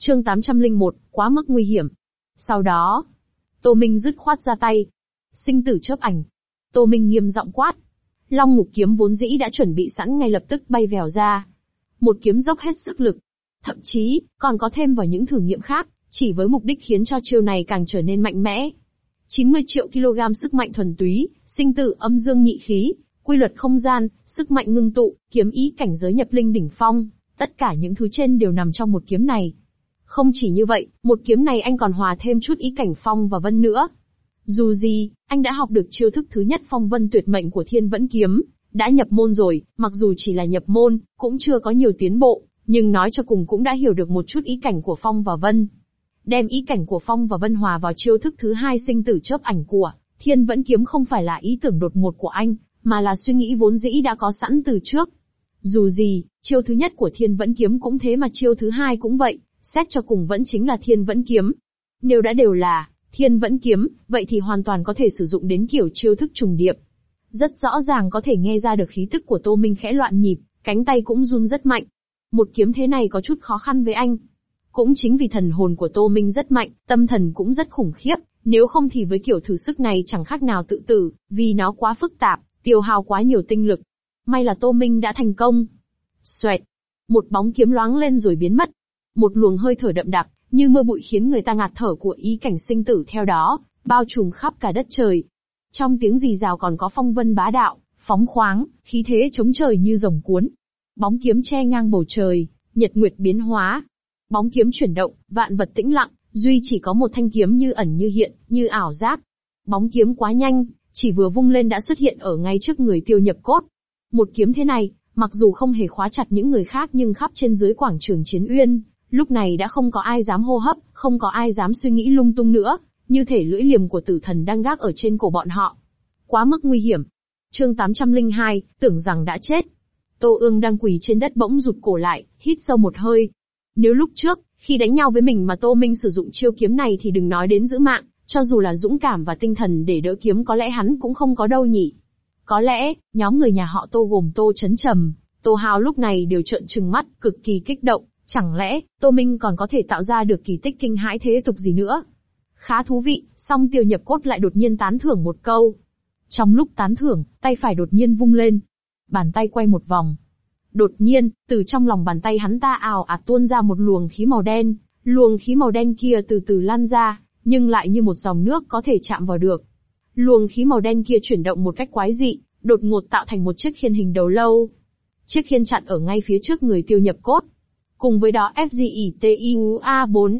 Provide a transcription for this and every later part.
Chương 801, quá mức nguy hiểm. Sau đó, Tô Minh dứt khoát ra tay. Sinh tử chớp ảnh. Tô Minh nghiêm giọng quát. Long ngục kiếm vốn dĩ đã chuẩn bị sẵn ngay lập tức bay vèo ra. Một kiếm dốc hết sức lực. Thậm chí, còn có thêm vào những thử nghiệm khác, chỉ với mục đích khiến cho chiêu này càng trở nên mạnh mẽ. 90 triệu kg sức mạnh thuần túy, sinh tử âm dương nhị khí, quy luật không gian, sức mạnh ngưng tụ, kiếm ý cảnh giới nhập linh đỉnh phong, tất cả những thứ trên đều nằm trong một kiếm này. Không chỉ như vậy, một kiếm này anh còn hòa thêm chút ý cảnh phong và vân nữa. Dù gì, anh đã học được chiêu thức thứ nhất phong vân tuyệt mệnh của Thiên Vẫn Kiếm, đã nhập môn rồi, mặc dù chỉ là nhập môn, cũng chưa có nhiều tiến bộ, nhưng nói cho cùng cũng đã hiểu được một chút ý cảnh của phong và vân. Đem ý cảnh của phong và vân hòa vào chiêu thức thứ hai sinh tử chớp ảnh của Thiên Vẫn Kiếm không phải là ý tưởng đột ngột của anh, mà là suy nghĩ vốn dĩ đã có sẵn từ trước. Dù gì, chiêu thứ nhất của Thiên Vẫn Kiếm cũng thế mà chiêu thứ hai cũng vậy, xét cho cùng vẫn chính là Thiên Vẫn Kiếm. Nếu đã đều là Thiên Vẫn Kiếm, vậy thì hoàn toàn có thể sử dụng đến kiểu chiêu thức trùng điệp. Rất rõ ràng có thể nghe ra được khí tức của Tô Minh khẽ loạn nhịp, cánh tay cũng run rất mạnh. Một kiếm thế này có chút khó khăn với anh. Cũng chính vì thần hồn của Tô Minh rất mạnh, tâm thần cũng rất khủng khiếp, nếu không thì với kiểu thử sức này chẳng khác nào tự tử, vì nó quá phức tạp, tiêu hao quá nhiều tinh lực. May là Tô Minh đã thành công. Xoẹt, một bóng kiếm loáng lên rồi biến mất. Một luồng hơi thở đậm đặc, như mưa bụi khiến người ta ngạt thở của ý cảnh sinh tử theo đó, bao trùm khắp cả đất trời. Trong tiếng rì rào còn có phong vân bá đạo, phóng khoáng, khí thế chống trời như rồng cuốn. Bóng kiếm che ngang bầu trời, nhật nguyệt biến hóa. Bóng kiếm chuyển động, vạn vật tĩnh lặng, duy chỉ có một thanh kiếm như ẩn như hiện, như ảo giác. Bóng kiếm quá nhanh, chỉ vừa vung lên đã xuất hiện ở ngay trước người Tiêu Nhập Cốt. Một kiếm thế này, mặc dù không hề khóa chặt những người khác nhưng khắp trên dưới quảng trường Chiến Uyên, lúc này đã không có ai dám hô hấp, không có ai dám suy nghĩ lung tung nữa, như thể lưỡi liềm của tử thần đang gác ở trên cổ bọn họ. Quá mức nguy hiểm. Chương 802, tưởng rằng đã chết. Tô Ương đang quỳ trên đất bỗng rụt cổ lại, hít sâu một hơi. Nếu lúc trước, khi đánh nhau với mình mà Tô Minh sử dụng chiêu kiếm này thì đừng nói đến giữ mạng, cho dù là dũng cảm và tinh thần để đỡ kiếm có lẽ hắn cũng không có đâu nhỉ. Có lẽ, nhóm người nhà họ Tô gồm Tô Chấn Trầm, Tô Hào lúc này đều trợn trừng mắt, cực kỳ kích động, chẳng lẽ, Tô Minh còn có thể tạo ra được kỳ tích kinh hãi thế tục gì nữa? Khá thú vị, song Tiêu Nhập Cốt lại đột nhiên tán thưởng một câu. Trong lúc tán thưởng, tay phải đột nhiên vung lên. Bàn tay quay một vòng. Đột nhiên, từ trong lòng bàn tay hắn ta ào ạt tuôn ra một luồng khí màu đen. Luồng khí màu đen kia từ từ lan ra, nhưng lại như một dòng nước có thể chạm vào được. Luồng khí màu đen kia chuyển động một cách quái dị, đột ngột tạo thành một chiếc khiên hình đầu lâu. Chiếc khiên chặn ở ngay phía trước người Tiêu Nhập Cốt. Cùng với đó FGITIUA4,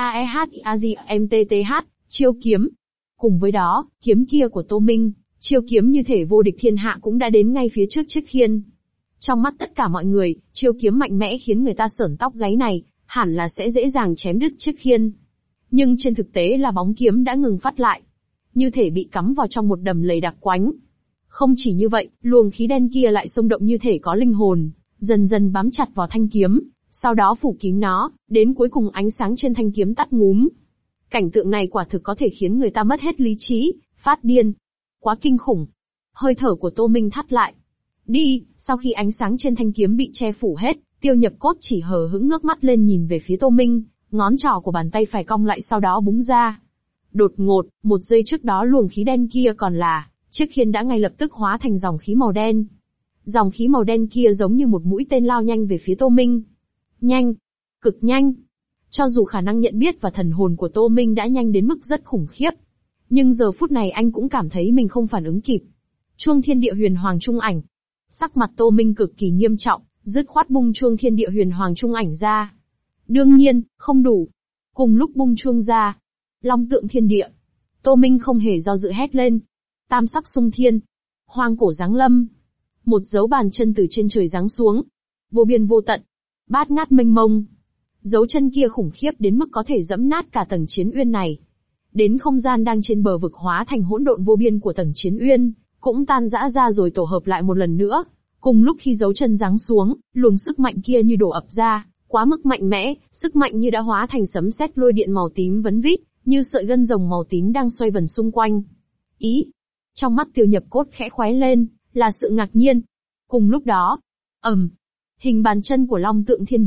AEHIAZMTTH, chiêu kiếm. Cùng với đó, kiếm kia của Tô Minh, chiêu kiếm như thể vô địch thiên hạ cũng đã đến ngay phía trước chiếc khiên. Trong mắt tất cả mọi người, chiêu kiếm mạnh mẽ khiến người ta sởn tóc gáy này, hẳn là sẽ dễ dàng chém đứt chiếc khiên. Nhưng trên thực tế là bóng kiếm đã ngừng phát lại. Như thể bị cắm vào trong một đầm lầy đặc quánh. Không chỉ như vậy, luồng khí đen kia lại xông động như thể có linh hồn, dần dần bám chặt vào thanh kiếm, sau đó phủ kín nó, đến cuối cùng ánh sáng trên thanh kiếm tắt ngúm. Cảnh tượng này quả thực có thể khiến người ta mất hết lý trí, phát điên. Quá kinh khủng. Hơi thở của Tô Minh thắt lại. Đi, sau khi ánh sáng trên thanh kiếm bị che phủ hết, Tiêu Nhập Cốt chỉ hờ hững ngước mắt lên nhìn về phía Tô Minh, ngón trỏ của bàn tay phải cong lại sau đó búng ra. Đột ngột, một giây trước đó luồng khí đen kia còn là, chiếc khiên đã ngay lập tức hóa thành dòng khí màu đen. Dòng khí màu đen kia giống như một mũi tên lao nhanh về phía Tô Minh. Nhanh, cực nhanh. Cho dù khả năng nhận biết và thần hồn của Tô Minh đã nhanh đến mức rất khủng khiếp, nhưng giờ phút này anh cũng cảm thấy mình không phản ứng kịp. Chuông Thiên Địa Huyền Hoàng Trung Ảnh. Sắc mặt Tô Minh cực kỳ nghiêm trọng, dứt khoát bung chuông Thiên Địa Huyền Hoàng Trung Ảnh ra. Đương nhiên, không đủ. Cùng lúc bung chuông ra, Long Tượng Thiên Địa. Tô Minh không hề do dự hét lên. Tam sắc xung thiên. Hoang cổ giáng lâm. Một dấu bàn chân từ trên trời giáng xuống. Vô biên vô tận. Bát ngát mênh mông. Dấu chân kia khủng khiếp đến mức có thể dẫm nát cả tầng Chiến Uyên này. Đến không gian đang trên bờ vực hóa thành hỗn độn vô biên của tầng Chiến Uyên, cũng tan rã ra rồi tổ hợp lại một lần nữa. Cùng lúc khi dấu chân giáng xuống, luồng sức mạnh kia như đổ ập ra, quá mức mạnh mẽ, sức mạnh như đã hóa thành sấm sét lôi điện màu tím vấn vít, như sợi gân rồng màu tím đang xoay vần xung quanh. Ý! Trong mắt Tiêu Nhập Cốt khẽ khoé lên, là sự ngạc nhiên. Cùng lúc đó, hình bàn chân của Long Tượng Thiên Địa,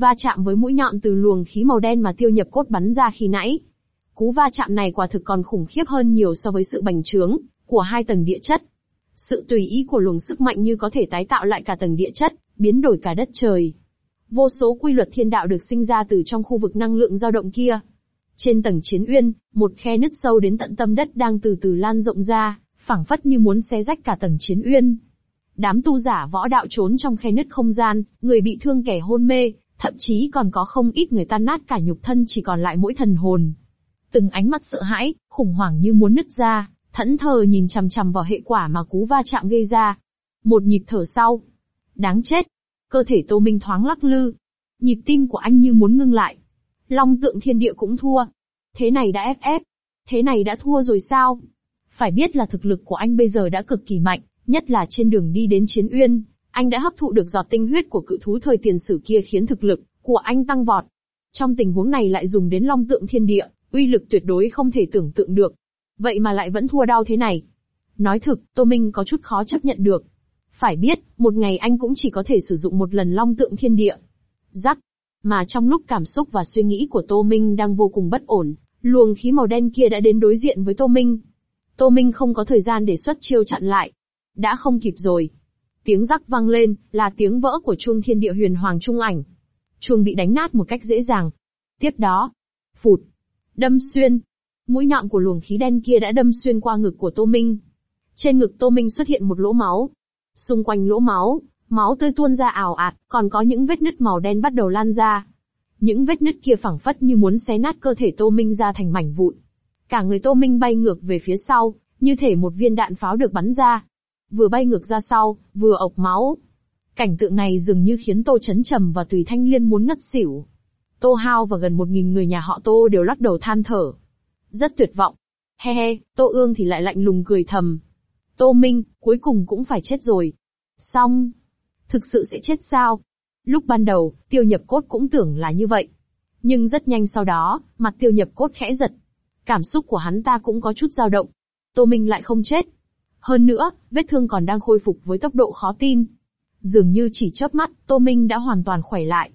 va chạm với mũi nhọn từ luồng khí màu đen mà Tiêu Nhập Cốt bắn ra khi nãy. Cú va chạm này quả thực còn khủng khiếp hơn nhiều so với sự bành trướng của hai tầng địa chất. Sự tùy ý của luồng sức mạnh như có thể tái tạo lại cả tầng địa chất, biến đổi cả đất trời. Vô số quy luật thiên đạo được sinh ra từ trong khu vực năng lượng dao động kia. Trên tầng chiến uyên, một khe nứt sâu đến tận tâm đất đang từ từ lan rộng ra, phảng phất như muốn xé rách cả tầng chiến uyên. Đám tu giả võ đạo trốn trong khe nứt không gian, người bị thương kẻ hôn mê, thậm chí còn có không ít người tan nát cả nhục thân chỉ còn lại mỗi thần hồn. Từng ánh mắt sợ hãi, khủng hoảng như muốn nứt ra, thẫn thờ nhìn chằm chằm vào hệ quả mà cú va chạm gây ra. Một nhịp thở sau. Đáng chết. Cơ thể Tô Minh thoáng lắc lư. Nhịp tim của anh như muốn ngưng lại. Long Tượng Thiên Địa cũng thua. Thế này đã ép. Thế này đã thua rồi sao? Phải biết là thực lực của anh bây giờ đã cực kỳ mạnh, nhất là trên đường đi đến Chiến Uyên, anh đã hấp thụ được giọt tinh huyết của cự thú thời tiền sử kia khiến thực lực của anh tăng vọt. Trong tình huống này lại dùng đến Long Tượng Thiên Địa, uy lực tuyệt đối không thể tưởng tượng được. Vậy mà lại vẫn thua đau thế này. Nói thực, Tô Minh có chút khó chấp nhận được. Phải biết, một ngày anh cũng chỉ có thể sử dụng một lần Long Tượng Thiên Địa. Rắc. Mà trong lúc cảm xúc và suy nghĩ của Tô Minh đang vô cùng bất ổn, luồng khí màu đen kia đã đến đối diện với Tô Minh. Tô Minh không có thời gian để xuất chiêu chặn lại. Đã không kịp rồi. Tiếng rắc vang lên, là tiếng vỡ của chuông Thiên Địa Huyền Hoàng Trung Ảnh. Chuông bị đánh nát một cách dễ dàng. Tiếp đó, phụt, đâm xuyên. Mũi nhọn của luồng khí đen kia đã đâm xuyên qua ngực của Tô Minh. Trên ngực Tô Minh xuất hiện một lỗ máu. Xung quanh lỗ máu, máu tươi tuôn ra ào ạt, còn có những vết nứt màu đen bắt đầu lan ra. Những vết nứt kia phảng phất như muốn xé nát cơ thể Tô Minh ra thành mảnh vụn. Cả người Tô Minh bay ngược về phía sau, như thể một viên đạn pháo được bắn ra. Vừa bay ngược ra sau, vừa ộc máu. Cảnh tượng này dường như khiến Tô Chấn Trầm và Tùy Thanh Liên muốn ngất xỉu. Tô Hao và gần 1000 người nhà họ Tô đều lắc đầu than thở. Rất tuyệt vọng. He he, Tô Ương thì lại lạnh lùng cười thầm. Tô Minh, cuối cùng cũng phải chết rồi. Xong. Thực sự sẽ chết sao? Lúc ban đầu, Tiêu Nhập Cốt cũng tưởng là như vậy. Nhưng rất nhanh sau đó, mặt Tiêu Nhập Cốt khẽ giật. Cảm xúc của hắn ta cũng có chút dao động. Tô Minh lại không chết. Hơn nữa, vết thương còn đang khôi phục với tốc độ khó tin. Dường như chỉ chớp mắt, Tô Minh đã hoàn toàn khỏe lại.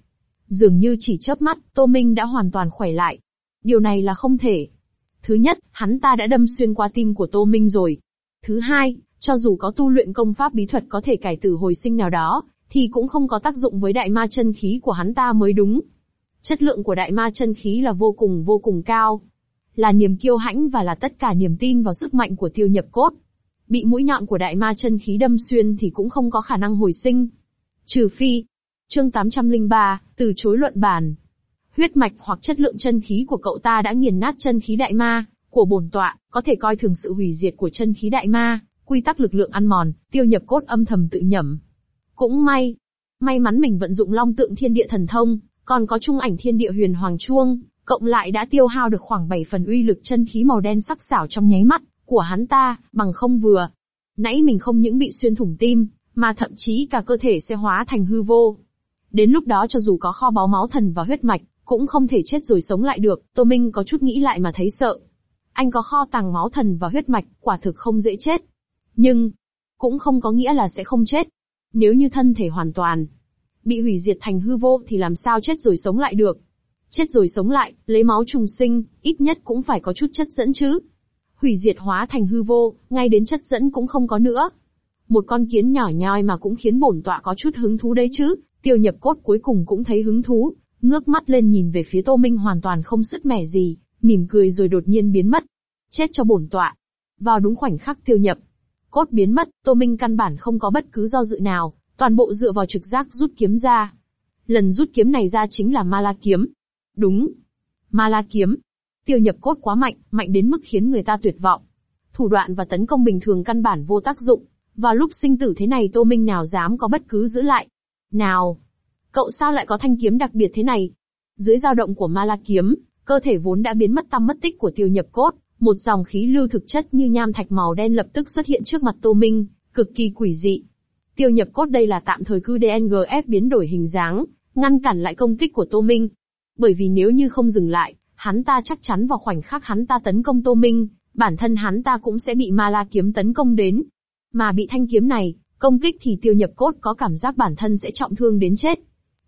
Điều này là không thể. Thứ nhất, hắn ta đã đâm xuyên qua tim của Tô Minh rồi. Thứ hai, cho dù có tu luyện công pháp bí thuật có thể cải tử hồi sinh nào đó, thì cũng không có tác dụng với đại ma chân khí của hắn ta mới đúng. Chất lượng của đại ma chân khí là vô cùng cao. Là niềm kiêu hãnh và là tất cả niềm tin vào sức mạnh của Tiêu Nhập Cốt. Bị mũi nhọn của đại ma chân khí đâm xuyên thì cũng không có khả năng hồi sinh. Trừ phi. Chương 803, từ chối luận bàn. Huyết mạch hoặc chất lượng chân khí của cậu ta đã nghiền nát chân khí đại ma của bổn tọa, có thể coi thường sự hủy diệt của chân khí đại ma, quy tắc lực lượng ăn mòn, Tiêu Nhập Cốt âm thầm tự nhẩm. Cũng may mắn mình vận dụng Long Tượng Thiên Địa thần thông, còn có Trung Ảnh Thiên Địa Huyền Hoàng Chuông, cộng lại đã tiêu hao được khoảng 7 phần uy lực chân khí màu đen sắc sảo trong nháy mắt của hắn ta, bằng không vừa nãy mình không những bị xuyên thủng tim, mà thậm chí cả cơ thể sẽ hóa thành hư vô. Đến lúc đó cho dù có kho báu máu thần và huyết mạch, cũng không thể chết rồi sống lại được. Tô Minh có chút nghĩ lại mà thấy sợ. Anh có kho tàng máu thần và huyết mạch, quả thực không dễ chết. Nhưng, cũng không có nghĩa là sẽ không chết. Nếu như thân thể hoàn toàn bị hủy diệt thành hư vô thì làm sao chết rồi sống lại được. Chết rồi sống lại, lấy máu trùng sinh, ít nhất cũng phải có chút chất dẫn chứ. Hủy diệt hóa thành hư vô, ngay đến chất dẫn cũng không có nữa. Một con kiến nhỏ nhoi mà cũng khiến bổn tọa có chút hứng thú đấy chứ. Tiêu Nhập Cốt cuối cùng cũng thấy hứng thú, ngước mắt lên nhìn về phía Tô Minh hoàn toàn không sứt mẻ gì, mỉm cười rồi đột nhiên biến mất. Chết cho bổn tọa. Vào đúng khoảnh khắc Tiêu Nhập Cốt biến mất, Tô Minh căn bản không có bất cứ do dự nào, toàn bộ dựa vào trực giác rút kiếm ra. Lần rút kiếm này ra chính là Ma La Kiếm. Đúng. Ma La Kiếm. Tiêu Nhập Cốt quá mạnh, mạnh đến mức khiến người ta tuyệt vọng. Thủ đoạn và tấn công bình thường căn bản vô tác dụng. Vào lúc sinh tử thế này Tô Minh nào dám có bất cứ giữ lại. Nào! Cậu sao lại có thanh kiếm đặc biệt thế này? Dưới dao động của Ma La Kiếm, cơ thể vốn đã biến mất tăm mất tích của Tiêu Nhập Cốt, một dòng khí lưu thực chất như nham thạch màu đen lập tức xuất hiện trước mặt Tô Minh, cực kỳ quỷ dị. Tiêu Nhập Cốt đây là tạm thời cư DNGF biến đổi hình dáng, ngăn cản lại công kích của Tô Minh. Bởi vì nếu như không dừng lại, hắn ta chắc chắn vào khoảnh khắc hắn ta tấn công Tô Minh, bản thân hắn ta cũng sẽ bị Ma La Kiếm tấn công đến. Mà bị thanh kiếm này công kích thì Tiêu Nhập Cốt có cảm giác bản thân sẽ trọng thương đến chết.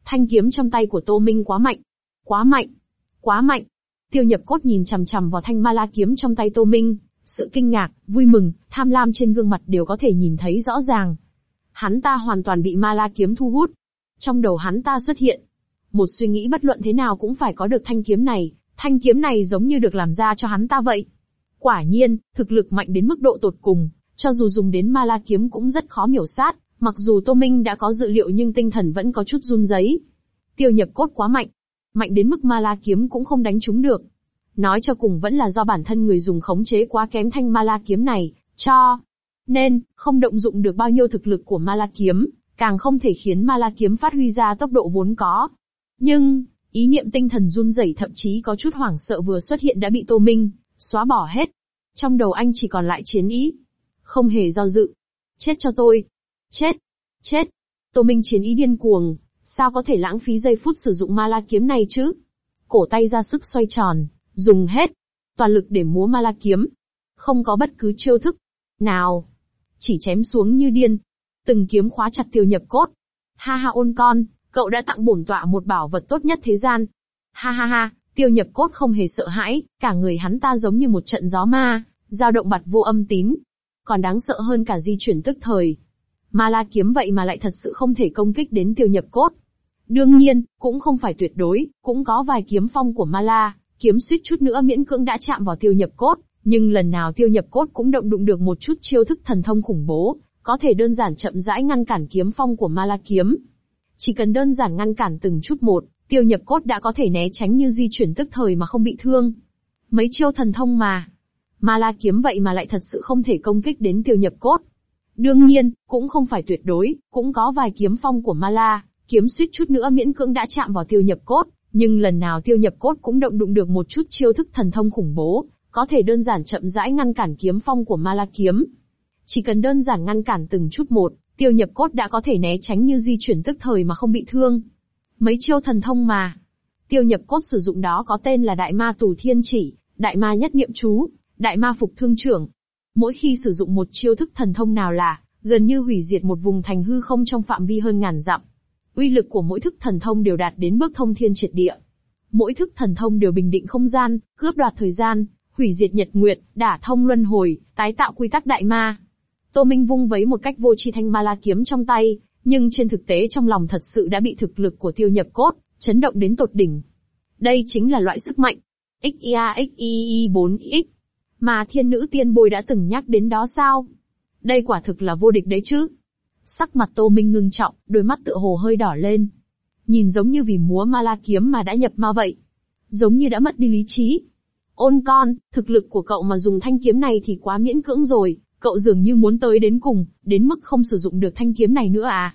Thanh kiếm trong tay của Tô Minh quá mạnh. Quá mạnh. Quá mạnh. Tiêu Nhập Cốt nhìn chằm chằm vào thanh ma la kiếm trong tay Tô Minh. Sự kinh ngạc, vui mừng, tham lam trên gương mặt đều có thể nhìn thấy rõ ràng. Hắn ta hoàn toàn bị ma la kiếm thu hút. Trong đầu hắn ta xuất hiện một suy nghĩ bất luận thế nào cũng phải có được thanh kiếm này giống như được làm ra cho hắn ta vậy. Quả nhiên, thực lực mạnh đến mức độ tột cùng, cho dù dùng đến ma la kiếm cũng rất khó miểu sát, mặc dù Tô Minh đã có dự liệu nhưng tinh thần vẫn có chút run rẩy. Tiêu Nhập Cốt quá mạnh, mạnh đến mức ma la kiếm cũng không đánh trúng được. Nói cho cùng vẫn là do bản thân người dùng khống chế quá kém thanh ma la kiếm này, cho nên, không động dụng được bao nhiêu thực lực của ma la kiếm, càng không thể khiến ma la kiếm phát huy ra tốc độ vốn có. Nhưng, ý niệm tinh thần run rẩy thậm chí có chút hoảng sợ vừa xuất hiện đã bị Tô Minh xóa bỏ hết. Trong đầu anh chỉ còn lại chiến ý. Không hề do dự. Chết cho tôi. Chết. Chết. Tô Minh chiến ý điên cuồng, sao có thể lãng phí giây phút sử dụng ma la kiếm này chứ? Cổ tay ra sức xoay tròn, dùng hết toàn lực để múa ma la kiếm. Không có bất cứ chiêu thức nào. Chỉ chém xuống như điên. Từng kiếm khóa chặt Tiêu Nhập Cốt. Ha ha ôn con, cậu đã tặng bổn tọa một bảo vật tốt nhất thế gian. Ha ha ha, Tiêu Nhập Cốt không hề sợ hãi, cả người hắn ta giống như một trận gió ma, dao động bặt vô âm tín. Còn đáng sợ hơn cả di chuyển tức thời. Ma la kiếm vậy mà lại thật sự không thể công kích đến Tiêu Nhập Cốt. Đương nhiên, cũng không phải tuyệt đối, cũng có vài kiếm phong của ma la, kiếm suýt chút nữa miễn cưỡng đã chạm vào Tiêu Nhập Cốt, nhưng lần nào Tiêu Nhập Cốt cũng động đụng được một chút chiêu thức thần thông khủng bố, có thể đơn giản chậm rãi ngăn cản kiếm phong của ma la kiếm. Chỉ cần đơn giản ngăn cản từng chút một, Tiêu Nhập Cốt đã có thể né tránh như di chuyển tức thời mà không bị thương. Mấy chiêu thần thông mà. Ma la kiếm vậy mà lại thật sự không thể công kích đến Tiêu Nhập Cốt. Đương nhiên, cũng không phải tuyệt đối, cũng có vài kiếm phong của ma la, kiếm suýt chút nữa miễn cưỡng đã chạm vào Tiêu Nhập Cốt, nhưng lần nào Tiêu Nhập Cốt cũng động đụng được một chút chiêu thức thần thông khủng bố, có thể đơn giản chậm rãi ngăn cản kiếm phong của ma la kiếm. Chỉ cần đơn giản ngăn cản từng chút một, Tiêu Nhập Cốt đã có thể né tránh như di chuyển tức thời mà không bị thương. Mấy chiêu thần thông mà Tiêu Nhập Cốt sử dụng đó có tên là Đại Ma Tù Thiên Chỉ, Đại Ma Nhất Niệm Chú, Đại Ma Phục Thương Trưởng. Mỗi khi sử dụng một chiêu thức thần thông nào là gần như hủy diệt một vùng thành hư không trong phạm vi hơn ngàn dặm. Uy lực của mỗi thức thần thông đều đạt đến bước thông thiên triệt địa. Mỗi thức thần thông đều bình định không gian, cướp đoạt thời gian, hủy diệt nhật nguyệt, đả thông luân hồi, tái tạo quy tắc đại ma. Tô Minh vung vấy một cách vô tri thanh ma la kiếm trong tay, nhưng trên thực tế trong lòng thật sự đã bị thực lực của Tiêu Nhập Cốt chấn động đến tột đỉnh. Đây chính là loại sức mạnh XIA-XII-4X mà Thiên Nữ Tiên Bối đã từng nhắc đến đó sao? Đây quả thực là vô địch đấy chứ. Sắc mặt Tô Minh ngưng trọng, đôi mắt tựa hồ hơi đỏ lên. Nhìn giống như vì múa ma la kiếm mà đã nhập ma vậy. Giống như đã mất đi lý trí. Ôn con, thực lực của cậu mà dùng thanh kiếm này thì quá miễn cưỡng rồi, cậu dường như muốn tới đến cùng, đến mức không sử dụng được thanh kiếm này nữa à?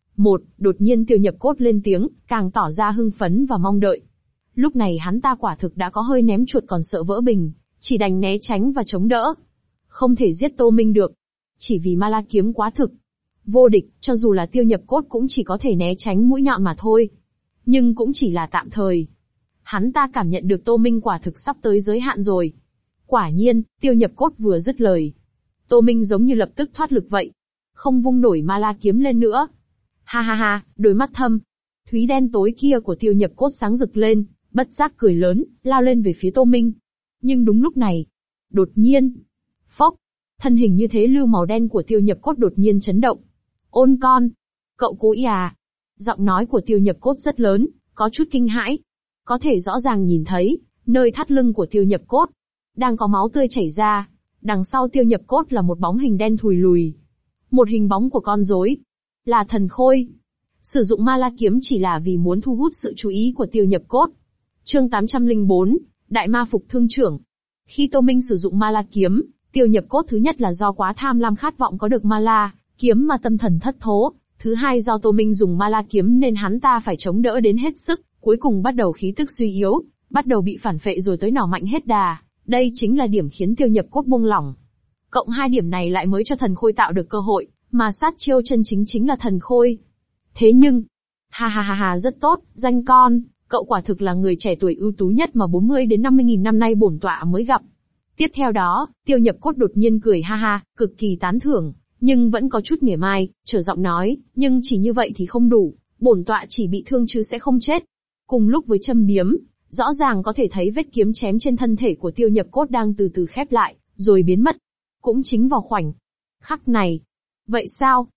Đột nhiên Tiêu Nhập Cốt lên tiếng, càng tỏ ra hưng phấn và mong đợi. Lúc này hắn ta quả thực đã có hơi ném chuột còn sợ vỡ bình, chỉ đành né tránh và chống đỡ. Không thể giết Tô Minh được. Chỉ vì ma la kiếm quá thực. Vô địch, cho dù là Tiêu Nhập Cốt cũng chỉ có thể né tránh mũi nhọn mà thôi. Nhưng cũng chỉ là tạm thời. Hắn ta cảm nhận được Tô Minh quả thực sắp tới giới hạn rồi. Quả nhiên, Tiêu Nhập Cốt vừa dứt lời. Tô Minh giống như lập tức thoát lực vậy. Không vung nổi ma la kiếm lên nữa. Ha ha ha, đôi mắt thâm thúy đen tối kia của Tiêu Nhập Cốt sáng rực lên, bất giác cười lớn, lao lên về phía Tô Minh. Nhưng đúng lúc này, đột nhiên, phốc, thân hình như thế lưu màu đen của Tiêu Nhập Cốt đột nhiên chấn động. Ôn con, cậu cố ý à? Giọng nói của Tiêu Nhập Cốt rất lớn, có chút kinh hãi. Có thể rõ ràng nhìn thấy, nơi thắt lưng của Tiêu Nhập Cốt, đang có máu tươi chảy ra. Đằng sau Tiêu Nhập Cốt là một bóng hình đen thùi lùi. Một hình bóng của con rối. Là Thần Khôi. Sử dụng ma la kiếm chỉ là vì muốn thu hút sự chú ý của Tiêu Nhập Cốt. Chương 804, Đại Ma Phục Thương Trưởng. Khi Tô Minh sử dụng ma la kiếm, Tiêu Nhập Cốt thứ nhất là do quá tham lam khát vọng có được ma la kiếm mà tâm thần thất thố. Thứ hai do Tô Minh dùng ma la kiếm nên hắn ta phải chống đỡ đến hết sức, cuối cùng bắt đầu khí tức suy yếu, bắt đầu bị phản phệ rồi tới nỏ mạnh hết đà. Đây chính là điểm khiến Tiêu Nhập Cốt buông lỏng. Cộng hai điểm này lại mới cho Thần Khôi tạo được cơ hội, mà sát chiêu chân chính là Thần Khôi. Thế nhưng, ha ha ha ha rất tốt, danh con, cậu quả thực là người trẻ tuổi ưu tú nhất mà 40 đến 50.000 năm nay bổn tọa mới gặp. Tiếp theo đó, Tiêu Nhập Cốt đột nhiên cười ha ha, cực kỳ tán thưởng, nhưng vẫn có chút mỉa mai, trở giọng nói, nhưng chỉ như vậy thì không đủ, bổn tọa chỉ bị thương chứ sẽ không chết. Cùng lúc với châm biếm, rõ ràng có thể thấy vết kiếm chém trên thân thể của Tiêu Nhập Cốt đang từ từ khép lại, rồi biến mất. Cũng chính vào khoảnh khắc này. Vậy sao?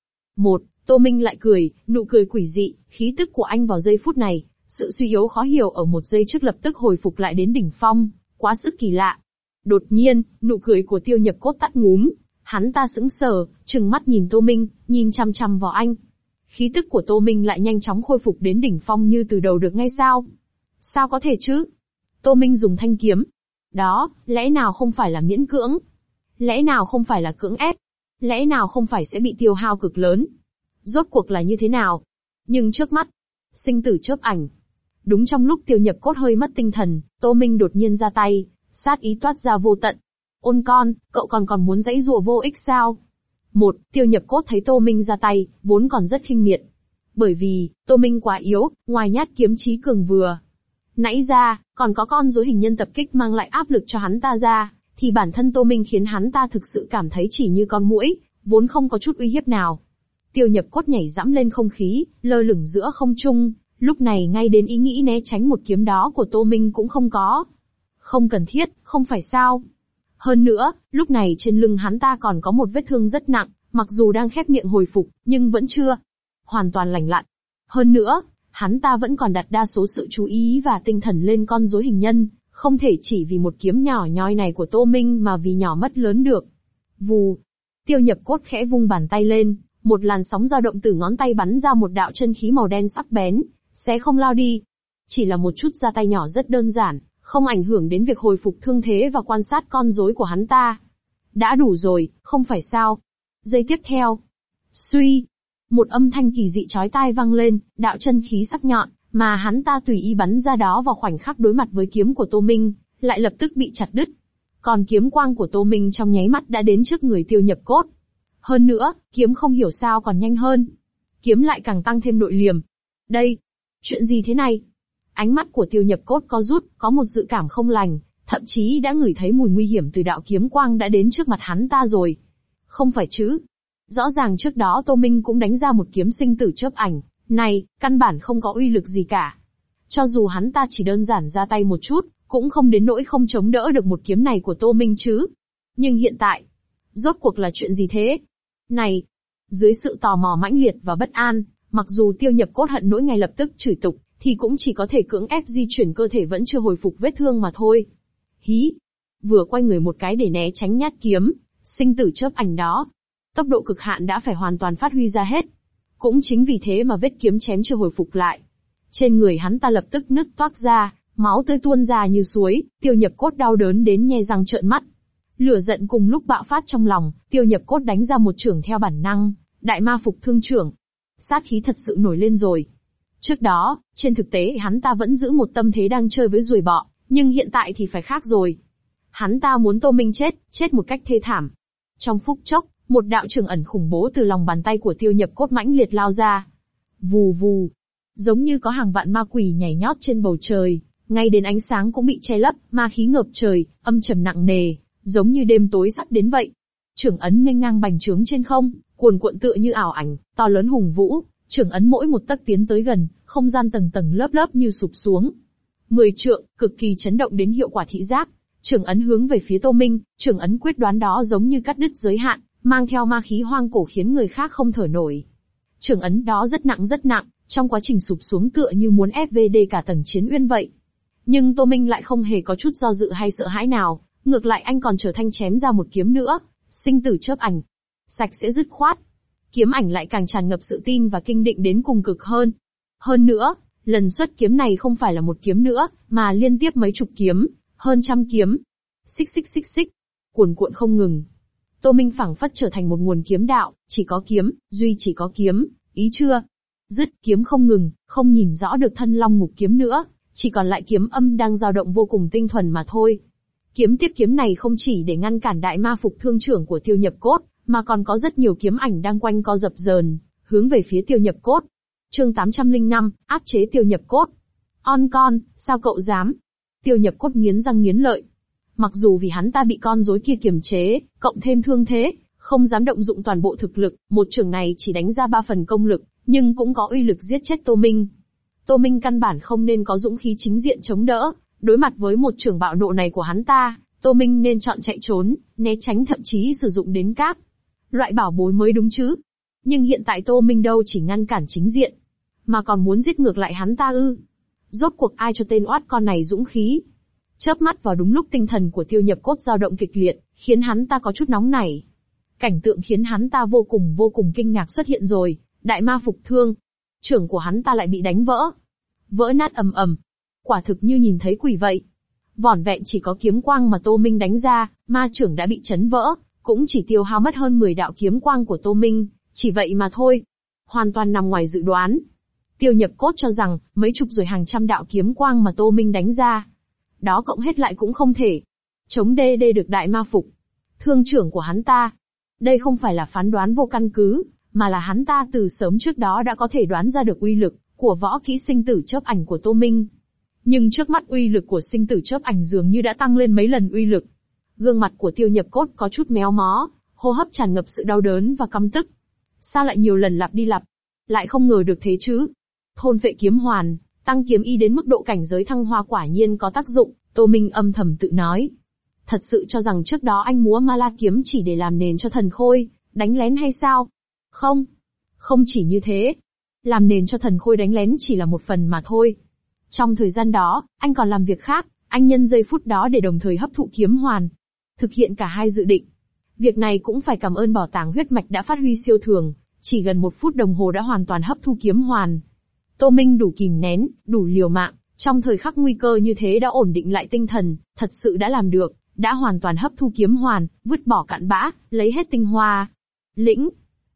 Tô Minh lại cười, nụ cười quỷ dị, khí tức của anh vào giây phút này, sự suy yếu khó hiểu ở một giây trước lập tức hồi phục lại đến đỉnh phong, quá sức kỳ lạ. Đột nhiên, nụ cười của Tiêu Nhập Cốt tắt ngúm, hắn ta sững sờ, trừng mắt nhìn Tô Minh, nhìn chằm chằm vào anh. Khí tức của Tô Minh lại nhanh chóng khôi phục đến đỉnh phong như từ đầu được ngay sao? Sao có thể chứ? Tô Minh dùng thanh kiếm. Đó, lẽ nào không phải là miễn cưỡng? Lẽ nào không phải là cưỡng ép? Lẽ nào không phải sẽ bị tiêu hao cực lớn? Rốt cuộc là như thế nào? Nhưng trước mắt, sinh tử chớp ảnh. Đúng trong lúc Tiêu Nhập Cốt hơi mất tinh thần, Tô Minh đột nhiên ra tay, sát ý toát ra vô tận. Ôn con, cậu còn muốn giãy giụa vô ích sao? Tiêu Nhập Cốt thấy Tô Minh ra tay, vốn còn rất khinh miệt. Bởi vì, Tô Minh quá yếu, ngoài nhát kiếm chí cường vừa nãy ra, còn có con rối hình nhân tập kích mang lại áp lực cho hắn ta ra, thì bản thân Tô Minh khiến hắn ta thực sự cảm thấy chỉ như con muỗi, vốn không có chút uy hiếp nào. Tiêu Nhập Cốt nhảy dẫm lên không khí, lơ lửng giữa không trung, lúc này ngay đến ý nghĩ né tránh một kiếm đó của Tô Minh cũng không có. Không cần thiết, không phải sao? Hơn nữa, lúc này trên lưng hắn ta còn có một vết thương rất nặng, mặc dù đang khép miệng hồi phục, nhưng vẫn chưa hoàn toàn lành lặn. Hơn nữa, hắn ta vẫn còn đặt đa số sự chú ý và tinh thần lên con rối hình nhân, không thể chỉ vì một kiếm nhỏ nhoi này của Tô Minh mà vì nhỏ mất lớn được. Vù! Tiêu Nhập Cốt khẽ vung bàn tay lên, một làn sóng dao động từ ngón tay bắn ra một đạo chân khí màu đen sắc bén, sẽ không lao đi. Chỉ là một chút ra tay nhỏ rất đơn giản, không ảnh hưởng đến việc hồi phục thương thế và quan sát con rối của hắn ta. Đã đủ rồi, không phải sao? Giây tiếp theo, suy, một âm thanh kỳ dị chói tai vang lên, đạo chân khí sắc nhọn mà hắn ta tùy ý bắn ra đó vào khoảnh khắc đối mặt với kiếm của Tô Minh, lại lập tức bị chặt đứt. Còn kiếm quang của Tô Minh trong nháy mắt đã đến trước người Tiêu Nhập Cốt. Hơn nữa, kiếm không hiểu sao còn nhanh hơn. Kiếm lại càng tăng thêm nội liềm. Đây, chuyện gì thế này? Ánh mắt của Tiêu Nhập Cốt co rút, có một dự cảm không lành, thậm chí đã ngửi thấy mùi nguy hiểm từ đạo kiếm quang đã đến trước mặt hắn ta rồi. Không phải chứ? Rõ ràng trước đó Tô Minh cũng đánh ra một kiếm sinh tử chớp ảnh, này, căn bản không có uy lực gì cả. Cho dù hắn ta chỉ đơn giản ra tay một chút, cũng không đến nỗi không chống đỡ được một kiếm này của Tô Minh chứ. Nhưng hiện tại, rốt cuộc là chuyện gì thế? Này! Dưới sự tò mò mãnh liệt và bất an, mặc dù Tiêu Nhập Cốt hận nỗi ngay lập tức chửi tục, thì cũng chỉ có thể cưỡng ép di chuyển cơ thể vẫn chưa hồi phục vết thương mà thôi. Hí! Vừa quay người một cái để né tránh nhát kiếm sinh tử chớp ảnh đó. Tốc độ cực hạn đã phải hoàn toàn phát huy ra hết. Cũng chính vì thế mà vết kiếm chém chưa hồi phục lại. Trên người hắn ta lập tức nứt toác ra, máu tươi tuôn ra như suối, Tiêu Nhập Cốt đau đớn đến nhe răng trợn mắt. Lửa giận cùng lúc bạo phát trong lòng, Tiêu Nhập Cốt đánh ra một chưởng theo bản năng, Đại Ma Phục Thương Chưởng. Sát khí thật sự nổi lên rồi. Trước đó, trên thực tế hắn ta vẫn giữ một tâm thế đang chơi với ruồi bọ, nhưng hiện tại thì phải khác rồi. Hắn ta muốn Tô Minh chết một cách thê thảm. Trong phút chốc, một đạo chưởng ẩn khủng bố từ lòng bàn tay của Tiêu Nhập Cốt mãnh liệt lao ra. Vù vù. Giống như có hàng vạn ma quỷ nhảy nhót trên bầu trời, ngay đến ánh sáng cũng bị che lấp, ma khí ngập trời, âm trầm nặng nề, giống như đêm tối sắp đến vậy. Chưởng ấn nghênh ngang bành trướng trên không, cuồn cuộn tựa như ảo ảnh, to lớn hùng vũ, chưởng ấn mỗi một tấc tiến tới gần, không gian tầng tầng lớp lớp như sụp xuống. 10 trượng, cực kỳ chấn động đến hiệu quả thị giác. Chưởng ấn hướng về phía Tô Minh, chưởng ấn quyết đoán đó giống như cắt đứt giới hạn, mang theo ma khí hoang cổ khiến người khác không thở nổi. Chưởng ấn đó rất nặng, trong quá trình sụp xuống tựa như muốn ép về đê cả tầng chiến uyên vậy. Nhưng Tô Minh lại không hề có chút do dự hay sợ hãi nào, ngược lại anh còn trở thanh chém ra một kiếm nữa, sinh tử chớp ảnh. Sạch sẽ dứt khoát. Kiếm ảnh lại càng tràn ngập sự tin và kinh định đến cùng cực hơn. Hơn nữa, lần xuất kiếm này không phải là một kiếm nữa, mà liên tiếp mấy chục kiếm, hơn trăm kiếm. Xích xích xích xích, cuồn cuộn không ngừng. Tô Minh phảng phất trở thành một nguồn kiếm đạo, chỉ có kiếm, duy chỉ có kiếm, ý chưa? Dứt kiếm không ngừng, không nhìn rõ được thân long ngục kiếm nữa, chỉ còn lại kiếm âm đang dao động vô cùng tinh thuần mà thôi. Kiếm tiếp kiếm này không chỉ để ngăn cản Đại Ma Phục Thương Chưởng của Tiêu Nhập Cốt, mà còn có rất nhiều kiếm ảnh đang quanh co dập dờn, hướng về phía Tiêu Nhập Cốt. Chương 805, áp chế Tiêu Nhập Cốt. On con, sao cậu dám? Tiêu Nhập Cốt nghiến răng nghiến lợi. Mặc dù vì hắn ta bị con rối kia kiềm chế, cộng thêm thương thế, không dám động dụng toàn bộ thực lực, một chưởng này chỉ đánh ra 3 phần công lực, nhưng cũng có uy lực giết chết Tô Minh. Tô Minh căn bản không nên có dũng khí chính diện chống đỡ, đối mặt với một trưởng bạo nộ này của hắn ta, Tô Minh nên chọn chạy trốn, né tránh thậm chí sử dụng đến cát. Loại bảo bối mới đúng chứ. Nhưng hiện tại Tô Minh đâu chỉ ngăn cản chính diện, mà còn muốn giết ngược lại hắn ta ư. Rốt cuộc ai cho tên oát con này dũng khí? Chớp mắt vào đúng lúc tinh thần của Tiêu Nhập Cốt dao động kịch liệt, khiến hắn ta có chút nóng nảy. Cảnh tượng khiến hắn ta vô cùng kinh ngạc xuất hiện rồi, đại ma phục thương. Trưởng của hắn ta lại bị đánh vỡ. Vỡ nát ầm ầm. Quả thực như nhìn thấy quỷ vậy. Vỏn vẹn chỉ có kiếm quang mà Tô Minh đánh ra, ma trưởng đã bị chấn vỡ, cũng chỉ tiêu hao mất hơn 10 đạo kiếm quang của Tô Minh, chỉ vậy mà thôi. Hoàn toàn nằm ngoài dự đoán. Tiêu Nhập Cốt cho rằng, mấy chục rồi hàng trăm đạo kiếm quang mà Tô Minh đánh ra, đó cộng hết lại cũng không thể chống đê được đại ma phục thương trưởng của hắn ta. Đây không phải là phán đoán vô căn cứ, mà là hắn ta từ sớm trước đó đã có thể đoán ra được uy lực của võ kỹ sinh tử chớp ảnh của Tô Minh. Nhưng trước mắt uy lực của sinh tử chớp ảnh dường như đã tăng lên mấy lần uy lực. Gương mặt của Tiêu Nhập Cốt có chút méo mó, hô hấp tràn ngập sự đau đớn và căm tức. Sao lại nhiều lần lặp đi lặp, lại không ngờ được thế chứ? Thôn phệ kiếm hoàn, tăng kiếm ý đến mức độ cảnh giới thăng hoa quả nhiên có tác dụng, Tô Minh âm thầm tự nói. Thật sự cho rằng trước đó anh múa ma la kiếm chỉ để làm nền cho thần khôi đánh lén hay sao? Không, không chỉ như thế. Làm nền cho thần khôi đánh lén chỉ là một phần mà thôi. Trong thời gian đó, anh còn làm việc khác, anh nhân giây phút đó để đồng thời hấp thụ kiếm hoàn. Thực hiện cả hai dự định. Việc này cũng phải cảm ơn bảo tàng huyết mạch đã phát huy siêu thường, chỉ gần 1 phút đồng hồ đã hoàn toàn hấp thu kiếm hoàn. Tô Minh đủ kìm nén, đủ liều mạng, trong thời khắc nguy cơ như thế đã ổn định lại tinh thần, thật sự đã làm được, đã hoàn toàn hấp thu kiếm hoàn, vứt bỏ cặn bã, lấy hết tinh hoa. Lĩnh,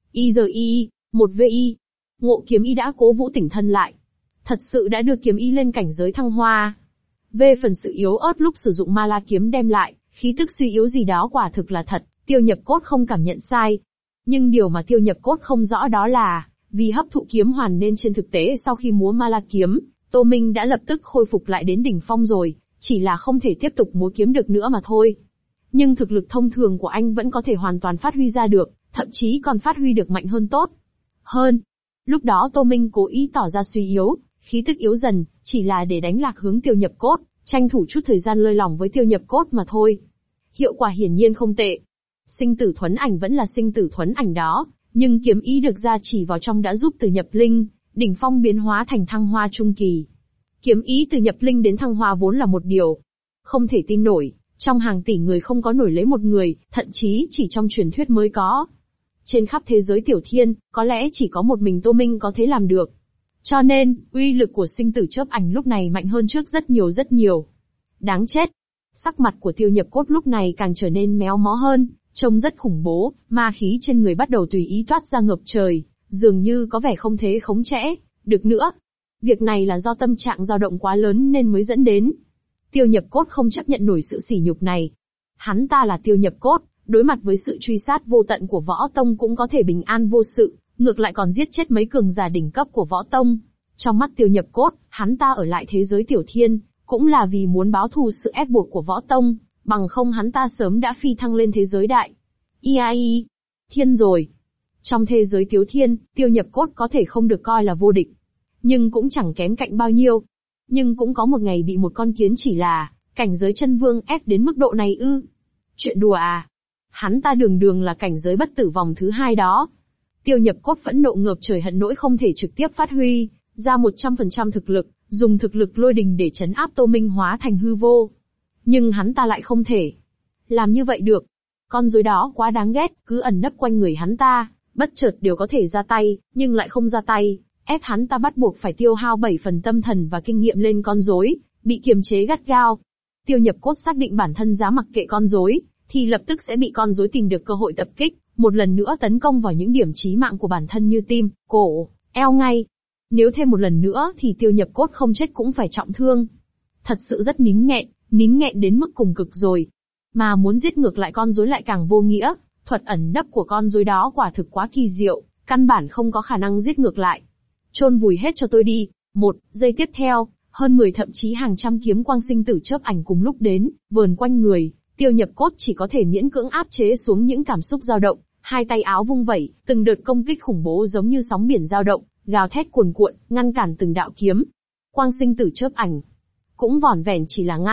IGI, 1VI, ngộ kiếm ý đã cố vũ tỉnh thân lại. Thật sự đã đưa kiếm ý lên cảnh giới thăng hoa. Về phần sự yếu ớt lúc sử dụng ma la kiếm đem lại, khí tức suy yếu gì đó quả thực là thật, Tiêu Nhập Cốt không cảm nhận sai. Nhưng điều mà Tiêu Nhập Cốt không rõ đó là, vì hấp thụ kiếm hoàn nên trên thực tế sau khi múa ma la kiếm, Tô Minh đã lập tức khôi phục lại đến đỉnh phong rồi, chỉ là không thể tiếp tục múa kiếm được nữa mà thôi. Nhưng thực lực thông thường của anh vẫn có thể hoàn toàn phát huy ra được, thậm chí còn phát huy được mạnh hơn tốt. Hơn. Lúc đó Tô Minh cố ý tỏ ra suy yếu, khí tức yếu dần, chỉ là để đánh lạc hướng Tiêu Nhập Cốt, tranh thủ chút thời gian lơi lỏng với Tiêu Nhập Cốt mà thôi. Hiệu quả hiển nhiên không tệ. Sinh tử thuấn ảnh vẫn là sinh tử thuấn ảnh đó, nhưng kiếm ý được gia chỉ vào trong đã giúp từ nhập linh, đỉnh phong biến hóa thành thăng hoa trung kỳ. Kiếm ý từ nhập linh đến thăng hoa vốn là một điều không thể tin nổi, trong hàng tỷ người không có nổi lấy một người, thậm chí chỉ trong truyền thuyết mới có. Trên khắp thế giới tiểu thiên, có lẽ chỉ có một mình Tô Minh có thể làm được. Cho nên, uy lực của sinh tử chớp ảnh lúc này mạnh hơn trước rất nhiều. Đáng chết. Sắc mặt của Tiêu Nhập Cốt lúc này càng trở nên méo mó hơn, trông rất khủng bố, ma khí trên người bắt đầu tùy ý toát ra ngập trời, dường như có vẻ không thể khống chế được nữa. Việc này là do tâm trạng dao động quá lớn nên mới dẫn đến. Tiêu Nhập Cốt không chấp nhận nổi sự sỉ nhục này. Hắn ta là Tiêu Nhập Cốt, đối mặt với sự truy sát vô tận của võ tông cũng có thể bình an vô sự, ngược lại còn giết chết mấy cường giả đỉnh cấp của võ tông. Trong mắt Tiêu Nhập Cốt, hắn ta ở lại thế giới tiểu thiên, cũng là vì muốn báo thù sự ép buộc của võ tông, bằng không hắn ta sớm đã phi thăng lên thế giới đại. IAI, thiên rồi. Trong thế giới tiểu thiên, Tiêu Nhập Cốt có thể không được coi là vô địch, nhưng cũng chẳng kém cạnh bao nhiêu. Nhưng cũng có một ngày bị một con kiến chỉ là cảnh giới chân vương ép đến mức độ này ư? Chuyện đùa à? Hắn ta đường là cảnh giới bất tử vòng thứ 2 đó. Tiêu Nhập Cốt phẫn nộ ngập trời hận nỗi không thể trực tiếp phát huy ra 100% thực lực, dùng thực lực lôi đình để trấn áp Tô Minh hóa thành hư vô. Nhưng hắn ta lại không thể làm như vậy được. Con rối đó quá đáng ghét, cứ ẩn nấp quanh người hắn ta, bất chợt đều có thể ra tay, nhưng lại không ra tay, ép hắn ta bắt buộc phải tiêu hao 7 phần tâm thần và kinh nghiệm lên con rối, bị kiềm chế gắt gao. Tiêu Nhập Cốt xác định bản thân dám mặc kệ con rối, thì lập tức sẽ bị con rối tìm được cơ hội tập kích, một lần nữa tấn công vào những điểm chí mạng của bản thân như tim, cổ, eo ngay. Nếu thêm một lần nữa thì Tiêu Nhập Cốt không chết cũng phải trọng thương. Thật sự rất nín nghẹn đến mức cùng cực rồi. Mà muốn giết ngược lại con rối lại càng vô nghĩa, thuật ẩn nấp của con rối đó quả thực quá kỳ diệu, căn bản không có khả năng giết ngược lại. Chôn vùi hết cho tôi đi. Một giây tiếp theo, hơn 10 thậm chí hàng trăm kiếm quang sinh tử chớp ảnh cùng lúc đến, vờn quanh người. Tiêu Nhập Cốt chỉ có thể miễn cưỡng áp chế xuống những cảm xúc dao động, hai tay áo vung vẩy, từng đợt công kích khủng bố giống như sóng biển dao động, gào thét cuồn cuộn, ngăn cản từng đạo kiếm. Quang sinh tử chớp ảnh. Cũng vỏn vẹn chỉ là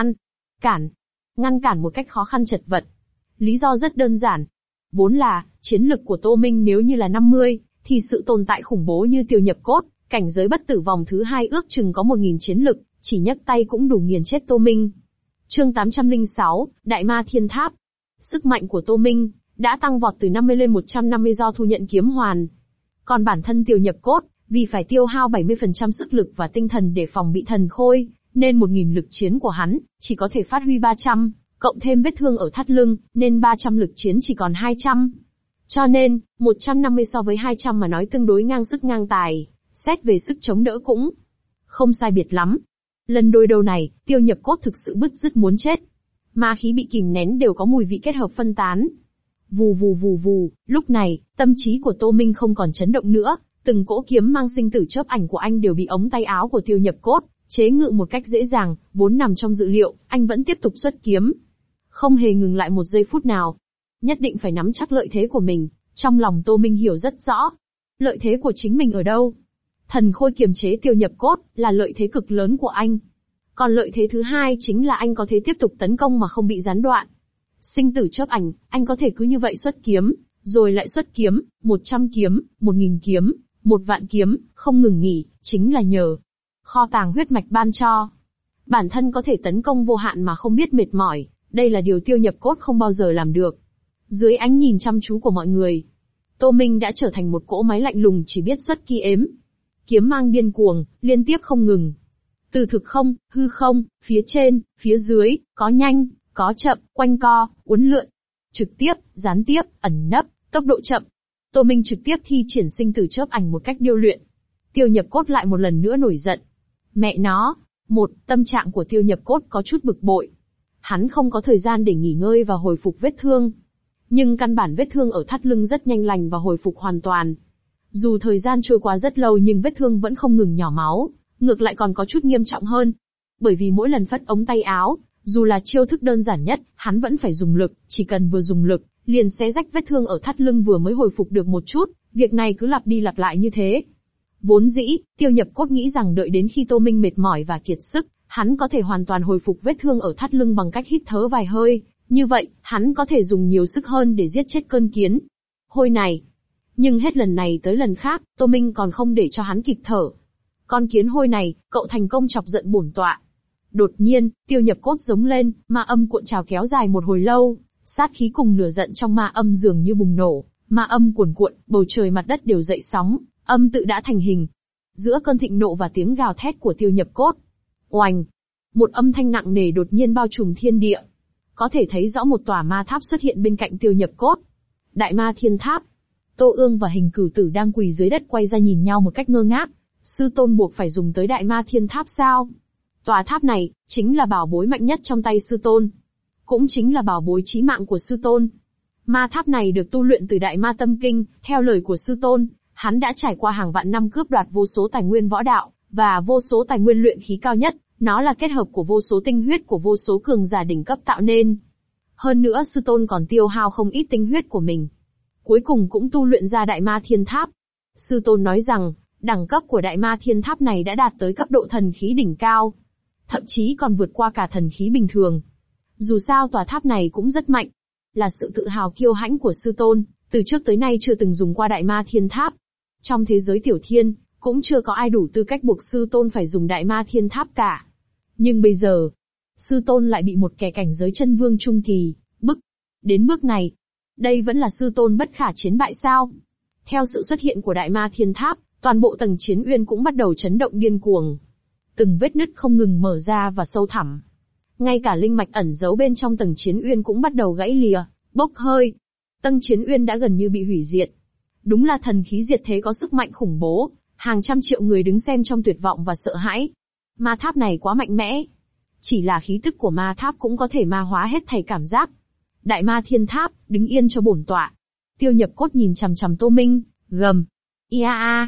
ngăn cản một cách khó khăn chật vật. Lý do rất đơn giản. Vốn là, chiến lực của Tô Minh nếu như là 50, thì sự tồn tại khủng bố như Tiêu Nhập Cốt, cảnh giới bất tử vòng thứ 2 ước chừng có 1000 chiến lực, chỉ nhấc tay cũng đủ nghiền chết Tô Minh. Chương 806, Đại Ma Thiên Tháp. Sức mạnh của Tô Minh đã tăng vọt từ 50 lên 150 do thu nhận kiếm hoàn. Còn bản thân Tiêu Nhập Cốt, vì phải tiêu hao 70% sức lực và tinh thần để phòng bị thần khôi, nên 1000 lực chiến của hắn chỉ có thể phát huy 300, cộng thêm vết thương ở thắt lưng, nên 300 lực chiến chỉ còn 200. Cho nên, 150 so với 200 mà nói tương đối ngang sức ngang tài, xét về sức chống đỡ cũng không sai biệt lắm. Lần đối đầu này, Tiêu Nhập Cốt thực sự bứt rứt muốn chết. Ma khí bị kìm nén đều có mùi vị kết hợp phân tán. Vù vù vù vù, lúc này, tâm trí của Tô Minh không còn chấn động nữa, từng cỗ kiếm mang sinh tử chớp ảnh của anh đều bị ống tay áo của Tiêu Nhập Cốt chế ngự một cách dễ dàng, vốn nằm trong dự liệu, anh vẫn tiếp tục xuất kiếm. Không hề ngừng lại một giây phút nào. Nhất định phải nắm chắc lợi thế của mình, trong lòng Tô Minh hiểu rất rõ. Lợi thế của chính mình ở đâu? Thần khôi kiềm chế Tiêu Nhập Cốt, là lợi thế cực lớn của anh. Còn lợi thế thứ hai chính là anh có thể tiếp tục tấn công mà không bị gián đoạn. Sinh tử chớp ảnh, anh có thể cứ như vậy xuất kiếm, rồi lại xuất kiếm, 100 kiếm, 1000 kiếm, 1.000 kiếm, không ngừng nghỉ, chính là nhờ kho tàng huyết mạch ban cho. Bản thân có thể tấn công vô hạn mà không biết mệt mỏi, đây là điều Tiêu Nhập Cốt không bao giờ làm được. Dưới ánh nhìn chăm chú của mọi người, Tô Minh đã trở thành một cỗ máy lạnh lùng chỉ biết xuất kỳ ếm. Kiếm mang điên cuồng, liên tiếp không ngừng. Từ thực không, hư không, phía trên, phía dưới, có nhanh, có chậm, quanh co, uốn lượn. Trực tiếp, gián tiếp, ẩn nấp, tốc độ chậm. Tô Minh trực tiếp thi triển sinh tử chớp ảnh một cách điêu luyện. Tiêu Nhập Cốt lại một lần nữa nổi giận. Mẹ nó, tâm trạng của Tiêu Nhập Cốt có chút bực bội. Hắn không có thời gian để nghỉ ngơi và hồi phục vết thương. Nhưng căn bản vết thương ở thắt lưng rất nhanh lành và hồi phục hoàn toàn. Dù thời gian trôi qua rất lâu nhưng vết thương vẫn không ngừng nhỏ máu, ngược lại còn có chút nghiêm trọng hơn. Bởi vì mỗi lần phất ống tay áo, dù là chiêu thức đơn giản nhất, hắn vẫn phải dùng lực, chỉ cần vừa dùng lực, liền xé rách vết thương ở thắt lưng vừa mới hồi phục được một chút, việc này cứ lặp đi lặp lại như thế. Vốn dĩ, Tiêu Nhập Cốt nghĩ rằng đợi đến khi Tô Minh mệt mỏi và kiệt sức, hắn có thể hoàn toàn hồi phục vết thương ở thắt lưng bằng cách hít thở vài hơi, như vậy, hắn có thể dùng nhiều sức hơn để giết chết cơn kiến hôi này. Nhưng hết lần này tới lần khác, Tô Minh còn không để cho hắn kịp thở. Con kiến hôi này, cậu thành công chọc giận bổn tọa. Đột nhiên, Tiêu Nhập Cốt giống lên, ma âm cuộn trào kéo dài một hồi lâu, sát khí cùng lửa giận trong ma âm dường như bùng nổ, ma âm cuồn cuộn, bầu trời mặt đất đều dậy sóng, âm tự đã thành hình. Giữa cơn thịnh nộ và tiếng gào thét của Tiêu Nhập Cốt, oành, một âm thanh nặng nề đột nhiên bao trùm thiên địa. Có thể thấy rõ một tòa ma tháp xuất hiện bên cạnh Tiêu Nhập Cốt. Đại Ma Thiên Tháp. Tô Ương và Hình Cửu Tử đang quỳ dưới đất quay ra nhìn nhau một cách ngơ ngác. Sư tôn buộc phải dùng tới Đại Ma Thiên Tháp sao? Tòa tháp này, chính là bảo bối mạnh nhất trong tay sư tôn. Cũng chính là bảo bối chí mạng của sư tôn. Ma tháp này được tu luyện từ Đại Ma Tâm Kinh, theo lời của sư tôn, hắn đã trải qua hàng vạn năm cướp đoạt vô số tài nguyên võ đạo, và vô số tài nguyên luyện khí cao nhất, nó là kết hợp của vô số tinh huyết của vô số cường giả đỉnh cấp tạo nên. Hơn nữa sư tôn còn tiêu hao không ít tinh huyết của mình. Cuối cùng cũng tu luyện ra Đại Ma Thiên Tháp. Sư tôn nói rằng, đẳng cấp của Đại Ma Thiên Tháp này đã đạt tới cấp độ thần khí đỉnh cao. Thậm chí còn vượt qua cả thần khí bình thường. Dù sao tòa tháp này cũng rất mạnh. Là sự tự hào kiêu hãnh của sư tôn, từ trước tới nay chưa từng dùng qua Đại Ma Thiên Tháp. Trong thế giới tiểu thiên, cũng chưa có ai đủ tư cách buộc sư tôn phải dùng Đại Ma Thiên Tháp cả. Nhưng bây giờ, sư tôn lại bị một kẻ cảnh giới chân vương trung kỳ bức đến bước này. Đây vẫn là sư tôn bất khả chiến bại sao? Theo sự xuất hiện của Đại Ma Thiên Tháp, toàn bộ tầng chiến uyên cũng bắt đầu chấn động điên cuồng. Từng vết nứt không ngừng mở ra và sâu thẳm. Ngay cả linh mạch ẩn giấu bên trong tầng chiến uyên cũng bắt đầu gãy lìa, bốc hơi. Tầng chiến uyên đã gần như bị hủy diệt. Đúng là thần khí diệt thế có sức mạnh khủng bố, hàng trăm triệu người đứng xem trong tuyệt vọng và sợ hãi. Ma tháp này quá mạnh mẽ. Chỉ là khí tức của ma tháp cũng có thể ma hóa hết thảy cảm giác. Đại Ma Thiên Tháp, đứng yên cho bổn tọa. Tiêu Nhập Cốt nhìn chằm chằm Tô Minh, gầm. Ia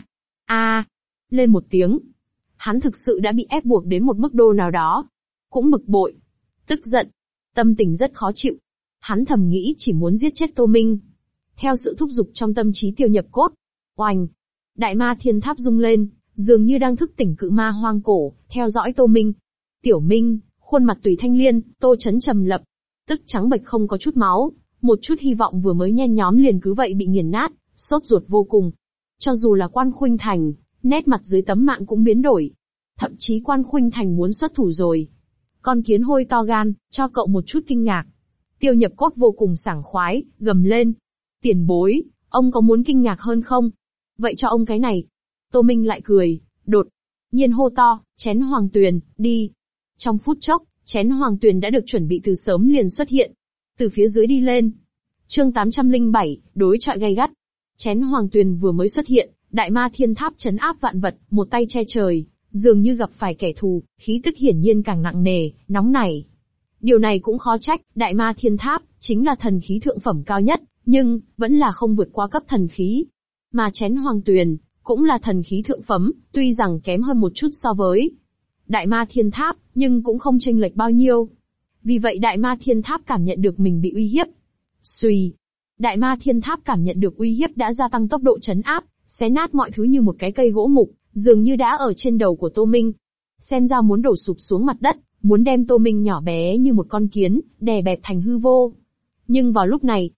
a, lên một tiếng. Hắn thực sự đã bị ép buộc đến một mức độ nào đó. Cũng bực bội, tức giận, tâm tình rất khó chịu. Hắn thầm nghĩ chỉ muốn giết chết Tô Minh. Theo sự thúc giục trong tâm trí Tiêu Nhập Cốt, oành, Đại ma thiên tháp rung lên, dường như đang thức tỉnh cự ma hoang cổ, theo dõi Tô Minh. Tiểu Minh, khuôn mặt tùy thanh liên, Tô Chấn trầm lập, tức trắng bệch không có chút máu, một chút hy vọng vừa mới nhen nhóm liền cứ vậy bị nghiền nát, sốt ruột vô cùng. Cho dù là Quan Khuynh Thành, nét mặt dưới tấm mạng cũng biến đổi. Thậm chí Quan Khuynh Thành muốn xuất thủ rồi. Con kiến hôi to gan, cho cậu một chút kinh ngạc. Tiêu Nhập Cốt vô cùng sảng khoái, gầm lên. Tiền bối, ông có muốn kinh ngạc hơn không? Vậy cho ông cái này. Tô Minh lại cười, đột nhiên hô to, chén hoàng tuyền, đi. Trong phút chốc, chén hoàng tuyền đã được chuẩn bị từ sớm liền xuất hiện. Từ phía dưới đi lên. Chương 807, đối chọi gay gắt. Chén hoàng tuyền vừa mới xuất hiện, đại ma thiên tháp trấn áp vạn vật, một tay che trời, dường như gặp phải kẻ thù, khí tức hiển nhiên càng nặng nề, nóng nảy. Điều này cũng khó trách, đại ma thiên tháp, chính là thần khí thượng phẩm cao nhất, nhưng, vẫn là không vượt qua cấp thần khí. Mà chén hoàng tuyền, cũng là thần khí thượng phẩm, tuy rằng kém hơn một chút so với đại ma thiên tháp, nhưng cũng không chênh lệch bao nhiêu. Vì vậy đại ma thiên tháp cảm nhận được mình bị uy hiếp. Xuy. Đại ma thiên tháp cảm nhận được uy hiếp đã gia tăng tốc độ trấn áp, xé nát mọi thứ như một cái cây gỗ mục, dường như đã ở trên đầu của Tô Minh. Xem ra muốn đổ sụp xuống mặt đất, muốn đem Tô Minh nhỏ bé như một con kiến, đè bẹp thành hư vô. Nhưng vào lúc này,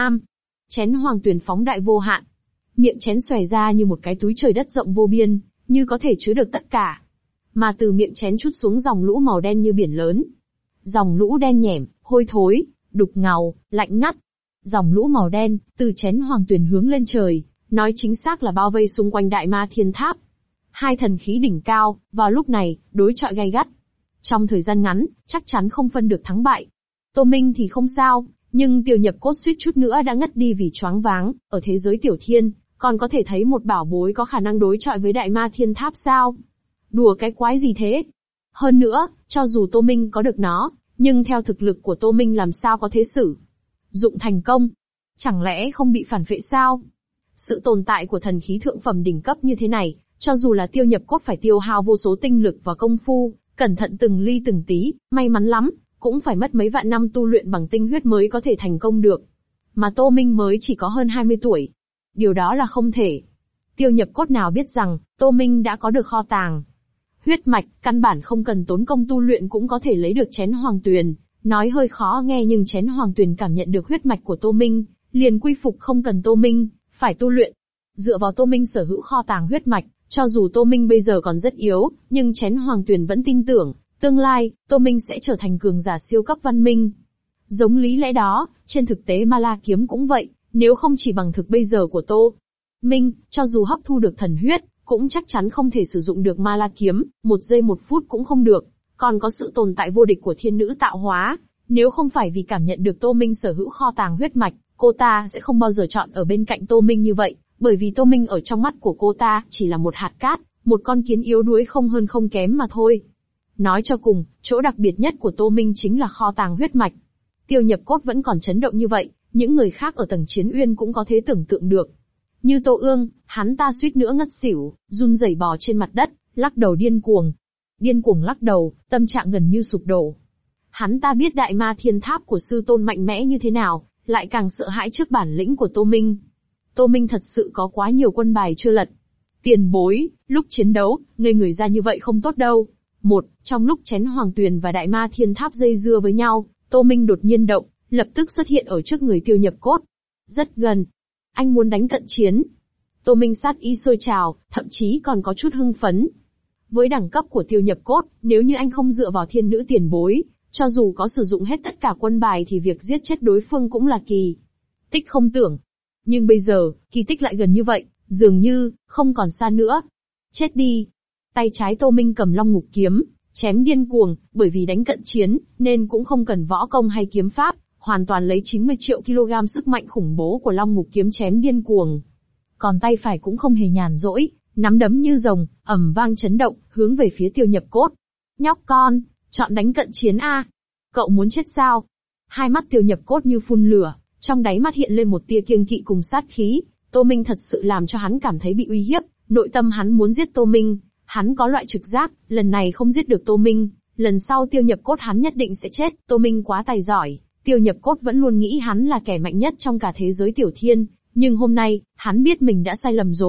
chén hoàng tuyền phóng đại vô hạn. Miệng chén xòe ra như một cái túi trời đất rộng vô biên, như có thể chứa được tất cả. Mà từ miệng chén trút xuống dòng lũ màu đen như biển lớn. Dòng lũ đen nhẻm, hôi thối, đục ngầu, lạnh ngắt. Dòng lũ màu đen, từ chén hoàng tuyền hướng lên trời, nói chính xác là bao vây xung quanh đại ma thiên tháp. Hai thần khí đỉnh cao, vào lúc này, đối chọi gay gắt. Trong thời gian ngắn, chắc chắn không phân được thắng bại. Tô Minh thì không sao, nhưng Tiêu Nhập Cốt suýt chút nữa đã ngất đi vì choáng váng, ở thế giới tiểu thiên, còn có thể thấy một bảo bối có khả năng đối chọi với đại ma thiên tháp sao? Đùa cái quái gì thế? Hơn nữa, cho dù Tô Minh có được nó, nhưng theo thực lực của Tô Minh làm sao có thế sử dụng thành công? Chẳng lẽ không bị phản phệ sao? Sự tồn tại của thần khí thượng phẩm đỉnh cấp như thế này, cho dù là Tiêu Nhập Cốt phải tiêu hao vô số tinh lực và công phu, cẩn thận từng ly từng tí, may mắn lắm, cũng phải mất mấy vạn năm tu luyện bằng tinh huyết mới có thể thành công được. Mà Tô Minh mới chỉ có hơn 20 tuổi. Điều đó là không thể. Tiêu Nhập Cốt nào biết rằng, Tô Minh đã có được kho tàng huyết mạch, căn bản không cần tốn công tu luyện cũng có thể lấy được chén hoàng tuyền. Nói hơi khó nghe nhưng chén hoàng tuyền cảm nhận được huyết mạch của Tô Minh, liền quy phục không cần Tô Minh phải tu luyện. Dựa vào Tô Minh sở hữu kho tàng huyết mạch, cho dù Tô Minh bây giờ còn rất yếu, nhưng chén hoàng tuyền vẫn tin tưởng, tương lai, Tô Minh sẽ trở thành cường giả siêu cấp văn minh. Giống lý lẽ đó, trên thực tế Ma La kiếm cũng vậy, nếu không chỉ bằng thực bây giờ của Tô Minh, cho dù hấp thu được thần huyết, cũng chắc chắn không thể sử dụng được Ma La kiếm, 1 giây 1 phút cũng không được. Còn có sự tồn tại vô địch của thiên nữ tạo hóa, nếu không phải vì cảm nhận được Tô Minh sở hữu kho tàng huyết mạch, cô ta sẽ không bao giờ chọn ở bên cạnh Tô Minh như vậy, bởi vì Tô Minh ở trong mắt của cô ta chỉ là một hạt cát, một con kiến yếu đuối không hơn không kém mà thôi. Nói cho cùng, chỗ đặc biệt nhất của Tô Minh chính là kho tàng huyết mạch. Tiêu Nhập Cốt vẫn còn chấn động như vậy, những người khác ở tầng chiến uyên cũng có thể tưởng tượng được. Như Tô Ương, hắn ta suýt nữa ngất xỉu, run rẩy bò trên mặt đất, lắc đầu điên cuồng. Điên cuồng lắc đầu, tâm trạng gần như sụp đổ. Hắn ta biết đại ma thiên tháp của sư tôn mạnh mẽ như thế nào, lại càng sợ hãi trước bản lĩnh của Tô Minh. Tô Minh thật sự có quá nhiều quân bài chưa lật. Tiền bối, lúc chiến đấu, ngây người ra như vậy không tốt đâu. Trong lúc chén hoàng tuyền và đại ma thiên tháp dây dưa với nhau, Tô Minh đột nhiên động, lập tức xuất hiện ở trước người Tiêu Nhập Cốt. Rất gần. Anh muốn đánh cận chiến. Tô Minh sát ý sôi trào, thậm chí còn có chút hưng phấn. Với đẳng cấp của Tiêu Nhập Cốt, nếu như anh không dựa vào thiên nữ tiền bối, cho dù có sử dụng hết tất cả quân bài thì việc giết chết đối phương cũng là kỳ tích không tưởng. Nhưng bây giờ, kỳ tích lại gần như vậy, dường như, không còn xa nữa. Chết đi. Tay trái Tô Minh cầm Long Ngục kiếm, chém điên cuồng, bởi vì đánh cận chiến, nên cũng không cần võ công hay kiếm pháp, hoàn toàn lấy 90 triệu kg sức mạnh khủng bố của Long Ngục kiếm chém điên cuồng. Còn tay phải cũng không hề nhàn rỗi, nắm đấm như rồng, ầm vang chấn động, hướng về phía Tiêu Nhập Cốt. Nhóc con, chọn đánh cận chiến a? Cậu muốn chết sao? Hai mắt Tiêu Nhập Cốt như phun lửa, trong đáy mắt hiện lên một tia kiêng kỵ cùng sát khí. Tô Minh thật sự làm cho hắn cảm thấy bị uy hiếp, nội tâm hắn muốn giết Tô Minh. Hắn có loại trực giác, lần này không giết được Tô Minh, lần sau Tiêu Nhập Cốt hắn nhất định sẽ chết. Tô Minh quá tài giỏi, Tiêu Nhập Cốt vẫn luôn nghĩ hắn là kẻ mạnh nhất trong cả thế giới tiểu thiên, nhưng hôm nay, hắn biết mình đã sai lầm rồi.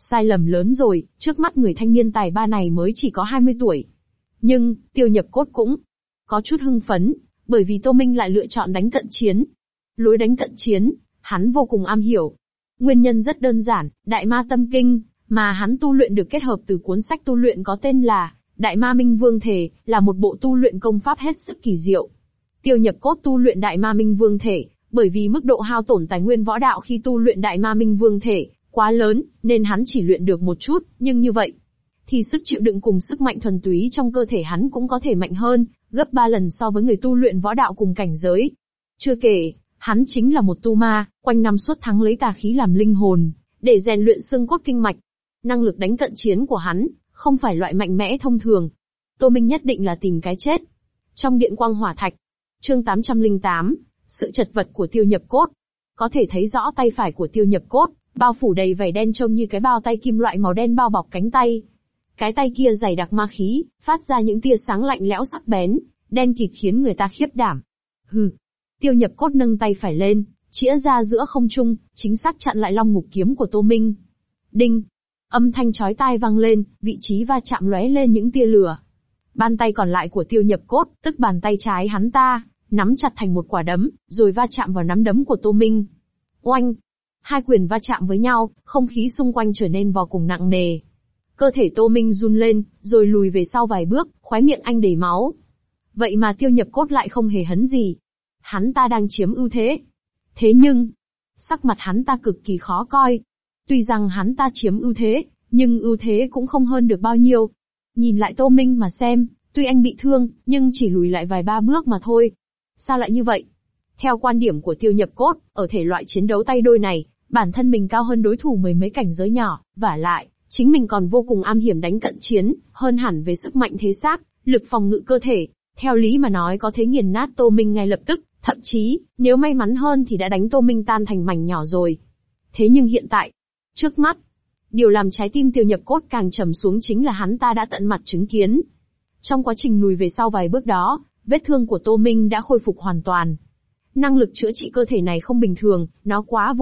Sai lầm lớn rồi, trước mắt người thanh niên tài ba này mới chỉ có 20 tuổi. Nhưng, Tiêu Nhập Cốt cũng có chút hưng phấn, bởi vì Tô Minh lại lựa chọn đánh cận chiến. Lối đánh cận chiến, hắn vô cùng am hiểu. Nguyên nhân rất đơn giản, Đại Ma Tâm Kinh, mà hắn tu luyện được kết hợp từ cuốn sách tu luyện có tên là Đại Ma Minh Vương Thể, là một bộ tu luyện công pháp hết sức kỳ diệu. Tiêu Nhập Cốt tu luyện Đại Ma Minh Vương Thể, bởi vì mức độ hao tổn tài nguyên võ đạo khi tu luyện Đại Ma Minh Vương Thể quá lớn, nên hắn chỉ luyện được một chút, nhưng như vậy thì sức chịu đựng cùng sức mạnh thuần túy trong cơ thể hắn cũng có thể mạnh hơn, gấp 3 lần so với người tu luyện võ đạo cùng cảnh giới. Chưa kể, hắn chính là một tu ma, quanh năm suốt tháng lấy tà khí làm linh hồn, để rèn luyện xương cốt kinh mạch. Năng lực đánh cận chiến của hắn, không phải loại mạnh mẽ thông thường. Tô Minh nhất định là tìm cái chết. Trong điện quang hỏa thạch, chương 808, sự chật vật của Tiêu Nhập Cốt. Có thể thấy rõ tay phải của Tiêu Nhập Cốt, bao phủ đầy vảy đen trông như cái bao tay kim loại màu đen bao bọc cánh tay. Cái tay kia dày đặc ma khí, phát ra những tia sáng lạnh lẽo sắc bén, đen kịt khiến người ta khiếp đảm. Hừ. Tiêu Nhập Cốt nâng tay phải lên, chĩa ra giữa không trung, chính xác chặn lại long ngục kiếm của Tô Minh. Đinh. Âm thanh chói tai vang lên, vị trí va chạm lóe lên những tia lửa. Bàn tay còn lại của Tiêu Nhập Cốt, tức bàn tay trái hắn ta, nắm chặt thành một quả đấm, rồi va chạm vào nắm đấm của Tô Minh. Oanh! Hai quyền va chạm với nhau, không khí xung quanh trở nên vô cùng nặng nề. Cơ thể Tô Minh run lên, rồi lùi về sau vài bước, khóe miệng anh đầy máu. Vậy mà Tiêu Nhập Cốt lại không hề hấn gì. Hắn ta đang chiếm ưu thế. Thế nhưng, sắc mặt hắn ta cực kỳ khó coi. Tuy rằng hắn ta chiếm ưu thế, nhưng ưu thế cũng không hơn được bao nhiêu. Nhìn lại Tô Minh mà xem, tuy anh bị thương, nhưng chỉ lùi lại vài ba bước mà thôi. Sao lại như vậy? Theo quan điểm của Tiêu Nhập Cốt, ở thể loại chiến đấu tay đôi này, bản thân mình cao hơn đối thủ mười mấy cảnh giới nhỏ, vả lại, chính mình còn vô cùng am hiểu đánh cận chiến, hơn hẳn về sức mạnh thế xác, lực phòng ngự cơ thể. Theo lý mà nói có thể nghiền nát Tô Minh ngay lập tức, thậm chí, nếu may mắn hơn thì đã đánh Tô Minh tan thành mảnh nhỏ rồi. Thế nhưng hiện tại, trước mắt, điều làm trái tim Tiêu Nhập Cốt càng trầm xuống chính là hắn ta đã tận mặt chứng kiến. Trong quá trình lùi về sau vài bước đó, vết thương của Tô Minh đã khôi phục hoàn toàn. Năng lực chữa trị cơ thể này không bình thường, nó quá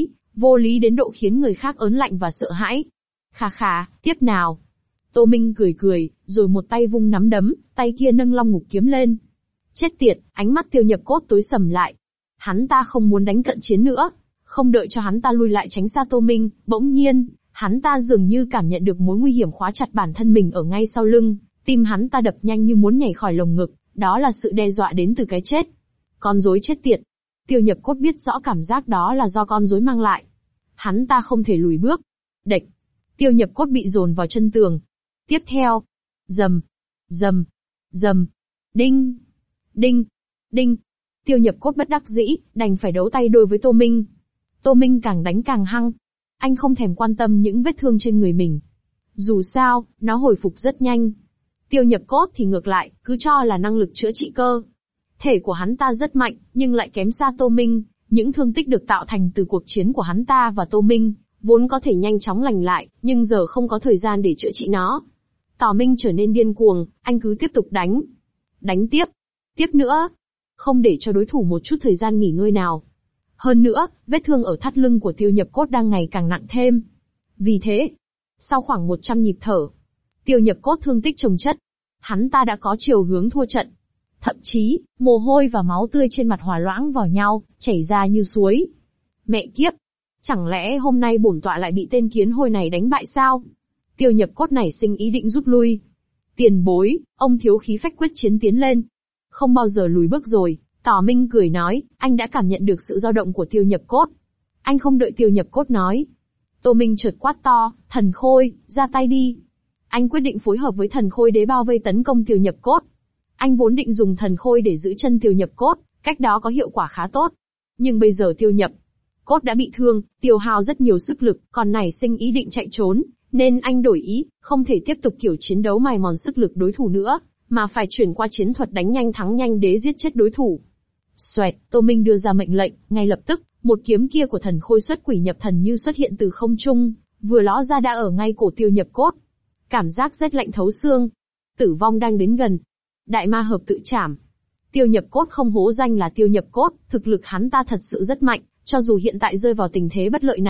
vô lý đến độ khiến người khác ớn lạnh và sợ hãi. Khà khà, tiếp nào. Tô Minh cười, rồi một tay vung nắm đấm, tay kia nâng long ngục kiếm lên. Chết tiệt, ánh mắt Tiêu Nhập Cốt tối sầm lại. Hắn ta không muốn đánh cận chiến nữa. Không đợi cho hắn ta lui lại tránh xa Tô Minh, bỗng nhiên, hắn ta dường như cảm nhận được mối nguy hiểm khóa chặt bản thân mình ở ngay sau lưng, tim hắn ta đập nhanh như muốn nhảy khỏi lồng ngực, đó là sự đe dọa đến từ cái chết. Con rối chết tiệt. Tiêu Nhập Cốt biết rõ cảm giác đó là do con rối mang lại. Hắn ta không thể lùi bước. Đệch. Tiêu Nhập Cốt bị dồn vào chân tường. Tiếp theo, rầm, rầm, rầm, đinh, đinh, đinh. Tiêu Nhập Cốt bất đắc dĩ, đành phải đấu tay đôi với Tô Minh. Tô Minh càng đánh càng hăng. Anh không thèm quan tâm những vết thương trên người mình. Dù sao, nó hồi phục rất nhanh. Tiêu Nhập Cốt thì ngược lại, cứ cho là năng lực chữa trị cơ thể của hắn ta rất mạnh, nhưng lại kém xa Tô Minh. Những thương tích được tạo thành từ cuộc chiến của hắn ta và Tô Minh, vốn có thể nhanh chóng lành lại, nhưng giờ không có thời gian để chữa trị nó. Tào Minh trở nên điên cuồng, anh cứ tiếp tục đánh. Đánh tiếp. Tiếp nữa. Không để cho đối thủ một chút thời gian nghỉ ngơi nào. Hơn nữa, vết thương ở thắt lưng của Tiêu Nhập Cốt đang ngày càng nặng thêm. Vì thế, sau khoảng 100 nhịp thở, Tiêu Nhập Cốt thương tích chồng chất. Hắn ta đã có chiều hướng thua trận. Thậm chí, mồ hôi và máu tươi trên mặt hòa loãng vào nhau, chảy ra như suối. Mẹ kiếp! Chẳng lẽ hôm nay bổn tọa lại bị tên kiến hôi này đánh bại sao? Tiêu Nhập Cốt nảy sinh ý định rút lui. Tiền bối, ông thiếu khí phách quyết chiến tiến lên. Không bao giờ lùi bước rồi, Tào Minh cười nói, anh đã cảm nhận được sự dao động của Tiêu Nhập Cốt. Anh không đợi Tiêu Nhập Cốt nói. Tô Minh chợt quát to, Thần Khôi, ra tay đi. Anh quyết định phối hợp với Thần Khôi đế bao vây tấn công Tiêu Nhập Cốt. Anh vốn định dùng Thần Khôi để giữ chân Tiêu Nhập Cốt, cách đó có hiệu quả khá tốt. Nhưng bây giờ Tiêu Nhập Cốt đã bị thương, tiêu hao rất nhiều sức lực, còn nảy sinh ý định chạy trốn, nên anh đổi ý, không thể tiếp tục kiểu chiến đấu mài mòn sức lực đối thủ nữa, mà phải chuyển qua chiến thuật đánh nhanh thắng nhanh để giết chết đối thủ. Xoẹt, Tô Minh đưa ra mệnh lệnh, ngay lập tức, một kiếm kia của Thần Khôi xuất quỷ nhập thần như xuất hiện từ không trung, vừa ló ra đã ở ngay cổ Tiêu Nhập Cốt. Cảm giác rét lạnh thấu xương. Tử vong đang đến gần. Đại ma hợp tự trảm. Tiêu Nhập Cốt không hố danh là Tiêu Nhập Cốt, thực lực hắn ta thật sự rất mạnh, cho dù hiện tại rơi vào tình thế bất lợi này,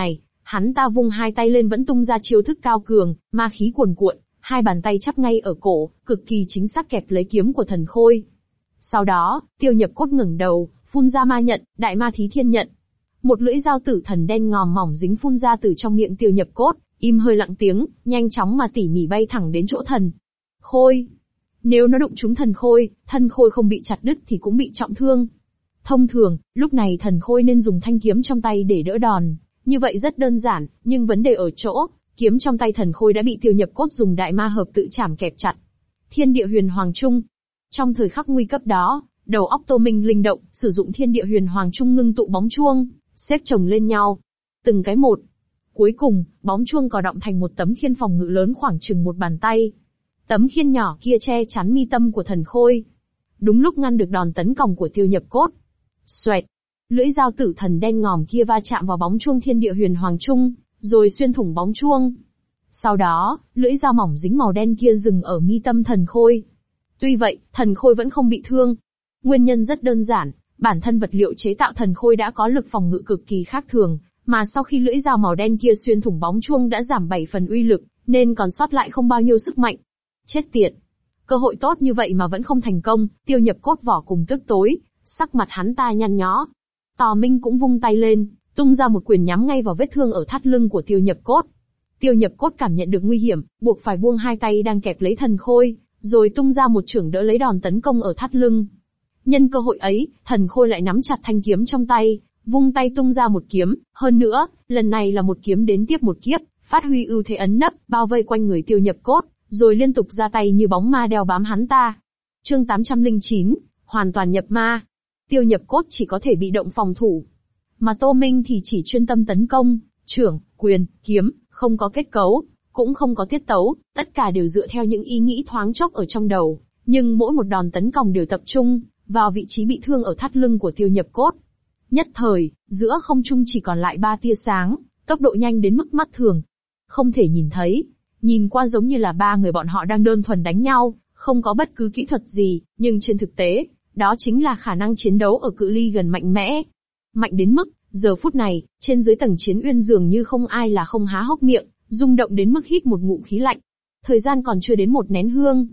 Hắn ta vung hai tay lên vẫn tung ra chiêu thức cao cường, ma khí cuồn cuộn, hai bàn tay chắp ngay ở cổ, cực kỳ chính xác kẹp lấy kiếm của Thần Khôi. Sau đó, Tiêu Nhập Cốt ngẩng đầu, phun ra ma nhận, Đại Ma Thí Thiên Nhận. Một lưỡi dao tử thần đen ngòm mỏng dính phun ra từ trong miệng Tiêu Nhập Cốt, im hơi lặng tiếng, nhanh chóng mà tỉ mỉ bay thẳng đến chỗ Thần Khôi. Nếu nó đụng trúng Thần Khôi không bị chặt đứt thì cũng bị trọng thương. Thông thường, lúc này Thần Khôi nên dùng thanh kiếm trong tay để đỡ đòn. Như vậy rất đơn giản, nhưng vấn đề ở chỗ, kiếm trong tay Thần Khôi đã bị Tiêu Nhập Cốt dùng đại ma hợp tự chảm kẹp chặt. Thiên địa huyền hoàng trung. Trong thời khắc nguy cấp đó, đầu óc Tô Minh linh động, sử dụng thiên địa huyền hoàng trung ngưng tụ bóng chuông, xếp chồng lên nhau. Từng cái một. Cuối cùng, bóng chuông cò động thành một tấm khiên phòng ngự lớn khoảng chừng một bàn tay. Tấm khiên nhỏ kia che chắn mi tâm của Thần Khôi. Đúng lúc ngăn được đòn tấn công của Tiêu Nhập Cốt. Xoẹt. Lưỡi dao tử thần đen ngòm kia va chạm vào bóng chuông thiên địa huyền hoàng trung, rồi xuyên thủng bóng chuông. Sau đó, lưỡi dao mỏng dính màu đen kia dừng ở mi tâm Thần Khôi. Tuy vậy, Thần Khôi vẫn không bị thương. Nguyên nhân rất đơn giản, bản thân vật liệu chế tạo Thần Khôi đã có lực phòng ngự cực kỳ khác thường, mà sau khi lưỡi dao màu đen kia xuyên thủng bóng chuông đã giảm 7 phần uy lực, nên còn sót lại không bao nhiêu sức mạnh. Chết tiệt! Cơ hội tốt như vậy mà vẫn không thành công, Tiêu Nhập Cốt vỏ cùng tức tối, sắc mặt hắn ta nhăn nhó. Tò Minh cũng vung tay lên, tung ra một quyền nhắm ngay vào vết thương ở thắt lưng của Tiêu Nhập Cốt. Tiêu Nhập Cốt cảm nhận được nguy hiểm, buộc phải buông hai tay đang kẹp lấy Thần Khôi, rồi tung ra một chưởng đỡ lấy đòn tấn công ở thắt lưng. Nhân cơ hội ấy, Thần Khôi lại nắm chặt thanh kiếm trong tay, vung tay tung ra một kiếm, hơn nữa, lần này là một kiếm đến tiếp một kiếp, phát huy ưu thế ấn nấp, bao vây quanh người Tiêu Nhập Cốt, rồi liên tục ra tay như bóng ma đeo bám hắn ta. Chương 809, hoàn toàn nhập ma. Tiêu Nhập Cốt chỉ có thể bị động phòng thủ, mà Tô Minh thì chỉ chuyên tâm tấn công, chưởng, quyền, kiếm, không có kết cấu, cũng không có tiết tấu, tất cả đều dựa theo những ý nghĩ thoáng chốc ở trong đầu, nhưng mỗi một đòn tấn công đều tập trung vào vị trí bị thương ở thắt lưng của Tiêu Nhập Cốt. Nhất thời, giữa không trung chỉ còn lại 3 tia sáng, tốc độ nhanh đến mức mắt thường không thể nhìn thấy. Nhìn qua giống như là 3 người bọn họ đang đơn thuần đánh nhau, không có bất cứ kỹ thuật gì, nhưng trên thực tế, đó chính là khả năng chiến đấu ở cự ly gần mạnh mẽ. Mạnh đến mức, giờ phút này, trên dưới tầng chiến uyên dường như không ai là không há hốc miệng, rung động đến mức hít một ngụm khí lạnh. Thời gian còn chưa đến một nén hương.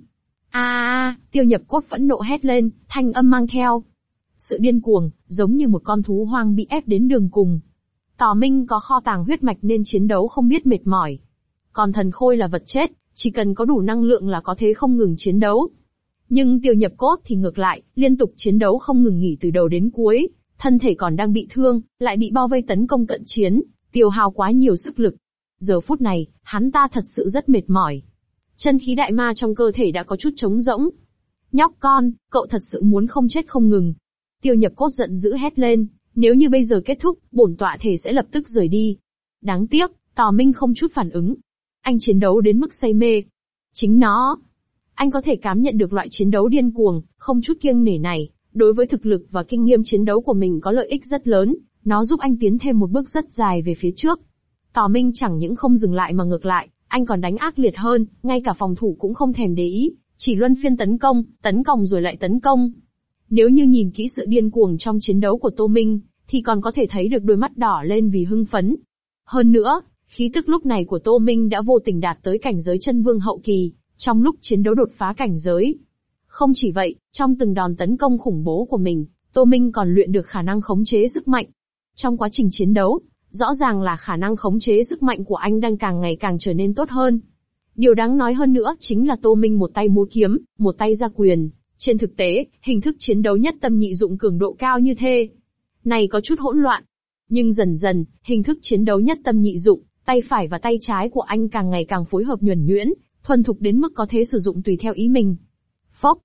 Tiêu Nhập Cốt phẫn nộ hét lên, thanh âm mang theo sự điên cuồng, giống như một con thú hoang bị ép đến đường cùng. Tò Minh có kho tàng huyết mạch nên chiến đấu không biết mệt mỏi. Còn Thần Khôi là vật chết, chỉ cần có đủ năng lượng là có thể không ngừng chiến đấu. Nhưng Tiêu Nhập Cốt thì ngược lại, liên tục chiến đấu không ngừng nghỉ từ đầu đến cuối, thân thể còn đang bị thương, lại bị bao vây tấn công cận chiến, tiêu hao quá nhiều sức lực. Giờ phút này, hắn ta thật sự rất mệt mỏi. Chân khí đại ma trong cơ thể đã có chút trống rỗng. Nhóc con, cậu thật sự muốn không chết không ngừng. Tiêu Nhập Cốt giận dữ hét lên, nếu như bây giờ kết thúc, bổn tọa thể sẽ lập tức rời đi. Đáng tiếc, Tò Minh không chút phản ứng. Anh chiến đấu đến mức say mê. Chính nó. Anh có thể cảm nhận được loại chiến đấu điên cuồng, không chút kiêng nể này, đối với thực lực và kinh nghiệm chiến đấu của mình có lợi ích rất lớn, nó giúp anh tiến thêm một bước rất dài về phía trước. Tò Minh chẳng những không dừng lại mà ngược lại, anh còn đánh ác liệt hơn, ngay cả phòng thủ cũng không thèm để ý, chỉ luân phiên tấn công rồi lại tấn công. Nếu như nhìn kỹ sự điên cuồng trong chiến đấu của Tô Minh, thì còn có thể thấy được đôi mắt đỏ lên vì hưng phấn. Hơn nữa, khí tức lúc này của Tô Minh đã vô tình đạt tới cảnh giới chân vương hậu kỳ, trong lúc chiến đấu đột phá cảnh giới. Không chỉ vậy, trong từng đòn tấn công khủng bố của mình, Tô Minh còn luyện được khả năng khống chế sức mạnh. Trong quá trình chiến đấu, rõ ràng là khả năng khống chế sức mạnh của anh đang càng ngày càng trở nên tốt hơn. Điều đáng nói hơn nữa chính là Tô Minh một tay múa kiếm, một tay ra quyền. Trên thực tế, hình thức chiến đấu nhất tâm nhị dụng cường độ cao như thế này có chút hỗn loạn. Nhưng dần dần, hình thức chiến đấu nhất tâm nhị dụng, tay phải và tay trái của anh càng ngày càng phối hợp nhuần nhuyễn, thuần thục đến mức có thể sử dụng tùy theo ý mình. Phốc!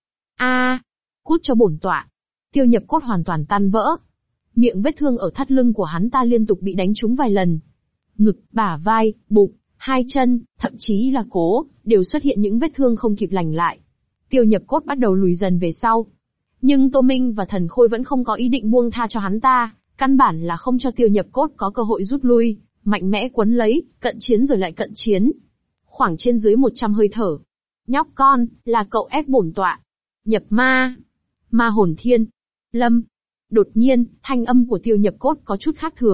Cút cho bổn tọa! Tiêu Nhập Cốt hoàn toàn tan vỡ. Miệng vết thương ở thắt lưng của hắn ta liên tục bị đánh trúng vài lần. Ngực, bả vai, bụng, hai chân, thậm chí là cổ, đều xuất hiện những vết thương không kịp lành lại. Tiêu Nhập Cốt bắt đầu lùi dần về sau. Nhưng Tô Minh và Thần Khôi vẫn không có ý định buông tha cho hắn ta, căn bản là không cho Tiêu Nhập Cốt có cơ hội rút lui, mạnh mẽ quấn lấy, cận chiến rồi lại cận chiến. Khoảng trên dưới 100 hơi thở. Nhóc con, là cậu ép bổn tọa. Nhập ma. Ma hồn thiên. Lâm. Đột nhiên, thanh âm của Tiêu Nhập Cốt có chút khác thường,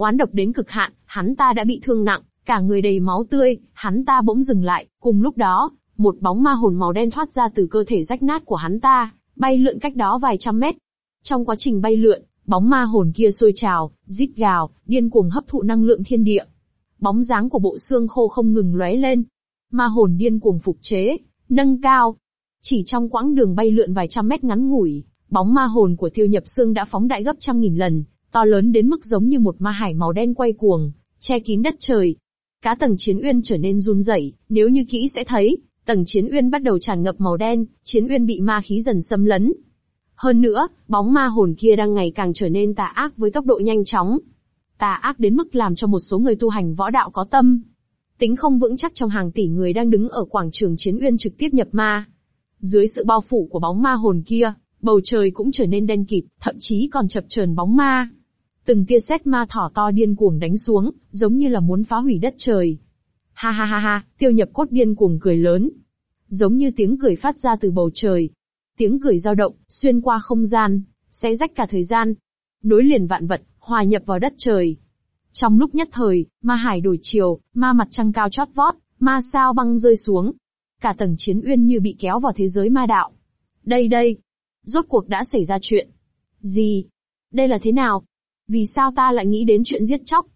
Oán độc đến cực hạn, hắn ta đã bị thương nặng, cả người đầy máu tươi, hắn ta bỗng dừng lại, cùng lúc đó, một bóng ma hồn màu đen thoát ra từ cơ thể rách nát của hắn ta, bay lượn cách đó vài trăm mét. Trong quá trình bay lượn, bóng ma hồn kia sôi trào, rít gào, điên cuồng hấp thụ năng lượng thiên địa. Bóng dáng của bộ xương khô không ngừng lóe lên. Ma hồn điên cuồng phục chế, nâng cao. Chỉ trong quãng đường bay lượn vài trăm mét ngắn ngủi, bóng ma hồn của Tiêu Nhập Xương đã phóng đại gấp trăm nghìn lần, to lớn đến mức giống như một ma hải màu đen quay cuồng, che kín đất trời. Cả tầng chiến uyên trở nên run rẩy, nếu như kỹ sẽ thấy, tầng chiến uyên bắt đầu tràn ngập màu đen, chiến uyên bị ma khí dần xâm lấn. Hơn nữa, bóng ma hồn kia đang ngày càng trở nên tà ác với tốc độ nhanh chóng. Tà ác đến mức làm cho một số người tu hành võ đạo có tâm tính không vững chắc trong hàng tỷ người đang đứng ở quảng trường chiến uyên trực tiếp nhập ma. Dưới sự bao phủ của bóng ma hồn kia, bầu trời cũng trở nên đen kịt, thậm chí còn chập chờn bóng ma. Từng tia sét ma thỏ to điên cuồng đánh xuống, giống như là muốn phá hủy đất trời. Ha ha ha ha, Tiêu Nhập Cốt điên cuồng cười lớn. Giống như tiếng cười phát ra từ bầu trời. Tiếng cười dao động, xuyên qua không gian, xé rách cả thời gian. Nối liền vạn vật, hòa nhập vào đất trời. Trong lúc nhất thời, ma hải đổi chiều, ma mặt trăng cao chót vót, ma sao băng rơi xuống. Cả tầng chiến uyên như bị kéo vào thế giới ma đạo. Đây, rốt cuộc đã xảy ra chuyện. Gì? Đây là thế nào? Vì sao ta lại nghĩ đến chuyện giết chóc?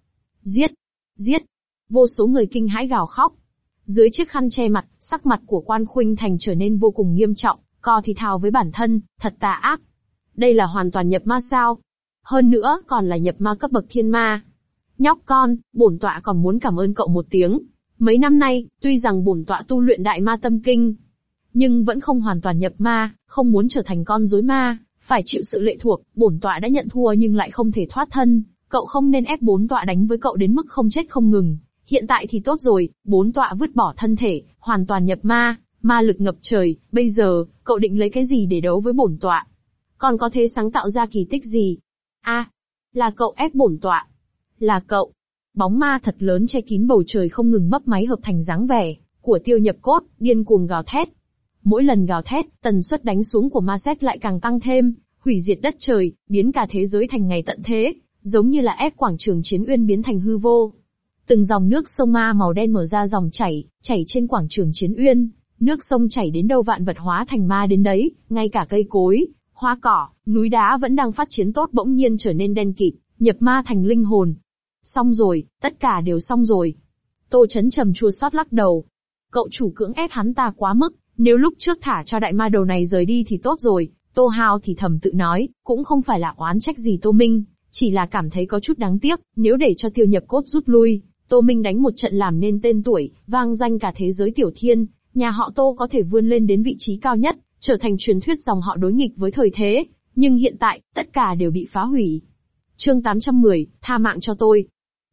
Giết! Vô số người kinh hãi gào khóc. Dưới chiếc khăn che mặt, sắc mặt của Quan Khuynh Thành trở nên vô cùng nghiêm trọng, co thì thào với bản thân, thật tà ác. Đây là hoàn toàn nhập ma sao? Hơn nữa, còn là nhập ma cấp bậc thiên ma. Nhóc con, bổn tọa còn muốn cảm ơn cậu một tiếng. Mấy năm nay, tuy rằng bổn tọa tu luyện đại ma tâm kinh, nhưng vẫn không hoàn toàn nhập ma, không muốn trở thành con rối ma, phải chịu sự lệ thuộc, bổn tọa đã nhận thua nhưng lại không thể thoát thân. Cậu không nên ép bổn tọa đánh với cậu đến mức không chết không ngừng. Hiện tại thì tốt rồi, bổn tọa vứt bỏ thân thể, hoàn toàn nhập ma, ma lực ngập trời, bây giờ, cậu định lấy cái gì để đấu với bổn tọa? Còn có thể sáng tạo ra kỳ tích gì? Là cậu ép bổn tọa. Là cậu. Bóng ma thật lớn che kín bầu trời không ngừng mấp máy hợp thành dáng vẻ của Tiêu Nhập Cốt, điên cuồng gào thét. Mỗi lần gào thét, tần suất đánh xuống của ma sét lại càng tăng thêm, hủy diệt đất trời, biến cả thế giới thành ngày tận thế, giống như là ép quảng trường chiến uyên biến thành hư vô. Từng dòng nước sông ma màu đen mở ra dòng chảy trên quảng trường chiến uyên, nước sông chảy đến đâu vạn vật hóa thành ma đến đấy, ngay cả cây cối, hoa cỏ, núi đá vẫn đang phát triển tốt bỗng nhiên trở nên đen kịt, nhập ma thành linh hồn. Xong rồi, tất cả đều xong rồi. Tô Chấn trầm chua xót lắc đầu. Cậu chủ cưỡng ép hắn ta quá mức, nếu lúc trước thả cho đại ma đầu này rời đi thì tốt rồi. Tô Hào thì thầm tự nói, cũng không phải là oán trách gì Tô Minh, chỉ là cảm thấy có chút đáng tiếc, nếu để cho Tiêu Nhập Cốt rút lui, Tô Minh đánh một trận làm nên tên tuổi, vang danh cả thế giới tiểu thiên, nhà họ Tô có thể vươn lên đến vị trí cao nhất, trở thành truyền thuyết dòng họ đối nghịch với thời thế, nhưng hiện tại, tất cả đều bị phá hủy. Chương 810, tha mạng cho tôi.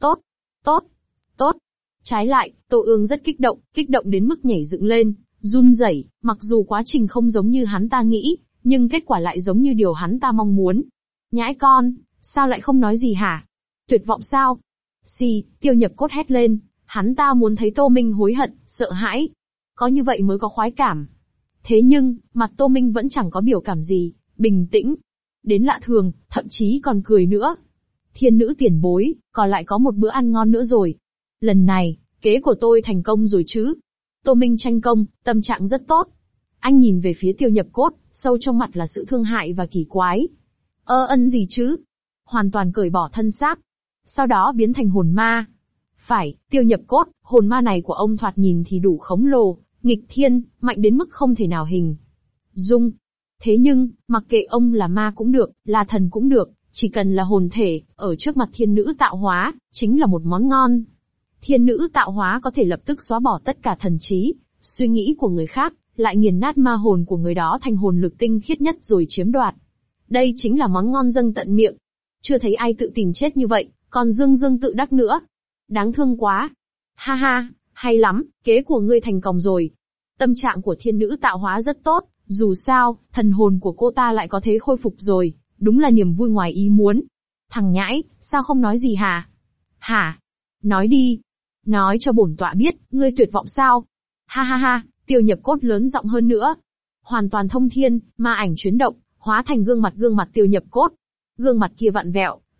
Tốt. Trái lại, Tô Ương rất kích động đến mức nhảy dựng lên, run rẩy, mặc dù quá trình không giống như hắn ta nghĩ, nhưng kết quả lại giống như điều hắn ta mong muốn. Nhãi con, sao lại không nói gì hả? Tuyệt vọng sao? Tiêu Nhập Cốt hét lên, hắn ta muốn thấy Tô Minh hối hận, sợ hãi. Có như vậy mới có khoái cảm. Thế nhưng, mặt Tô Minh vẫn chẳng có biểu cảm gì, bình tĩnh. Đến lạ thường, thậm chí còn cười nữa. Thiên nữ tiền bối, còn lại có một bữa ăn ngon nữa rồi. Lần này, kế của tôi thành công rồi chứ? Tô Minh tranh công, tâm trạng rất tốt. Anh nhìn về phía Tiêu Nhập Cốt, sâu trong mặt là sự thương hại và kỳ quái. Ân gì chứ? Hoàn toàn cởi bỏ thân xác. Sau đó biến thành hồn ma. Phải, Tiêu Nhập Cốt, hồn ma này của ông thoạt nhìn thì đủ khổng lồ, nghịch thiên, mạnh đến mức không thể nào hình dung. Thế nhưng, mặc kệ ông là ma cũng được, là thần cũng được, chỉ cần là hồn thể, ở trước mặt thiên nữ tạo hóa, chính là một món ngon. Thiên nữ tạo hóa có thể lập tức xóa bỏ tất cả thần trí, suy nghĩ của người khác, lại nghiền nát ma hồn của người đó thành hồn lực tinh khiết nhất rồi chiếm đoạt. Đây chính là món ngon dâng tận miệng. Chưa thấy ai tự tìm chết như vậy, còn dương tự đắc nữa. Đáng thương quá. Ha ha, hay lắm, kế của ngươi thành công rồi. Tâm trạng của thiên nữ tạo hóa rất tốt, dù sao, thần hồn của cô ta lại có thế khôi phục rồi, đúng là niềm vui ngoài ý muốn. Thằng nhãi, sao không nói gì hả? Hả? Nói đi. Nói cho bổn tọa biết, ngươi tuyệt vọng sao? Ha ha ha, Tiêu Nhập Cốt lớn giọng hơn nữa. Hoàn toàn thông thiên, ma ảnh chuyển động, hóa thành gương mặt Tiêu Nhập Cốt. Gương mặt kia vặn vẹo,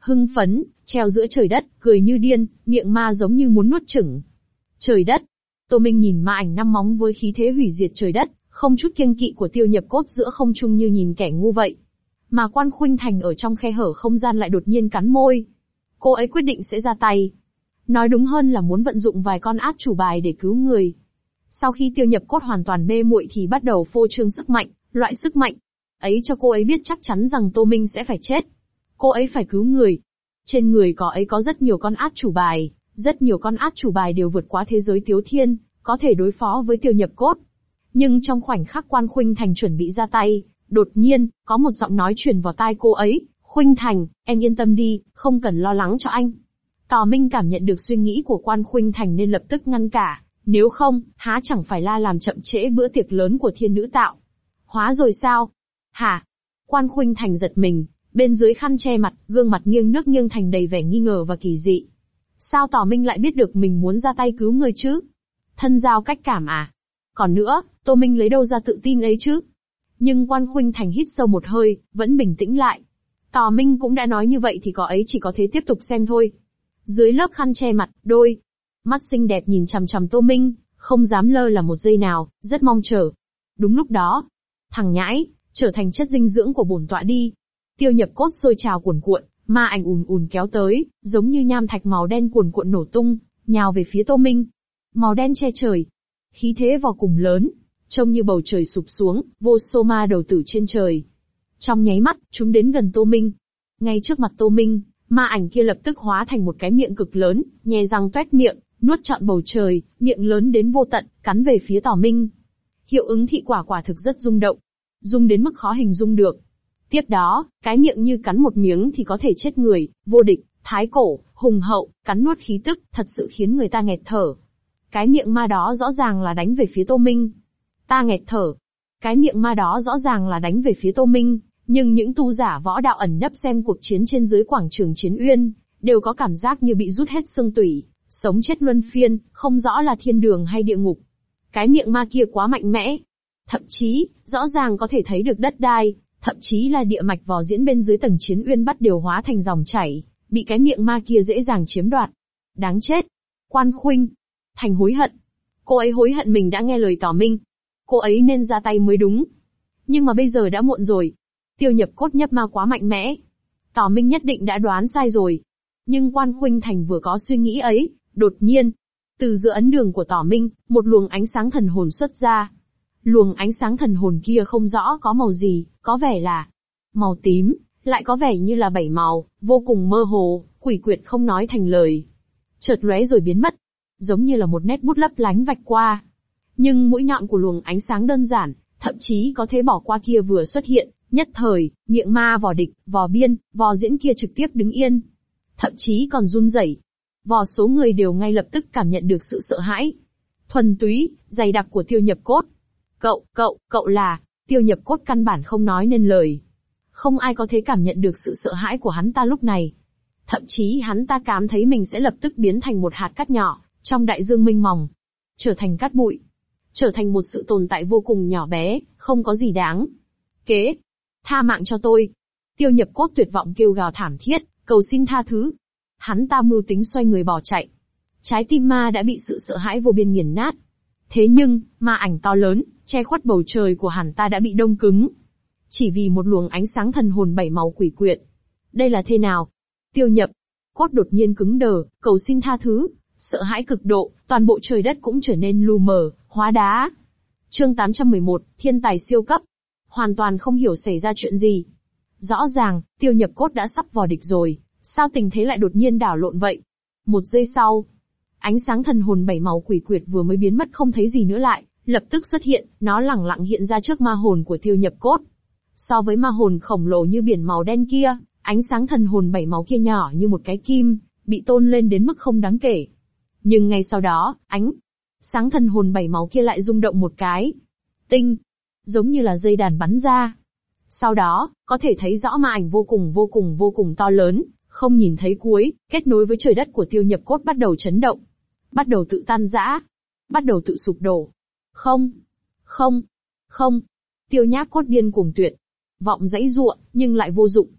hưng phấn, treo giữa trời đất, cười như điên, miệng ma giống như muốn nuốt chửng. Trời đất! Tô Minh nhìn ma ảnh 5 móng với khí thế hủy diệt trời đất, không chút kiêng kỵ của Tiêu Nhập Cốt giữa không trung như nhìn kẻ ngu vậy. Mà Quan Khuynh Thành ở trong khe hở không gian lại đột nhiên cắn môi. Cô ấy quyết định sẽ ra tay. Nói đúng hơn là muốn vận dụng vài con át chủ bài để cứu người. Sau khi Tiêu Nhập Cốt hoàn toàn mê muội thì bắt đầu phô trương sức mạnh, loại sức mạnh ấy cho cô ấy biết chắc chắn rằng Tô Minh sẽ phải chết. Cô ấy phải cứu người. Trên người có ấy có rất nhiều con át chủ bài, rất nhiều con át chủ bài đều vượt quá thế giới Tiếu Thiên, có thể đối phó với Tiêu Nhập Cốt. Nhưng trong khoảnh khắc Quan Khuynh Thành chuẩn bị ra tay, đột nhiên, có một giọng nói truyền vào tai cô ấy, "Khuynh Thành, em yên tâm đi, không cần lo lắng cho anh." Tò Minh cảm nhận được suy nghĩ của Quan Khuynh Thành nên lập tức ngăn cả, nếu không, há chẳng phải la làm chậm trễ bữa tiệc lớn của Thiên Nữ Tạo. Hóa rồi sao? Hả? Quan Khuynh Thành giật mình, bên dưới khăn che mặt, gương mặt nghiêng nước nghiêng thành đầy vẻ nghi ngờ và kỳ dị. Sao Tò Minh lại biết được mình muốn ra tay cứu người chứ? Thân giao cách cảm à? Còn nữa, Tô Minh lấy đâu ra tự tin ấy chứ? Nhưng Quan Khuynh Thành hít sâu một hơi, vẫn bình tĩnh lại. Tò Minh cũng đã nói như vậy thì có ấy chỉ có thế tiếp tục xem thôi. Dưới lớp khăn che mặt, đôi mắt xinh đẹp nhìn chằm chằm Tô Minh, không dám lơ là một giây nào, rất mong chờ. Đúng lúc đó, thằng nhãi, trở thành chất dinh dưỡng của bổn tọa đi. Tiêu Nhập Cốt sôi trào cuồn cuộn, ma ảnh ùn ùn kéo tới, giống như nham thạch màu đen cuồn cuộn nổ tung, nhào về phía Tô Minh. Màu đen che trời, khí thế vô cùng lớn, trông như bầu trời sụp xuống, vô số ma đầu tử trên trời. Trong nháy mắt, chúng đến gần Tô Minh. Ngay trước mặt Tô Minh, ma ảnh kia lập tức hóa thành một cái miệng cực lớn, nhe răng toét miệng, nuốt trọn bầu trời, miệng lớn đến vô tận, cắn về phía Tò Minh. Hiệu ứng thị quả quả thực rất rung động, rung đến mức khó hình dung được. Tiếp đó, cái miệng như cắn một miếng thì có thể chết người, vô địch, thái cổ, hùng hậu, cắn nuốt khí tức, thật sự khiến người ta nghẹt thở. Cái miệng ma đó rõ ràng là đánh về phía Tô Minh. Ta nghẹt thở. Cái miệng ma đó rõ ràng là đánh về phía Tô Minh, nhưng những tu giả võ đạo ẩn nấp xem cuộc chiến trên dưới quảng trường Chiến Uyên, đều có cảm giác như bị rút hết xương tủy, sống chết luân phiên, không rõ là thiên đường hay địa ngục. Cái miệng ma kia quá mạnh mẽ. Thậm chí, rõ ràng có thể thấy được đất đai, thậm chí là địa mạch vò diễn bên dưới tầng Chiến Uyên bắt đều hóa thành dòng chảy, bị cái miệng ma kia dễ dàng chiếm đoạt. Đáng chết. Quan Khuynh Thành hối hận. Cô ấy hối hận mình đã nghe lời Tò Minh. Cô ấy nên ra tay mới đúng. Nhưng mà bây giờ đã muộn rồi. Tiêu Nhập Cốt nhấp ma quá mạnh mẽ. Tò Minh nhất định đã đoán sai rồi. Nhưng Quan Khuynh Thành vừa có suy nghĩ ấy, đột nhiên, từ giữa ấn đường của Tò Minh, một luồng ánh sáng thần hồn xuất ra. Luồng ánh sáng thần hồn kia không rõ có màu gì, có vẻ là màu tím, lại có vẻ như là 7 màu, vô cùng mơ hồ, quỷ quyệt không nói thành lời. Chợt lóe rồi biến mất, giống như là một nét bút lấp lánh vạch qua. Nhưng mũi nhọn của luồng ánh sáng đơn giản, thậm chí có thể bỏ qua kia vừa xuất hiện, nhất thời, miệng ma vò địch, vò biên, vò diễn kia trực tiếp đứng yên. Thậm chí còn run rẩy. Vò số người đều ngay lập tức cảm nhận được sự sợ hãi. Thuần túy, dày đặc của Tiêu Nhập Cốt. Cậu là, Tiêu Nhập Cốt căn bản không nói nên lời. Không ai có thể cảm nhận được sự sợ hãi của hắn ta lúc này. Thậm chí hắn ta cảm thấy mình sẽ lập tức biến thành một hạt cát nhỏ, trong đại dương mênh mòng. Trở thành cát bụi. Trở thành một sự tồn tại vô cùng nhỏ bé, không có gì đáng kế. Tha mạng cho tôi. Tiêu Nhập Cốt tuyệt vọng kêu gào thảm thiết, cầu xin tha thứ. Hắn ta mưu tính xoay người bỏ chạy. Trái tim ma đã bị sự sợ hãi vô biên nghiền nát. Thế nhưng, ma ảnh to lớn, che khuất bầu trời của hắn ta đã bị đông cứng. Chỉ vì một luồng ánh sáng thần hồn 7 màu quỷ quyệt. Đây là thế nào? Tiêu Nhập Cốt đột nhiên cứng đờ, cầu xin tha thứ, sợ hãi cực độ, toàn bộ trời đất cũng trở nên lu mờ, hóa đá. Chương 811, thiên tài siêu cấp. Hoàn toàn không hiểu xảy ra chuyện gì. Rõ ràng, Tiêu Nhập Cốt đã sắp vào địch rồi, sao tình thế lại đột nhiên đảo lộn vậy? Một giây sau, ánh sáng thần hồn 7 màu quỷ quyệt vừa mới biến mất không thấy gì nữa lại, lập tức xuất hiện, nó lẳng lặng hiện ra trước ma hồn của Tiêu Nhập Cốt. So với ma hồn khổng lồ như biển màu đen kia, ánh sáng thần hồn 7 màu kia nhỏ như một cái kim, bị tôn lên đến mức không đáng kể. Nhưng ngay sau đó, ánh sáng thần hồn 7 màu kia lại rung động một cái. Tinh, giống như là dây đàn bắn ra. Sau đó, có thể thấy rõ ma ảnh vô cùng to lớn, không nhìn thấy cuối, kết nối với trời đất của Tiêu Nhập Cốt bắt đầu chấn động. Bắt đầu tự tan rã. Bắt đầu tự sụp đổ. Không. Tiêu Nhác Cốt điên cuồng tuyệt vọng giãy giụa, nhưng lại vô dụng.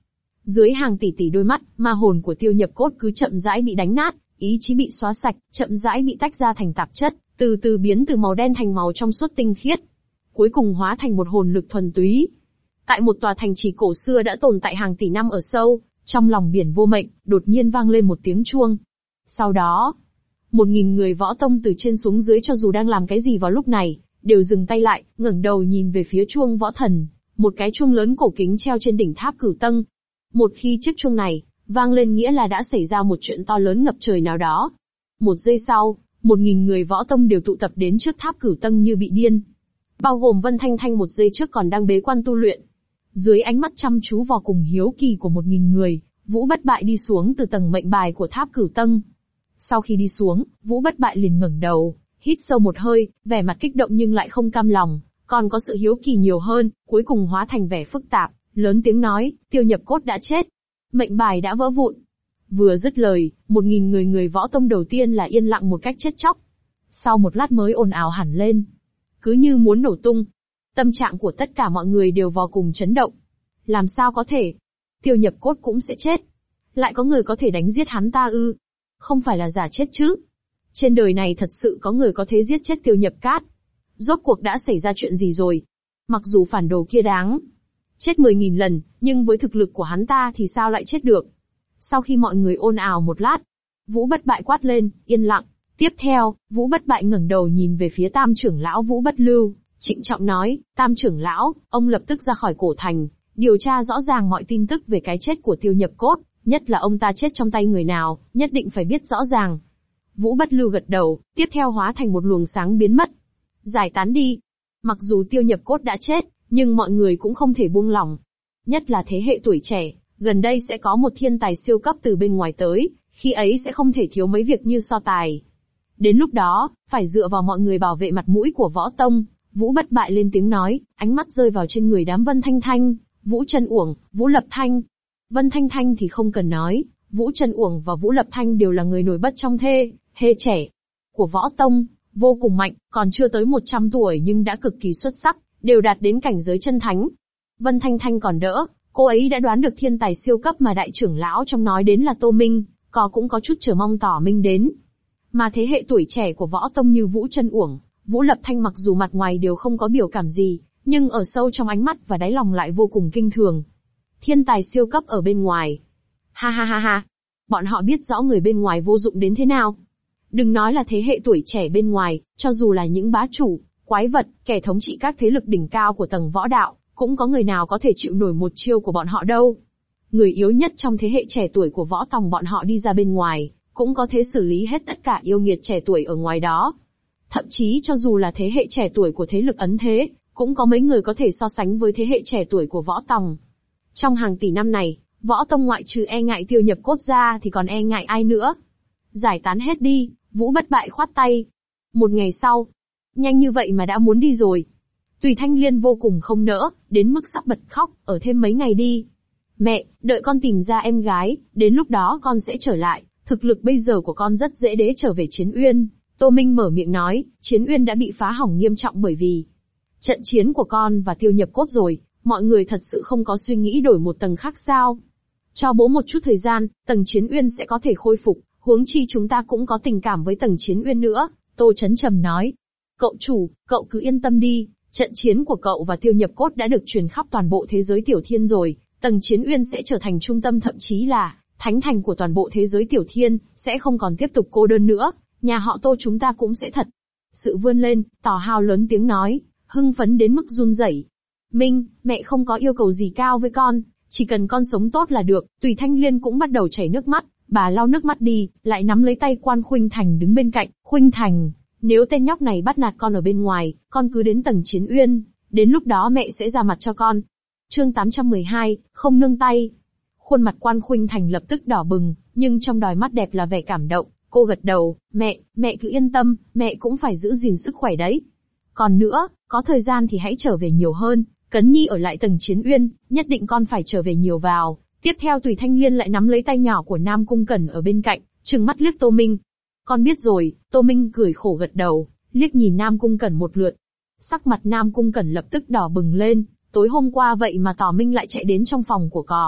Dưới hàng tỷ tỷ đôi mắt, ma hồn của Tiêu Nhập Cốt cứ chậm rãi bị đánh nát, ý chí bị xóa sạch, chậm rãi bị tách ra thành tạp chất, từ từ biến từ màu đen thành màu trong suốt tinh khiết. Cuối cùng hóa thành một hồn lực thuần túy. Tại một tòa thành trì cổ xưa đã tồn tại hàng tỷ năm ở sâu, trong lòng biển vô mệnh, đột nhiên vang lên một tiếng chuông. Sau đó, 1000 người võ tông từ trên xuống dưới cho dù đang làm cái gì vào lúc này, đều dừng tay lại, ngẩng đầu nhìn về phía chuông võ thần, một cái chuông lớn cổ kính treo trên đỉnh tháp Cửu Tâng. Một khi chiếc chuông này vang lên nghĩa là đã xảy ra một chuyện to lớn ngập trời nào đó. Một giây sau, 1000 người võ tông đều tụ tập đến trước tháp Cửu Tâng như bị điên. Bao gồm Vân Thanh Thanh một giây trước còn đang bế quan tu luyện. Dưới ánh mắt chăm chú vô cùng hiếu kỳ của 1000 người, Vũ Bất Bại đi xuống từ tầng mệnh bài của tháp Cửu Tâng. Sau khi đi xuống, Vũ Bất Bại liền ngẩng đầu, hít sâu một hơi, vẻ mặt kích động nhưng lại không cam lòng, còn có sự hiếu kỳ nhiều hơn, cuối cùng hóa thành vẻ phức tạp, lớn tiếng nói, Tiêu Nhập Cốt đã chết. Mệnh bài đã vỡ vụn. Vừa dứt lời, 1000 người võ tông đầu tiên là yên lặng một cách chết chóc. Sau một lát mới ồn ào hẳn lên. Cứ như muốn nổ tung. Tâm trạng của tất cả mọi người đều vô cùng chấn động. Làm sao có thể? Tiêu Nhập Cốt cũng sẽ chết. Lại có người có thể đánh giết hắn ta ư? Không phải là giả chết chứ? Trên đời này thật sự có người có thể giết chết Tiêu Nhập Cát. Rốt cuộc đã xảy ra chuyện gì rồi? Mặc dù phản đồ kia đáng chết 10.000 lần, nhưng với thực lực của hắn ta thì sao lại chết được? Sau khi mọi người ồn ào một lát, Vũ Bất Bại quát lên, yên lặng. Tiếp theo, Vũ Bất Bại ngẩng đầu nhìn về phía Tam trưởng lão Vũ Bất Lưu, trịnh trọng nói, Tam trưởng lão, ông lập tức ra khỏi cổ thành, điều tra rõ ràng mọi tin tức về cái chết của Tiêu Nhập Cốt, nhất là ông ta chết trong tay người nào, nhất định phải biết rõ ràng. Vũ Bất Lưu gật đầu, tiếp theo hóa thành một luồng sáng biến mất. Giải tán đi. Mặc dù Tiêu Nhập Cốt đã chết, nhưng mọi người cũng không thể buông lỏng. Nhất là thế hệ tuổi trẻ, gần đây sẽ có một thiên tài siêu cấp từ bên ngoài tới, khi ấy sẽ không thể thiếu mấy việc như so tài. Đến lúc đó, phải dựa vào mọi người bảo vệ mặt mũi của võ tông. Vũ Bất Bại lên tiếng nói, ánh mắt rơi vào trên người đám Vân Thanh Thanh, Vũ Trân Uổng, Vũ Lập Thanh. Vân Thanh Thanh thì không cần nói, Vũ Trân Uổng và Vũ Lập Thanh đều là người nổi bật trong hệ trẻ của võ tông, vô cùng mạnh, còn chưa tới 100 tuổi nhưng đã cực kỳ xuất sắc, đều đạt đến cảnh giới chân thánh. Vân Thanh Thanh còn đỡ, cô ấy đã đoán được thiên tài siêu cấp mà đại trưởng lão trong nói đến là Tô Minh, cũng có chút chờ mong tỏ minh đến. Mà thế hệ tuổi trẻ của võ tông như Vũ Trân Uổng, Vũ Lập Thanh mặc dù mặt ngoài đều không có biểu cảm gì, nhưng ở sâu trong ánh mắt và đáy lòng lại vô cùng kinh thường. Thiên tài siêu cấp ở bên ngoài. Ha ha ha ha. Bọn họ biết rõ người bên ngoài vô dụng đến thế nào. Đừng nói là thế hệ tuổi trẻ bên ngoài, cho dù là những bá chủ, quái vật, kẻ thống trị các thế lực đỉnh cao của tầng võ đạo, cũng có người nào có thể chịu nổi một chiêu của bọn họ đâu. Người yếu nhất trong thế hệ trẻ tuổi của võ tòng bọn họ đi ra bên ngoài, cũng có thể xử lý hết tất cả yêu nghiệt trẻ tuổi ở ngoài đó. Thậm chí cho dù là thế hệ trẻ tuổi của thế lực ấn thế, cũng có mấy người có thể so sánh với thế hệ trẻ tuổi của võ tòng. Trong hàng tỷ năm này, võ tông ngoại trừ e ngại Tiêu Nhập Cốt ra thì còn e ngại ai nữa? Giải tán hết đi, Vũ Bất Bại khoát tay. Một ngày sau, nhanh như vậy mà đã muốn đi rồi. Tùy Thanh Liên vô cùng không nỡ, đến mức sắp bật khóc, ở thêm mấy ngày đi. Mẹ, đợi con tìm ra em gái, đến lúc đó con sẽ trở lại, thực lực bây giờ của con rất dễ để trở về Chiến Uyên. Tô Minh mở miệng nói, Chiến Uyên đã bị phá hỏng nghiêm trọng bởi vì trận chiến của con và Tiêu Nhập Cốt rồi, mọi người thật sự không có suy nghĩ đổi một tầng khác sao. Cho bố một chút thời gian, tầng Chiến Uyên sẽ có thể khôi phục, huống chi chúng ta cũng có tình cảm với tầng Chiến Uyên nữa, Tô Chấn Trầm nói. Cậu chủ, cậu cứ yên tâm đi, trận chiến của cậu và Tiêu Nhập Cốt đã được truyền khắp toàn bộ thế giới Tiểu Thiên rồi, tầng Chiến Uyên sẽ trở thành trung tâm thậm chí là thánh thành của toàn bộ thế giới Tiểu Thiên, sẽ không còn tiếp tục cô đơn nữa, nhà họ Tô chúng ta cũng sẽ thật sự vươn lên, Tào Hào lớn tiếng nói, hưng phấn đến mức run rẩy. Minh, mẹ không có yêu cầu gì cao với con, chỉ cần con sống tốt là được. Tùy Thanh Liên cũng bắt đầu chảy nước mắt, bà lau nước mắt đi, lại nắm lấy tay Quan Khuynh Thành đứng bên cạnh. Khuynh Thành, nếu tên nhóc này bắt nạt con ở bên ngoài, con cứ đến tầng Chiến Uyên, đến lúc đó mẹ sẽ ra mặt cho con. Chương 812, không nương tay. Khuôn mặt Quan Khuynh Thành lập tức đỏ bừng, nhưng trong đôi mắt đẹp là vẻ cảm động. Cô gật đầu, mẹ cứ yên tâm, mẹ cũng phải giữ gìn sức khỏe đấy. Còn nữa, có thời gian thì hãy trở về nhiều hơn, Cấn Nhi ở lại tầng Chiến Uyên, nhất định con phải trở về nhiều vào. Tiếp theo Tùy Thanh Liên lại nắm lấy tay nhỏ của Nam Cung Cẩn ở bên cạnh, trừng mắt liếc Tô Minh. Con biết rồi, Tô Minh cười khổ gật đầu, liếc nhìn Nam Cung Cẩn một lượt. Sắc mặt Nam Cung Cẩn lập tức đỏ bừng lên, tối hôm qua vậy mà Tỏ Minh lại chạy đến trong phòng của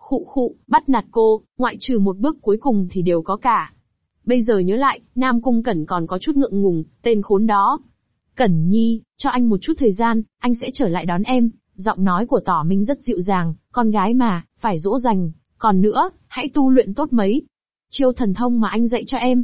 Khụ khụ, bắt nạt cô, ngoại trừ một bước cuối cùng thì đều có cả. Bây giờ nhớ lại, Nam Cung Cẩn còn có chút ngượng ngùng, tên khốn đó. Cẩn Nhi, cho anh một chút thời gian, anh sẽ trở lại đón em. Giọng nói của Tỏ Minh rất dịu dàng, con gái mà, phải dỗ dành. Còn nữa, hãy tu luyện tốt mấy chiêu thần thông mà anh dạy cho em.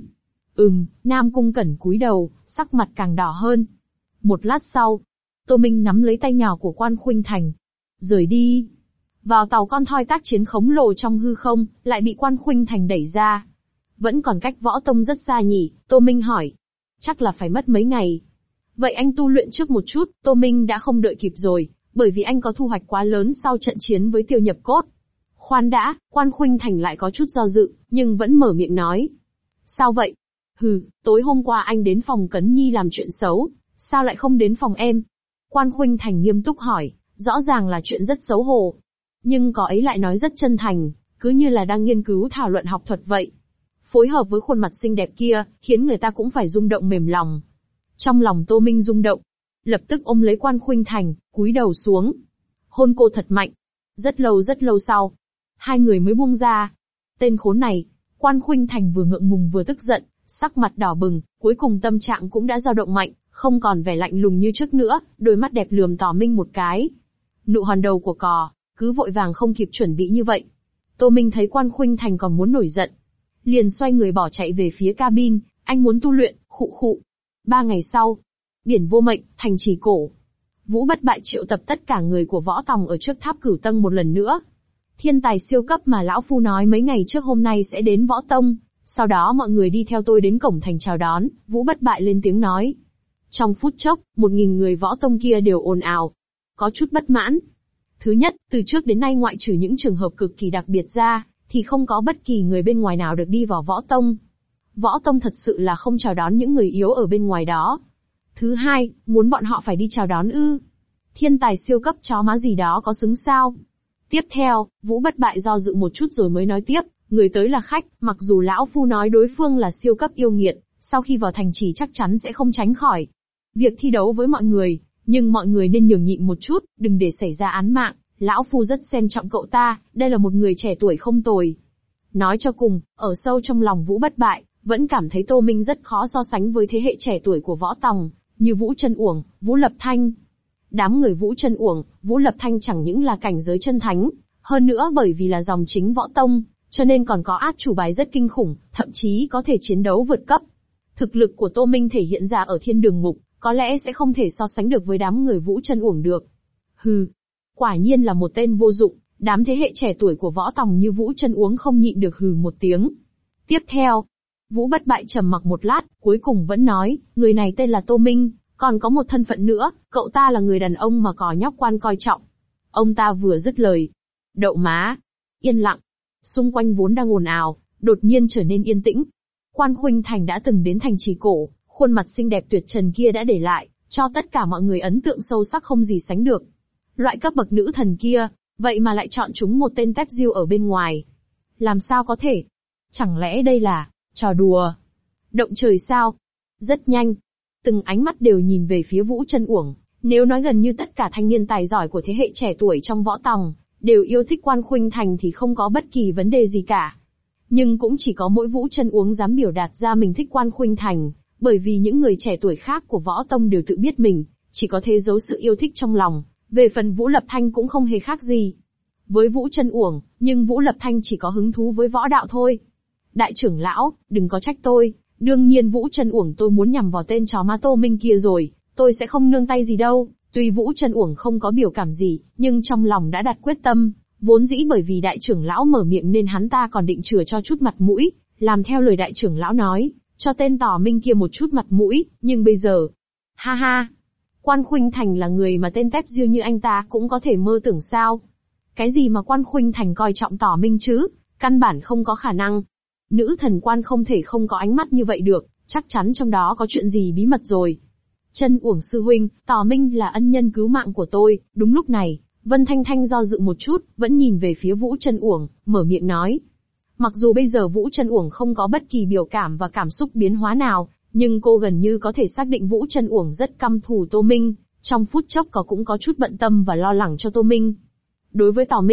Nam Cung Cẩn cúi đầu, sắc mặt càng đỏ hơn. Một lát sau, Tô Minh nắm lấy tay nhỏ của Quan Khuynh Thành. Rời đi. Vào tàu con thoi tác chiến khổng lồ trong hư không, lại bị Quan Khuynh Thành đẩy ra. Vẫn còn cách võ tông rất xa nhỉ, Tô Minh hỏi. Chắc là phải mất mấy ngày. Vậy anh tu luyện trước một chút, Tô Minh đã không đợi kịp rồi, bởi vì anh có thu hoạch quá lớn sau trận chiến với Tiêu Nhập Cốt. Khoan đã, Quan Khuynh Thành lại có chút do dự, nhưng vẫn mở miệng nói. Sao vậy? Tối hôm qua anh đến phòng Cấn Nhi làm chuyện xấu, sao lại không đến phòng em? Quan Khuynh Thành nghiêm túc hỏi, rõ ràng là chuyện rất xấu hổ. Nhưng có ấy lại nói rất chân thành, cứ như là đang nghiên cứu thảo luận học thuật vậy. Phối hợp với khuôn mặt xinh đẹp kia, khiến người ta cũng phải rung động mềm lòng. Trong lòng Tô Minh rung động, lập tức ôm lấy Quan Khuynh Thành, cúi đầu xuống. Hôn cô thật mạnh. Rất lâu sau, hai người mới buông ra. Tên khốn này, Quan Khuynh Thành vừa ngượng ngùng vừa tức giận, sắc mặt đỏ bừng, cuối cùng tâm trạng cũng đã dao động mạnh, không còn vẻ lạnh lùng như trước nữa, đôi mắt đẹp lườm Tỏ Minh một cái. Nụ hòn đầu của cò, cứ vội vàng không kịp chuẩn bị như vậy. Tô Minh thấy Quan Khuynh Thành còn muốn nổi giận, liền xoay người bỏ chạy về phía cabin, anh muốn tu luyện, khụ khụ. 3 ngày sau, biển vô mệnh, thành trì cổ. Vũ Bất Bại triệu tập tất cả người của võ tòng ở trước tháp Cửu Tông một lần nữa. Thiên tài siêu cấp mà lão phu nói mấy ngày trước hôm nay sẽ đến võ tông, sau đó mọi người đi theo tôi đến cổng thành chào đón, Vũ Bất Bại lên tiếng nói. Trong phút chốc, 1000 người võ tông kia đều ồn ào, có chút bất mãn. Thứ nhất, từ trước đến nay ngoại trừ những trường hợp cực kỳ đặc biệt ra, thì không có bất kỳ người bên ngoài nào được đi vào võ tông. Võ tông thật sự là không chào đón những người yếu ở bên ngoài đó. Thứ hai, muốn bọn họ phải đi chào đón ư? Thiên tài siêu cấp chó má gì đó có xứng sao? Tiếp theo, Vũ Bất Bại do dự một chút rồi mới nói tiếp, người tới là khách, mặc dù lão phu nói đối phương là siêu cấp yêu nghiệt, sau khi vào thành trì chắc chắn sẽ không tránh khỏi việc thi đấu với mọi người, nhưng mọi người nên nhường nhịn một chút, đừng để xảy ra án mạng, lão phu rất xem trọng cậu ta, đây là một người trẻ tuổi không tồi. Nói cho cùng, ở sâu trong lòng Vũ Bất Bại, vẫn cảm thấy Tô Minh rất khó so sánh với thế hệ trẻ tuổi của võ tòng, như Vũ Trân Uổng, Vũ Lập Thanh. Đám người Vũ Trân Uổng, Vũ Lập Thanh chẳng những là cảnh giới chân thánh, hơn nữa bởi vì là dòng chính võ tông, cho nên còn có át chủ bài rất kinh khủng, thậm chí có thể chiến đấu vượt cấp. Thực lực của Tô Minh thể hiện ra ở thiên đường ngục, có lẽ sẽ không thể so sánh được với đám người Vũ Trân Uổng được. Quả nhiên là một tên vô dụng, đám thế hệ trẻ tuổi của võ tòng như Vũ Trân Uống không nhịn được hừ một tiếng. Tiếp theo, Vũ Bất Bại trầm mặc một lát, cuối cùng vẫn nói, người này tên là Tô Minh, còn có một thân phận nữa, cậu ta là người đàn ông mà cò nhóc quan coi trọng. Ông ta vừa dứt lời, đậu má, yên lặng. Xung quanh vốn đang ồn ào, đột nhiên trở nên yên tĩnh. Quan Khuynh Thành đã từng đến thành trì cổ, khuôn mặt xinh đẹp tuyệt trần kia đã để lại, cho tất cả mọi người ấn tượng sâu sắc không gì sánh được. Loại cấp bậc nữ thần kia, vậy mà lại chọn chúng một tên tép diêu ở bên ngoài. Làm sao có thể? Chẳng lẽ đây là trò đùa? Động trời sao? Rất nhanh, từng ánh mắt đều nhìn về phía Vũ Trân Uổng. Nếu nói gần như tất cả thanh niên tài giỏi của thế hệ trẻ tuổi trong võ tòng đều yêu thích Quan Khuynh Thành thì không có bất kỳ vấn đề gì cả. Nhưng cũng chỉ có mỗi Vũ Trân Uống dám biểu đạt ra mình thích Quan Khuynh Thành, bởi vì những người trẻ tuổi khác của võ tông đều tự biết mình chỉ có thể giấu sự yêu thích trong lòng. Về phần Vũ Lập Thanh cũng không hề khác gì với Vũ Trân Uổng, nhưng Vũ Lập Thanh chỉ có hứng thú với võ đạo thôi. Đại trưởng lão, đừng có trách tôi, đương nhiên Vũ Trân Uổng tôi muốn nhằm vào tên chó má Tô Minh kia rồi, tôi sẽ không nương tay gì đâu. Tuy Vũ Trân Uổng không có biểu cảm gì, nhưng trong lòng đã đặt quyết tâm, vốn dĩ bởi vì đại trưởng lão mở miệng nên hắn ta còn định chừa cho chút mặt mũi, làm theo lời đại trưởng lão nói, cho tên Tỏ Minh kia một chút mặt mũi, nhưng bây giờ, ha ha, Quan Khuynh Thành là người mà tên tép diêu như anh ta cũng có thể mơ tưởng sao? Cái gì mà Quan Khuynh Thành coi trọng Tỏ Minh chứ? Căn bản không có khả năng. Nữ thần Quan không thể không có ánh mắt như vậy được, chắc chắn trong đó có chuyện gì bí mật rồi. Trân Uổng sư huynh, Tỏ Minh là ân nhân cứu mạng của tôi. Đúng lúc này, Vân Thanh Thanh do dự một chút, vẫn nhìn về phía Vũ Trân Uổng, mở miệng nói. Mặc dù bây giờ Vũ Trân Uổng không có bất kỳ biểu cảm và cảm xúc biến hóa nào, nhưng cô gần như có thể xác định Vũ Trân Uổng rất căm thù Tô Minh, trong phút chốc cũng có chút bận tâm và lo lắng cho Tô Minh. Đối với Tỏ Minh,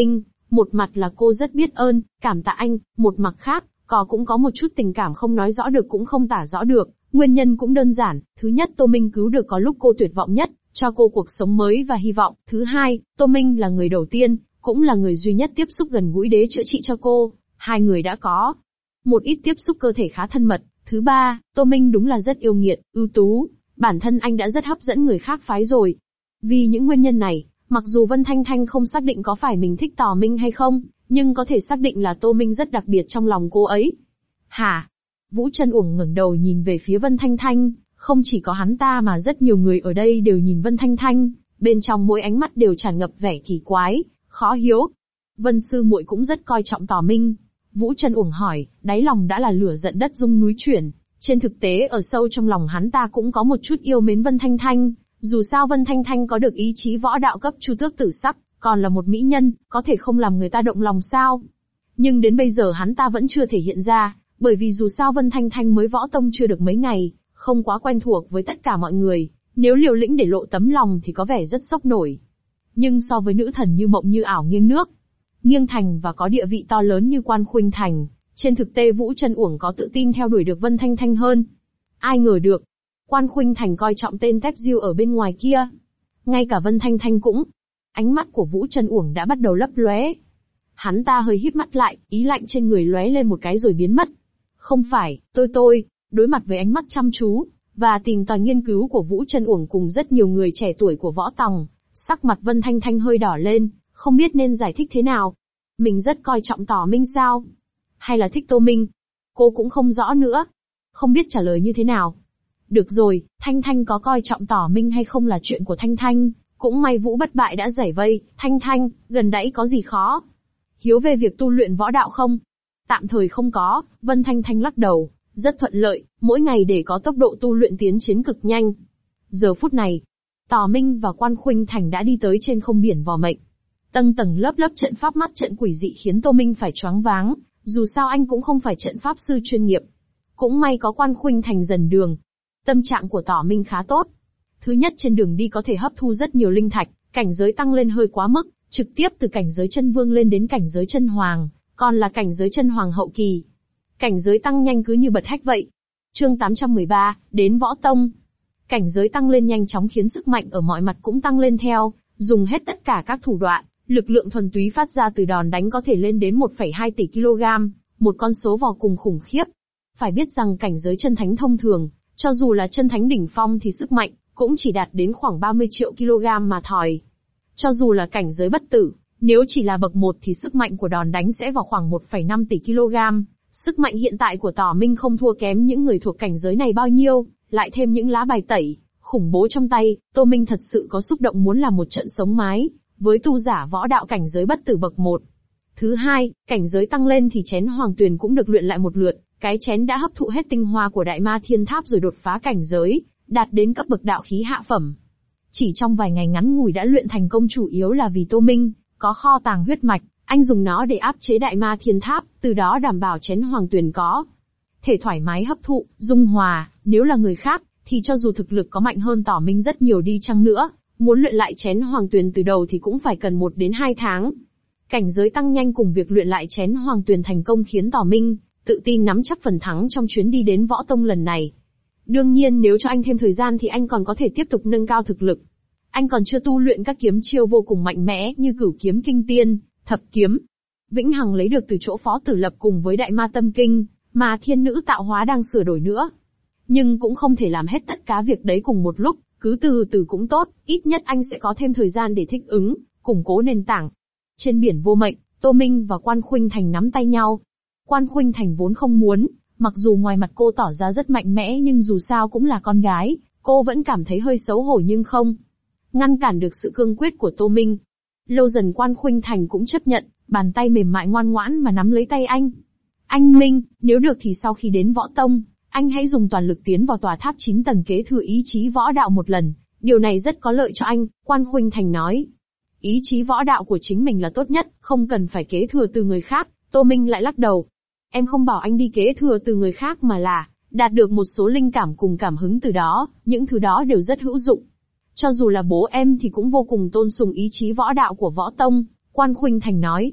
Một mặt là cô rất biết ơn, cảm tạ anh, một mặt khác, cũng có một chút tình cảm không nói rõ được cũng không tả rõ được. Nguyên nhân cũng đơn giản, thứ nhất Tô Minh cứu được có lúc cô tuyệt vọng nhất, cho cô cuộc sống mới và hy vọng. Thứ hai, Tô Minh là người đầu tiên, cũng là người duy nhất tiếp xúc gần gũi để chữa trị cho cô. Hai người đã có một ít tiếp xúc cơ thể khá thân mật. Thứ ba, Tô Minh đúng là rất yêu nghiệt, ưu tú. Bản thân anh đã rất hấp dẫn người khác phái rồi. Vì những nguyên nhân này, mặc dù Vân Thanh Thanh không xác định có phải mình thích Tỏ Minh hay không, nhưng có thể xác định là Tô Minh rất đặc biệt trong lòng cô ấy. Hả? Vũ Trân Uổng ngẩng đầu nhìn về phía Vân Thanh Thanh, không chỉ có hắn ta mà rất nhiều người ở đây đều nhìn Vân Thanh Thanh, bên trong mỗi ánh mắt đều tràn ngập vẻ kỳ quái, khó hiểu. Vân sư muội cũng rất coi trọng Tỏ Minh. Vũ Trân Uổng hỏi, đáy lòng đã là lửa giận đất rung núi chuyển. Trên thực tế ở sâu trong lòng hắn ta cũng có một chút yêu mến Vân Thanh Thanh. Dù sao Vân Thanh Thanh có được ý chí võ đạo cấp chu tước tử sắc, còn là một mỹ nhân, có thể không làm người ta động lòng sao? Nhưng đến bây giờ hắn ta vẫn chưa thể hiện ra, bởi vì dù sao Vân Thanh Thanh mới võ tông chưa được mấy ngày, không quá quen thuộc với tất cả mọi người, nếu liều lĩnh để lộ tấm lòng thì có vẻ rất sốc nổi. Nhưng so với nữ thần như mộng như ảo nghiêng nước, nghiêng thành và có địa vị to lớn như Quan Khuynh Thành, trên thực tế Vũ Trân Uổng có tự tin theo đuổi được Vân Thanh Thanh hơn. Ai ngờ được, Quan Khuynh Thành coi trọng tên Tép Diêu ở bên ngoài kia. Ngay cả Vân Thanh Thanh cũng. Ánh mắt của Vũ Trân Uổng đã bắt đầu lấp lóe. Hắn ta hơi híp mắt lại, ý lạnh trên người lóe lên một cái rồi biến mất. Không phải, tôi, đối mặt với ánh mắt chăm chú, và tìm tòi nghiên cứu của Vũ Trân Uổng cùng rất nhiều người trẻ tuổi của võ tòng, sắc mặt Vân Thanh Thanh hơi đỏ lên, không biết nên giải thích thế nào. Mình rất coi trọng Tỏ Minh sao? Hay là thích Tô Minh? Cô cũng không rõ nữa. Không biết trả lời như thế nào. Được rồi, Thanh Thanh có coi trọng Tỏ Minh hay không là chuyện của Thanh Thanh, cũng may Vũ Bất Bại đã giải vây. Thanh Thanh, gần đẫy có gì khó? Hiếu về việc tu luyện võ đạo không? Tạm thời không có, Vân Thanh Thanh lắc đầu, rất thuận lợi, mỗi ngày để có tốc độ tu luyện tiến chiến cực nhanh. Giờ phút này, Tỏ Minh và Quan Khuynh Thành đã đi tới trên không biển vò mệnh. Tầng tầng lớp lớp trận pháp mắt trận quỷ dị khiến Tô Minh phải choáng váng, dù sao anh cũng không phải trận pháp sư chuyên nghiệp. Cũng may có Quan Khuynh Thành dần đường. Tâm trạng của Tỏ Minh khá tốt. Thứ nhất trên đường đi có thể hấp thu rất nhiều linh thạch, cảnh giới tăng lên hơi quá mức, trực tiếp từ cảnh giới chân vương lên đến cảnh giới chân hoàng, còn là cảnh giới chân hoàng hậu kỳ. Cảnh giới tăng nhanh cứ như bật hách vậy. Chương 813, đến võ tông. Cảnh giới tăng lên nhanh chóng khiến sức mạnh ở mọi mặt cũng tăng lên theo, dùng hết tất cả các thủ đoạn, lực lượng thuần túy phát ra từ đòn đánh có thể lên đến 1,2 tỷ kg, một con số vô cùng khủng khiếp. Phải biết rằng cảnh giới chân thánh thông thường, cho dù là chân thánh đỉnh phong thì sức mạnh cũng chỉ đạt đến khoảng 30 triệu kg mà thôi. Cho dù là cảnh giới bất tử, nếu chỉ là bậc 1 thì sức mạnh của đòn đánh sẽ vào khoảng 1,5 tỷ kg. Sức mạnh hiện tại của Tỏ Minh không thua kém những người thuộc cảnh giới này bao nhiêu, lại thêm những lá bài tẩy khủng bố trong tay, Tô Minh thật sự có xúc động muốn làm một trận sống mái với tu giả võ đạo cảnh giới bất tử bậc 1. Thứ hai, cảnh giới tăng lên thì chén hoàng tuyền cũng được luyện lại một lượt, cái chén đã hấp thụ hết tinh hoa của Đại Ma Thiên Tháp rồi đột phá cảnh giới, đạt đến cấp bậc đạo khí hạ phẩm. Chỉ trong vài ngày ngắn ngủi đã luyện thành công chủ yếu là vì Tô Minh có kho tàng huyết mạch, anh dùng nó để áp chế Đại Ma Thiên Tháp, từ đó đảm bảo chén hoàng tuyền có thể thoải mái hấp thụ, dung hòa. Nếu là người khác, thì cho dù thực lực có mạnh hơn Tỏ Minh rất nhiều đi chăng nữa, muốn luyện lại chén hoàng tuyền từ đầu thì cũng phải cần 1 đến 2 tháng. Cảnh giới tăng nhanh cùng việc luyện lại chén hoàng tuyền thành công khiến Tỏ Minh tự tin nắm chắc phần thắng trong chuyến đi đến võ tông lần này. Đương nhiên nếu cho anh thêm thời gian thì anh còn có thể tiếp tục nâng cao thực lực. Anh còn chưa tu luyện các kiếm chiêu vô cùng mạnh mẽ như Cửu Kiếm Kinh Tiên, Thập Kiếm, Vĩnh Hằng lấy được từ chỗ Phó Tử Lập cùng với Đại Ma Tâm Kinh, mà Thiên Nữ Tạo Hóa đang sửa đổi nữa. Nhưng cũng không thể làm hết tất cả việc đấy cùng một lúc, cứ từ từ cũng tốt, ít nhất anh sẽ có thêm thời gian để thích ứng, củng cố nền tảng. Trên biển vô mệnh, Tô Minh và Quan Khuynh Thành nắm tay nhau. Quan Khuynh Thành vốn không muốn, mặc dù ngoài mặt cô tỏ ra rất mạnh mẽ nhưng dù sao cũng là con gái, cô vẫn cảm thấy hơi xấu hổ nhưng không ngăn cản được sự cương quyết của Tô Minh. Lâu dần Quan Khuynh Thành cũng chấp nhận, bàn tay mềm mại ngoan ngoãn mà nắm lấy tay anh. Anh Minh, nếu được thì sau khi đến võ tông, anh hãy dùng toàn lực tiến vào tòa tháp 9 tầng kế thừa ý chí võ đạo một lần, điều này rất có lợi cho anh, Quan Khuynh Thành nói. Ý chí võ đạo của chính mình là tốt nhất, không cần phải kế thừa từ người khác. Tô Minh lại lắc đầu. Em không bảo anh đi kế thừa từ người khác mà là đạt được một số linh cảm cùng cảm hứng từ đó, những thứ đó đều rất hữu dụng. Cho dù là bố em thì cũng vô cùng tôn sùng ý chí võ đạo của võ tông, Quan Khuynh Thành nói.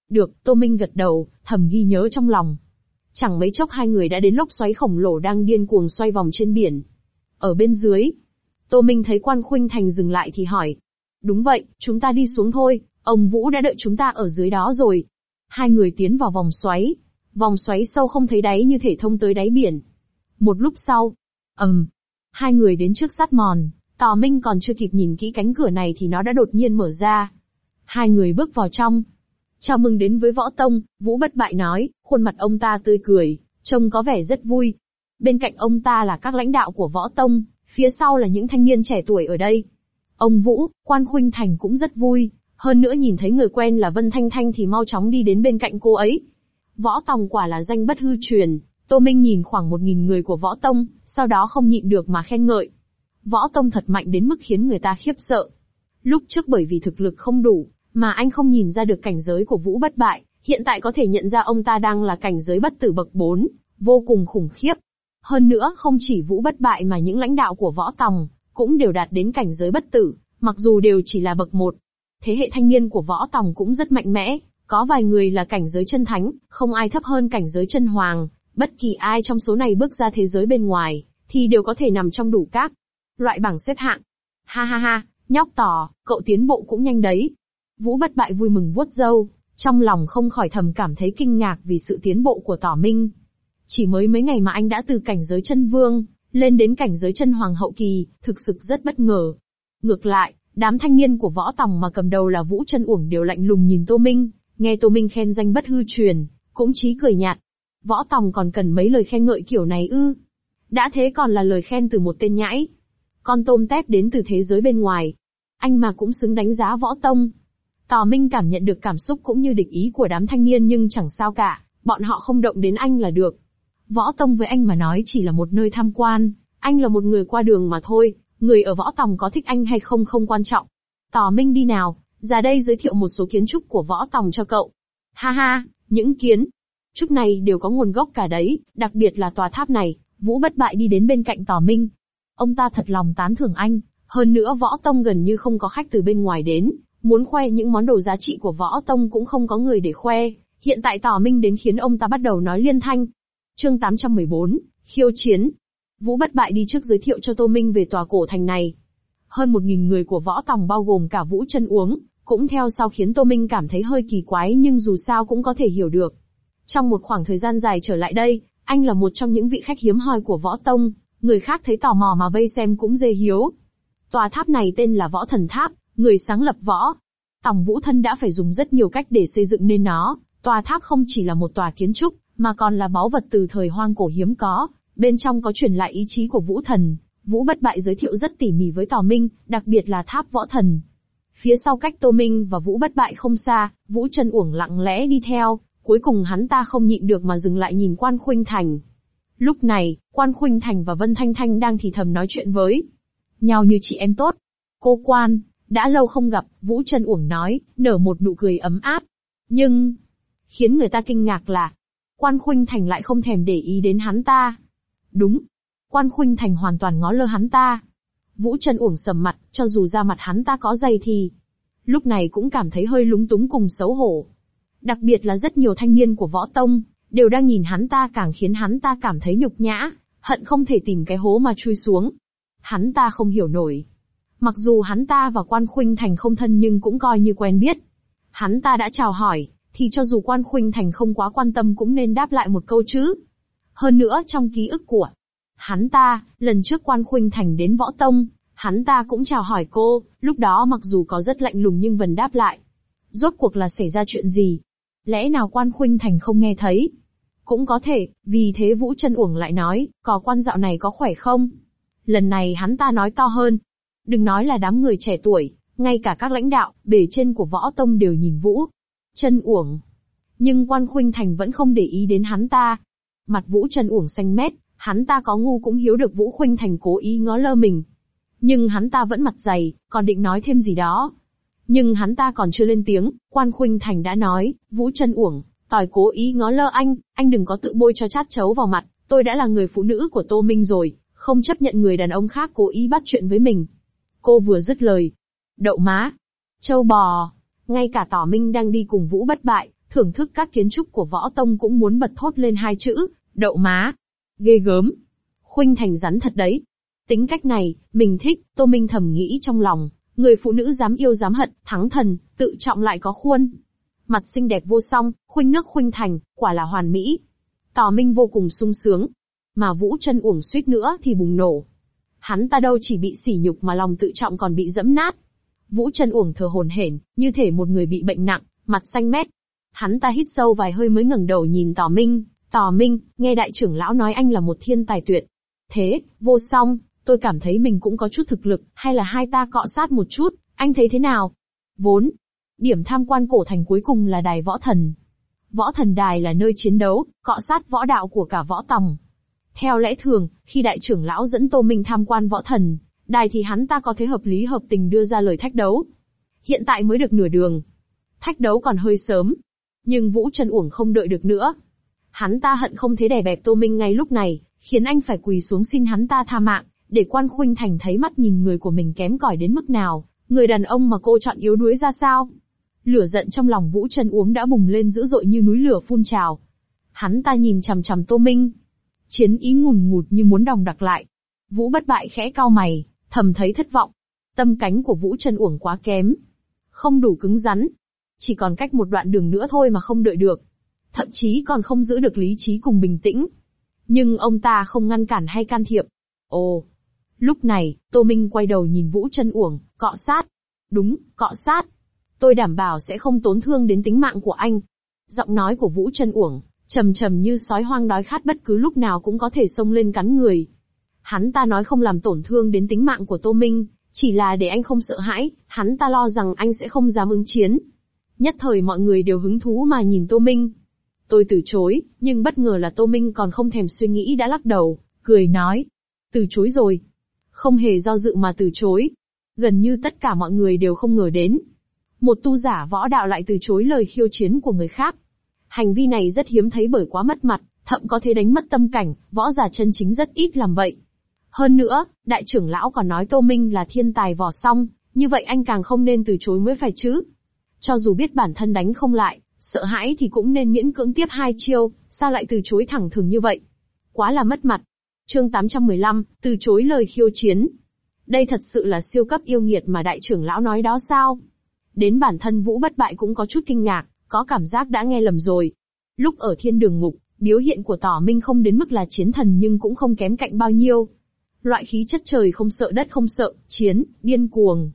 Được, Tô Minh gật đầu, thầm ghi nhớ trong lòng. Chẳng mấy chốc hai người đã đến lốc xoáy khổng lồ đang điên cuồng xoay vòng trên biển. Ở bên dưới, Tô Minh thấy Quan Khuynh Thành dừng lại thì hỏi. Đúng vậy, chúng ta đi xuống thôi, ông Vũ đã đợi chúng ta ở dưới đó rồi. Hai người tiến vào vòng xoáy sâu không thấy đáy như thể thông tới đáy biển. Một lúc sau, hai người đến trước sát mòn, Tò Minh còn chưa kịp nhìn kỹ cánh cửa này thì nó đã đột nhiên mở ra. Hai người bước vào trong. Chào mừng đến với Võ Tông, Vũ Bất Bại nói, khuôn mặt ông ta tươi cười, trông có vẻ rất vui. Bên cạnh ông ta là các lãnh đạo của Võ Tông, phía sau là những thanh niên trẻ tuổi ở đây. Ông Vũ, Quan Khuynh Thành cũng rất vui, hơn nữa nhìn thấy người quen là Vân Thanh Thanh thì mau chóng đi đến bên cạnh cô ấy. Võ Tông quả là danh bất hư truyền, Tô Minh nhìn khoảng 1000 người của Võ Tông, sau đó không nhịn được mà khen ngợi. Võ Tông thật mạnh đến mức khiến người ta khiếp sợ. Lúc trước bởi vì thực lực không đủ, mà anh không nhìn ra được cảnh giới của Vũ Bất Bại, hiện tại có thể nhận ra ông ta đang là cảnh giới bất tử bậc 4, vô cùng khủng khiếp. Hơn nữa không chỉ Vũ Bất Bại mà những lãnh đạo của Võ Tông cũng đều đạt đến cảnh giới bất tử, mặc dù đều chỉ là bậc 1. Thế hệ thanh niên của Võ Tông cũng rất mạnh mẽ, có vài người là cảnh giới chân thánh, không ai thấp hơn cảnh giới chân hoàng, bất kỳ ai trong số này bước ra thế giới bên ngoài, thì đều có thể nằm trong đủ các loại bảng xếp hạng. Ha ha ha, nhóc Tò, cậu tiến bộ cũng nhanh đấy. Vũ Bất Bại vui mừng vuốt râu, trong lòng không khỏi thầm cảm thấy kinh ngạc vì sự tiến bộ của Tò Minh. Chỉ mới mấy ngày mà anh đã từ cảnh giới chân vương, lên đến cảnh giới chân hoàng hậu kỳ, thực sự rất bất ngờ. Ngược lại, đám thanh niên của Võ Tông mà cầm đầu là Vũ Chân Uổng đều lạnh lùng nhìn Tô Minh, nghe Tô Minh khen danh bất hư truyền, cũng chí cười nhạt. Võ Tông còn cần mấy lời khen ngợi kiểu này ư? Đã thế còn là lời khen từ một tên nhãi. Con tôm tép đến từ thế giới bên ngoài. Anh mà cũng xứng đánh giá Võ Tông. Tò Minh cảm nhận được cảm xúc cũng như địch ý của đám thanh niên nhưng chẳng sao cả, bọn họ không động đến anh là được. Võ Tông với anh mà nói chỉ là một nơi tham quan, anh là một người qua đường mà thôi, người ở Võ Tông có thích anh hay không không quan trọng. Tò Minh đi nào, ra đây giới thiệu một số kiến trúc của Võ Tông cho cậu. Ha ha, những kiến trúc này đều có nguồn gốc cả đấy, đặc biệt là tòa tháp này. Vũ Bất Bại đi đến bên cạnh Tò Minh. Ông ta thật lòng tán thưởng anh, hơn nữa Võ Tông gần như không có khách từ bên ngoài đến, muốn khoe những món đồ giá trị của Võ Tông cũng không có người để khoe, hiện tại Tò Minh đến khiến ông ta bắt đầu nói liên thanh. Chương 814, khiêu chiến. Vũ Bất Bại đi trước giới thiệu cho Tô Minh về tòa cổ thành này. Hơn 1000 người của Võ Tông bao gồm cả Vũ Chân Uống, cũng theo sau khiến Tô Minh cảm thấy hơi kỳ quái nhưng dù sao cũng có thể hiểu được. Trong một khoảng thời gian dài trở lại đây, anh là một trong những vị khách hiếm hoi của Võ Tông, người khác thấy tò mò mà vây xem cũng dê hiếu. Tòa tháp này tên là Võ Thần Tháp, người sáng lập Võ Tông Vũ Thân đã phải dùng rất nhiều cách để xây dựng nên nó. Tòa tháp không chỉ là một tòa kiến trúc, mà còn là báu vật từ thời hoang cổ hiếm có, bên trong có truyền lại ý chí của Vũ Thần. Vũ Bất Bại giới thiệu rất tỉ mỉ với Tò Minh, đặc biệt là tháp Võ Thần. Phía sau cách Tô Minh và Vũ Bất Bại không xa, Vũ Chân Uổng lặng lẽ đi theo, cuối cùng hắn ta không nhịn được mà dừng lại nhìn Quan Khuynh Thành. Lúc này, Quan Khuynh Thành và Vân Thanh Thanh đang thì thầm nói chuyện với nhau như chị em tốt. Cô Quan, đã lâu không gặp, Vũ Chân Uổng nói, nở một nụ cười ấm áp. Nhưng, khiến người ta kinh ngạc là, Quan Khuynh Thành lại không thèm để ý đến hắn ta. Đúng, Quan Khuynh Thành hoàn toàn ngó lơ hắn ta. Vũ Chân Uổng sầm mặt, cho dù da mặt hắn ta có dày thì, lúc này cũng cảm thấy hơi lúng túng cùng xấu hổ. Đặc biệt là rất nhiều thanh niên của Võ Tông, đều đang nhìn hắn ta càng khiến hắn ta cảm thấy nhục nhã, hận không thể tìm cái hố mà chui xuống. Hắn ta không hiểu nổi. Mặc dù hắn ta và Quan Khuynh Thành không thân nhưng cũng coi như quen biết. Hắn ta đã chào hỏi, thì cho dù Quan Khuynh Thành không quá quan tâm cũng nên đáp lại một câu chứ. Hơn nữa trong ký ức của hắn ta, lần trước Quan Khuynh Thành đến Võ Tông, hắn ta cũng chào hỏi cô, lúc đó mặc dù có rất lạnh lùng nhưng vẫn đáp lại. Rốt cuộc là xảy ra chuyện gì? Lẽ nào Quan Khuynh Thành không nghe thấy? Cũng có thể, vì thế Vũ Chân Uổng lại nói, có Quan dạo này có khỏe không? Lần này hắn ta nói to hơn. Đừng nói là đám người trẻ tuổi, ngay cả các lãnh đạo, bề trên của Võ Tông đều nhìn Vũ Chân Uổng. Nhưng Quan Khuynh Thành vẫn không để ý đến hắn ta. Mặt Vũ Chân Uổng xanh mét, hắn ta có ngu cũng hiếu được Vũ Khuynh Thành cố ý ngó lơ mình. Nhưng hắn ta vẫn mặt dày, còn định nói thêm gì đó. Nhưng hắn ta còn chưa lên tiếng, Quan Khuynh Thành đã nói, Vũ Chân Uổng, tỏi cố ý ngó lơ anh đừng có tự bôi cho chát chấu vào mặt, tôi đã là người phụ nữ của Tô Minh rồi, không chấp nhận người đàn ông khác cố ý bắt chuyện với mình. Cô vừa dứt lời. Đậu má. Châu bò. Ngay cả Tỏ Minh đang đi cùng Vũ Bất Bại, thưởng thức các kiến trúc của võ tông cũng muốn bật thốt lên hai chữ, đậu má. Ghê gớm. Khuynh Thành rắn thật đấy. Tính cách này, mình thích, Tô Minh thầm nghĩ trong lòng, người phụ nữ dám yêu dám hận, thắng thần, tự trọng lại có khuôn. Mặt xinh đẹp vô song, khuynh nước khuynh thành, quả là hoàn mỹ. Tò Minh vô cùng sung sướng. Mà Vũ Chân Uổng suýt nữa thì bùng nổ. Hắn ta đâu chỉ bị sỉ nhục mà lòng tự trọng còn bị dẫm nát. Vũ Chân Uổng thở hổn hển, như thể một người bị bệnh nặng, mặt xanh mét. Hắn ta hít sâu vài hơi mới ngẩng đầu nhìn Tò Minh. Tò Minh, nghe đại trưởng lão nói anh là một thiên tài tuyệt thế, vô song, tôi cảm thấy mình cũng có chút thực lực, hay là hai ta cọ sát một chút, anh thấy thế nào? Vốn, điểm tham quan cổ thành cuối cùng là đài võ thần. Võ thần đài là nơi chiến đấu, cọ sát võ đạo của cả võ tòng. Theo lẽ thường, khi đại trưởng lão dẫn Tô Minh tham quan võ thần đài thì hắn ta có thể hợp lý hợp tình đưa ra lời thách đấu. Hiện tại mới được nửa đường. Thách đấu còn hơi sớm. Nhưng Vũ Chân Uổng không đợi được nữa. Hắn ta hận không thể đè bẹp Tô Minh ngay lúc này, khiến anh phải quỳ xuống xin hắn ta tha mạng, để Quan Khuynh Thành thấy mắt nhìn người của mình kém cỏi đến mức nào, người đàn ông mà cô chọn yếu đuối ra sao. Lửa giận trong lòng Vũ Chân Uổng đã bùng lên dữ dội như núi lửa phun trào. Hắn ta nhìn chằm chằm Tô Minh. Chiến ý ngùn ngụt như muốn đòng đặc lại. Vũ Bất Bại khẽ cau mày, thầm thấy thất vọng. Tâm cánh của Vũ Chân Uổng quá kém. Không đủ cứng rắn. Chỉ còn cách một đoạn đường nữa thôi mà không đợi được. Thậm chí còn không giữ được lý trí cùng bình tĩnh. Nhưng ông ta không ngăn cản hay can thiệp. Ồ! Lúc này, Tô Minh quay đầu nhìn Vũ Chân Uổng, cọ sát. Đúng, cọ sát. Tôi đảm bảo sẽ không tổn thương đến tính mạng của anh. Giọng nói của Vũ Chân Uổng, trầm trầm như sói hoang đói khát bất cứ lúc nào cũng có thể xông lên cắn người. Hắn ta nói không làm tổn thương đến tính mạng của Tô Minh, chỉ là để anh không sợ hãi, hắn ta lo rằng anh sẽ không dám ứng chiến. Nhất thời mọi người đều hứng thú mà nhìn Tô Minh. Tôi từ chối, nhưng bất ngờ là Tô Minh còn không thèm suy nghĩ đã lắc đầu, cười nói. Từ chối rồi. Không hề do dự mà từ chối. Gần như tất cả mọi người đều không ngờ đến. Một tu giả võ đạo lại từ chối lời khiêu chiến của người khác. Hành vi này rất hiếm thấy bởi quá mất mặt, thậm có thể đánh mất tâm cảnh, võ giả chân chính rất ít làm vậy. Hơn nữa, đại trưởng lão còn nói Tô Minh là thiên tài võ song, như vậy anh càng không nên từ chối mới phải chứ. Cho dù biết bản thân đánh không lại, sợ hãi thì cũng nên miễn cưỡng tiếp hai chiêu, sao lại từ chối thẳng thừng như vậy? Quá là mất mặt. Chương 815, từ chối lời khiêu chiến. Đây thật sự là siêu cấp yêu nghiệt mà đại trưởng lão nói đó sao? Đến bản thân Vũ Bất Bại cũng có chút kinh ngạc, có cảm giác đã nghe lầm rồi. Lúc ở thiên đường ngục, biểu hiện của Tỏ Minh không đến mức là chiến thần nhưng cũng không kém cạnh bao nhiêu. Loại khí chất trời không sợ đất không sợ, điên cuồng.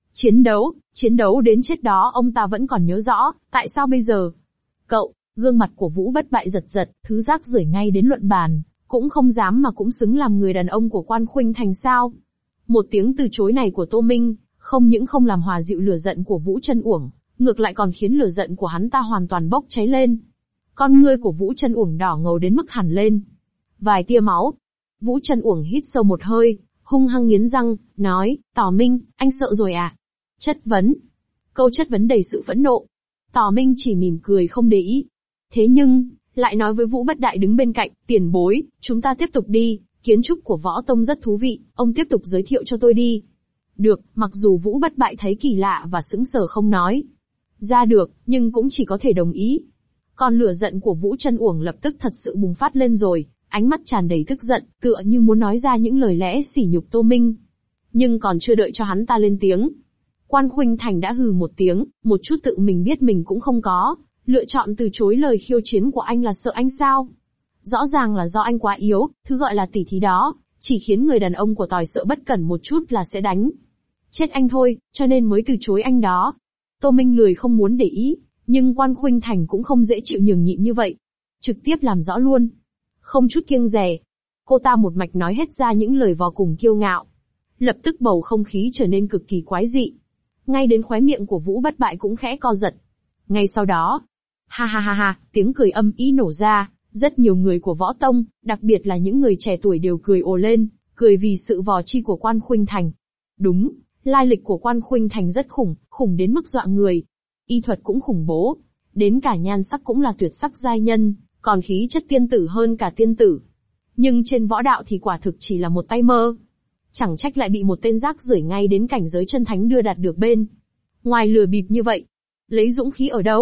Chiến đấu đến chết đó ông ta vẫn còn nhớ rõ, tại sao bây giờ? Cậu, gương mặt của Vũ Bất Bại giật giật, thứ rác rưởi ngay đến luận bàn, cũng không dám mà cũng xứng làm người đàn ông của Quan Khuynh Thành sao? Một tiếng từ chối này của Tô Minh, không những không làm hòa dịu lửa giận của Vũ Chân Uổng, ngược lại còn khiến lửa giận của hắn ta hoàn toàn bốc cháy lên. Con ngươi của Vũ Chân Uổng đỏ ngầu đến mức hẳn lên. Vài tia máu. Vũ Chân Uổng hít sâu một hơi, hung hăng nghiến răng, nói, Tỏ Minh, anh sợ rồi à? Chất vấn. Câu chất vấn đầy sự phẫn nộ. Tỏ Minh chỉ mỉm cười không để ý. Thế nhưng, lại nói với Vũ Bất Đại đứng bên cạnh, tiền bối, chúng ta tiếp tục đi, kiến trúc của võ tông rất thú vị, ông tiếp tục giới thiệu cho tôi đi. Được, mặc dù Vũ Bất Bại thấy kỳ lạ và sững sờ không nói ra được, nhưng cũng chỉ có thể đồng ý. Còn lửa giận của Vũ Chân Uổng lập tức thật sự bùng phát lên rồi, ánh mắt tràn đầy tức giận, tựa như muốn nói ra những lời lẽ sỉ nhục Tô Minh. Nhưng còn chưa đợi cho hắn ta lên tiếng, Quan Khuynh Thành đã hừ một tiếng, một chút tự mình biết mình cũng không có, lựa chọn từ chối lời khiêu chiến của anh là sợ anh sao? Rõ ràng là do anh quá yếu, thứ gọi là tỉ thí đó, chỉ khiến người đàn ông của tỏi sợ bất cẩn một chút là sẽ đánh chết anh thôi, cho nên mới từ chối anh đó. Tô Minh lười không muốn để ý, nhưng Quan Khuynh Thành cũng không dễ chịu nhường nhịn như vậy. Trực tiếp làm rõ luôn. Không chút kiêng dè. Cô ta một mạch nói hết ra những lời vô cùng kiêu ngạo. Lập tức bầu không khí trở nên cực kỳ quái dị. Ngay đến khóe miệng của Vũ Bất Bại cũng khẽ co giật. Ngay sau đó, ha ha ha ha, tiếng cười âm ý nổ ra, rất nhiều người của võ tông, đặc biệt là những người trẻ tuổi đều cười ồ lên, cười vì sự vò chi của Quan Khuynh Thành. Đúng, lai lịch của Quan Khuynh Thành rất khủng đến mức dọa người. Y thuật cũng khủng bố, đến cả nhan sắc cũng là tuyệt sắc giai nhân, còn khí chất tiên tử hơn cả tiên tử. Nhưng trên võ đạo thì quả thực chỉ là một tay mơ. Chẳng trách lại bị một tên rác rưởi ngay đến cảnh giới chân thánh đưa đạt được bên ngoài lừa bịp như vậy. Lấy dũng khí ở đâu,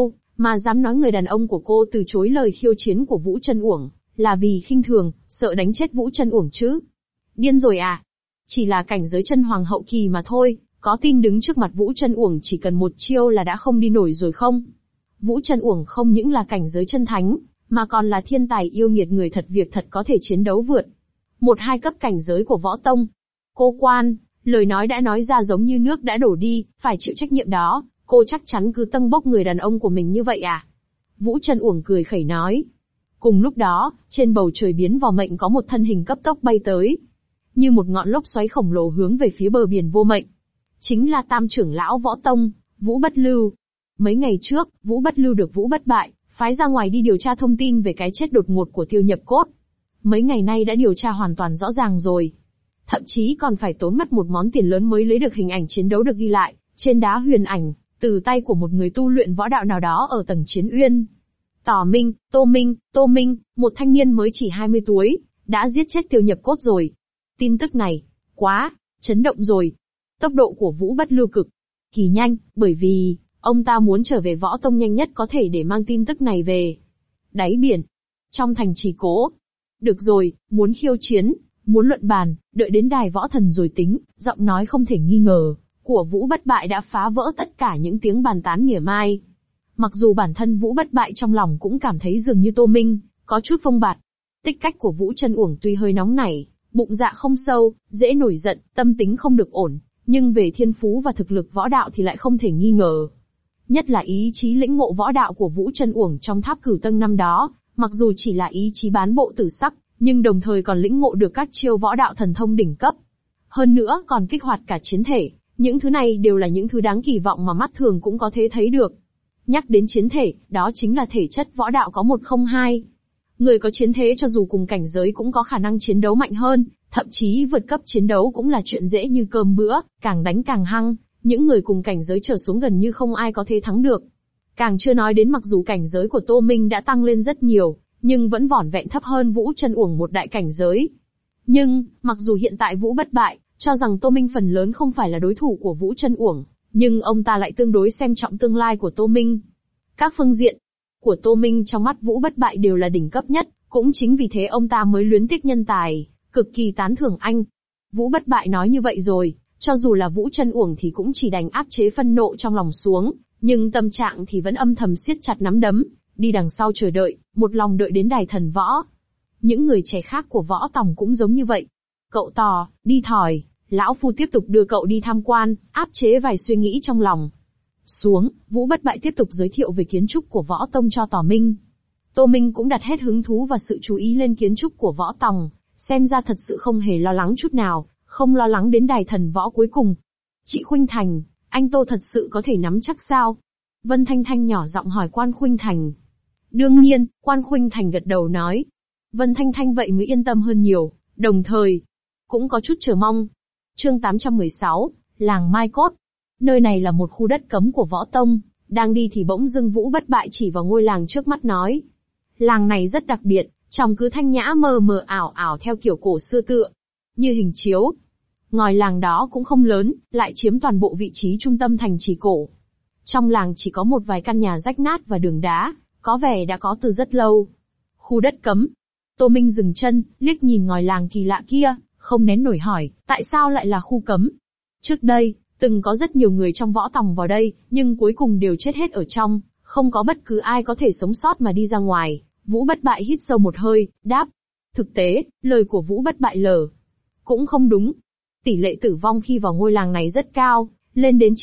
mà dám nói người đàn ông của cô từ chối lời khiêu chiến của Vũ Trân Uổng, là vì khinh thường, sợ đánh chết Vũ Trân Uổng chứ. Điên rồi à? Chỉ là cảnh giới chân hoàng hậu kỳ mà thôi, có tin đứng trước mặt Vũ Trân Uổng chỉ cần một chiêu là đã không đi nổi rồi không? Vũ Trân Uổng không những là cảnh giới chân thánh, mà còn là thiên tài yêu nghiệt, người thật việc thật có thể chiến đấu vượt 1-2 cấp cảnh giới của võ tông. Cô Quan, lời nói đã nói ra giống như nước đã đổ đi, phải chịu trách nhiệm đó, cô chắc chắn cứ tâng bốc người đàn ông của mình như vậy à? Vũ Trân Uổng cười khẩy nói. Cùng lúc đó, trên bầu trời biến vò mệnh có một thân hình cấp tốc bay tới, như một ngọn lốc xoáy khổng lồ hướng về phía bờ biển vô mệnh. Chính là Tam trưởng lão võ tông, Vũ Bất Lưu. Mấy ngày trước, Vũ Bất Lưu được Vũ Bất Bại phái ra ngoài đi điều tra thông tin về cái chết đột ngột của Tiêu Nhập Cốt. Mấy ngày nay đã điều tra hoàn toàn rõ ràng rồi. Thậm chí còn phải tốn mất một món tiền lớn mới lấy được hình ảnh chiến đấu được ghi lại trên đá huyền ảnh, từ tay của một người tu luyện võ đạo nào đó ở tầng Chiến Uyên. Tô Minh, một thanh niên mới chỉ 20 tuổi, đã giết chết Tiêu Nhập Cốt rồi. Tin tức này, quá, chấn động rồi. Tốc độ của Vũ Bất Lưu cực kỳ nhanh, bởi vì ông ta muốn trở về võ tông nhanh nhất có thể để mang tin tức này về đáy biển, trong thành trì Cố. Được rồi, muốn khiêu chiến, muốn luận bàn, đợi đến đài võ thần rồi tính. Giọng nói không thể nghi ngờ của Vũ Bất Bại đã phá vỡ tất cả những tiếng bàn tán mỉa mai. Mặc dù bản thân Vũ Bất Bại trong lòng cũng cảm thấy dường như Tô Minh có chút phông bạt. Tích cách của Vũ Trân Uổng tuy hơi nóng nảy, bụng dạ không sâu, dễ nổi giận, tâm tính không được ổn, nhưng về thiên phú và thực lực võ đạo thì lại không thể nghi ngờ. Nhất là ý chí lĩnh ngộ võ đạo của Vũ Trân Uổng trong Tháp Cửu Tông năm đó, mặc dù chỉ là ý chí bán bộ tử sắc, nhưng đồng thời còn lĩnh ngộ được các chiêu võ đạo thần thông đỉnh cấp. Hơn nữa còn kích hoạt cả chiến thể, những thứ này đều là những thứ đáng kỳ vọng mà mắt thường cũng có thể thấy được. Nhắc đến chiến thể, đó chính là thể chất võ đạo có 102. Người có chiến thế cho dù cùng cảnh giới cũng có khả năng chiến đấu mạnh hơn, thậm chí vượt cấp chiến đấu cũng là chuyện dễ như cơm bữa, càng đánh càng hăng, những người cùng cảnh giới trở xuống gần như không ai có thể thắng được. Càng chưa nói đến mặc dù cảnh giới của Tô Minh đã tăng lên rất nhiều, nhưng vẫn vỏn vẹn thấp hơn Vũ Trân Uổng một đại cảnh giới. Nhưng, mặc dù hiện tại Vũ Bất Bại cho rằng Tô Minh phần lớn không phải là đối thủ của Vũ Trân Uổng, nhưng ông ta lại tương đối xem trọng tương lai của Tô Minh. Các phương diện của Tô Minh trong mắt Vũ Bất Bại đều là đỉnh cấp nhất, cũng chính vì thế ông ta mới luyến tiếc nhân tài, cực kỳ tán thưởng anh. Vũ Bất Bại nói như vậy rồi, cho dù là Vũ Trân Uổng thì cũng chỉ đành áp chế phân nộ trong lòng xuống, nhưng tâm trạng thì vẫn âm thầm siết chặt nắm đấm, đi đằng sau chờ đợi, một lòng đợi đến đài thần võ. Những người trẻ khác của võ tòng cũng giống như vậy. Cậu Tò, đi thỏi, lão phu tiếp tục đưa cậu đi tham quan, áp chế vài suy nghĩ trong lòng. Xuống, Vũ Bất Bại tiếp tục giới thiệu về kiến trúc của võ tông cho Tò Minh. Tô Minh cũng đặt hết hứng thú và sự chú ý lên kiến trúc của võ tòng, xem ra thật sự không hề lo lắng chút nào, không lo lắng đến đài thần võ cuối cùng. Chị Khuynh Thành, anh Tô thật sự có thể nắm chắc sao? Vân Thanh Thanh nhỏ giọng hỏi Quan Khuynh Thành. Đương nhiên, Quan Khuynh Thành gật đầu nói. Vân Thanh Thanh vậy mới yên tâm hơn nhiều, đồng thời cũng có chút chờ mong. Chương 816, làng Mai Cốt. Nơi này là một khu đất cấm của võ tông, đang đi thì bỗng dưng Vũ Bất Bại chỉ vào ngôi làng trước mắt nói. Làng này rất đặc biệt, trồng cứ thanh nhã mờ mờ ảo ảo theo kiểu cổ xưa tựa như hình chiếu. Ngôi làng đó cũng không lớn, lại chiếm toàn bộ vị trí trung tâm thành trì cổ. Trong làng chỉ có một vài căn nhà rách nát và đường đá, có vẻ đã có từ rất lâu. Khu đất cấm. Tô Minh dừng chân, liếc nhìn ngôi làng kỳ lạ kia, không nén nổi hỏi, tại sao lại là khu cấm? Trước đây, từng có rất nhiều người trong võ tòng vào đây, nhưng cuối cùng đều chết hết ở trong, không có bất cứ ai có thể sống sót mà đi ra ngoài. Vũ Bất Bại hít sâu một hơi, đáp. Thực tế, lời của Vũ Bất Bại cũng không đúng. Tỷ lệ tử vong khi vào ngôi làng này rất cao, lên đến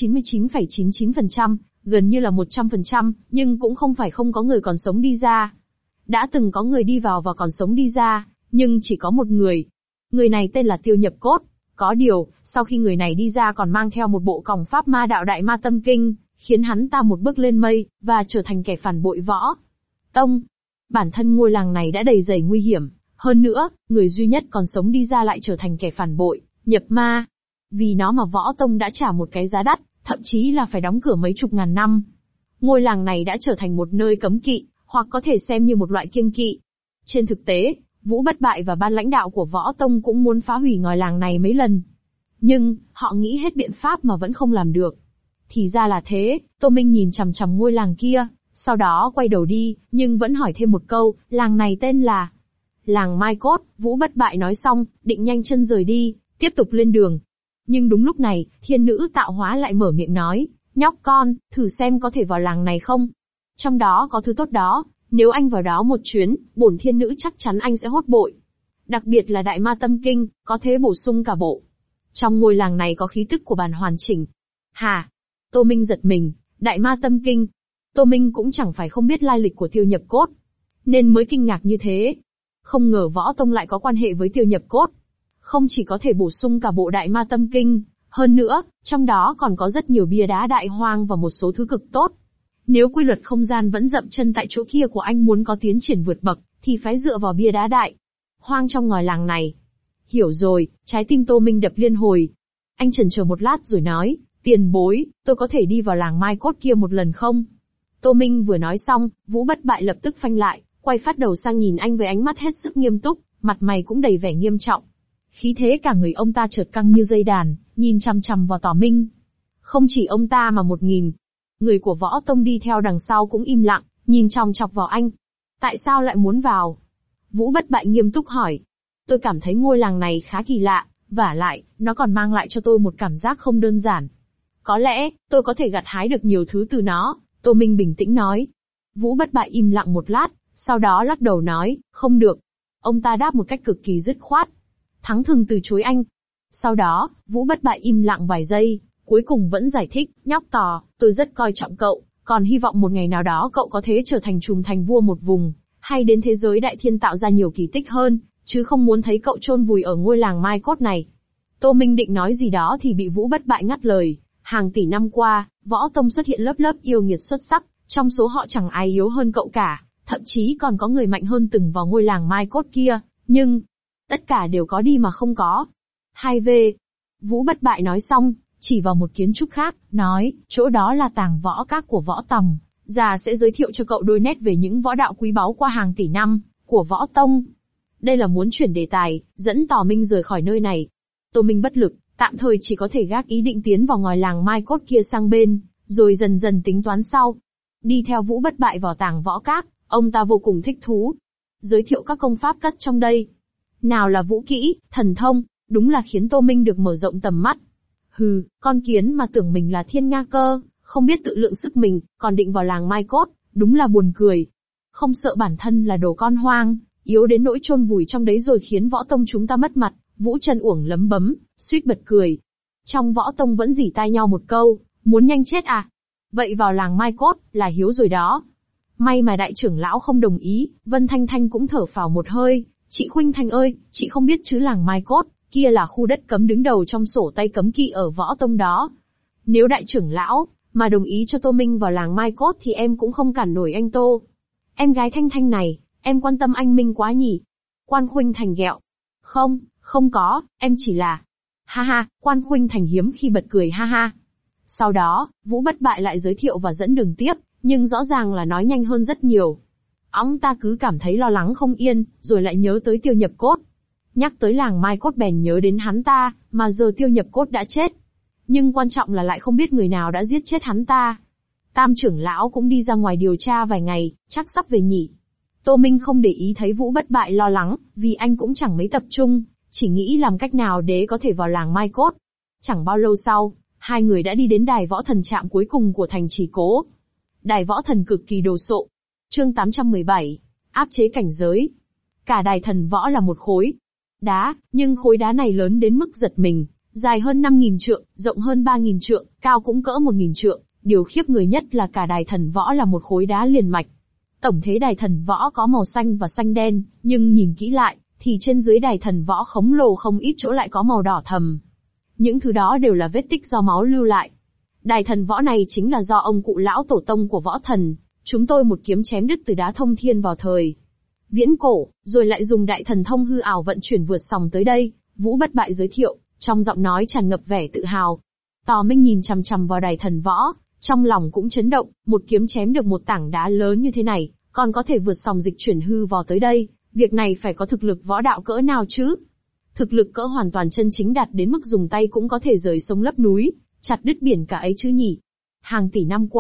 99,99%, gần như là 100%, nhưng cũng không phải không có người còn sống đi ra. Đã từng có người đi vào và còn sống đi ra, nhưng chỉ có một người. Người này tên là Tiêu Nhập Cốt. Có điều, sau khi người này đi ra còn mang theo một bộ còng pháp ma đạo Đại Ma Tâm Kinh, khiến hắn ta một bước lên mây, và trở thành kẻ phản bội võ tông. Bản thân ngôi làng này đã đầy dày nguy hiểm, hơn nữa, người duy nhất còn sống đi ra lại trở thành kẻ phản bội, nhập ma. Vì nó mà võ tông đã trả một cái giá đắt, thậm chí là phải đóng cửa mấy chục ngàn năm. Ngôi làng này đã trở thành một nơi cấm kỵ, hoặc có thể xem như một loại kiêng kỵ. Trên thực tế, Vũ Bất Bại và ban lãnh đạo của võ tông cũng muốn phá hủy ngôi làng này mấy lần. Nhưng, họ nghĩ hết biện pháp mà vẫn không làm được. Thì ra là thế, Tô Minh nhìn chằm chằm ngôi làng kia, Sau đó quay đầu đi, nhưng vẫn hỏi thêm một câu, làng này tên là... Làng Mai Cốt. Vũ Bất Bại nói xong, định nhanh chân rời đi, tiếp tục lên đường. Nhưng đúng lúc này, thiên nữ tạo hóa lại mở miệng nói, nhóc con, thử xem có thể vào làng này không? Trong đó có thứ tốt đó, nếu anh vào đó một chuyến, bổn thiên nữ chắc chắn anh sẽ hốt bội. Đặc biệt là Đại Ma Tâm Kinh, có thể bổ sung cả bộ. Trong ngôi làng này có khí tức của bản hoàn chỉnh. Hả? Tô Minh giật mình, Đại Ma Tâm Kinh. Tô Minh cũng chẳng phải không biết lai lịch của Tiêu Nhập Cốt, nên mới kinh ngạc như thế. Không ngờ Võ Tông lại có quan hệ với Tiêu Nhập Cốt. Không chỉ có thể bổ sung cả bộ Đại Ma Tâm Kinh, hơn nữa, trong đó còn có rất nhiều bia đá đại hoang và một số thứ cực tốt. Nếu quy luật không gian vẫn dậm chân tại chỗ kia của anh muốn có tiến triển vượt bậc, thì phải dựa vào bia đá đại hoang trong ngòi làng này. Hiểu rồi, trái tim Tô Minh đập liên hồi. Anh chần chờ một lát rồi nói, tiền bối, tôi có thể đi vào làng Mai Cốt kia một lần không? Tô Minh vừa nói xong, Vũ Bất Bại lập tức phanh lại, quay phát đầu sang nhìn anh với ánh mắt hết sức nghiêm túc, mặt mày cũng đầy vẻ nghiêm trọng. Khí thế cả người ông ta chợt căng như dây đàn, nhìn chằm chằm vào Tỏ Minh. Không chỉ ông ta mà 1000 người của Võ Tông đi theo đằng sau cũng im lặng, nhìn chòng chọc vào anh. Tại sao lại muốn vào? Vũ Bất Bại nghiêm túc hỏi. Tôi cảm thấy ngôi làng này khá kỳ lạ, vả lại, nó còn mang lại cho tôi một cảm giác không đơn giản. Có lẽ, tôi có thể gặt hái được nhiều thứ từ nó, Tô Minh bình tĩnh nói. Vũ Bất Bại im lặng một lát, sau đó lắc đầu nói, không được. Ông ta đáp một cách cực kỳ dứt khoát. Thắng thường từ chối anh. Sau đó, Vũ Bất Bại im lặng vài giây, cuối cùng vẫn giải thích, nhóc Tò, tôi rất coi trọng cậu, còn hy vọng một ngày nào đó cậu có thể trở thành trùm thành vua một vùng, hay đến thế giới đại thiên tạo ra nhiều kỳ tích hơn, chứ không muốn thấy cậu chôn vùi ở ngôi làng Mai Cốt này. Tô Minh định nói gì đó thì bị Vũ Bất Bại ngắt lời. Hàng tỷ năm qua, Võ Tông xuất hiện lớp lớp yêu nghiệt xuất sắc, trong số họ chẳng ai yếu hơn cậu cả, thậm chí còn có người mạnh hơn từng vào ngôi làng Mai Cốt kia, nhưng tất cả đều có đi mà không có. 2V. Vũ Bất Bại nói xong, chỉ vào một kiến trúc khác, nói, chỗ đó là tàng võ các của Võ Tòng, già sẽ giới thiệu cho cậu đôi nét về những võ đạo quý báu qua hàng tỷ năm của Võ Tông. Đây là muốn chuyển đề tài, dẫn Tỏ Minh rời khỏi nơi này. Tô Minh bất lực, tạm thời chỉ có thể gác ý định tiến vào ngòi làng Mai Cốt kia sang bên, rồi dần dần tính toán sau. Đi theo Vũ Bất Bại vào tàng võ các, ông ta vô cùng thích thú. Giới thiệu các công pháp cất trong đây. Nào là vũ kỹ, thần thông, đúng là khiến Tô Minh được mở rộng tầm mắt. Hừ, con kiến mà tưởng mình là thiên nga cơ, không biết tự lượng sức mình, còn định vào làng Mai Cốt, đúng là buồn cười. Không sợ bản thân là đồ con hoang, yếu đến nỗi chôn vùi trong đấy rồi khiến Võ Tông chúng ta mất mặt. Vũ Trần Uổng lấm bấm, suýt bật cười. Trong Võ Tông vẫn rỉ tai nhau một câu, muốn nhanh chết à? Vậy vào làng Mai Cốt, là hiếu rồi đó. May mà đại trưởng lão không đồng ý, Vân Thanh Thanh cũng thở phào một hơi. Chị Khuynh Thành ơi, chị không biết chứ làng Mai Cốt, kia là khu đất cấm đứng đầu trong sổ tay cấm kỵ ở Võ Tông đó. Nếu đại trưởng lão mà đồng ý cho Tô Minh vào làng Mai Cốt thì em cũng không cản nổi anh Tô. Em gái Thanh Thanh này, em quan tâm anh Minh quá nhỉ? Quan Khuynh Thành ghẹo. Không có, em chỉ là... Ha ha, Quan Khuynh Thành hiếm khi bật cười ha ha. Sau đó, Vũ Bất Bại lại giới thiệu và dẫn đường tiếp, nhưng rõ ràng là nói nhanh hơn rất nhiều. Ông ta cứ cảm thấy lo lắng không yên, rồi lại nhớ tới Tiêu Nhập Cốt. Nhắc tới làng Mai Cốt bèn nhớ đến hắn ta, mà giờ Tiêu Nhập Cốt đã chết. Nhưng quan trọng là lại không biết người nào đã giết chết hắn ta. Tam trưởng lão cũng đi ra ngoài điều tra vài ngày, chắc sắp về nhỉ. Tô Minh không để ý thấy Vũ Bất Bại lo lắng, vì anh cũng chẳng mấy tập trung, chỉ nghĩ làm cách nào để có thể vào làng Mai Cốt. Chẳng bao lâu sau, hai người đã đi đến đài võ thần trạm cuối cùng của thành Trì Cố. Đài võ thần cực kỳ đồ sộ. Chương 817, áp chế cảnh giới. Cả đài thần võ là một khối đá, nhưng khối đá này lớn đến mức giật mình, dài hơn 5.000 trượng, rộng hơn 3.000 trượng, cao cũng cỡ 1.000 trượng. Điều khiếp người nhất là cả đài thần võ là một khối đá liền mạch. Tổng thể đài thần võ có màu xanh và xanh đen, nhưng nhìn kỹ lại, thì trên dưới đài thần võ khổng lồ không ít chỗ lại có màu đỏ thẫm. Những thứ đó đều là vết tích do máu lưu lại. Đài thần võ này chính là do ông cụ lão tổ tông của võ thần, chúng tôi một kiếm chém đứt từ đá thông thiên vào thời viễn cổ, rồi lại dùng đại thần thông hư ảo vận chuyển vượt sòng tới đây. Vũ Bất Bại giới thiệu, trong giọng nói tràn ngập vẻ tự hào. Tò Minh nhìn chằm chằm vào đài thần võ, trong lòng cũng chấn động, một kiếm chém được một tảng đá lớn như thế này, còn có thể vượt sòng dịch chuyển hư vào tới đây, việc này phải có thực lực võ đạo cỡ nào chứ? Thực lực cỡ hoàn toàn chân chính đạt đến mức dùng tay cũng có thể rời sông lấp núi, chặt đứt biển cả ấy chứ nhỉ? Hàng tỷ năm qua,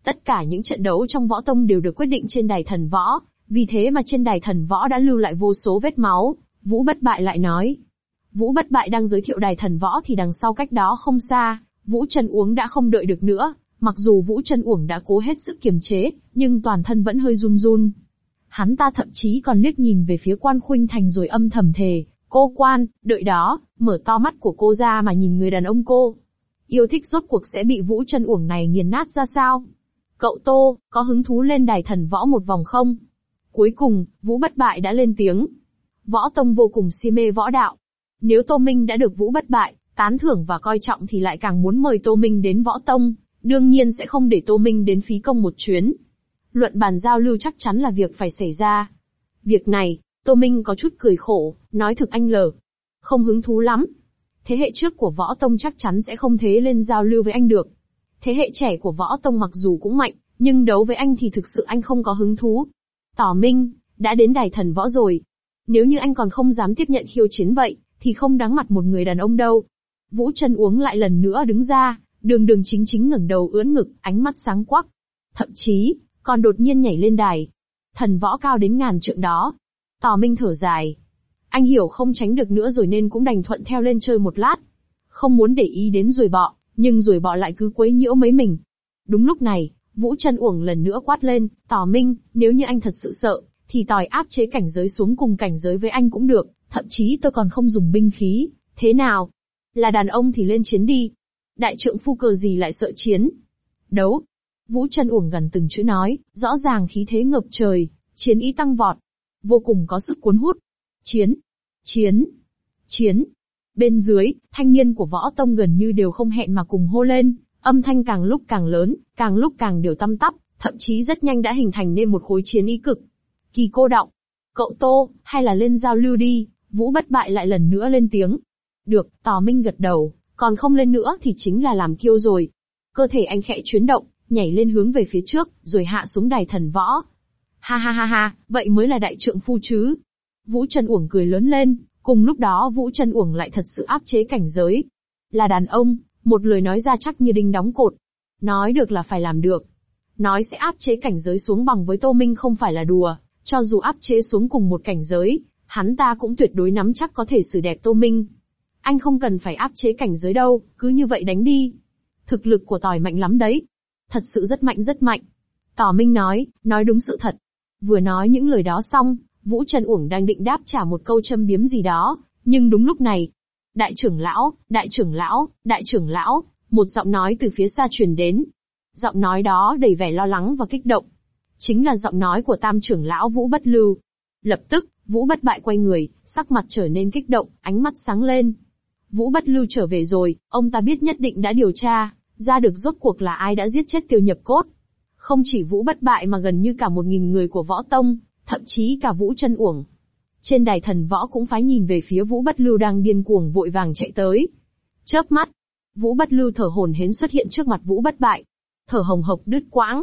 Tất cả những trận đấu trong võ tông đều được quyết định trên đài thần võ, vì thế mà trên đài thần võ đã lưu lại vô số vết máu. Vũ Bất Bại lại nói. Vũ Bất Bại đang giới thiệu đài thần võ thì đằng sau cách đó không xa, Vũ Trân Uống đã không đợi được nữa. Mặc dù Vũ Trân Uổng đã cố hết sức kiềm chế, nhưng toàn thân vẫn hơi run run. Hắn ta thậm chí còn liếc nhìn về phía Quan Khuynh Thành rồi âm thầm thề, cô Quan, đợi đó, mở to mắt của cô ra mà nhìn người đàn ông cô yêu thích rốt cuộc sẽ bị Vũ Trân Uổng này nghiền nát ra sao. Cậu Tô, có hứng thú lên đài thần võ một vòng không? Cuối cùng, Vũ Bất Bại đã lên tiếng. Võ tông vô cùng si mê võ đạo. Nếu Tô Minh đã được Vũ Bất Bại tán thưởng và coi trọng thì lại càng muốn mời Tô Minh đến võ tông, đương nhiên sẽ không để Tô Minh đến phí công một chuyến. Luận bàn giao lưu chắc chắn là việc phải xảy ra. Việc này, Tô Minh có chút cười khổ, nói thực anh L. Không hứng thú lắm. Thế hệ trước của võ tông chắc chắn sẽ không thế lên giao lưu với anh được. Thế hệ trẻ của võ tông mặc dù cũng mạnh, nhưng đấu với anh thì thực sự anh không có hứng thú. Tỏ Minh, đã đến đài thần võ rồi. Nếu như anh còn không dám tiếp nhận khiêu chiến vậy, thì không đáng mặt một người đàn ông đâu. Vũ Trân Uống lại lần nữa đứng ra, đường đường chính chính ngẩng đầu ưỡn ngực, ánh mắt sáng quắc. Thậm chí, còn đột nhiên nhảy lên đài. Thần võ cao đến ngàn trượng đó. Tỏ Minh thở dài. Anh hiểu không tránh được nữa rồi nên cũng đành thuận theo lên chơi một lát. Không muốn để ý đến ruồi bọ, nhưng ruồi bọ lại cứ quấy nhiễu mấy mình. Đúng lúc này, Vũ Trân Uổng lần nữa quát lên, Tỏ Minh, nếu như anh thật sự sợ, thì tỏi áp chế cảnh giới xuống cùng cảnh giới với anh cũng được, thậm chí tôi còn không dùng binh khí, thế nào? Là đàn ông thì lên chiến đi. Đại trượng phu cờ gì lại sợ chiến? Đấu. Vũ Trân Uổng gần từng chữ nói, rõ ràng khí thế ngập trời, chiến ý tăng vọt, vô cùng có sức cuốn hút. Chiến, chiến, chiến. Bên dưới, thanh niên của võ tông gần như đều không hẹn mà cùng hô lên, âm thanh càng lúc càng lớn, càng lúc càng đều tăm tắp, thậm chí rất nhanh đã hình thành nên một khối chiến ý cực kỳ cô đọng. Cậu Tô, hay là lên giao lưu đi, Vũ Bất Bại lại lần nữa lên tiếng. Được, Tỏ Minh gật đầu, còn không lên nữa thì chính là làm kiêu rồi. Cơ thể anh khẽ chuyển động, nhảy lên hướng về phía trước, rồi hạ xuống đài thần võ. Ha ha ha ha, vậy mới là đại trượng phu chứ. Vũ Trân Uổng cười lớn lên, cùng lúc đó Vũ Trân Uổng lại thật sự áp chế cảnh giới. Là đàn ông, một lời nói ra chắc như đinh đóng cột. Nói được là phải làm được. Nói sẽ áp chế cảnh giới xuống bằng với Tô Minh không phải là đùa, cho dù áp chế xuống cùng một cảnh giới, hắn ta cũng tuyệt đối nắm chắc có thể xử đẹp Tô Minh. Anh không cần phải áp chế cảnh giới đâu, cứ như vậy đánh đi. Thực lực của Tỏi mạnh lắm đấy. Thật sự rất mạnh rất mạnh. Tỏ Minh nói đúng sự thật. Vừa nói những lời đó xong, Vũ Trân Uổng đang định đáp trả một câu châm biếm gì đó, nhưng đúng lúc này. Đại trưởng lão, đại trưởng lão, đại trưởng lão, một giọng nói từ phía xa truyền đến. Giọng nói đó đầy vẻ lo lắng và kích động. Chính là giọng nói của tam trưởng lão Vũ Bất Lưu. Lập tức, Vũ Bất Bại quay người, sắc mặt trở nên kích động, ánh mắt sáng lên. Vũ Bất Lưu trở về rồi, ông ta biết nhất định đã điều tra ra được rốt cuộc là ai đã giết chết Tiêu Nhập Cốt. Không chỉ Vũ Bất Bại mà gần như cả 1000 người của võ tông, thậm chí cả Vũ Trân Uổng. Trên đài thần võ cũng phái nhìn về phía Vũ Bất Lưu đang điên cuồng vội vàng chạy tới. Chớp mắt, Vũ Bất Lưu thở hổn hển xuất hiện trước mặt Vũ Bất Bại. Thở hồng hộc đứt quãng.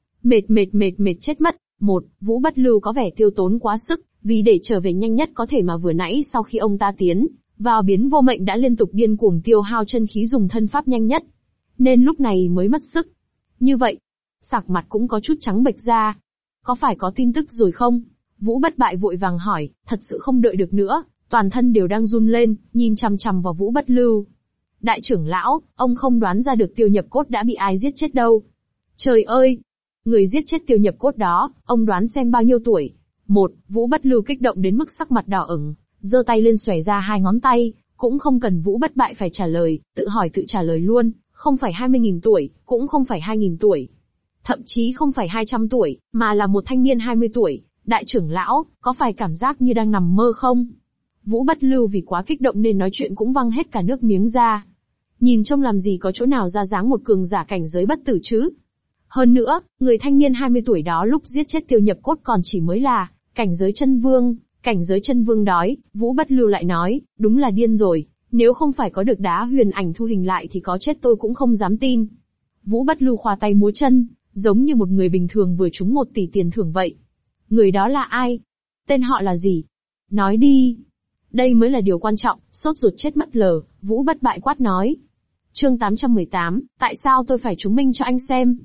Mệt chết mất. Vũ Bất Lưu có vẻ tiêu tốn quá sức, vì để trở về nhanh nhất có thể mà vừa nãy sau khi ông ta tiến vào biến vô mệnh đã liên tục điên cuồng tiêu hao chân khí dùng thân pháp nhanh nhất. Nên lúc này mới mất sức. Như vậy, sạc mặt cũng có chút trắng bệch ra. Có phải có tin tức rồi không? Vũ Bất Bại vội vàng hỏi, thật sự không đợi được nữa, toàn thân đều đang run lên, nhìn chằm chằm vào Vũ Bất Lưu. Đại trưởng lão, ông không đoán ra được Tiêu Nhập Cốt đã bị ai giết chết đâu. Trời ơi! Người giết chết Tiêu Nhập Cốt đó, ông đoán xem bao nhiêu tuổi? Vũ Bất Lưu kích động đến mức sắc mặt đỏ ửng, giơ tay lên xòe ra 2 ngón tay, cũng không cần Vũ Bất Bại phải trả lời, tự hỏi tự trả lời luôn, không phải 20.000 tuổi, cũng không phải 2.000 tuổi. Thậm chí không phải 200 tuổi, mà là một thanh niên 20 tuổi. Đại trưởng lão, có phải cảm giác như đang nằm mơ không? Vũ Bất Lưu vì quá kích động nên nói chuyện cũng văng hết cả nước miếng ra. Nhìn trông làm gì có chỗ nào ra dáng một cường giả cảnh giới bất tử chứ? Hơn nữa, người thanh niên 20 tuổi đó lúc giết chết Tiêu Nhập Cốt còn chỉ mới là cảnh giới chân vương. Cảnh giới chân vương đói, Vũ Bất Lưu lại nói, đúng là điên rồi, nếu không phải có được đá huyền ảnh thu hình lại thì có chết tôi cũng không dám tin. Vũ Bất Lưu khoa tay múa chân, giống như một người bình thường vừa trúng 1 tỷ tiền thưởng vậy. Người đó là ai? Tên họ là gì? Nói đi. Đây mới là điều quan trọng, sốt ruột chết mất lờ, Vũ Bất Bại quát nói. Chương 818, tại sao tôi phải chứng minh cho anh xem?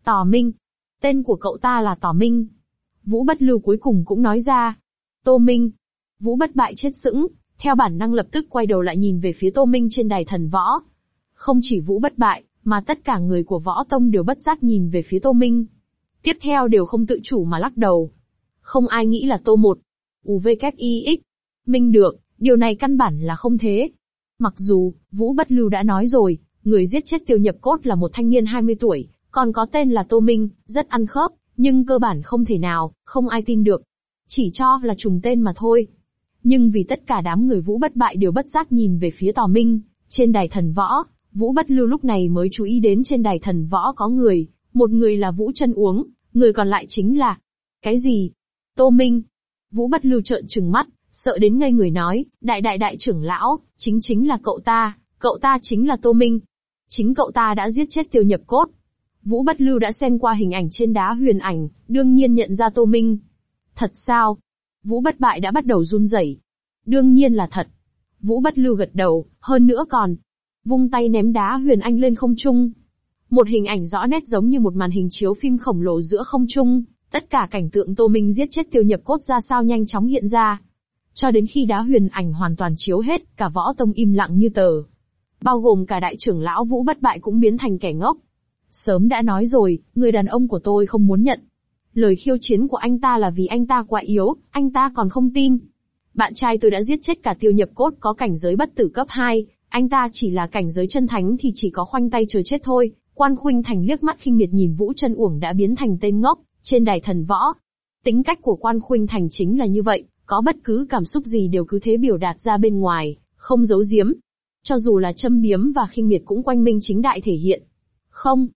Tò Minh. Tên của cậu ta là Tò Minh. Vũ Bất Lưu cuối cùng cũng nói ra. Tô Minh. Vũ Bất Bại chết sững, theo bản năng lập tức quay đầu lại nhìn về phía Tô Minh trên đài thần võ. Không chỉ Vũ Bất Bại, mà tất cả người của võ tông đều bất giác nhìn về phía Tô Minh. Tiếp theo đều không tự chủ mà lắc đầu. Không ai nghĩ là Tô Một. UVKIX. Minh được, điều này căn bản là không thế. Mặc dù, Vũ Bất Lưu đã nói rồi, người giết chết Tiêu Nhập Cốt là một thanh niên 20 tuổi, còn có tên là Tô Minh, rất ăn khớp, nhưng cơ bản không thể nào, không ai tin được. Chỉ cho là trùng tên mà thôi. Nhưng vì tất cả đám người Vũ Bất Bại đều bất giác nhìn về phía Tò Minh, trên đài thần võ, Vũ Bất Lưu lúc này mới chú ý đến trên đài thần võ có người, một người là Vũ Chân Uống, người còn lại chính là... Cái gì? Tô Minh. Vũ Bất Lưu trợn trừng mắt, sợ đến ngây người nói, đại trưởng lão, chính là cậu ta chính là Tô Minh. Chính cậu ta đã giết chết Tiêu Nhập Cốt. Vũ Bất Lưu đã xem qua hình ảnh trên đá huyền ảnh, đương nhiên nhận ra Tô Minh. Thật sao? Vũ Bất Bại đã bắt đầu run rẩy. Đương nhiên là thật. Vũ Bất Lưu gật đầu, hơn nữa còn vung tay ném đá huyền anh lên không trung. Một hình ảnh rõ nét giống như một màn hình chiếu phim khổng lồ giữa không trung, tất cả cảnh tượng Tô Minh giết chết Tiêu Nhập Cốt ra sao nhanh chóng hiện ra. Cho đến khi đá huyền ảnh hoàn toàn chiếu hết, cả võ tông im lặng như tờ. Bao gồm cả đại trưởng lão Vũ Bất Bại cũng biến thành kẻ ngốc. Sớm đã nói rồi, người đàn ông của tôi không muốn nhận. Lời khiêu chiến của anh ta là vì anh ta quá yếu, anh ta còn không tin. Bạn trai tôi đã giết chết cả Tiêu Nhập Cốt có cảnh giới bất tử cấp 2, anh ta chỉ là cảnh giới chân thánh thì chỉ có khoanh tay chờ chết thôi. Quan Khuynh Thành liếc mắt khinh miệt nhìn Vũ Chân Uổng đã biến thành tên ngốc, trên đài thần võ. Tính cách của Quan Khuynh Thành chính là như vậy, có bất cứ cảm xúc gì đều cứ thế biểu đạt ra bên ngoài, không giấu giếm. Cho dù là châm biếm và khinh miệt cũng quanh minh chính đại thể hiện. Không,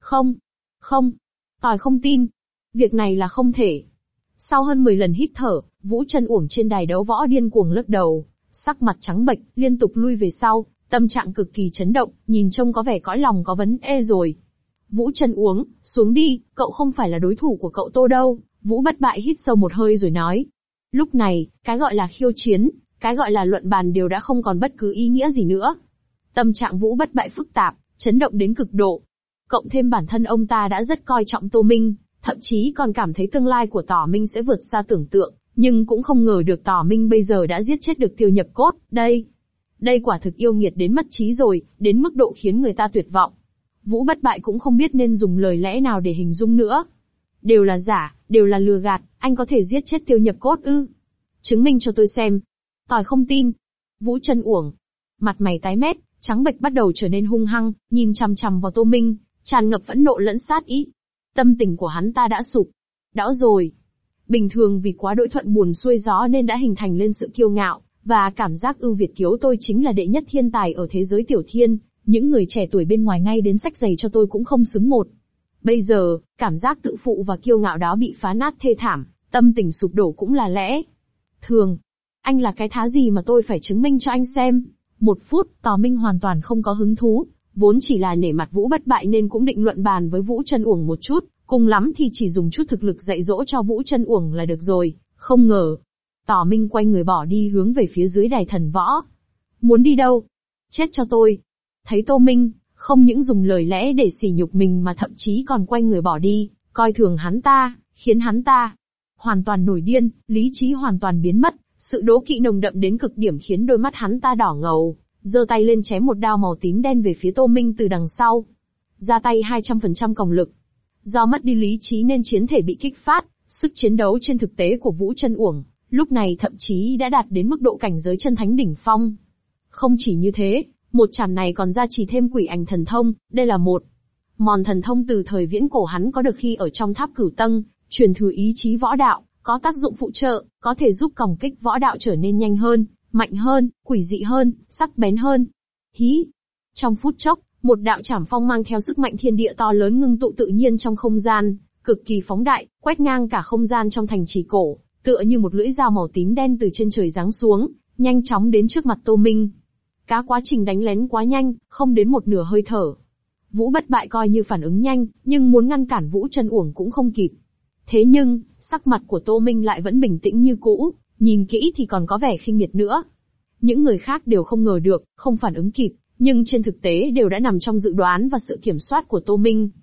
tỏi không tin. Việc này là không thể. Sau hơn 10 lần hít thở, Vũ Chân Uổng trên đài đấu võ điên cuồng lắc đầu, sắc mặt trắng bệch, liên tục lui về sau, tâm trạng cực kỳ chấn động, nhìn trông có vẻ cõi lòng có vấn ê rồi. Vũ Chân Uống, xuống đi, cậu không phải là đối thủ của cậu Tô đâu. Vũ Bất Bại hít sâu một hơi rồi nói. Lúc này, cái gọi là khiêu chiến, cái gọi là luận bàn đều đã không còn bất cứ ý nghĩa gì nữa. Tâm trạng Vũ Bất Bại phức tạp, chấn động đến cực độ. Cộng thêm bản thân ông ta đã rất coi trọng Tô Minh, thậm chí còn cảm thấy tương lai của Tỏ Minh sẽ vượt xa tưởng tượng, nhưng cũng không ngờ được Tỏ Minh bây giờ đã giết chết được Tiêu Nhập Cốt, đây quả thực yêu nghiệt đến mất trí rồi, đến mức độ khiến người ta tuyệt vọng. Vũ Bất Bại cũng không biết nên dùng lời lẽ nào để hình dung nữa. Đều là giả, đều là lừa gạt, anh có thể giết chết Tiêu Nhập Cốt ư? Chứng minh cho tôi xem. Tỏi không tin. Vũ Chân Uổng, mặt mày tái mét, trắng bệch bắt đầu trở nên hung hăng, nhìn chằm chằm vào Tô Minh, tràn ngập phẫn nộ lẫn sát ý. Tâm tình của hắn ta đã sụp. Đó rồi. Bình thường vì quá đỗi thuận buồm xuôi gió nên đã hình thành lên sự kiêu ngạo, và cảm giác ưu việt kiếu tôi chính là đệ nhất thiên tài ở thế giới tiểu thiên, những người trẻ tuổi bên ngoài ngay đến sách giày cho tôi cũng không xứng một. Bây giờ, cảm giác tự phụ và kiêu ngạo đó bị phá nát thê thảm, tâm tình sụp đổ cũng là lẽ thường. Anh là cái thá gì mà tôi phải chứng minh cho anh xem? Một phút, Tò Minh hoàn toàn không có hứng thú, vốn chỉ là nể mặt Vũ Bất Bại nên cũng định luận bàn với Vũ Chân Uổng một chút, cùng lắm thì chỉ dùng chút thực lực dạy dỗ cho Vũ Chân Uổng là được rồi, không ngờ. Tò Minh quay người bỏ đi hướng về phía dưới đài thần võ. Muốn đi đâu? Chết cho tôi. Thấy Tô Minh, không những dùng lời lẽ để sỉ nhục mình mà thậm chí còn quay người bỏ đi, coi thường hắn ta, khiến hắn ta hoàn toàn nổi điên, lý trí hoàn toàn biến mất, sự đố kỵ nồng đậm đến cực điểm khiến đôi mắt hắn ta đỏ ngầu, giơ tay lên chém một đao màu tím đen về phía Tô Minh từ đằng sau. Ra tay 200% công lực. Do mất đi lý trí nên chiến thể bị kích phát, sức chiến đấu trên thực tế của Vũ Chân Uổng lúc này thậm chí đã đạt đến mức độ cảnh giới chân thánh đỉnh phong. Không chỉ như thế, một chảm này còn gia trì thêm quỷ ảnh thần thông, đây là một món thần thông từ thời viễn cổ hắn có được khi ở trong tháp Cửu Tâng, truyền thừa ý chí võ đạo, có tác dụng phụ trợ, có thể giúp còng kích võ đạo trở nên nhanh hơn, mạnh hơn, quỷ dị hơn, sắc bén hơn. Hí! Trong phút chốc, một đạo chảm phong mang theo sức mạnh thiên địa to lớn ngưng tụ tự nhiên trong không gian, cực kỳ phóng đại, quét ngang cả không gian trong thành trì cổ, tựa như một lưỡi dao màu tím đen từ trên trời giáng xuống, nhanh chóng đến trước mặt Tô Minh. Cả quá trình đánh lén quá nhanh, không đến một nửa hơi thở. Vũ Bất Bại coi như phản ứng nhanh, nhưng muốn ngăn cản Vũ Chân Uổng cũng không kịp. Thế nhưng, sắc mặt của Tô Minh lại vẫn bình tĩnh như cũ, nhìn kỹ thì còn có vẻ khinh miệt nữa. Những người khác đều không ngờ được, không phản ứng kịp, nhưng trên thực tế đều đã nằm trong dự đoán và sự kiểm soát của Tô Minh.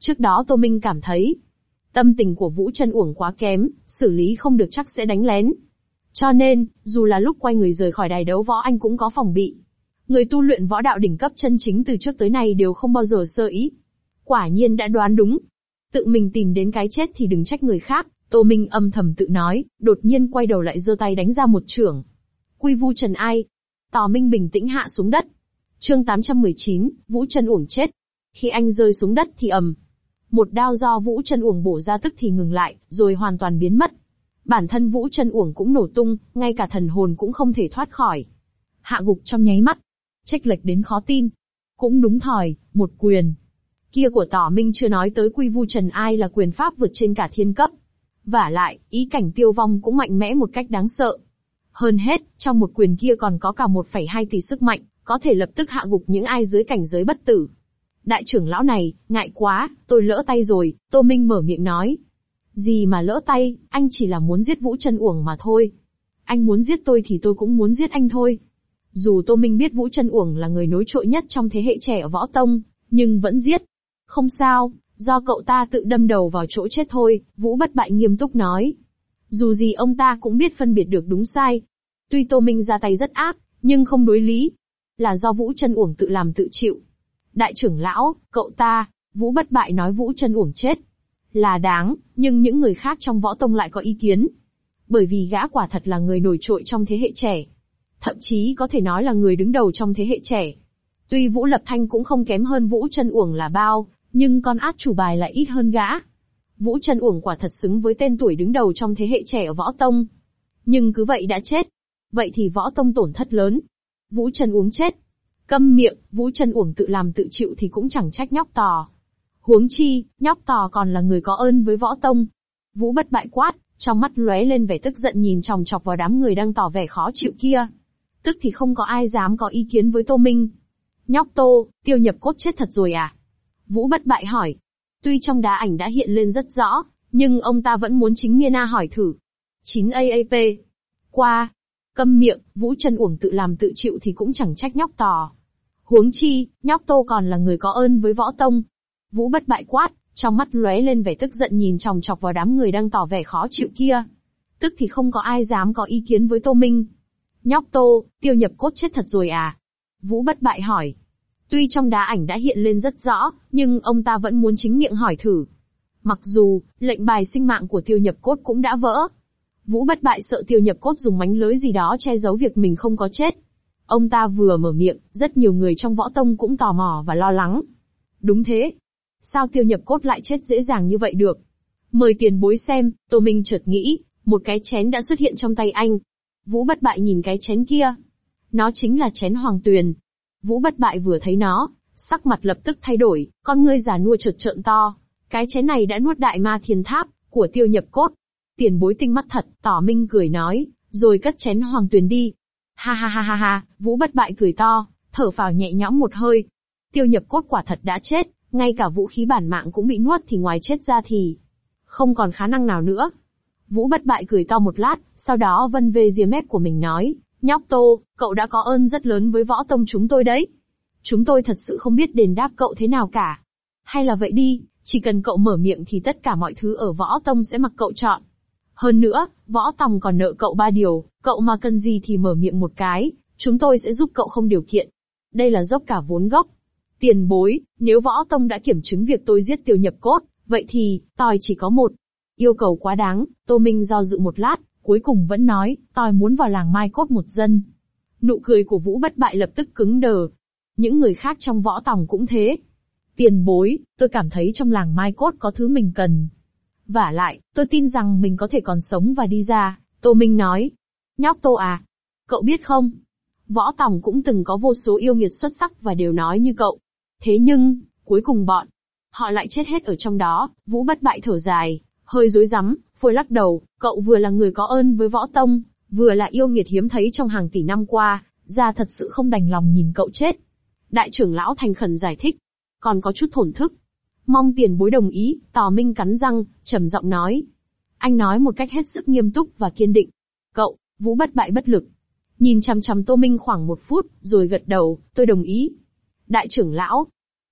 Trước đó Tô Minh cảm thấy, tâm tình của Vũ Trân Uổng quá kém, xử lý không được chắc sẽ đánh lén. Cho nên, dù là lúc quay người rời khỏi đài đấu võ anh cũng có phòng bị. Người tu luyện võ đạo đỉnh cấp chân chính từ trước tới nay đều không bao giờ sơ ý. Quả nhiên đã đoán đúng. Tự mình tìm đến cái chết thì đừng trách người khác, Tô Minh âm thầm tự nói, đột nhiên quay đầu lại giơ tay đánh ra một chưởng. Quy vu trần ai. Tò Minh bình tĩnh hạ xuống đất. Chương 819, Vũ Trân Uổng chết. Khi anh rơi xuống đất thì một đao do Vũ Trân Uổng bổ ra tức thì ngừng lại, rồi hoàn toàn biến mất. Bản thân Vũ Trân Uổng cũng nổ tung, ngay cả thần hồn cũng không thể thoát khỏi. Hạ gục trong nháy mắt. Chênh lệch đến khó tin. Cũng đúng thời, một quyền kia của Tỏ Minh chưa nói tới Quy Vu Trần Ai là quyền pháp vượt trên cả thiên cấp. Vả lại, ý cảnh tiêu vong cũng mạnh mẽ một cách đáng sợ. Hơn hết, trong một quyền kia còn có cả 1,2 tỷ sức mạnh, có thể lập tức hạ gục những ai dưới cảnh giới bất tử. Đại trưởng lão này, ngại quá, tôi lỡ tay rồi, Tô Minh mở miệng nói. Gì mà lỡ tay, anh chỉ là muốn giết Vũ Trân Uổng mà thôi. Anh muốn giết tôi thì tôi cũng muốn giết anh thôi. Dù Tô Minh biết Vũ Trân Uổng là người nối trội nhất trong thế hệ trẻ ở võ tông, nhưng vẫn giết. Không sao, do cậu ta tự đâm đầu vào chỗ chết thôi, Vũ Bất Bại nghiêm túc nói. Dù gì ông ta cũng biết phân biệt được đúng sai. Tuy Tô Minh ra tay rất ác, nhưng không đối lý. Là do Vũ Trân Uổng tự làm tự chịu. Đại trưởng lão, cậu ta, Vũ Bất Bại nói Vũ Trân Uổng chết là đáng, nhưng những người khác trong võ tông lại có ý kiến. Bởi vì gã quả thật là người nổi trội trong thế hệ trẻ. Thậm chí có thể nói là người đứng đầu trong thế hệ trẻ. Tuy Vũ Lập Thanh cũng không kém hơn Vũ Trân Uổng là bao, nhưng con át chủ bài lại ít hơn gã. Vũ Trân Uổng quả thật xứng với tên tuổi đứng đầu trong thế hệ trẻ ở võ tông. Nhưng cứ vậy đã chết. Vậy thì võ tông tổn thất lớn. Vũ Trân Uổng chết. Câm miệng, Vũ Trân Uổng tự làm tự chịu thì cũng chẳng trách nhóc Tò. Huống chi, nhóc Tò còn là người có ơn với võ tông. Vũ Bất Bại quát, trong mắt lóe lên vẻ tức giận nhìn chòng chọc vào đám người đang tỏ vẻ khó chịu kia. Tức thì không có ai dám có ý kiến với Tô Minh. Nhóc Tô, Tiêu Nhập Cốt chết thật rồi à? Vũ Bất Bại hỏi. Tuy trong đá ảnh đã hiện lên rất rõ, nhưng ông ta vẫn muốn chính Miena hỏi thử. 9 AAP. Qua. Câm miệng, Vũ Trân Uổng tự làm tự chịu thì cũng chẳng trách nhóc Tò. Huống chi, nhóc Tô còn là người có ơn với võ tông. Vũ Bất Bại quát, trong mắt lóe lên vẻ tức giận nhìn chòng chọc vào đám người đang tỏ vẻ khó chịu kia. Tức thì không có ai dám có ý kiến với Tô Minh. Nhóc Tô, Tiêu Nhập Cốt chết thật rồi à? Vũ Bất Bại hỏi. Tuy trong đá ảnh đã hiện lên rất rõ, nhưng ông ta vẫn muốn chính miệng hỏi thử. Mặc dù, lệnh bài sinh mạng của Tiêu Nhập Cốt cũng đã vỡ. Vũ Bất Bại sợ Tiêu Nhập Cốt dùng mánh lưới gì đó che giấu việc mình không có chết. Ông ta vừa mở miệng, rất nhiều người trong võ tông cũng tò mò và lo lắng. Đúng thế. Sao Tiêu Nhập Cốt lại chết dễ dàng như vậy được? Mời tiền bối xem, Tô Minh chợt nghĩ, một cái chén đã xuất hiện trong tay anh. Vũ Bất Bại nhìn cái chén kia. Nó chính là chén Hoàng Tuyền. Vũ Bất Bại vừa thấy nó, sắc mặt lập tức thay đổi, con ngươi già nua chợt trợn to. Cái chén này đã nuốt Đại Ma Thiên Tháp của Tiêu Nhập Cốt. Tiền bối tinh mắt thật, Tỏ Minh cười nói, rồi cất chén Hoàng Tuyền đi. Ha ha ha ha ha, Vũ Bất Bại cười to, thở phào nhẹ nhõm một hơi. Tiêu Nhập Cốt quả thật đã chết, ngay cả vũ khí bản mạng cũng bị nuốt thì ngoài chết ra thì không còn khả năng nào nữa. Vũ Bất Bại cười to một lát, sau đó vân về ria mép của mình nói, nhóc Tô, cậu đã có ơn rất lớn với võ tông chúng tôi đấy. Chúng tôi thật sự không biết đền đáp cậu thế nào cả. Hay là vậy đi, chỉ cần cậu mở miệng thì tất cả mọi thứ ở võ tông sẽ mặc cậu chọn. Hơn nữa, võ tông còn nợ cậu 3 điều, cậu mà cần gì thì mở miệng một cái, chúng tôi sẽ giúp cậu không điều kiện. Đây là dốc cả vốn gốc. Tiền bối, nếu võ tông đã kiểm chứng việc tôi giết Tiêu Nhập Cốt, vậy thì, tôi chỉ có một yêu cầu quá đáng. Tô Minh do dự một lát, cuối cùng vẫn nói, tôi muốn vào làng Mai Cốt một dân. Nụ cười của Vũ Bất Bại lập tức cứng đờ. Những người khác trong võ tông cũng thế. Tiền bối, tôi cảm thấy trong làng Mai Cốt có thứ mình cần. Vả lại, tôi tin rằng mình có thể còn sống và đi ra. Tô Minh nói. Nhóc Tô à? Cậu biết không? Võ tông cũng từng có vô số yêu nghiệt xuất sắc và đều nói như cậu. Thế nhưng, cuối cùng họ lại chết hết ở trong đó. Vũ Bất Bại thở dài, hơi rối rắm, phôi lắc đầu, cậu vừa là người có ơn với võ tông, vừa là yêu nghiệt hiếm thấy trong hàng tỷ năm qua, ra thật sự không đành lòng nhìn cậu chết. Đại trưởng lão thành khẩn giải thích, còn có chút thổn thức. Mong tiền bối đồng ý. Tò Minh cắn răng, trầm giọng nói. Anh nói một cách hết sức nghiêm túc và kiên định. Cậu, Vũ Bất Bại bất lực. Nhìn chằm chằm Tô Minh khoảng 1 phút, rồi gật đầu, tôi đồng ý. Đại trưởng lão.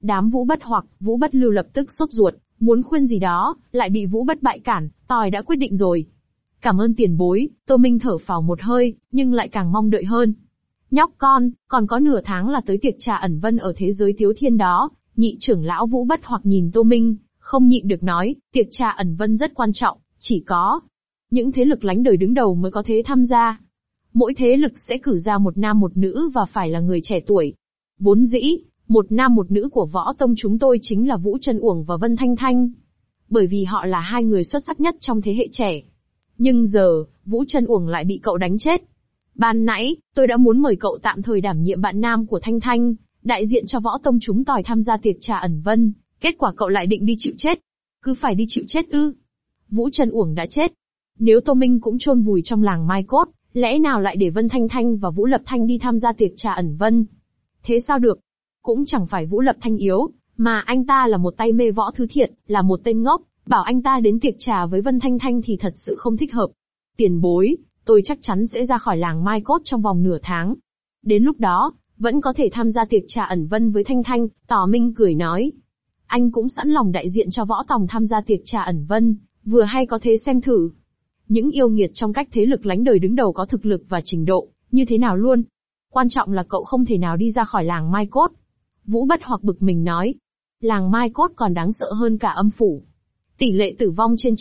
Đám Vũ Bất hoặc, Vũ Bất Lưu lập tức sốt ruột, muốn khuyên gì đó, lại bị Vũ Bất Bại cản, tỏi đã quyết định rồi. Cảm ơn tiền bối, Tô Minh thở phào một hơi, nhưng lại càng mong đợi hơn. Nhóc con, còn có nửa tháng là tới tiệc trà ẩn vân ở thế giới Tiếu Thiên đó. Nhị trưởng lão Vũ Bất hoặc nhìn Tô Minh, không nhịn được nói, tiệc trà ẩn vân rất quan trọng, chỉ có những thế lực lánh đời đứng đầu mới có thể tham gia. Mỗi thế lực sẽ cử ra một nam một nữ và phải là người trẻ tuổi. Vốn dĩ, một nam một nữ của võ tông chúng tôi chính là Vũ Trân Uổng và Vân Thanh Thanh. Bởi vì họ là hai người xuất sắc nhất trong thế hệ trẻ. Nhưng giờ, Vũ Trân Uổng lại bị cậu đánh chết. Ban nãy, tôi đã muốn mời cậu tạm thời đảm nhiệm bạn nam của Thanh Thanh, đại diện cho võ tông chúng tôi tham gia tiệc trà ẩn vân, kết quả cậu lại định đi chịu chết. Cứ phải đi chịu chết ư? Vũ Trân Uổng đã chết. Nếu Tô Minh cũng chôn vùi trong làng Mai Cốt, lẽ nào lại để Vân Thanh Thanh và Vũ Lập Thanh đi tham gia tiệc trà ẩn vân? Thế sao được? Cũng chẳng phải Vũ Lập Thanh yếu, mà anh ta là một tay mê võ thứ thiện, là một tên ngốc, bảo anh ta đến tiệc trà với Vân Thanh Thanh thì thật sự không thích hợp. Tiền bối, tôi chắc chắn sẽ ra khỏi làng Mai Cốt trong vòng nửa tháng. Đến lúc đó, vẫn có thể tham gia tiệc trà ẩn vân với Thanh Thanh, Tỏ Minh cười nói. Anh cũng sẵn lòng đại diện cho võ tòng tham gia tiệc trà ẩn vân, vừa hay có thế xem thử. Những yêu nghiệt trong cách thế lực lánh đời đứng đầu có thực lực và trình độ, như thế nào luôn. Quan trọng là cậu không thể nào đi ra khỏi làng Mai Cốt. Vũ Bất hoặc bực mình nói. Làng Mai Cốt còn đáng sợ hơn cả âm phủ. Tỷ lệ tử vong trên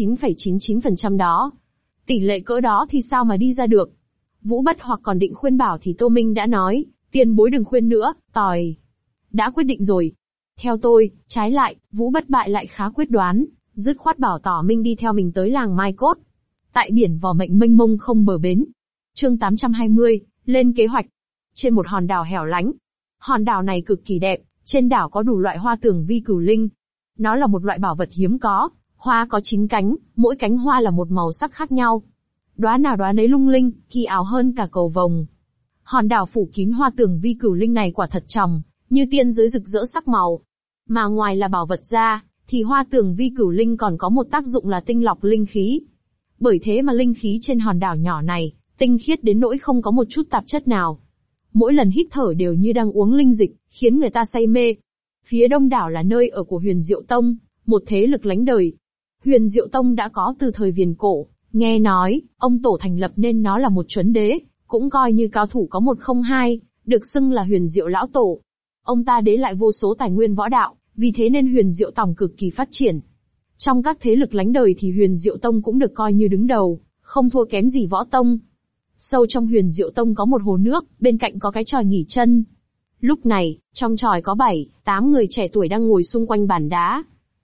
99,99% đó. Tỷ lệ cỡ đó thì sao mà đi ra được. Vũ Bất hoặc còn định khuyên bảo thì Tô Minh đã nói, tiền bối đừng khuyên nữa, tỏi đã quyết định rồi. Theo tôi, trái lại, Vũ Bất Bại lại khá quyết đoán, dứt khoát bảo Tỏ Minh đi theo mình tới làng Mai Cốt. Tại biển vỏ mệnh mênh mông không bờ bến. Chương 820, lên kế hoạch. Trên một hòn đảo hẻo lánh. Hòn đảo này cực kỳ đẹp, trên đảo có đủ loại hoa tường vi cửu linh. Nó là một loại bảo vật hiếm có, hoa có 9 cánh, mỗi cánh hoa là một màu sắc khác nhau. Đóa nào đóa nấy lung linh, kỳ ảo hơn cả cầu vồng. Hòn đảo phủ kín hoa tường vi cửu linh này quả thật trồng, như tiên giới rực rỡ sắc màu. Mà ngoài là bảo vật ra, thì hoa tường vi cửu linh còn có một tác dụng là tinh lọc linh khí. Bởi thế mà linh khí trên hòn đảo nhỏ này, tinh khiết đến nỗi không có một chút tạp chất nào. Mỗi lần hít thở đều như đang uống linh dịch, khiến người ta say mê. Phía đông đảo là nơi ở của Huyền Diệu Tông, một thế lực lánh đời. Huyền Diệu Tông đã có từ thời viền cổ, nghe nói, ông tổ thành lập nên nó là một chuẩn đế, cũng coi như cao thủ có 102, được xưng là Huyền Diệu Lão Tổ. Ông ta đế lại vô số tài nguyên võ đạo, vì thế nên Huyền Diệu Tông cực kỳ phát triển. Trong các thế lực lánh đời thì Huyền Diệu Tông cũng được coi như đứng đầu, không thua kém gì võ tông. Sâu trong Huyền Diệu Tông có một hồ nước, bên cạnh có cái chòi nghỉ chân. Lúc này, trong chòi có 7-8 người trẻ tuổi đang ngồi xung quanh bàn đá.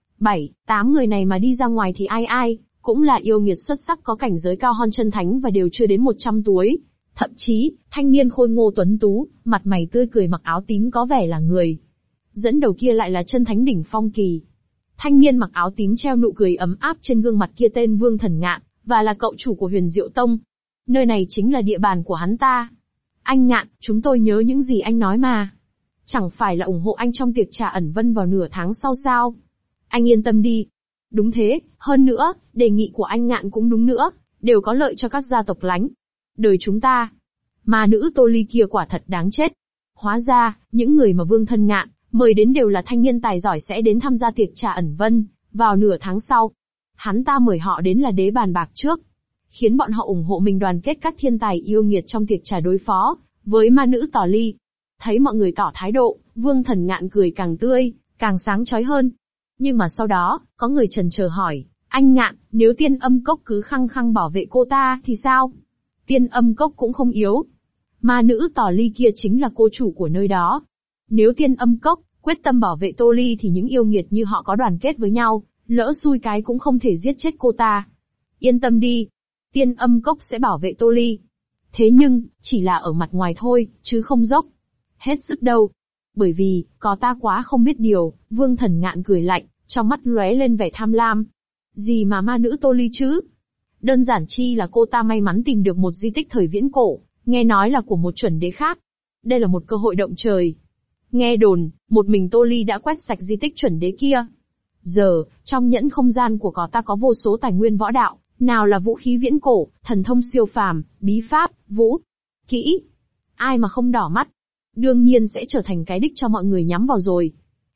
7-8 người này mà đi ra ngoài thì ai cũng là yêu nghiệt xuất sắc có cảnh giới cao hơn chân thánh và đều chưa đến 100 tuổi. Thậm chí, thanh niên khôi ngô tuấn tú, mặt mày tươi cười mặc áo tím có vẻ là người. Dẫn đầu kia lại là chân thánh đỉnh phong kỳ. Thanh niên mặc áo tím treo nụ cười ấm áp trên gương mặt kia tên Vương Thần Ngạn, và là cậu chủ của Huyền Diệu Tông. Nơi này chính là địa bàn của hắn ta. Anh Ngạn, chúng tôi nhớ những gì anh nói mà. Chẳng phải là ủng hộ anh trong tiệc trà ẩn vân vào nửa tháng sau sao? Anh yên tâm đi. Đúng thế, hơn nữa, đề nghị của anh Ngạn cũng đúng nữa, đều có lợi cho các gia tộc lánh đời chúng ta. Mà nữ Tô Ly kia quả thật đáng chết. Hóa ra, những người mà Vương Thần Ngạn mời đến đều là thanh niên tài giỏi sẽ đến tham gia tiệc trà ẩn vân, vào nửa tháng sau. Hắn ta mời họ đến là đế bàn bạc trước, khiến bọn họ ủng hộ mình đoàn kết các thiên tài yêu nghiệt trong tiệc trà đối phó với ma nữ Tỏ Ly. Thấy mọi người tỏ thái độ, Vương Thần Ngạn cười càng tươi, càng sáng chói hơn. Nhưng mà sau đó, có người chần chờ hỏi, anh Ngạn, nếu Tiên Âm Cốc cứ khăng khăng bảo vệ cô ta thì sao? Tiên Âm Cốc cũng không yếu. Ma nữ Tỏ Ly kia chính là cô chủ của nơi đó. Nếu Tiên Âm Cốc quyết tâm bảo vệ Tô Ly thì những yêu nghiệt như họ có đoàn kết với nhau, lỡ xui cái cũng không thể giết chết cô ta. Yên tâm đi, Tiên Âm Cốc sẽ bảo vệ Tô Ly. Thế nhưng, chỉ là ở mặt ngoài thôi, chứ không dốc hết sức đâu. Bởi vì, có ta quá không biết điều, Vương Thần Ngạn cười lạnh, trong mắt lóe lên vẻ tham lam. Gì mà ma nữ Tô Ly chứ? Đơn giản chi là cô ta may mắn tìm được một di tích thời viễn cổ, nghe nói là của một chuẩn đế khác. Đây là một cơ hội động trời. Nghe đồn, một mình Tô Ly đã quét sạch di tích chuẩn đế kia. Giờ, trong nhẫn không gian của có ta có vô số tài nguyên võ đạo, nào là vũ khí viễn cổ, thần thông siêu phàm, bí pháp, vũ kỹ. Ai mà không đỏ mắt? Đương nhiên sẽ trở thành cái đích cho mọi người nhắm vào rồi.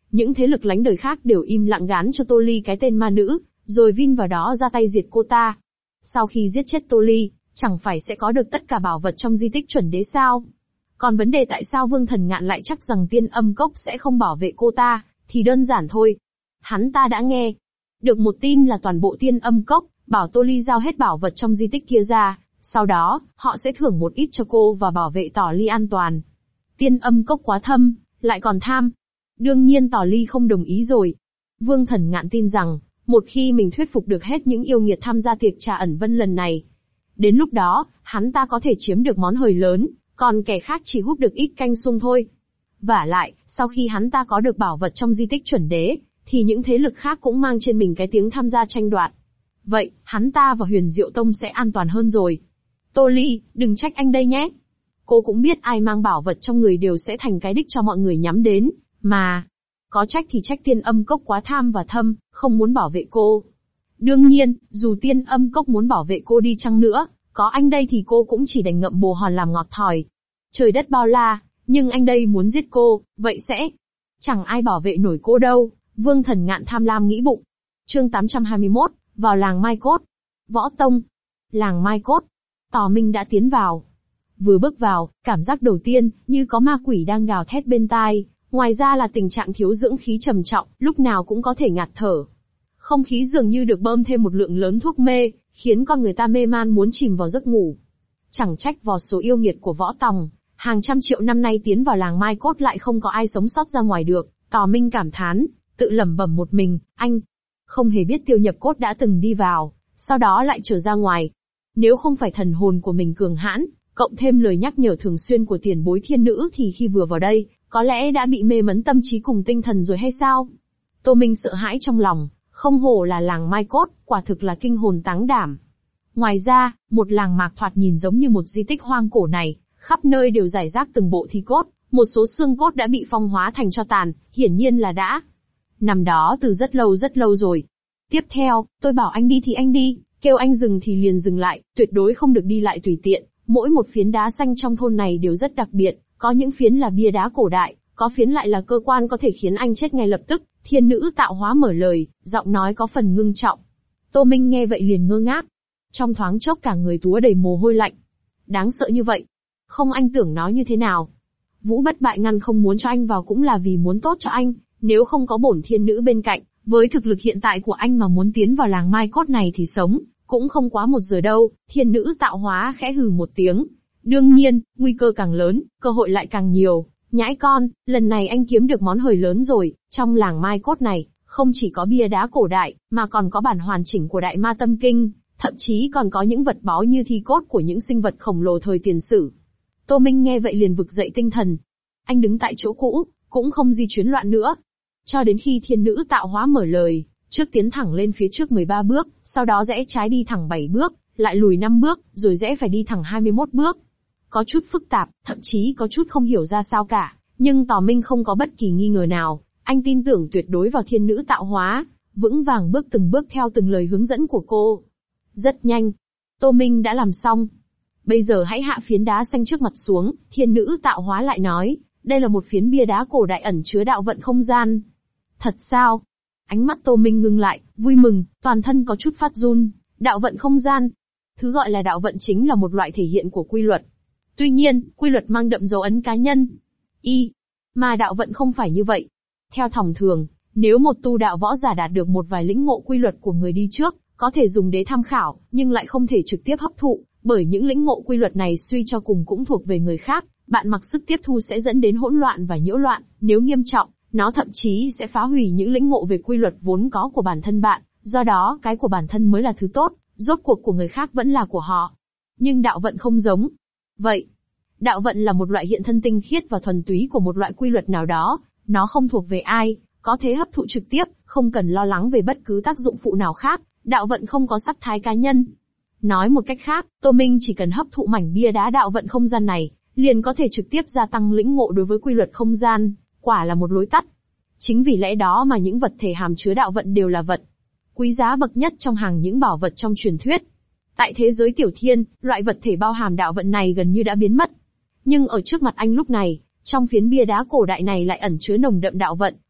Những thế lực lánh đời khác đều im lặng gán cho Tô Ly cái tên ma nữ, rồi vin vào đó ra tay diệt cô ta. Sau khi giết chết Tô Ly, chẳng phải sẽ có được tất cả bảo vật trong di tích chuẩn đế sao? Còn vấn đề tại sao Vương Thần Ngạn lại chắc rằng Tiên Âm Cốc sẽ không bảo vệ cô ta, thì đơn giản thôi. Hắn ta đã nghe được một tin là toàn bộ Tiên Âm Cốc bảo Tô Ly giao hết bảo vật trong di tích kia ra, sau đó, họ sẽ thưởng một ít cho cô và bảo vệ Tỏ Ly an toàn. Tiên Âm Cốc quá thâm, lại còn tham. Đương nhiên Tỏ Ly không đồng ý rồi. Vương Thần Ngạn tin rằng, một khi mình thuyết phục được hết những yêu nghiệt tham gia tiệc trà ẩn vân lần này, đến lúc đó, hắn ta có thể chiếm được món hời lớn, còn kẻ khác chỉ hút được ít canh sung thôi. Vả lại, sau khi hắn ta có được bảo vật trong di tích chuẩn đế, thì những thế lực khác cũng mang trên mình cái tiếng tham gia tranh đoạt. Vậy, hắn ta và Huyền Diệu Tông sẽ an toàn hơn rồi. Tô Ly, đừng trách anh đây nhé. Cô cũng biết ai mang bảo vật trong người đều sẽ thành cái đích cho mọi người nhắm đến, mà. Có trách thì trách Tiên Âm Cốc quá tham và thâm, không muốn bảo vệ cô. Đương nhiên, dù Tiên Âm Cốc muốn bảo vệ cô đi chăng nữa, có anh đây thì cô cũng chỉ đành ngậm bồ hòn làm ngọt thỏi. Trời đất bao la, nhưng anh đây muốn giết cô, vậy sẽ chẳng ai bảo vệ nổi cô đâu. Vương Thần Ngạn tham lam nghĩ bụng. Chương 821, vào làng Mai Cốt. Võ Tông. Làng Mai Cốt. Tỏ Minh đã tiến vào. Vừa bước vào, cảm giác đầu tiên, như có ma quỷ đang gào thét bên tai, ngoài ra là tình trạng thiếu dưỡng khí trầm trọng, lúc nào cũng có thể ngạt thở. Không khí dường như được bơm thêm một lượng lớn thuốc mê, khiến con người ta mê man muốn chìm vào giấc ngủ. Chẳng trách vào số yêu nghiệt của Võ Tòng, hàng trăm triệu năm nay tiến vào làng Mai Cốt lại không có ai sống sót ra ngoài được. Tỏ Minh cảm thán, tự lẩm bẩm một mình, anh không hề biết Tiêu Nhập Cốt đã từng đi vào, sau đó lại trở ra ngoài. Nếu không phải thần hồn của mình cường hãn, cộng thêm lời nhắc nhở thường xuyên của tiền bối thiên nữ thì khi vừa vào đây, có lẽ đã bị mê mấn tâm trí cùng tinh thần rồi hay sao? Tô Minh sợ hãi trong lòng, không hổ là làng Mai Cốt, quả thực là kinh hồn táng đảm. Ngoài ra, một làng mạc thoạt nhìn giống như một di tích hoang cổ này, khắp nơi đều rải rác từng bộ thi cốt, một số xương cốt đã bị phong hóa thành tro tàn, hiển nhiên là đã nằm đó từ rất lâu rồi. Tiếp theo, tôi bảo anh đi thì anh đi, kêu anh dừng thì liền dừng lại, tuyệt đối không được đi lại tùy tiện. Mỗi một phiến đá xanh trong thôn này đều rất đặc biệt, có những phiến là bia đá cổ đại, có phiến lại là cơ quan có thể khiến anh chết ngay lập tức. Thiên nữ tạo hóa mở lời, giọng nói có phần ngưng trọng. Tô Minh nghe vậy liền ngơ ngác. Trong thoáng chốc cả người túa đầy mồ hôi lạnh. Đáng sợ như vậy. Không, anh tưởng nói như thế nào? Vũ Bất Bại ngăn không muốn cho anh vào cũng là vì muốn tốt cho anh, nếu không có bổn thiên nữ bên cạnh, với thực lực hiện tại của anh mà muốn tiến vào làng Mai Cốt này thì sống cũng không quá 1 giờ đâu. Thiên nữ tạo hóa khẽ hừ một tiếng. Đương nhiên, nguy cơ càng lớn, cơ hội lại càng nhiều. Nhãi con, lần này anh kiếm được món hời lớn rồi. Trong làng Mai Cốt này, không chỉ có bia đá cổ đại, mà còn có bản hoàn chỉnh của Đại Ma Tâm Kinh, thậm chí còn có những vật báu như thi cốt của những sinh vật khổng lồ thời tiền sử. Tô Minh nghe vậy liền vực dậy tinh thần. Anh đứng tại chỗ cũ, cũng không di chuyển loạn nữa. Cho đến khi thiên nữ tạo hóa mở lời, trước tiến thẳng lên phía trước 13 bước, sau đó rẽ trái đi thẳng 7 bước, lại lùi 5 bước, rồi rẽ phải đi thẳng 21 bước. Có chút phức tạp, thậm chí có chút không hiểu ra sao cả, nhưng Tỏ Minh không có bất kỳ nghi ngờ nào, anh tin tưởng tuyệt đối vào thiên nữ tạo hóa, vững vàng bước từng bước theo từng lời hướng dẫn của cô. Rất nhanh, Tô Minh đã làm xong. Bây giờ hãy hạ phiến đá xanh trước mặt xuống, thiên nữ tạo hóa lại nói, đây là một phiến bia đá cổ đại ẩn chứa đạo vận không gian. Thật sao? Ánh mắt Tô Minh ngưng lại, vui mừng, toàn thân có chút phát run. Đạo vận không gian. Thứ gọi là đạo vận chính là một loại thể hiện của quy luật. Tuy nhiên, quy luật mang đậm dấu ấn cá nhân. Mà đạo vận không phải như vậy. Theo thòng thường, nếu một tu đạo võ giả đạt được một vài lĩnh ngộ quy luật của người đi trước, có thể dùng để tham khảo, nhưng lại không thể trực tiếp hấp thụ, bởi những lĩnh ngộ quy luật này suy cho cùng cũng thuộc về người khác, bạn mặc sức tiếp thu sẽ dẫn đến hỗn loạn và nhiễu loạn, nếu nghiêm trọng, nó thậm chí sẽ phá hủy những lĩnh ngộ về quy luật vốn có của bản thân bạn, do đó cái của bản thân mới là thứ tốt, rốt cuộc của người khác vẫn là của họ. Nhưng đạo vận không giống. Vậy, đạo vận là một loại hiện thân tinh khiết và thuần túy của một loại quy luật nào đó, nó không thuộc về ai, có thể hấp thụ trực tiếp, không cần lo lắng về bất cứ tác dụng phụ nào khác, đạo vận không có sắc thái cá nhân. Nói một cách khác, Tô Minh chỉ cần hấp thụ mảnh bia đá đạo vận không gian này, liền có thể trực tiếp gia tăng lĩnh ngộ đối với quy luật không gian, quả là một lối tắt. Chính vì lẽ đó mà những vật thể hàm chứa đạo vận đều là vật quý giá bậc nhất trong hàng những bảo vật trong truyền thuyết. Tại thế giới tiểu thiên, loại vật thể bao hàm đạo vận này gần như đã biến mất. Nhưng ở trước mặt anh lúc này, trong phiến bia đá cổ đại này lại ẩn chứa nồng đậm đạo vận,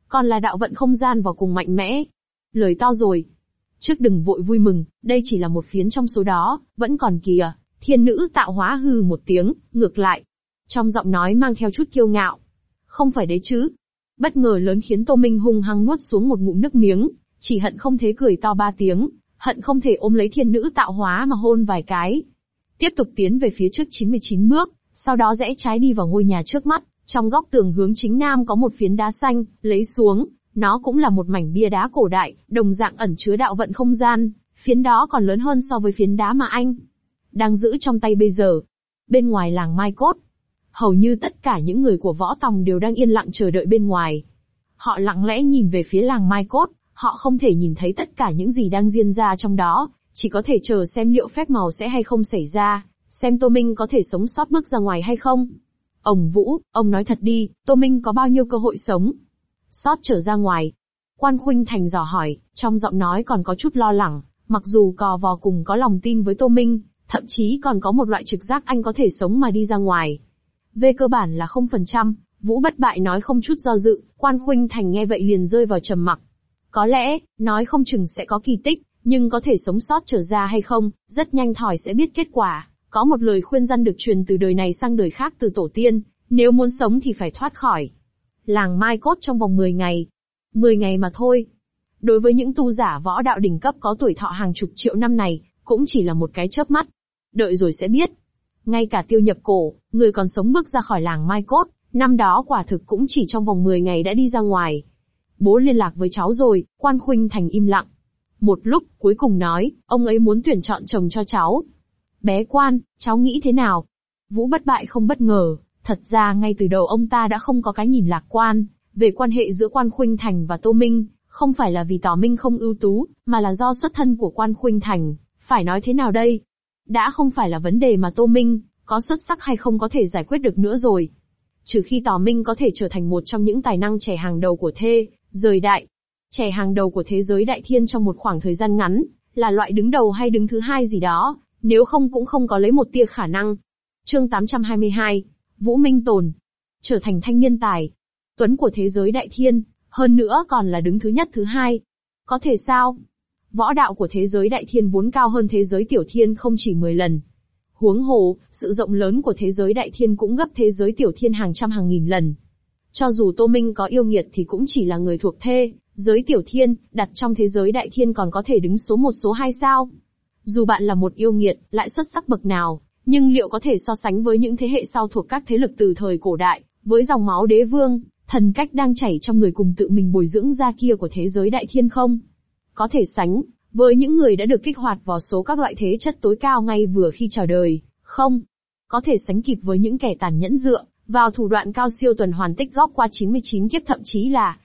còn là đạo vận không gian vào cùng mạnh mẽ. Lời to rồi. Trước đừng vội vui mừng, đây chỉ là một phiến trong số đó, vẫn còn kìa. Thiên nữ tạo hóa hừ một tiếng, ngược lại. Trong giọng nói mang theo chút kiêu ngạo. Không phải đấy chứ. Bất ngờ lớn khiến Tô Minh hung hăng nuốt xuống một ngụm nước miếng, chỉ hận không thể cười to 3 tiếng, hận không thể ôm lấy thiên nữ tạo hóa mà hôn vài cái. Tiếp tục tiến về phía trước 99 bước, sau đó rẽ trái đi vào ngôi nhà trước mắt, trong góc tường hướng chính nam có một phiến đá xanh, lấy xuống, nó cũng là một mảnh bia đá cổ đại, đồng dạng ẩn chứa đạo vận không gian, phiến đó còn lớn hơn so với phiến đá mà anh đang giữ trong tay bây giờ. Bên ngoài làng Mai Cốt, hầu như tất cả những người của Võ Tòng đều đang yên lặng chờ đợi bên ngoài. Họ lặng lẽ nhìn về phía làng Mai Cốt, họ không thể nhìn thấy tất cả những gì đang diễn ra trong đó, chỉ có thể chờ xem liệu phép màu sẽ hay không xảy ra, xem Tô Minh có thể sống sót bước ra ngoài hay không. Ông Vũ, ông nói thật đi, Tô Minh có bao nhiêu cơ hội sống sót trở ra ngoài? Quan Khuynh Thành dò hỏi, trong giọng nói còn có chút lo lắng, mặc dù cò vò cùng có lòng tin với Tô Minh, thậm chí còn có một loại trực giác anh có thể sống mà đi ra ngoài. Về cơ bản là 0%, Vũ Bất Bại nói không chút do dự, Quan Khuynh Thành nghe vậy liền rơi vào trầm mặc. Có lẽ, nói không chừng sẽ có kỳ tích, nhưng có thể sống sót trở ra hay không, rất nhanh thỏi sẽ biết kết quả. Có một lời khuyên răn được truyền từ đời này sang đời khác từ tổ tiên, nếu muốn sống thì phải thoát khỏi làng Mai Cốt trong vòng 10 ngày. 10 ngày mà thôi. Đối với những tu giả võ đạo đỉnh cấp có tuổi thọ hàng chục triệu năm này, cũng chỉ là một cái chớp mắt. Đợi rồi sẽ biết. Ngay cả Tiêu Nhập Cổ, người còn sống bước ra khỏi làng Mai Cốt, năm đó quả thực cũng chỉ trong vòng 10 ngày đã đi ra ngoài. Bố liên lạc với cháu rồi, Quan Khuynh Thành im lặng. Một lúc, cuối cùng nói, ông ấy muốn tuyển chọn chồng cho cháu. Bé Quan, cháu nghĩ thế nào? Vũ Bất Bại không bất ngờ, thật ra ngay từ đầu ông ta đã không có cái nhìn lạc quan về quan hệ giữa Quan Khuynh Thành và Tô Minh, không phải là vì Tỏ Minh không ưu tú, mà là do xuất thân của Quan Khuynh Thành. Phải nói thế nào đây? Đã không phải là vấn đề mà Tô Minh có xuất sắc hay không có thể giải quyết được nữa rồi. Trừ khi Tỏ Minh có thể trở thành một trong những tài năng trẻ hàng đầu của thế giới đại. Trẻ hàng đầu của thế giới đại thiên trong một khoảng thời gian ngắn, là loại đứng đầu hay đứng thứ hai gì đó, nếu không cũng không có lấy một tia khả năng. Chương 822, Vũ Minh Tồn. Trở thành thanh niên tài tuấn của thế giới đại thiên, hơn nữa còn là đứng thứ nhất thứ hai. Có thể sao? Võ đạo của thế giới đại thiên vốn cao hơn thế giới tiểu thiên không chỉ 10 lần. Huống hồ, sự rộng lớn của thế giới đại thiên cũng gấp thế giới tiểu thiên hàng trăm hàng nghìn lần. Cho dù Tô Minh có yêu nghiệt thì cũng chỉ là người thuộc thế giới tiểu thiên, đặt trong thế giới đại thiên còn có thể đứng số 1 số 2 sao? Dù bạn là một yêu nghiệt, lại xuất sắc bậc nào, nhưng liệu có thể so sánh với những thế hệ sau thuộc các thế lực từ thời cổ đại, với dòng máu đế vương, thần cách đang chảy trong người cùng tự mình bồi dưỡng ra kia của thế giới đại thiên không? Có thể sánh với những người đã được kích hoạt vào số các loại thế chất tối cao ngay vừa khi chào đời, không? Có thể sánh kịp với những kẻ tàn nhẫn dựa vào thủ đoạn cao siêu tuần hoàn tích góp qua 99 kiếp thậm chí là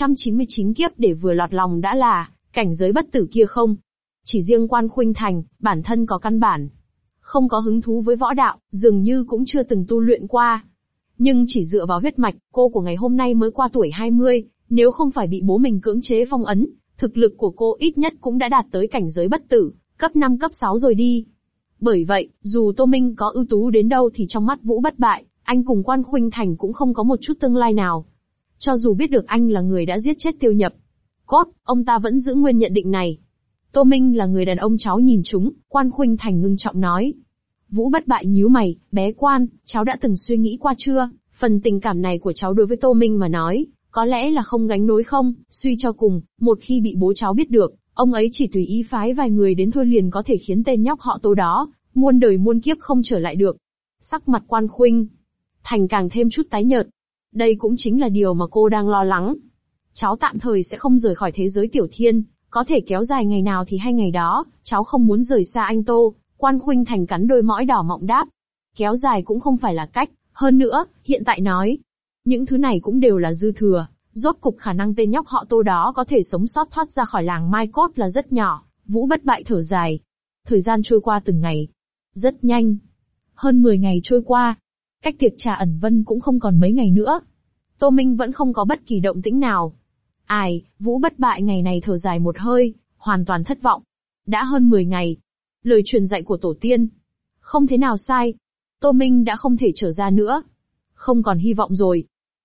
199 kiếp để vừa lọt lòng đã là cảnh giới bất tử kia không? Chỉ riêng Quan Khuynh Thành, bản thân có căn bản không có hứng thú với võ đạo, dường như cũng chưa từng tu luyện qua. Nhưng chỉ dựa vào huyết mạch, cô của ngày hôm nay mới qua tuổi 20, nếu không phải bị bố mình cưỡng chế phong ấn, thực lực của cô ít nhất cũng đã đạt tới cảnh giới bất tử, cấp 5 cấp 6 rồi đi. Bởi vậy, dù Tô Minh có ưu tú đến đâu thì trong mắt Vũ Bất Bại, anh cùng Quan Khuynh Thành cũng không có một chút tương lai nào. Cho dù biết được anh là người đã giết chết Tiêu Nhập Cốt, ông ta vẫn giữ nguyên nhận định này. Tô Minh là người đàn ông cháu nhìn chúng, Quan Khuynh Thành ngưng trọng nói. Vũ Bất Bại nhíu mày, bé Quan, cháu đã từng suy nghĩ qua chưa, phần tình cảm này của cháu đối với Tô Minh mà nói, có lẽ là không gánh nối không, suy cho cùng, một khi bị bố cháu biết được, ông ấy chỉ tùy ý phái vài người đến thôi liền có thể khiến tên nhóc họ Tô đó, muôn đời muôn kiếp không trở lại được. Sắc mặt Quan Khuynh Thành càng thêm chút tái nhợt. Đây cũng chính là điều mà cô đang lo lắng. Cháu tạm thời sẽ không rời khỏi thế giới tiểu thiên, có thể kéo dài ngày nào thì hay ngày đó, cháu không muốn rời xa anh Tô. Quan Khuynh Thành cắn đôi mỏi đỏ mọng đáp. Kéo dài cũng không phải là cách, hơn nữa, hiện tại nói. Những thứ này cũng đều là dư thừa, rốt cục khả năng tên nhóc họ Tô đó có thể sống sót thoát ra khỏi làng Mai Cốt là rất nhỏ. Vũ Bất Bại thở dài. Thời gian trôi qua từng ngày. Rất nhanh. Hơn 10 ngày trôi qua. Cách tiệc trà ẩn vân cũng không còn mấy ngày nữa. Tô Minh vẫn không có bất kỳ động tĩnh nào. Ai, Vũ Bất Bại ngày này thở dài một hơi, hoàn toàn thất vọng. Đã hơn 10 ngày. Lời truyền dạy của tổ tiên. Không thế nào sai. Tô Minh đã không thể trở ra nữa. Không còn hy vọng rồi.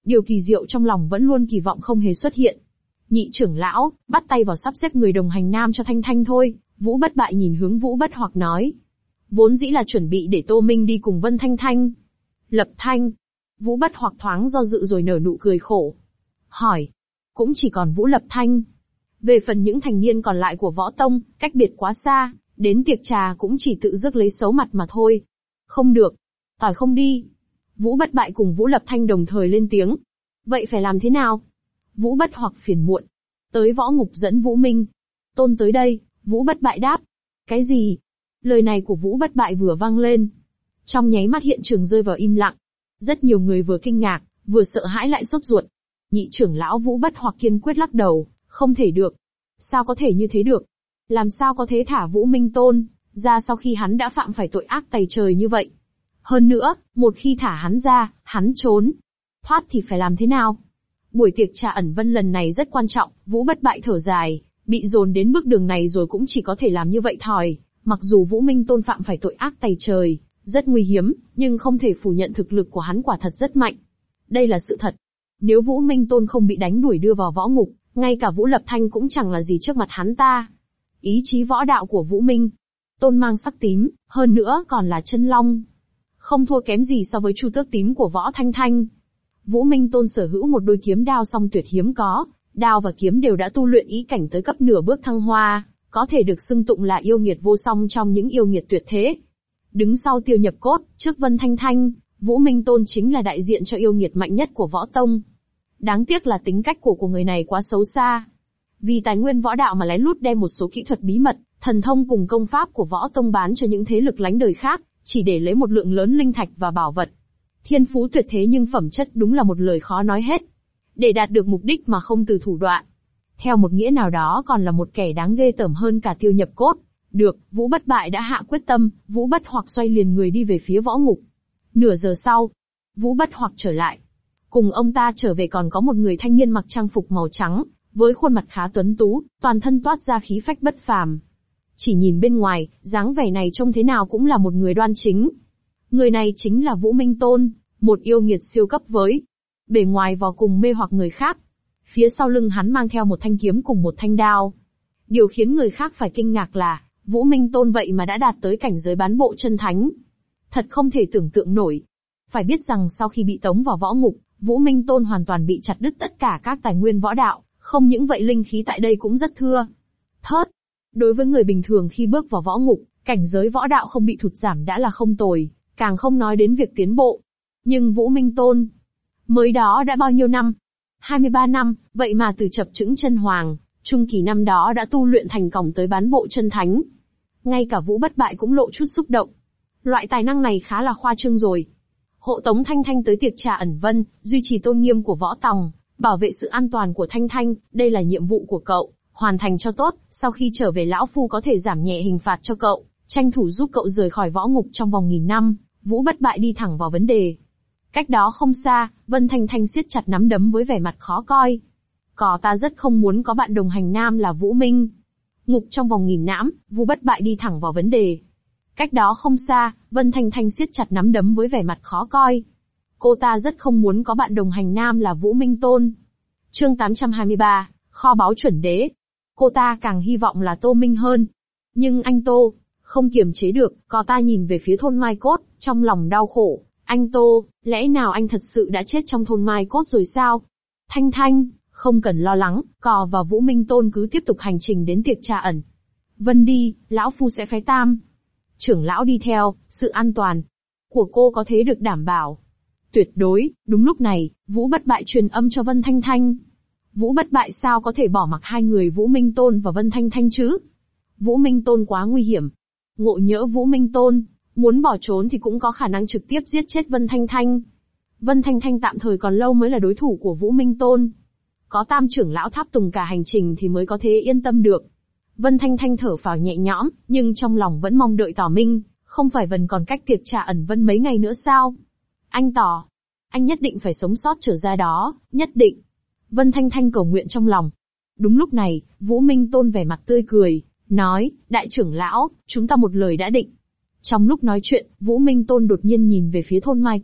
Điều kỳ diệu trong lòng vẫn luôn kỳ vọng không hề xuất hiện. Nhị trưởng lão, bắt tay vào sắp xếp người đồng hành nam cho Thanh Thanh thôi, Vũ Bất Bại nhìn hướng Vũ Bất Hoặc nói. Vốn dĩ là chuẩn bị để Tô Minh đi cùng Vân Thanh Thanh. Lập Thanh. Vũ Bất Hoặc thoáng do dự rồi nở nụ cười khổ. Hỏi. Cũng chỉ còn Vũ Lập Thanh. Về phần những thành niên còn lại của võ tông, cách biệt quá xa, đến tiệc trà cũng chỉ tự rước lấy xấu mặt mà thôi. Không được. Tỏi không đi. Vũ Bất Bại cùng Vũ Lập Thanh đồng thời lên tiếng. Vậy phải làm thế nào? Vũ Bất Hoặc phiền muộn. Tới võ ngục dẫn Vũ Minh. Tôn tới đây, Vũ Bất Bại đáp. Cái gì? Lời này của Vũ Bất Bại vừa vang lên. Trong nháy mắt hiện trường rơi vào im lặng. Rất nhiều người vừa kinh ngạc, vừa sợ hãi lại sốt ruột. Nhị trưởng lão Vũ Bất Hoặc kiên quyết lắc đầu, không thể được. Sao có thể như thế được? Làm sao có thể thả Vũ Minh Tôn ra sau khi hắn đã phạm phải tội ác tày trời như vậy? Hơn nữa, một khi thả hắn ra, hắn trốn thoát thì phải làm thế nào? Buổi tiệc trà ẩn vân lần này rất quan trọng, Vũ Bất Bại thở dài, bị dồn đến bước đường này rồi cũng chỉ có thể làm như vậy thòi. Mặc dù Vũ Minh Tôn phạm phải tội ác tày trời, rất nguy hiếm, nhưng không thể phủ nhận thực lực của hắn quả thật rất mạnh. Đây là sự thật. Nếu Vũ Minh Tôn không bị đánh đuổi đưa vào võ ngục, ngay cả Vũ Lập Thanh cũng chẳng là gì trước mặt hắn ta. Ý chí võ đạo của Vũ Minh Tôn mang sắc tím, hơn nữa còn là chân long. Không thua kém gì so với chu tước tím của Võ Thanh Thanh. Vũ Minh Tôn sở hữu một đôi kiếm đao song tuyệt hiếm có, đao và kiếm đều đã tu luyện ý cảnh tới cấp nửa bước thăng hoa, có thể được xưng tụng là yêu nghiệt vô song trong những yêu nghiệt tuyệt thế. Đứng sau Tiêu Nhập Cốt, trước Vân Thanh Thanh, Vũ Minh Tôn chính là đại diện cho yêu nghiệt mạnh nhất của võ tông. Đáng tiếc là tính cách của người này quá xấu xa. Vì tài nguyên võ đạo mà lén lút đem một số kỹ thuật bí mật, thần thông cùng công pháp của võ tông bán cho những thế lực lánh đời khác, chỉ để lấy một lượng lớn linh thạch và bảo vật. Thiên phú tuyệt thế nhưng phẩm chất đúng là một lời khó nói hết. Để đạt được mục đích mà không từ thủ đoạn. Theo một nghĩa nào đó còn là một kẻ đáng ghê tởm hơn cả Tiêu Nhập Cốt. Được, Vũ Bất Bại đã hạ quyết tâm, Vũ Bất Hoặc xoay liền người đi về phía võ ngục. Nửa giờ sau, Vũ Bất Hoặc trở lại. Cùng ông ta trở về còn có một người thanh niên mặc trang phục màu trắng, với khuôn mặt khá tuấn tú, toàn thân toát ra khí phách bất phàm. Chỉ nhìn bên ngoài, dáng vẻ này trông thế nào cũng là một người đoan chính. Người này chính là Vũ Minh Tôn, một yêu nghiệt siêu cấp với bề ngoài vô cùng mê hoặc người khác. Phía sau lưng hắn mang theo một thanh kiếm cùng một thanh đao. Điều khiến người khác phải kinh ngạc là, Vũ Minh Tôn vậy mà đã đạt tới cảnh giới bán bộ chân thánh. Thật không thể tưởng tượng nổi. Phải biết rằng sau khi bị tống vào võ ngục, Vũ Minh Tôn hoàn toàn bị chặt đứt tất cả các tài nguyên võ đạo, không những vậy linh khí tại đây cũng rất thưa thớt. Đối với người bình thường khi bước vào võ ngục, cảnh giới võ đạo không bị thụt giảm đã là không tồi, càng không nói đến việc tiến bộ. Nhưng Vũ Minh Tôn, mới đó đã bao nhiêu năm? 23 năm, vậy mà từ chập chững chân hoàng, trung kỳ năm đó đã tu luyện thành cổng tới bán bộ chân thánh. Ngay cả Vũ Bất Bại cũng lộ chút xúc động. Loại tài năng này khá là khoa trương rồi. Hộ tống Thanh Thanh tới tiệc trà ẩn vân, duy trì tôn nghiêm của võ tòng, bảo vệ sự an toàn của Thanh Thanh, đây là nhiệm vụ của cậu, hoàn thành cho tốt, sau khi trở về lão phu có thể giảm nhẹ hình phạt cho cậu, tranh thủ giúp cậu rời khỏi võ ngục trong vòng 1000 năm. Vũ Bất Bại đi thẳng vào vấn đề. Cách đó không xa, Vân Thanh Thanh siết chặt nắm đấm với vẻ mặt khó coi. Cỏ ta rất không muốn có bạn đồng hành nam là Vũ Minh. Ngục trong vòng 1000 năm, Vũ Bất Bại đi thẳng vào vấn đề. Cách đó không xa, Vân Thanh Thanh siết chặt nắm đấm với vẻ mặt khó coi. Cô ta rất không muốn có bạn đồng hành nam là Vũ Minh Tôn. Chương 823, kho báu chuẩn đế. Cô ta càng hy vọng là Tô Minh hơn. Nhưng anh Tô, không kiềm chế được, cô ta nhìn về phía thôn Mai Cốt, trong lòng đau khổ. Anh Tô, lẽ nào anh thật sự đã chết trong thôn Mai Cốt rồi sao? Thanh Thanh, không cần lo lắng, Cò và Vũ Minh Tôn cứ tiếp tục hành trình đến tiệc trà ẩn vân đi, lão phu sẽ phái tam trưởng lão đi theo, sự an toàn của cô có thể được đảm bảo. Tuyệt đối. Đúng lúc này, Vũ Bất Bại truyền âm cho Vân Thanh Thanh. Vũ Bất Bại sao có thể bỏ mặc hai người Vũ Minh Tôn và Vân Thanh Thanh chứ? Vũ Minh Tôn quá nguy hiểm. Ngộ nhỡ Vũ Minh Tôn muốn bỏ trốn thì cũng có khả năng trực tiếp giết chết Vân Thanh Thanh. Vân Thanh Thanh tạm thời còn lâu mới là đối thủ của Vũ Minh Tôn. Có tam trưởng lão tháp tùng cả hành trình thì mới có thể yên tâm được. Vân Thanh Thanh thở phào nhẹ nhõm, nhưng trong lòng vẫn mong đợi Tỏ Minh, không phải vẫn còn cách tiệc trà ẩn vân mấy ngày nữa sao? Anh Tỏ, anh nhất định phải sống sót trở ra đó, nhất định. Vân Thanh Thanh cầu nguyện trong lòng. Đúng lúc này, Vũ Minh Tôn vẻ mặt tươi cười, nói, đại trưởng lão, chúng ta một lời đã định. Trong lúc nói chuyện, Vũ Minh Tôn đột nhiên nhìn về phía thôn Mai Cốt,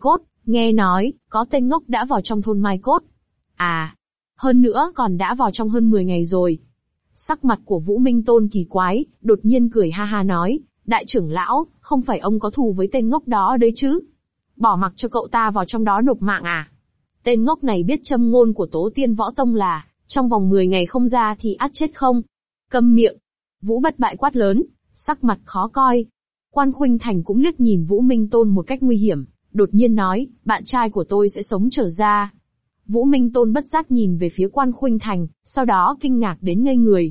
Nghe nói, có tên ngốc đã vào trong thôn Mai Cốt. À, hơn nữa còn đã vào trong hơn 10 ngày rồi. Sắc mặt của Vũ Minh Tôn kỳ quái, đột nhiên cười ha ha nói, đại trưởng lão, không phải ông có thù với tên ngốc đó đấy chứ? Bỏ mặc cho cậu ta vào trong đó nộp mạng à? Tên ngốc này biết châm ngôn của Tố Tiên Võ Tông là, trong vòng 10 ngày không ra thì ắt chết không? Câm miệng! Vũ Bất Bại quát lớn, sắc mặt khó coi. Quan Khuynh Thành cũng liếc nhìn Vũ Minh Tôn một cách nguy hiểm, đột nhiên nói, bạn trai của tôi sẽ sống trở ra. Vũ Minh Tôn bất giác nhìn về phía Quan Khuynh Thành, sau đó kinh ngạc đến ngây người.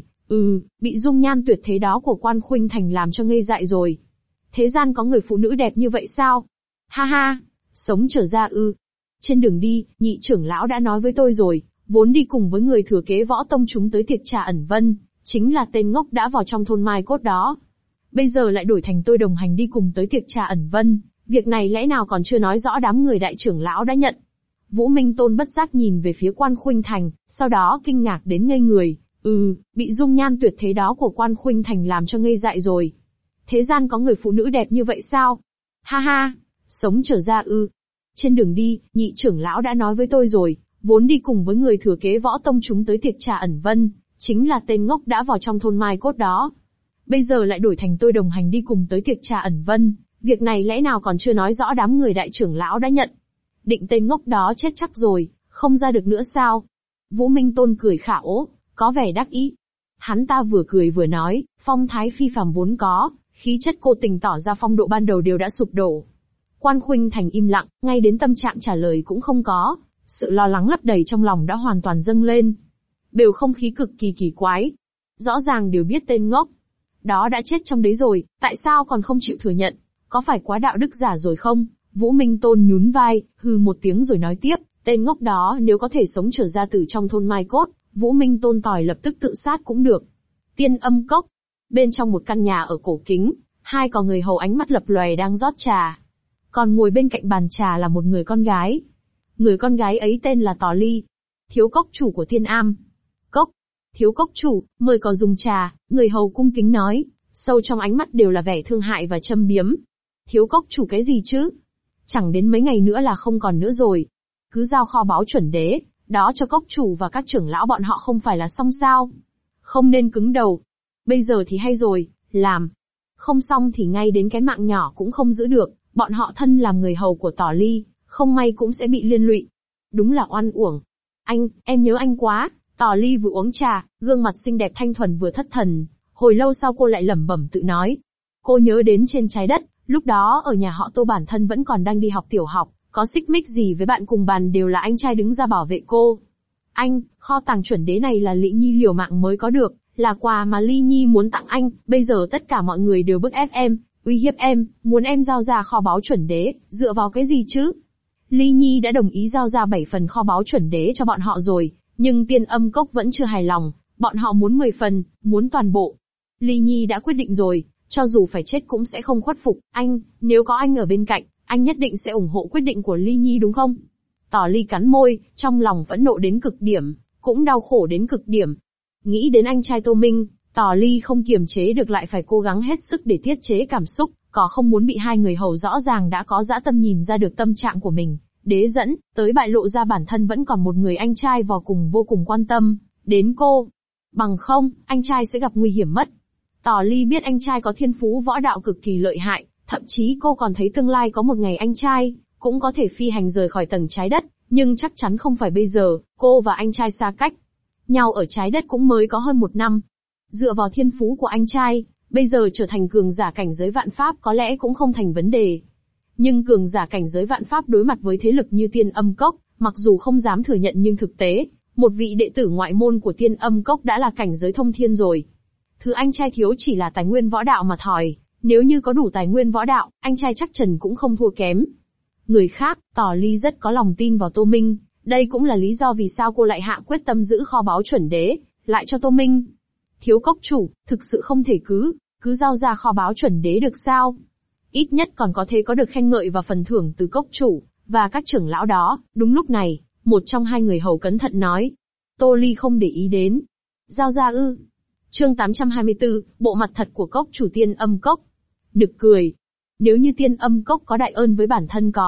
Bị dung nhan tuyệt thế đó của Quan Khuynh Thành làm cho ngây dại rồi. Thế gian có người phụ nữ đẹp như vậy sao? Ha ha, sống trở ra ư? Trên đường đi, nhị trưởng lão đã nói với tôi rồi, vốn đi cùng với người thừa kế Võ Tông chúng tới tiệc trà ẩn vân, chính là tên ngốc đã vào trong thôn Mai Cốt đó. Bây giờ lại đổi thành tôi đồng hành đi cùng tới tiệc trà ẩn vân, việc này lẽ nào còn chưa nói rõ đám người đại trưởng lão đã nhận. Vũ Minh Tôn bất giác nhìn về phía Quan Khuynh Thành, sau đó kinh ngạc đến ngây người. Bị dung nhan tuyệt thế đó của Quan Khuynh Thành làm cho ngây dại rồi. Thế gian có người phụ nữ đẹp như vậy sao? Ha ha, sống trở ra ư? Trên đường đi, nhị trưởng lão đã nói với tôi rồi, vốn đi cùng với người thừa kế Võ Tông chúng tới tiệc trà ẩn vân, chính là tên ngốc đã vào trong thôn Mai Cốt đó. Bây giờ lại đổi thành tôi đồng hành đi cùng tới tiệc trà ẩn vân, việc này lẽ nào còn chưa nói rõ đám người đại trưởng lão đã nhận. Định tên ngốc đó chết chắc rồi, không ra được nữa sao? Vũ Minh Tôn cười khảo, có vẻ đắc ý. Hắn ta vừa cười vừa nói, phong thái phi phàm vốn có, khí chất cô tình tỏ ra phong độ ban đầu đều đã sụp đổ. Quan Khuynh Thành im lặng, ngay đến tâm trạng trả lời cũng không có, sự lo lắng lấp đầy trong lòng đã hoàn toàn dâng lên. Bầu không khí cực kỳ kỳ quái. Rõ ràng đều biết tên ngốc đó đã chết trong đấy rồi, tại sao còn không chịu thừa nhận? Có phải quá đạo đức giả rồi không? Vũ Minh Tôn nhún vai, hừ một tiếng rồi nói tiếp, tên ngốc đó nếu có thể sống trở ra từ trong thôn Mai Cốt, Vũ Minh Tôn tỏi lập tức tự sát cũng được. Tiên Âm Cốc. Bên trong một căn nhà ở cổ kính, hai có người hầu ánh mắt lập lòe đang rót trà. Còn ngồi bên cạnh bàn trà là một người con gái. Người con gái ấy tên là Tò Ly, thiếu cốc chủ của Thiên Am Cốc. Thiếu cốc chủ, mời có dùng trà, người hầu cung kính nói, sâu trong ánh mắt đều là vẻ thương hại và châm biếm. Thiếu cốc chủ cái gì chứ? Chẳng đến mấy ngày nữa là không còn nữa rồi. Cứ giao kho báu chuẩn đế, đó cho cốc chủ và các trưởng lão bọn họ không phải là xong sao? Không nên cứng đầu. Bây giờ thì hay rồi, làm. Không xong thì ngay đến cái mạng nhỏ cũng không giữ được, bọn họ thân làm người hầu của Tỏ Ly, không may cũng sẽ bị liên lụy. Đúng là oan uổng. Anh, em nhớ anh quá. Tỏ Ly vừa uống trà, gương mặt xinh đẹp thanh thuần vừa thất thần. Hồi lâu sau cô lại lẩm bẩm tự nói. Cô nhớ đến trên trái đất, lúc đó ở nhà họ Tô bản thân vẫn còn đang đi học tiểu học, có xích mích gì với bạn cùng bàn đều là anh trai đứng ra bảo vệ cô. Anh, kho tàng chuẩn đế này là Lý Nhi liều mạng mới có được, là quà mà Lý Nhi muốn tặng anh, bây giờ tất cả mọi người đều bức ép em, uy hiếp em, muốn em giao ra kho báu chuẩn đế, dựa vào cái gì chứ? Lý Nhi đã đồng ý giao ra 7 phần kho báu chuẩn đế cho bọn họ rồi, nhưng Tiên Âm Cốc vẫn chưa hài lòng, bọn họ muốn 10 phần, muốn toàn bộ. Lý Nhi đã quyết định rồi, cho dù phải chết cũng sẽ không khuất phục, anh, nếu có anh ở bên cạnh, anh nhất định sẽ ủng hộ quyết định của Lý Nhi đúng không? Tỏ Ly cắn môi, trong lòng phẫn nộ đến cực điểm, cũng đau khổ đến cực điểm. Nghĩ đến anh trai Tô Minh, Tỏ Ly không kiềm chế được lại phải cố gắng hết sức để tiết chế cảm xúc, có không muốn bị hai người hầu rõ ràng đã có dã tâm nhìn ra được tâm trạng của mình, đế dẫn, tới bại lộ ra bản thân vẫn còn một người anh trai vô cùng quan tâm đến cô. Bằng không, anh trai sẽ gặp nguy hiểm mất. Tỏ Ly biết anh trai có thiên phú võ đạo cực kỳ lợi hại, thậm chí cô còn thấy tương lai có một ngày anh trai cũng có thể phi hành rời khỏi tầng trái đất, nhưng chắc chắn không phải bây giờ, cô và anh trai xa cách nhau ở trái đất cũng mới có hơn 1 năm. Dựa vào thiên phú của anh trai, bây giờ trở thành cường giả cảnh giới vạn pháp có lẽ cũng không thành vấn đề. Nhưng cường giả cảnh giới vạn pháp đối mặt với thế lực như Tiên Âm Cốc, mặc dù không dám thừa nhận nhưng thực tế, một vị đệ tử ngoại môn của Tiên Âm Cốc đã là cảnh giới thông thiên rồi. Thứ anh trai thiếu chỉ là tài nguyên võ đạo mà thòi, nếu như có đủ tài nguyên võ đạo, anh trai chắc chắn cũng không thua kém. Người khác, Tỏ Ly rất có lòng tin vào Tô Minh, đây cũng là lý do vì sao cô lại hạ quyết tâm giữ kho báu chuẩn đế, lại cho Tô Minh. Thiếu cốc chủ, thực sự không thể cứ giao ra kho báu chuẩn đế được sao? Ít nhất còn có thể có được khen ngợi và phần thưởng từ cốc chủ, và các trưởng lão đó. Đúng lúc này, một trong hai người hầu cẩn thận nói. Tô Ly không để ý đến. Giao ra ư? Chương 824, bộ mặt thật của cốc chủ Tiên Âm Cốc. Nực cười. Nếu như Tiên Âm Cốc có đại ơn với bản thân cỏ,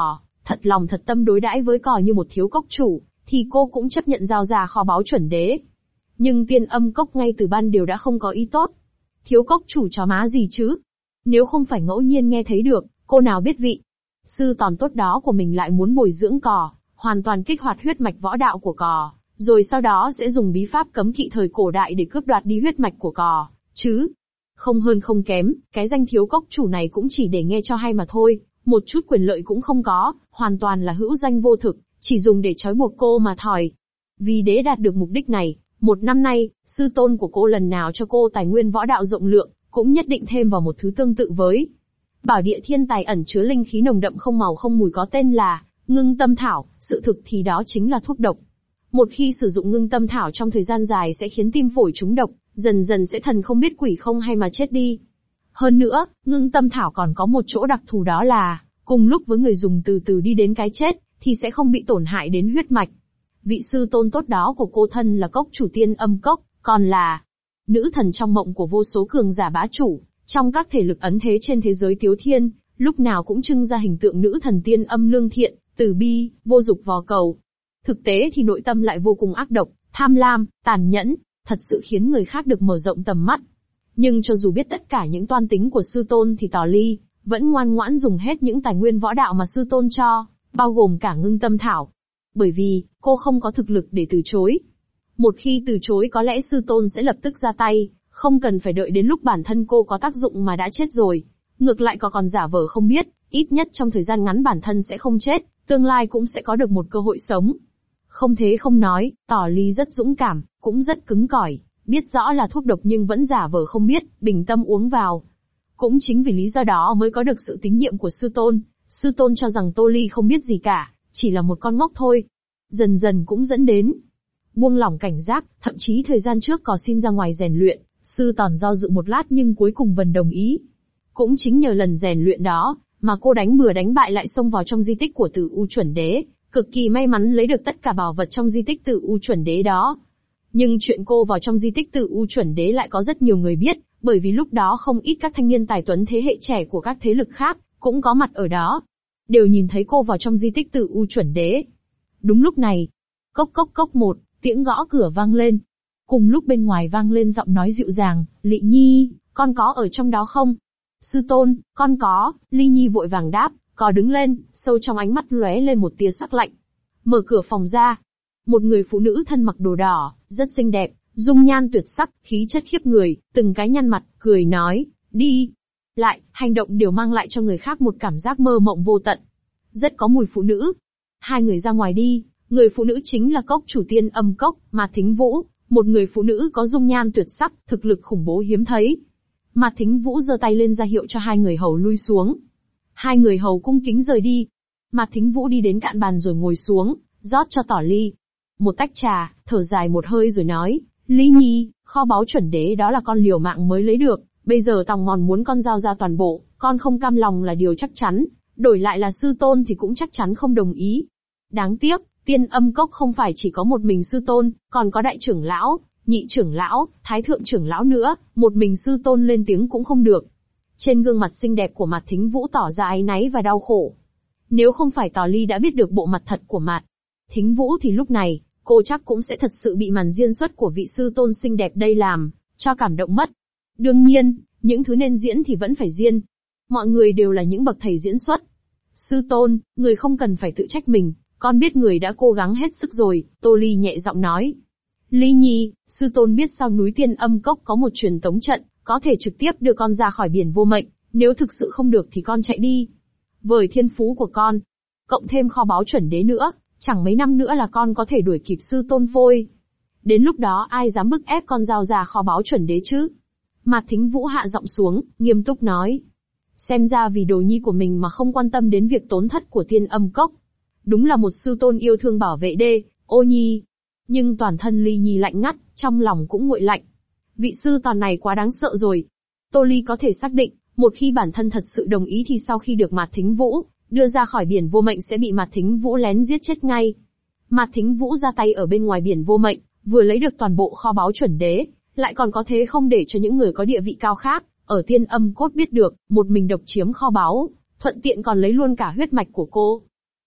thật lòng thật tâm đối đãi với cò như một thiếu cốc chủ, thì cô cũng chấp nhận giao ra kho báu chuẩn đế. Nhưng Tiên Âm Cốc ngay từ ban đều đã không có ý tốt. Thiếu cốc chủ chó má gì chứ? Nếu không phải ngẫu nhiên nghe thấy được, cô nào biết vị sư tòn tốt đó của mình lại muốn bồi dưỡng cò, hoàn toàn kích hoạt huyết mạch võ đạo của cò, rồi sau đó sẽ dùng bí pháp cấm kỵ thời cổ đại để cướp đoạt đi huyết mạch của cò, chứ. Không hơn không kém, cái danh thiếu cốc chủ này cũng chỉ để nghe cho hay mà thôi, một chút quyền lợi cũng không có, hoàn toàn là hữu danh vô thực, chỉ dùng để trói buộc cô mà thòi. Vì để đạt được mục đích này, một năm nay, sư tôn của cô lần nào cho cô tài nguyên võ đạo rộng lượng, cũng nhất định thêm vào một thứ tương tự với bảo địa thiên tài ẩn chứa linh khí nồng đậm không màu không mùi có tên là Ngưng Tâm Thảo, sự thực thì đó chính là thuốc độc. Một khi sử dụng Ngưng Tâm Thảo trong thời gian dài sẽ khiến tim phổi trúng độc, dần dần sẽ thần không biết quỷ không hay mà chết đi. Hơn nữa, Ngưng Tâm Thảo còn có một chỗ đặc thù đó là, cùng lúc với người dùng từ từ đi đến cái chết, thì sẽ không bị tổn hại đến huyết mạch. Vị sư tôn tốt đó của cô thân là cốc chủ Tiên Âm Cốc, còn là nữ thần trong mộng của vô số cường giả bá chủ, trong các thể lực ấn thế trên thế giới Tiếu Thiên, lúc nào cũng trưng ra hình tượng nữ thần tiên âm lương thiện, từ bi, vô dục vò cầu. Thực tế thì nội tâm lại vô cùng ác độc, tham lam, tàn nhẫn, thật sự khiến người khác được mở rộng tầm mắt. Nhưng cho dù biết tất cả những toan tính của sư tôn thì Tỏ Ly vẫn ngoan ngoãn dùng hết những tài nguyên võ đạo mà sư tôn cho, bao gồm cả Ngưng Tâm Thảo. Bởi vì, cô không có thực lực để từ chối. Một khi từ chối có lẽ sư tôn sẽ lập tức ra tay, không cần phải đợi đến lúc bản thân cô có tác dụng mà đã chết rồi. Ngược lại còn giả vờ không biết, ít nhất trong thời gian ngắn bản thân sẽ không chết, tương lai cũng sẽ có được một cơ hội sống. Không thế không nói, Tỏ Ly rất dũng cảm, cũng rất cứng cỏi, biết rõ là thuốc độc nhưng vẫn giả vờ không biết, bình tâm uống vào. Cũng chính vì lý do đó mới có được sự tín nhiệm của sư tôn. Sư tôn cho rằng Tô Ly không biết gì cả, chỉ là một con ngốc thôi. Dần dần cũng dẫn đến buông lỏng cảnh giác, thậm chí thời gian trước có xin ra ngoài rèn luyện, sư tòn do dự một lát nhưng cuối cùng vẫn đồng ý. Cũng chính nhờ lần rèn luyện đó, mà cô đánh bừa đánh bại lại xông vào trong di tích của Tử U Chuẩn Đế, cực kỳ may mắn lấy được tất cả bảo vật trong di tích Tử U Chuẩn Đế đó. Nhưng chuyện cô vào trong di tích Tử U Chuẩn Đế lại có rất nhiều người biết, bởi vì lúc đó không ít các thanh niên tài tuấn thế hệ trẻ của các thế lực khác, cũng có mặt ở đó. Đều nhìn thấy cô vào trong di tích Tử U Chuẩn Đế. Đúng lúc này, cốc cốc cốc một, tiếng gõ cửa vang lên. Cùng lúc bên ngoài vang lên giọng nói dịu dàng, Lị Nhi, con có ở trong đó không? Sư tôn, con có, Ly Nhi vội vàng đáp, có đứng lên, sâu trong ánh mắt lóe lên một tia sắc lạnh. Mở cửa phòng ra. Một người phụ nữ thân mặc đồ đỏ, rất xinh đẹp, dung nhan tuyệt sắc, khí chất khiếp người, từng cái nhăn mặt, cười nói, đi. Lại, hành động đều mang lại cho người khác một cảm giác mơ mộng vô tận. Rất có mùi phụ nữ. Hai người ra ngoài đi, người phụ nữ chính là cốc chủ Tiên Âm Cốc, Mạt Thính Vũ, một người phụ nữ có dung nhan tuyệt sắc, thực lực khủng bố hiếm thấy. Mạt Thính Vũ giơ tay lên ra hiệu cho hai người hầu lui xuống. Hai người hầu cung kính rời đi. Mạt Thính Vũ đi đến cạnh bàn rồi ngồi xuống, rót cho Tỏ Ly một tách trà, thở dài một hơi rồi nói, Ly Nhi, kho báu chuẩn đế đó là con liều mạng mới lấy được, bây giờ tòng mòn muốn con giao ra toàn bộ, con không cam lòng là điều chắc chắn, đổi lại là sư tôn thì cũng chắc chắn không đồng ý. Đáng tiếc, Tiên Âm Cốc không phải chỉ có một mình sư tôn, còn có đại trưởng lão, nhị trưởng lão, thái thượng trưởng lão nữa, một mình sư tôn lên tiếng cũng không được. Trên gương mặt xinh đẹp của Mạt Thính Vũ tỏ ra áy náy và đau khổ. Nếu không phải Tỏ Ly đã biết được bộ mặt thật của Mạt Thính Vũ thì lúc này, cô chắc cũng sẽ thật sự bị màn diễn xuất của vị sư tôn xinh đẹp đây làm cho cảm động mất. Đương nhiên, những thứ nên diễn thì vẫn phải diễn. Mọi người đều là những bậc thầy diễn xuất. Sư tôn, người không cần phải tự trách mình, con biết người đã cố gắng hết sức rồi, Tô Ly nhẹ giọng nói. Ly Nhi, sư tôn biết sau núi Tiên Âm Cốc có một truyền tống trận, có thể trực tiếp đưa con ra khỏi biển vô mệnh, nếu thực sự không được thì con chạy đi. Với thiên phú của con, cộng thêm kho báu chuẩn đế nữa, chẳng mấy năm nữa là con có thể đuổi kịp sư tôn vôi. Đến lúc đó ai dám bức ép con giao ra kho báu chuẩn đế chứ? Mạt Thính Vũ hạ giọng xuống, nghiêm túc nói. Xem ra vì đồ nhi của mình mà không quan tâm đến việc tổn thất của Tiên Âm Cốc. Đúng là một sư tôn yêu thương bảo vệ đê, ô nhi. Nhưng toàn thân Ly Nhi lạnh ngắt, trong lòng cũng nguội lạnh. Vị sư tòn này quá đáng sợ rồi. Tô Ly có thể xác định, một khi bản thân thật sự đồng ý thì sau khi được Mạt Thính Vũ đưa ra khỏi biển vô mệnh sẽ bị Mạt Thính Vũ lén giết chết ngay. Mạt Thính Vũ ra tay ở bên ngoài biển vô mệnh, vừa lấy được toàn bộ kho báu chuẩn đế, lại còn có thế không để cho những người có địa vị cao khác ở Tiên Âm Cốt biết được, một mình độc chiếm kho báu, thuận tiện còn lấy luôn cả huyết mạch của cô.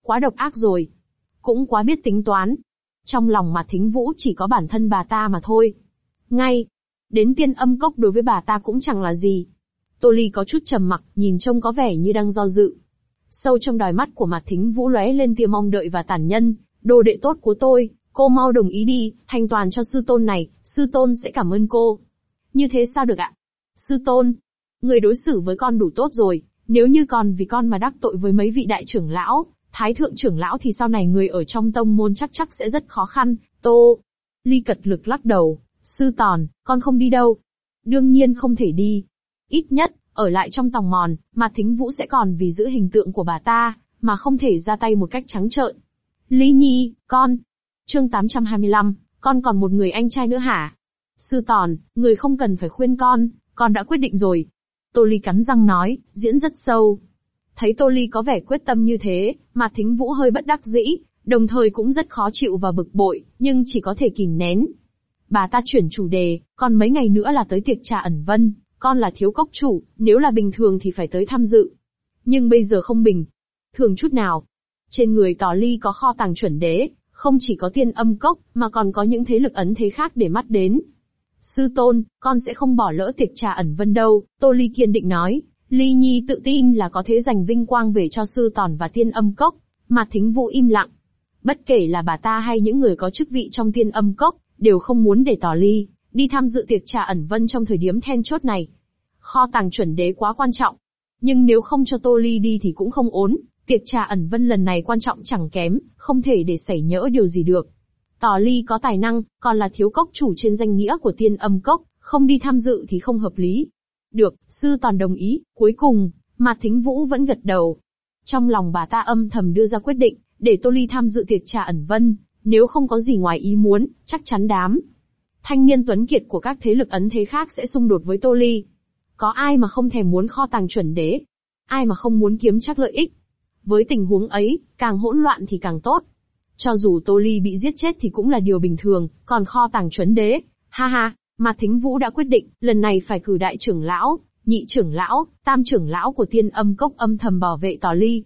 Quá độc ác rồi. Cũng quá biết tính toán. Trong lòng Mạt Thính Vũ chỉ có bản thân bà ta mà thôi. Ngay. Đến Tiên Âm Cốc đối với bà ta cũng chẳng là gì. Tô Ly có chút trầm mặc, nhìn trông có vẻ như đang do dự. Sâu trong đôi mắt của Mạt Thính Vũ lóe lên tia mong đợi và tàn nhẫn. Đồ đệ tốt của tôi, cô mau đồng ý đi, thanh toàn cho sư tôn này, sư tôn sẽ cảm ơn cô. Như thế sao được ạ? Sư tôn, người đối xử với con đủ tốt rồi, nếu như còn vì con mà đắc tội với mấy vị đại trưởng lão, thái thượng trưởng lão thì sau này người ở trong tông môn chắc sẽ rất khó khăn. Tô Ly cật lực lắc đầu, sư tòn, con không đi đâu. Đương nhiên không thể đi. Ít nhất, ở lại trong tòng mòn, Mạt Thính Vũ sẽ còn vì giữ hình tượng của bà ta, mà không thể ra tay một cách trắng trợn. Ly Nhi, con. Chương 825, con còn một người anh trai nữa hả? Sư tòn, người không cần phải khuyên con đã quyết định rồi. Tô Ly cắn răng nói, diễn rất sâu. Thấy Tô Ly có vẻ quyết tâm như thế, Mạt Thính Vũ hơi bất đắc dĩ, đồng thời cũng rất khó chịu và bực bội, nhưng chỉ có thể kìm nén. Bà ta chuyển chủ đề, còn mấy ngày nữa là tới tiệc trà ẩn vân, con là thiếu cốc chủ, nếu là bình thường thì phải tới tham dự. Nhưng bây giờ không bình thường chút nào. Trên người Tò Ly có kho tàng chuẩn đế, không chỉ có Tiên Âm Cốc, mà còn có những thế lực ấn thế khác để mắt đến. Sư tôn, con sẽ không bỏ lỡ tiệc trà ẩn vân đâu, Tô Ly kiên định nói. Ly Nhi tự tin là có thể giành vinh quang về cho sư tòn và Tiên Âm Cốc. Mạt Thính Vũ im lặng. Bất kể là bà ta hay những người có chức vị trong Tiên Âm Cốc, đều không muốn để Tò Ly đi tham dự tiệc trà ẩn vân trong thời điểm then chốt này. Kho tàng chuẩn đế quá quan trọng. Nhưng nếu không cho Tô Ly đi thì cũng không ổn, tiệc trà ẩn vân lần này quan trọng chẳng kém, không thể để xảy nhỡ điều gì được. Tò Ly có tài năng, còn là thiếu cốc chủ trên danh nghĩa của Tiên Âm Cốc, không đi tham dự thì không hợp lý. Được, sư tòn đồng ý, cuối cùng, Mạt Thính Vũ vẫn gật đầu. Trong lòng bà ta âm thầm đưa ra quyết định, để Tô Ly tham dự tiệc trà ẩn vân, nếu không có gì ngoài ý muốn, chắc chắn đám thanh niên tuấn kiệt của các thế lực ấn thế khác sẽ xung đột với Tô Ly. Có ai mà không thèm muốn kho tàng chuẩn đế? Ai mà không muốn kiếm chắc lợi ích? Với tình huống ấy, càng hỗn loạn thì càng tốt. Cho dù Tô Ly bị giết chết thì cũng là điều bình thường, còn kho tàng chuẩn đế, ha ha, Mạt Thính Vũ đã quyết định, lần này phải cử đại trưởng lão, nhị trưởng lão, tam trưởng lão của Tiên Âm Cốc âm thầm bảo vệ Tò Ly.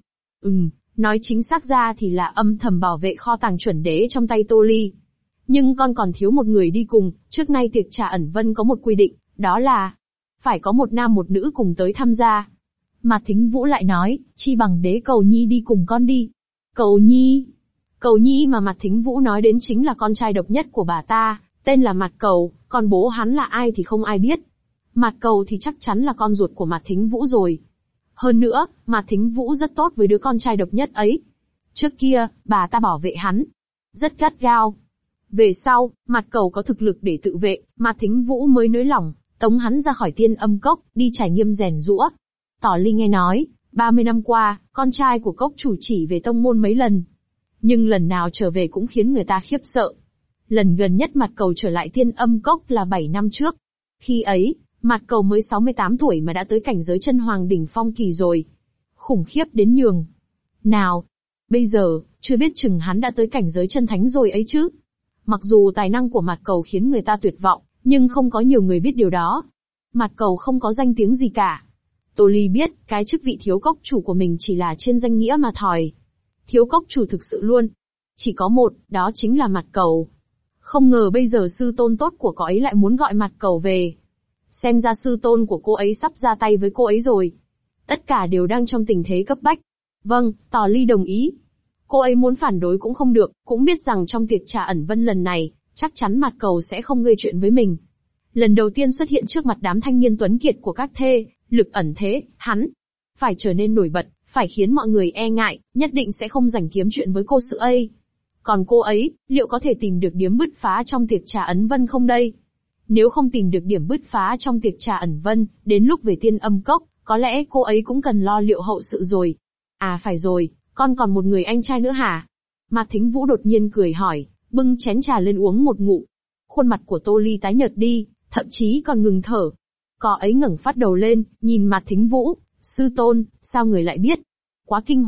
Nói chính xác ra thì là âm thầm bảo vệ kho tàng chuẩn đế trong tay Tô Ly. Nhưng con còn thiếu một người đi cùng, trước nay tiệc trà ẩn vân có một quy định, đó là phải có một nam một nữ cùng tới tham gia. Mạt Thính Vũ lại nói, chi bằng đế Cầu Nhi đi cùng con đi. Cầu Nhi? Cầu Nhi mà Mạt Thính Vũ nói đến chính là con trai độc nhất của bà ta, tên là Mạt Cầu, còn bố hắn là ai thì không ai biết. Mạt Cầu thì chắc chắn là con ruột của Mạt Thính Vũ rồi. Hơn nữa, Mạt Thính Vũ rất tốt với đứa con trai độc nhất ấy. Trước kia, bà ta bảo vệ hắn rất gắt gao. Về sau, Mạt Cầu có thực lực để tự vệ, Mạt Thính Vũ mới nới lỏng, tống hắn ra khỏi Tiên Âm Cốc, đi trải nghiệm rèn giũa. Tỏ Ly nghe nói, 30 năm qua, con trai của cốc chủ chỉ về tông môn mấy lần. Nhưng lần nào trở về cũng khiến người ta khiếp sợ. Lần gần nhất Mạt Cầu trở lại Tiên Âm Cốc là 7 năm trước. Khi ấy, Mạt Cầu mới 68 tuổi mà đã tới cảnh giới chân hoàng đỉnh phong kỳ rồi. Khủng khiếp đến nhường nào. Bây giờ, chưa biết chừng hắn đã tới cảnh giới chân thánh rồi ấy chứ. Mặc dù tài năng của Mạt Cầu khiến người ta tuyệt vọng, nhưng không có nhiều người biết điều đó. Mạt Cầu không có danh tiếng gì cả. Tô Ly biết, cái chức vị thiếu cốc chủ của mình chỉ là trên danh nghĩa mà thòi. Thiếu cốc chủ thực sự luôn. Chỉ có một, đó chính là Mạt Cầu. Không ngờ bây giờ sư tôn tốt của cô ấy lại muốn gọi Mạt Cầu về. Xem ra sư tôn của cô ấy sắp ra tay với cô ấy rồi. Tất cả đều đang trong tình thế cấp bách. Vâng, Tò Ly đồng ý. Cô ấy muốn phản đối cũng không được, cũng biết rằng trong tiệc trà ẩn vân lần này, chắc chắn Mạt Cầu sẽ không gây chuyện với mình. Lần đầu tiên xuất hiện trước mặt đám thanh niên tuấn kiệt của các thê lực ẩn thế, hắn phải trở nên nổi bật, phải khiến mọi người e ngại, nhất định sẽ không giành kiếm chuyện với cô sự ấy. Còn cô ấy, liệu có thể tìm được điểm bứt phá trong tiệc trà ẩn vân không đây? Nếu không tìm được điểm bứt phá trong tiệc trà ẩn vân, đến lúc về Tiên Âm Cốc, có lẽ cô ấy cũng cần lo liệu hậu sự rồi. À phải rồi, con còn một người anh trai nữa hả? Mạt Thính Vũ đột nhiên cười hỏi, bưng chén trà lên uống một ngụm. Khuôn mặt của Tô Ly tái nhợt đi, thậm chí còn ngừng thở. Cô ấy ngẩng phát đầu lên, nhìn Mạt Thính Vũ, sư tôn, sao người lại biết? Quá kinh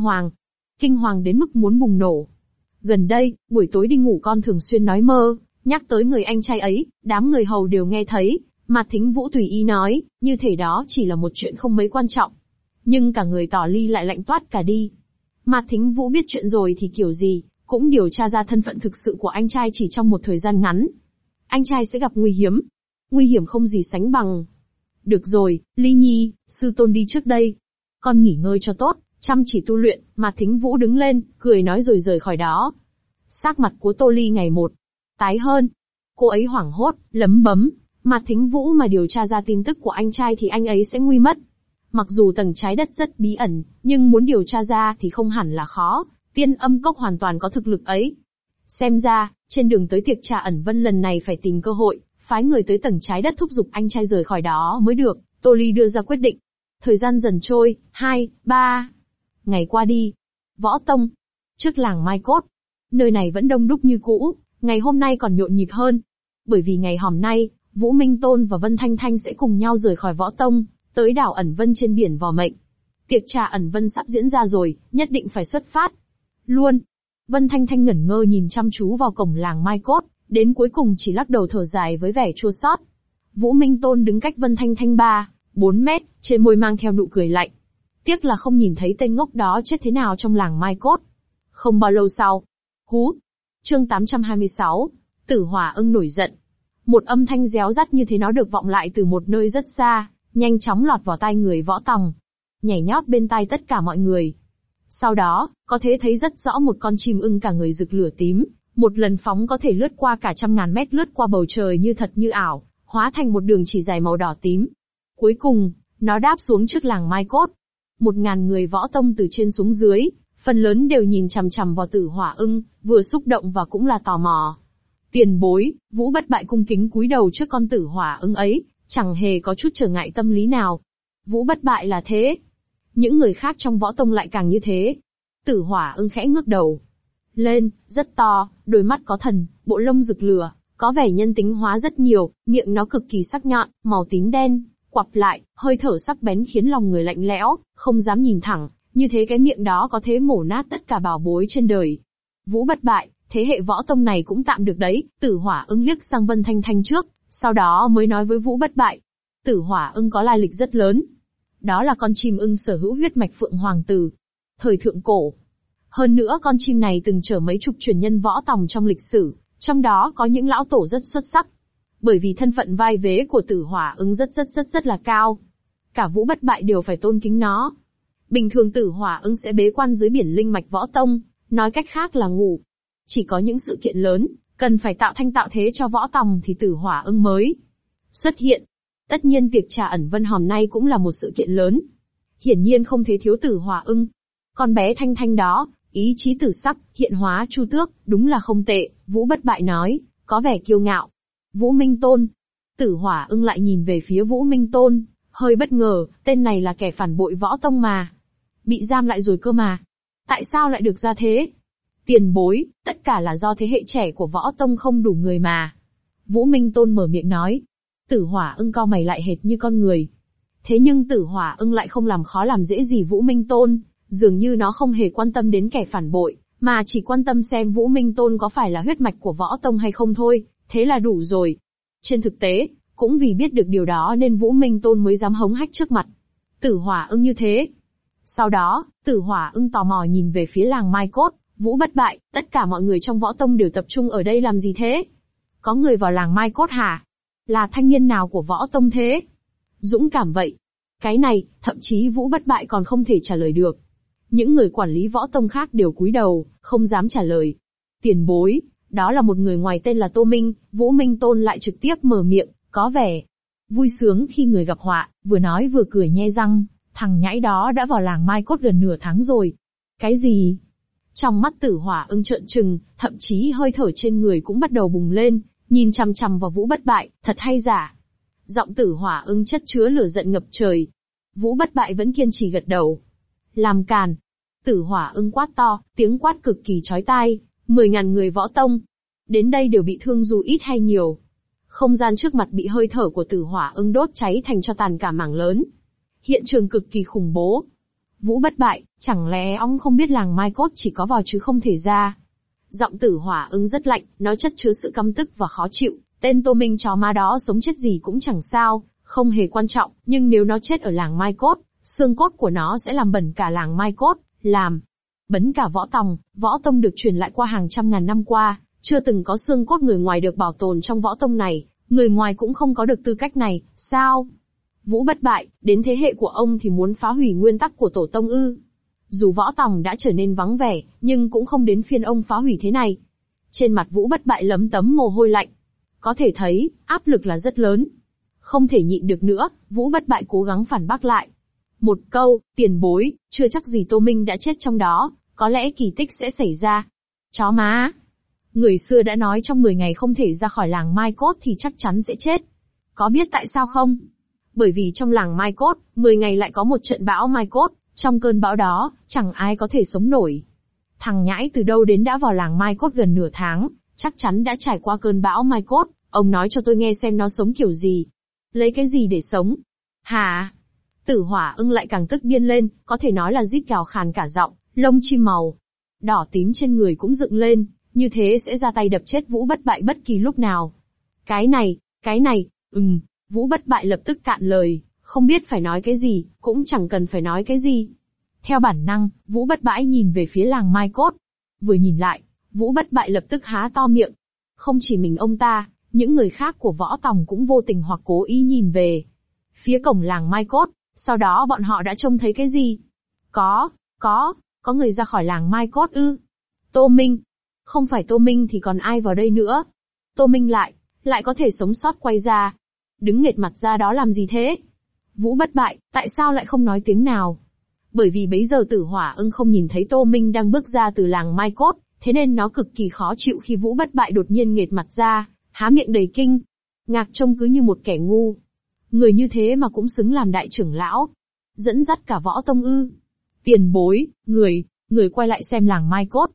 hoàng đến mức muốn bùng nổ. Gần đây, buổi tối đi ngủ con thường xuyên nói mơ, nhắc tới người anh trai ấy, đám người hầu đều nghe thấy. Mạt Thính Vũ tùy ý nói, như thể đó chỉ là một chuyện không mấy quan trọng. Nhưng cả người Tỏ Ly lại lạnh toát cả đi. Mạc Thính Vũ biết chuyện rồi thì kiểu gì, cũng điều tra ra thân phận thực sự của anh trai chỉ trong một thời gian ngắn. Anh trai sẽ gặp nguy hiểm. Nguy hiểm không gì sánh bằng. Được rồi, Ly Nhi, sư tôn đi trước đây. Con nghỉ ngơi cho tốt, chăm chỉ tu luyện. Mạc Thính Vũ đứng lên, cười nói rồi rời khỏi đó. Sắc mặt của Tô Ly ngày một tái hơn. Cô ấy hoảng hốt, lấm bấm. Mạc Thính Vũ mà điều tra ra tin tức của anh trai thì anh ấy sẽ nguy mất. Mặc dù tầng trái đất rất bí ẩn, nhưng muốn điều tra ra thì không hẳn là khó. Tiên Âm Cốc hoàn toàn có thực lực ấy. Xem ra, trên đường tới tiệc trà ẩn vân lần này phải tìm cơ hội, phái người tới tầng trái đất thúc giục anh trai rời khỏi đó mới được. Tô Ly đưa ra quyết định. Thời gian dần trôi, 2, 3 ngày qua đi. Võ Tông, trước làng Mai Cốt. Nơi này vẫn đông đúc như cũ, ngày hôm nay còn nhộn nhịp hơn. Bởi vì ngày hôm nay, Vũ Minh Tôn và Vân Thanh Thanh sẽ cùng nhau rời khỏi Võ Tông, tới đảo ẩn vân trên biển Vò Mệnh. Tiệc trà ẩn vân sắp diễn ra rồi, nhất định phải xuất phát. Luôn. Vân Thanh Thanh ngẩn ngơ nhìn chăm chú vào cổng làng Mai Cốt, đến cuối cùng chỉ lắc đầu thở dài với vẻ chua xót. Vũ Minh Tôn đứng cách Vân Thanh Thanh 3-4 mét, trên môi mang theo nụ cười lạnh. Tiếc là không nhìn thấy tên ngốc đó chết thế nào trong làng Mai Cốt. Không bao lâu sau. Hú. Chương 826. Tử Hỏa Ưng nổi giận. Một âm thanh réo rắt như thế nó được vọng lại từ một nơi rất xa, nhanh chóng lọt vào tai người Võ Tòng, nhảy nhót bên tai tất cả mọi người. Sau đó, có thể thấy rất rõ một con chim ưng cả người rực lửa tím, một lần phóng có thể lướt qua cả 100.000 mét, lướt qua bầu trời như thật như ảo, hóa thành một đường chỉ dài màu đỏ tím. Cuối cùng, nó đáp xuống trước làng Mai Cốt. 1.000 người Võ Tông từ trên xuống dưới, phần lớn đều nhìn chằm chằm vào Tử Hỏa Ưng, vừa xúc động và cũng là tò mò. Tiền bối, Vũ Bất Bại cung kính cúi đầu trước con Tử Hỏa Ưng ấy, chẳng hề có chút trở ngại tâm lý nào. Vũ Bất Bại là thế. Những người khác trong Võ Tông lại càng như thế. Tử Hỏa Ưng khẽ ngước đầu lên, rất to, đôi mắt có thần, bộ lông rực lửa, có vẻ nhân tính hóa rất nhiều, miệng nó cực kỳ sắc nhọn, màu tím đen, quặp lại, hơi thở sắc bén khiến lòng người lạnh lẽo, không dám nhìn thẳng, như thế cái miệng đó có thể mổ nát tất cả bảo bối trên đời. Vũ Bất Bại, thế hệ Võ Tông này cũng tạm được đấy. Tử Hỏa Ưng liếc sang Vân Thanh Thanh trước, sau đó mới nói với Vũ Bất Bại. Tử Hỏa Ưng có lai lịch rất lớn. Đó là con chim ưng sở hữu huyết mạch Phượng Hoàng từ thời thượng cổ. Hơn nữa con chim này từng chở mấy chục truyền nhân Võ Tòng trong lịch sử, trong đó có những lão tổ rất xuất sắc. Bởi vì thân phận vai vế của Tử Hỏa Ưng rất là cao. Cả Vũ Bất Bại đều phải tôn kính nó. Bình thường Tử Hỏa Ưng sẽ bế quan dưới biển linh mạch Võ Tông, nói cách khác là ngủ. Chỉ có những sự kiện lớn, cần phải tạo thanh tạo thế cho Võ Tòng thì Tử Hỏa Ưng mới xuất hiện. Tất nhiên tiệc trà ẩn vân hôm nay cũng là một sự kiện lớn. Hiển nhiên không thể thiếu Tử Hỏa Ưng. Con bé Thanh Thanh đó, ý chí tử sắc, hiện hóa Chu Tước, đúng là không tệ, Vũ Bất Bại nói, có vẻ kiêu ngạo. Vũ Minh Tôn. Tử Hỏa Ưng lại nhìn về phía Vũ Minh Tôn, hơi bất ngờ, tên này là kẻ phản bội Võ Tông mà. Bị giam lại rồi cơ mà. Tại sao lại được ra thế? Tiền bối, tất cả là do thế hệ trẻ của Võ Tông không đủ người mà. Vũ Minh Tôn mở miệng nói. Tử Hỏa Ưng cau mày lại hệt như con người. Thế nhưng Tử Hỏa Ưng lại không làm khó làm dễ gì Vũ Minh Tôn, dường như nó không hề quan tâm đến kẻ phản bội, mà chỉ quan tâm xem Vũ Minh Tôn có phải là huyết mạch của Võ Tông hay không thôi, thế là đủ rồi. Trên thực tế, cũng vì biết được điều đó nên Vũ Minh Tôn mới dám hống hách trước mặt Tử Hỏa Ưng như thế. Sau đó, Tử Hỏa Ưng tò mò nhìn về phía làng Mai Cốt. Vũ Bất Bại, tất cả mọi người trong Võ Tông đều tập trung ở đây làm gì thế? Có người vào làng Mai Cốt hả? Là thanh niên nào của Võ Tông thế? Dũng cảm vậy. Cái này, thậm chí Vũ Bất Bại còn không thể trả lời được. Những người quản lý Võ Tông khác đều cúi đầu, không dám trả lời. Tiền bối, đó là một người ngoài tên là Tô Minh. Vũ Minh Tôn lại trực tiếp mở miệng, có vẻ vui sướng khi người gặp họa, vừa nói vừa cười nhe răng. Thằng nhãi đó đã vào làng Mai Cốt gần nửa tháng rồi. Cái gì? Trong mắt Tử Hỏa Ưng trợn trừng, thậm chí hơi thở trên người cũng bắt đầu bùng lên, nhìn chằm chằm vào Vũ Bất Bại, thật hay giả? Giọng Tử Hỏa Ưng chất chứa lửa giận ngập trời. Vũ Bất Bại vẫn kiên trì gật đầu. Làm càn. Tử Hỏa Ưng quát to, tiếng quát cực kỳ chói tai. 10.000 người Võ Tông đến đây đều bị thương dù ít hay nhiều. Không gian trước mặt bị hơi thở của Tử Hỏa Ưng đốt cháy thành tro tàn cả mảng lớn. Hiện trường cực kỳ khủng bố. Vũ Bất Bại, chẳng lẽ ông không biết làng Mai Cốt chỉ có vào chứ không thể ra? Giọng Tử Hỏa Ưng rất lạnh, nó chất chứa sự căm tức và khó chịu. Tên Tô Minh chó má đó sống chết gì cũng chẳng sao, không hề quan trọng, nhưng nếu nó chết ở làng Mai Cốt, xương cốt của nó sẽ làm bẩn cả làng Mai Cốt, làm Bấn cả võ tông được truyền lại qua hàng trăm ngàn năm qua, chưa từng có xương cốt người ngoài được bảo tồn trong võ tông này, người ngoài cũng không có được tư cách này, sao? Vũ Bất Bại, đến thế hệ của ông thì muốn phá hủy nguyên tắc của tổ tông ư? Dù võ tòng đã trở nên vắng vẻ, nhưng cũng không đến phiên ông phá hủy thế này. Trên mặt Vũ Bất Bại lấm tấm mồ hôi lạnh. Có thể thấy, áp lực là rất lớn. Không thể nhịn được nữa, Vũ Bất Bại cố gắng phản bác lại. Một câu, tiền bối, chưa chắc gì Tô Minh đã chết trong đó, có lẽ kỳ tích sẽ xảy ra. Chó má! Người xưa đã nói trong 10 ngày không thể ra khỏi làng Mai Cốt thì chắc chắn sẽ chết. Có biết tại sao không? Bởi vì trong làng Mai Cốt, 10 ngày lại có một trận bão Mai Cốt, trong cơn bão đó, chẳng ai có thể sống nổi. Thằng nhãi từ đâu đến đã vào làng Mai Cốt gần nửa tháng, chắc chắn đã trải qua cơn bão Mai Cốt, ông nói cho tôi nghe xem nó sống kiểu gì. Lấy cái gì để sống? Hả? Tử Hỏa Ưng lại càng tức điên lên, có thể nói là rít gào khàn cả giọng, lông chim màu đỏ tím trên người cũng dựng lên, như thế sẽ ra tay đập chết Vũ Bất Bại bất kỳ lúc nào. Cái này, Vũ Bất Bại lập tức cạn lời, không biết phải nói cái gì, cũng chẳng cần phải nói cái gì. Theo bản năng, Vũ Bất Bại nhìn về phía làng Mai Cốt. Vừa nhìn lại, Vũ Bất Bại lập tức há to miệng. Không chỉ mình ông ta, những người khác của võ tòng cũng vô tình hoặc cố ý nhìn về phía cổng làng Mai Cốt, sau đó bọn họ đã trông thấy cái gì? Có người ra khỏi làng Mai Cốt ư? Tô Minh. Không phải Tô Minh thì còn ai vào đây nữa? Tô Minh lại có thể sống sót quay ra. Đứng nghệt mặt ra đó làm gì thế? Vũ Bất Bại, tại sao lại không nói tiếng nào? Bởi vì bấy giờ Tử Hỏa Ưng không nhìn thấy Tô Minh đang bước ra từ làng Mai Cốt, thế nên nó cực kỳ khó chịu khi Vũ Bất Bại đột nhiên nghệt mặt ra, há miệng đầy kinh. Ngạc trông cứ như một kẻ ngu. Người như thế mà cũng xứng làm đại trưởng lão. Dẫn dắt cả võ tông ư? Tiền bối, người quay lại xem làng Mai Cốt,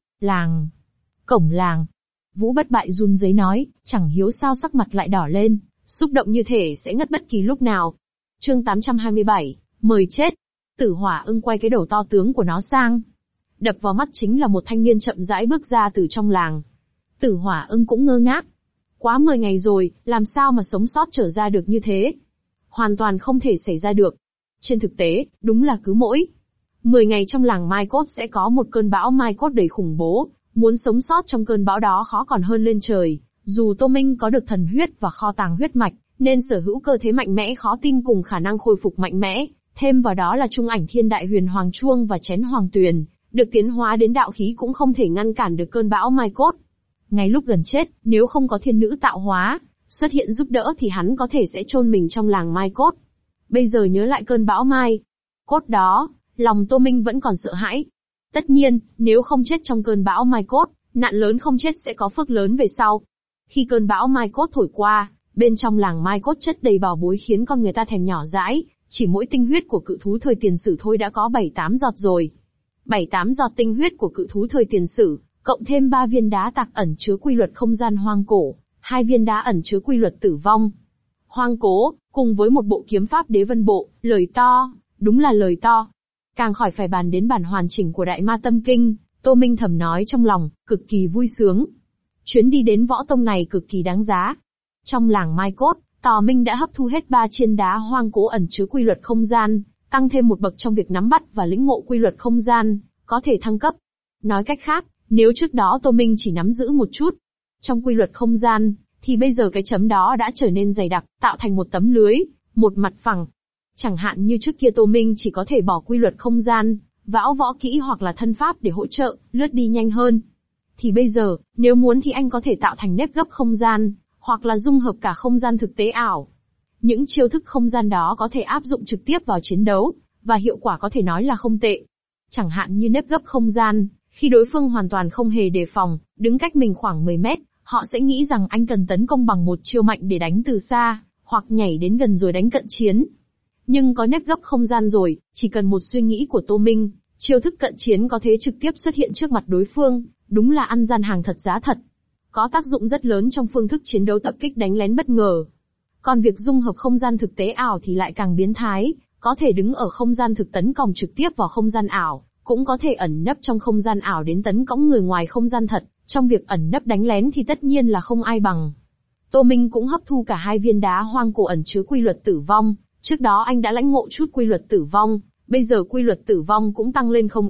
cổng làng. Vũ Bất Bại run rẩy nói, chẳng hiểu sao sắc mặt lại đỏ lên, xúc động như thể sẽ ngất bất kỳ lúc nào. Chương 827, mời chết. Tử Hỏa Ưng quay cái đầu to tướng của nó sang. Đập vào mắt chính là một thanh niên chậm rãi bước ra từ trong làng. Tử Hỏa Ưng cũng ngơ ngác. Quá 10 ngày rồi, làm sao mà sống sót trở ra được như thế? Hoàn toàn không thể xảy ra được. Trên thực tế, đúng là cứ mỗi 10 ngày trong làng Mai Cốt sẽ có một cơn bão Mai Cốt đầy khủng bố, muốn sống sót trong cơn bão đó khó còn hơn lên trời. Dù Tô Minh có được thần huyết và kho tàng huyết mạch, nên sở hữu cơ thế mạnh mẽ khó tin cùng khả năng khôi phục mạnh mẽ, thêm vào đó là trung ảnh thiên đại huyền hoàng chuông và chén hoàng tuyền, được tiến hóa đến đạo khí cũng không thể ngăn cản được cơn bão Mai Cốt. Ngay lúc gần chết, nếu không có thiên nữ tạo hóa xuất hiện giúp đỡ thì hắn có thể sẽ chôn mình trong làng Mai Cốt. Bây giờ nhớ lại cơn bão Mai Cốt đó, lòng Tô Minh vẫn còn sợ hãi. Tất nhiên, nếu không chết trong cơn bão Mai Cốt, nạn lớn không chết sẽ có phước lớn về sau. Khi cơn bão Mai Cốt thổi qua, bên trong làng Mai Cốt chất đầy bảo bối khiến con người ta thèm nhỏ dãi, chỉ mỗi tinh huyết của cự thú thời tiền sử thôi đã có 7-8 giọt rồi. 7-8 giọt tinh huyết của cự thú thời tiền sử, cộng thêm 3 viên đá tạc ẩn chứa quy luật không gian hoang cổ, 2 viên đá ẩn chứa quy luật tử vong hoang cố, cùng với một bộ kiếm pháp đế vân bộ, lời to, đúng là lời to. Càng khỏi phải bàn đến bản hoàn chỉnh của Đại Ma Tâm Kinh, Tô Minh thầm nói trong lòng, cực kỳ vui sướng. Chuyến đi đến võ tông này cực kỳ đáng giá. Trong làng Mai Cốt, Tò Minh đã hấp thu hết 3 chiên đá hoang cố ẩn chứa quy luật không gian, tăng thêm một bậc trong việc nắm bắt và lĩnh ngộ quy luật không gian, có thể thăng cấp. Nói cách khác, nếu trước đó Tô Minh chỉ nắm giữ một chút trong quy luật không gian, thì bây giờ cái chấm đó đã trở nên dày đặc, tạo thành một tấm lưới, một mặt phẳng. Chẳng hạn như trước kia Tô Minh chỉ có thể bỏ quy luật không gian, võ kỹ hoặc là thân pháp để hỗ trợ, lướt đi nhanh hơn. Thì bây giờ, nếu muốn thì anh có thể tạo thành nếp gấp không gian, hoặc là dung hợp cả không gian thực tế ảo. Những chiêu thức không gian đó có thể áp dụng trực tiếp vào chiến đấu, và hiệu quả có thể nói là không tệ. Chẳng hạn như nếp gấp không gian, khi đối phương hoàn toàn không hề đề phòng, đứng cách mình khoảng 10 mét, họ sẽ nghĩ rằng anh cần tấn công bằng một chiêu mạnh để đánh từ xa, hoặc nhảy đến gần rồi đánh cận chiến. Nhưng có nếp gấp không gian rồi, chỉ cần một suy nghĩ của Tô Minh, chiêu thức cận chiến có thể trực tiếp xuất hiện trước mặt đối phương, đúng là ăn gian hàng thật giá thật. Có tác dụng rất lớn trong phương thức chiến đấu tập kích đánh lén bất ngờ. Còn việc dung hợp không gian thực tế ảo thì lại càng biến thái, có thể đứng ở không gian thực tấn công trực tiếp vào không gian ảo, cũng có thể ẩn nấp trong không gian ảo đến tấn cõng người ngoài không gian thật. Trong việc ẩn nấp đánh lén thì tất nhiên là không ai bằng. Tô Minh cũng hấp thu cả 2 viên đá hoang cổ ẩn chứa quy luật tử vong. Trước đó anh đã lãnh ngộ chút quy luật tử vong, bây giờ quy luật tử vong cũng tăng lên không ít,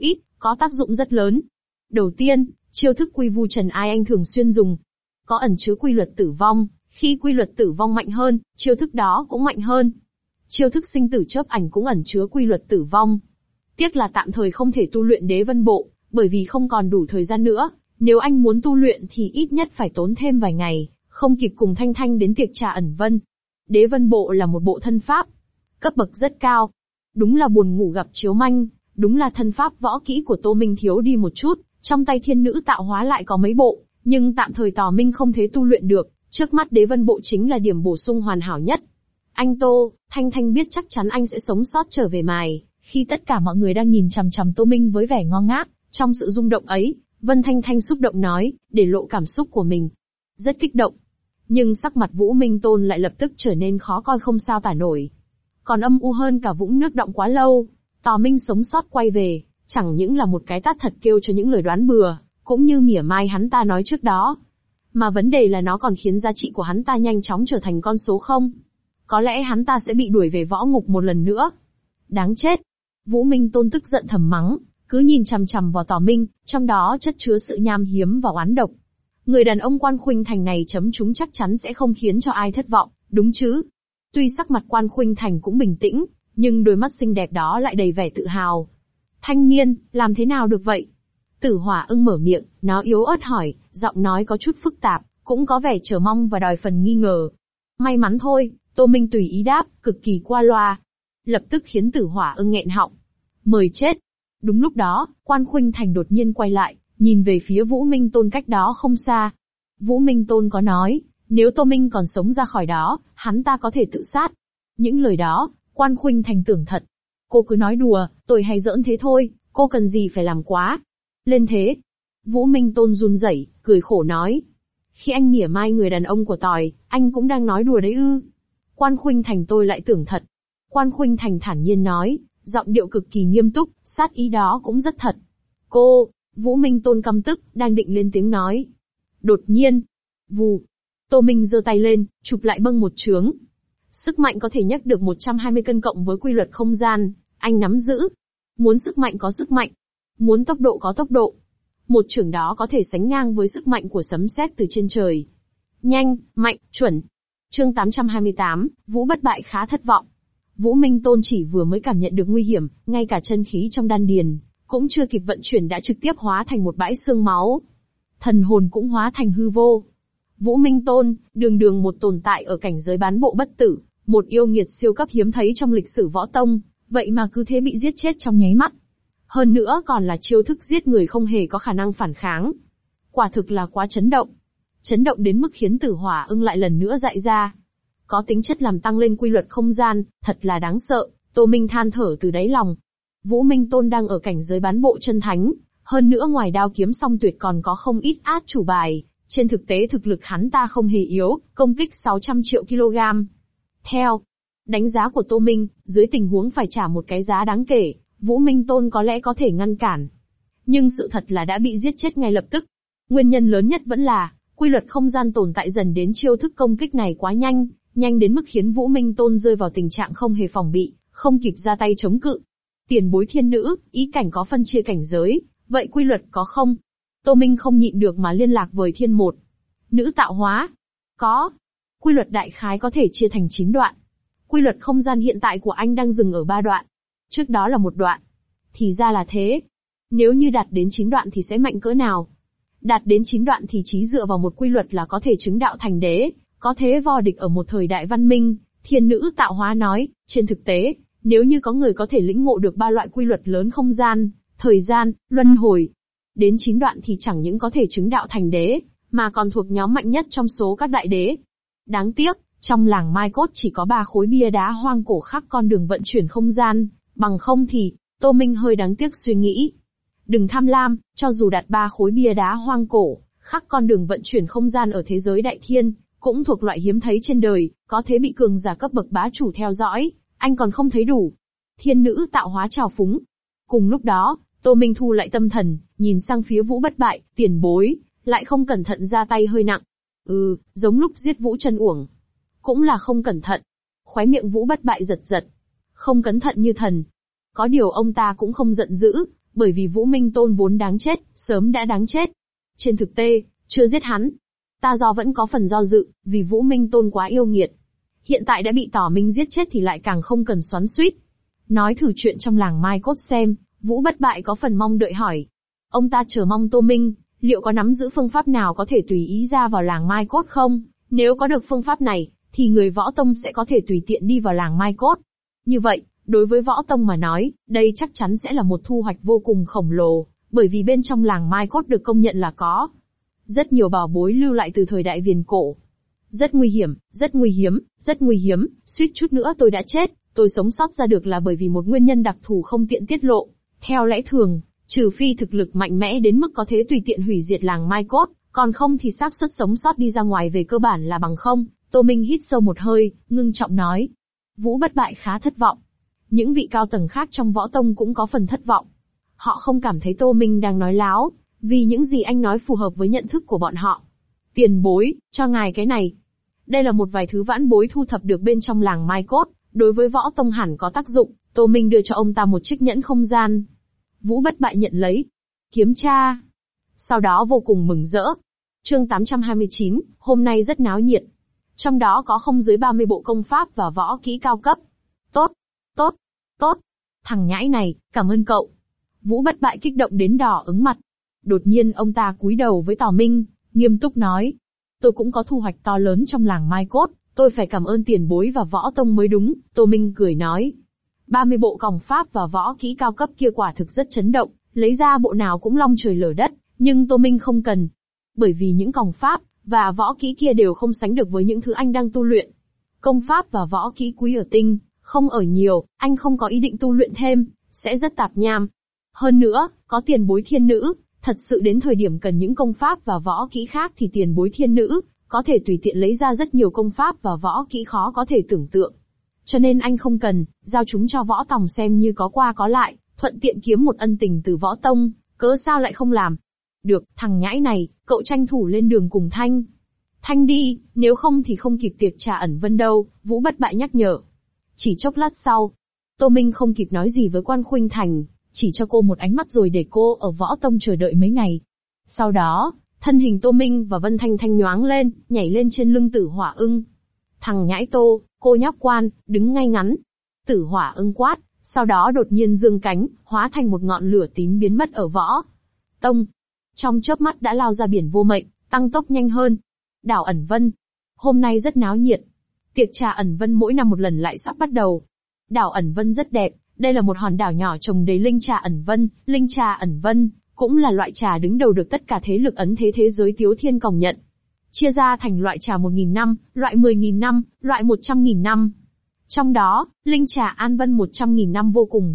Có tác dụng rất lớn. Đầu tiên, chiêu thức quy vu trần ai anh thường xuyên dùng. Có ẩn chứa quy luật tử vong, khi quy luật tử vong mạnh hơn, chiêu thức đó cũng mạnh hơn. Chiêu thức sinh tử chớp ảnh cũng ẩn chứa quy luật tử vong. Tiếc là tạm thời không thể tu luyện đế vân bộ, bởi vì không còn đủ thời gian nữa. Nếu anh muốn tu luyện thì ít nhất phải tốn thêm vài ngày, không kịp cùng Thanh Thanh đến tiệc trà ẩn vân. Đế vân bộ là một bộ thân pháp, cấp bậc rất cao. Đúng là buồn ngủ gặp chiếu manh, đúng là thân pháp võ kỹ của Tô Minh thiếu đi một chút, trong tay thiên nữ tạo hóa lại có mấy bộ, nhưng tạm thời Tò Minh không thể tu luyện được, trước mắt đế vân bộ chính là điểm bổ sung hoàn hảo nhất. Anh Tô, Thanh Thanh biết chắc chắn anh sẽ sống sót trở về mài, khi tất cả mọi người đang nhìn chằm chằm Tô Minh với vẻ ngơ ngác, trong sự rung động ấy, Vân Thanh Thanh xúc động nói, để lộ cảm xúc của mình. Rất kích động. Nhưng sắc mặt Vũ Minh Tôn lại lập tức trở nên khó coi không sao tả nổi. Còn âm u hơn cả vũng nước động quá lâu. Tò Minh sống sót quay về, chẳng những là một cái tát thật kêu cho những lời đoán bừa, cũng như mỉa mai hắn ta nói trước đó. Mà vấn đề là nó còn khiến giá trị của hắn ta nhanh chóng trở thành con số không. Có lẽ hắn ta sẽ bị đuổi về võ ngục một lần nữa. Đáng chết. Vũ Minh Tôn tức giận thầm mắng, cứ nhìn chằm chằm vào Tò Minh, trong đó chất chứa sự nham hiếm và oán độc. Người đàn ông Quan Khuynh Thành này chấm trúng chắc chắn sẽ không khiến cho ai thất vọng, đúng chứ? Tuy sắc mặt Quan Khuynh Thành cũng bình tĩnh, nhưng đôi mắt xinh đẹp đó lại đầy vẻ tự hào. Thanh niên, làm thế nào được vậy? Tử Hỏa Ưng mở miệng, nó yếu ớt hỏi, giọng nói có chút phức tạp, cũng có vẻ chờ mong và đòi phần nghi ngờ. May mắn thôi, Tô Minh tùy ý đáp, cực kỳ qua loa. Lập tức khiến Tử Hỏa Ưng nghẹn họng. Mời chết. Đúng lúc đó, Quan Khuynh Thành đột nhiên quay lại, nhìn về phía Vũ Minh Tôn cách đó không xa. Vũ Minh Tôn có nói, nếu Tô Minh còn sống ra khỏi đó, hắn ta có thể tự sát. Những lời đó, Quan Khuynh Thành tưởng thật. Cô cứ nói đùa, tôi hay giỡn thế thôi, cô cần gì phải làm quá lên thế. Vũ Minh Tôn run rẩy, cười khổ nói. Khi anh mỉa mai người đàn ông của tỏi, anh cũng đang nói đùa đấy ư? Quan Khuynh Thành tôi lại tưởng thật. Quan Khuynh Thành thản nhiên nói, giọng điệu cực kỳ nghiêm túc, sát ý đó cũng rất thật. Cô, Vũ Minh Tôn căm tức, đang định lên tiếng nói. Đột nhiên, vù, Tô Minh giơ tay lên, chụp lại bâng một chướng. Sức mạnh có thể nhấc được 120 cân cộng với quy luật không gian, anh nắm giữ. Muốn sức mạnh có sức mạnh, muốn tốc độ có tốc độ. Một chưởng đó có thể sánh ngang với sức mạnh của sấm sét từ trên trời. Nhanh, mạnh, chuẩn. Chương 828, Vũ bất bại khá thất vọng. Vũ Minh Tôn chỉ vừa mới cảm nhận được nguy hiểm, ngay cả chân khí trong đan điền cũng chưa kịp vận chuyển đã trực tiếp hóa thành một bãi xương máu. Thần hồn cũng hóa thành hư vô. Vũ Minh Tôn, đường đường một tồn tại ở cảnh giới bán bộ bất tử, một yêu nghiệt siêu cấp hiếm thấy trong lịch sử võ tông, vậy mà cứ thế bị giết chết trong nháy mắt. Hơn nữa còn là chiêu thức giết người không hề có khả năng phản kháng. Quả thực là quá chấn động. Chấn động đến mức khiến Tử Hỏa Ưng lại lần nữa dại ra. Có tính chất làm tăng lên quy luật không gian, thật là đáng sợ, Tô Minh than thở từ đáy lòng. Vũ Minh Tôn đang ở cảnh giới bán bộ chân thánh, hơn nữa ngoài đao kiếm song tuyệt còn có không ít át chủ bài, trên thực tế thực lực hắn ta không hề yếu, công kích 600 triệu kg. Theo đánh giá của Tô Minh, dưới tình huống phải trả một cái giá đáng kể, Vũ Minh Tôn có lẽ có thể ngăn cản. Nhưng sự thật là đã bị giết chết ngay lập tức. Nguyên nhân lớn nhất vẫn là, quy luật không gian tồn tại dần đến chiêu thức công kích này quá nhanh, nhanh đến mức khiến Vũ Minh Tôn rơi vào tình trạng không hề phòng bị, không kịp ra tay chống cự. Tiền bối thiên nữ, ý cảnh có phân chia cảnh giới, vậy quy luật có không? Tô Minh không nhịn được mà liên lạc với thiên một. Nữ tạo hóa. Có. Quy luật đại khái có thể chia thành 9 đoạn. Quy luật không gian hiện tại của anh đang dừng ở 3 đoạn. Trước đó là 1 đoạn. Thì ra là thế. Nếu như đạt đến 9 đoạn thì sẽ mạnh cỡ nào? Đạt đến 9 đoạn thì chỉ dựa vào một quy luật là có thể chứng đạo thành đế, có thế vò địch ở một thời đại văn minh. Thiên nữ tạo hóa nói, trên thực tế, nếu như có người có thể lĩnh ngộ được 3 loại quy luật lớn không gian, thời gian, luân hồi, đến 9 đoạn thì chẳng những có thể chứng đạo thành đế, mà còn thuộc nhóm mạnh nhất trong số các đại đế. Đáng tiếc, trong làng Mai Cốt chỉ có 3 khối bia đá hoang cổ khắc con đường vận chuyển không gian, bằng không thì, Tô Minh hơi đáng tiếc suy nghĩ. Đừng tham lam, cho dù đặt 3 khối bia đá hoang cổ, khắc con đường vận chuyển không gian ở thế giới đại thiên, cũng thuộc loại hiếm thấy trên đời, có thế bị cường giả cấp bậc bá chủ theo dõi, anh còn không thấy đủ. Thiên nữ tạo hóa trào phúng. Cùng lúc đó, Tô Minh thu lại tâm thần, nhìn sang phía Vũ bất bại, tiền bối, lại không cẩn thận ra tay hơi nặng. Giống lúc giết Vũ Chân Uổng. Cũng là không cẩn thận. Khóe miệng Vũ bất bại giật giật. Không cẩn thận như thần. Có điều ông ta cũng không giận dữ, Bởi vì Vũ Minh Tôn vốn đáng chết, sớm đã đáng chết. Trên thực tế, chưa giết hắn. Ta vẫn có phần do dự, vì Vũ Minh Tôn quá yêu nghiệt. Hiện tại đã bị Tỏ Minh giết chết thì lại càng không cần xoắn xuýt. Nói thử chuyện trong làng Mai Cốt xem, Vũ Bất Bại có phần mong đợi hỏi. Ông ta chờ mong Tô Minh, liệu có nắm giữ phương pháp nào có thể tùy ý ra vào làng Mai Cốt không? Nếu có được phương pháp này, thì người võ tông sẽ có thể tùy tiện đi vào làng Mai Cốt. Như vậy, đối với võ tông mà nói, đây chắc chắn sẽ là một thu hoạch vô cùng khổng lồ, bởi vì bên trong làng Mai Cốt được công nhận là có rất nhiều bảo bối lưu lại từ thời đại viền cổ. Rất nguy hiểm, rất nguy hiểm, rất nguy hiểm, suýt chút nữa tôi đã chết, tôi sống sót ra được là bởi vì một nguyên nhân đặc thù không tiện tiết lộ. Theo lẽ thường, trừ phi thực lực mạnh mẽ đến mức có thể tùy tiện hủy diệt làng Mai Cốt, còn không thì xác suất sống sót đi ra ngoài về cơ bản là bằng không. Tô Minh hít sâu một hơi, ngưng trọng nói. Vũ Bất Bại khá thất vọng. Những vị cao tầng khác trong võ tông cũng có phần thất vọng. Họ không cảm thấy Tô Minh đang nói láo, vì những gì anh nói phù hợp với nhận thức của bọn họ. Tiền bối, cho ngài cái này. Đây là một vài thứ vãn bối thu thập được bên trong làng Mai Cốt, đối với võ tông hẳn có tác dụng. Tô Minh đưa cho ông ta một chiếc nhẫn không gian. Vũ Bất Bại nhận lấy, kiểm tra. Sau đó vô cùng mừng rỡ. Chương 829, hôm nay rất náo nhiệt. Trong đó có không dưới 30 bộ công pháp và võ kỹ cao cấp. Tốt, tốt, tốt. Thằng nhãi này, cảm ơn cậu. Vũ Bất Bại kích động đến đỏ ứng mặt. Đột nhiên ông ta cúi đầu với Tỏ Minh, nghiêm túc nói. Tôi cũng có thu hoạch to lớn trong làng Mai Cốt, tôi phải cảm ơn tiền bối và võ tông mới đúng. Tô Minh cười nói. 30 bộ còng pháp và võ kỹ cao cấp kia quả thực rất chấn động, lấy ra bộ nào cũng long trời lở đất, nhưng Tô Minh không cần. Bởi vì những còng pháp và võ kỹ kia đều không sánh được với những thứ anh đang tu luyện. Công pháp và võ kỹ quý ở tinh, không ở nhiều, anh không có ý định tu luyện thêm, sẽ rất tạp nham. Hơn nữa, có tiền bối thiên nữ, thật sự đến thời điểm cần những công pháp và võ kỹ khác thì tiền bối thiên nữ có thể tùy tiện lấy ra rất nhiều công pháp và võ kỹ khó có thể tưởng tượng. Cho nên anh không cần, giao chúng cho võ tòng xem như có qua có lại, thuận tiện kiếm một ân tình từ võ tông, cớ sao lại không làm. Được, thằng nhãi này, cậu tranh thủ lên đường cùng Thanh. Thanh đi, nếu không thì không kịp tiệc trà ẩn vân đâu, Vũ Bất Bại nhắc nhở. Chỉ chốc lát sau, Tô Minh không kịp nói gì với Quan Khuynh Thành, chỉ cho cô một ánh mắt rồi để cô ở võ tông chờ đợi mấy ngày. Sau đó, thân hình Tô Minh và Vân Thanh Thanh nhoáng lên, nhảy lên trên lưng Tử Hỏa Ưng. Thằng nhãi Tô, cô nhóc Quan, đứng ngay ngắn. Tử Hỏa Ưng quát, sau đó đột nhiên giương cánh, hóa thành một ngọn lửa tím biến mất ở võ tông. Trong chớp mắt đã lao ra biển vô mệnh, tăng tốc nhanh hơn. Đảo Ẩn Vân. Hôm nay rất náo nhiệt. Tiệc trà Ẩn Vân mỗi năm một lần lại sắp bắt đầu. Đảo Ẩn Vân rất đẹp, đây là một hòn đảo nhỏ trồng đầy linh trà ẩn vân. Linh trà ẩn vân cũng là loại trà đứng đầu được tất cả thế lực ấn thế thế giới Tiếu Thiên công nhận. Chia ra thành loại trà 1.000 năm, loại 10.000 năm, loại 100.000 năm. Trong đó, linh trà An Vân 100.000 năm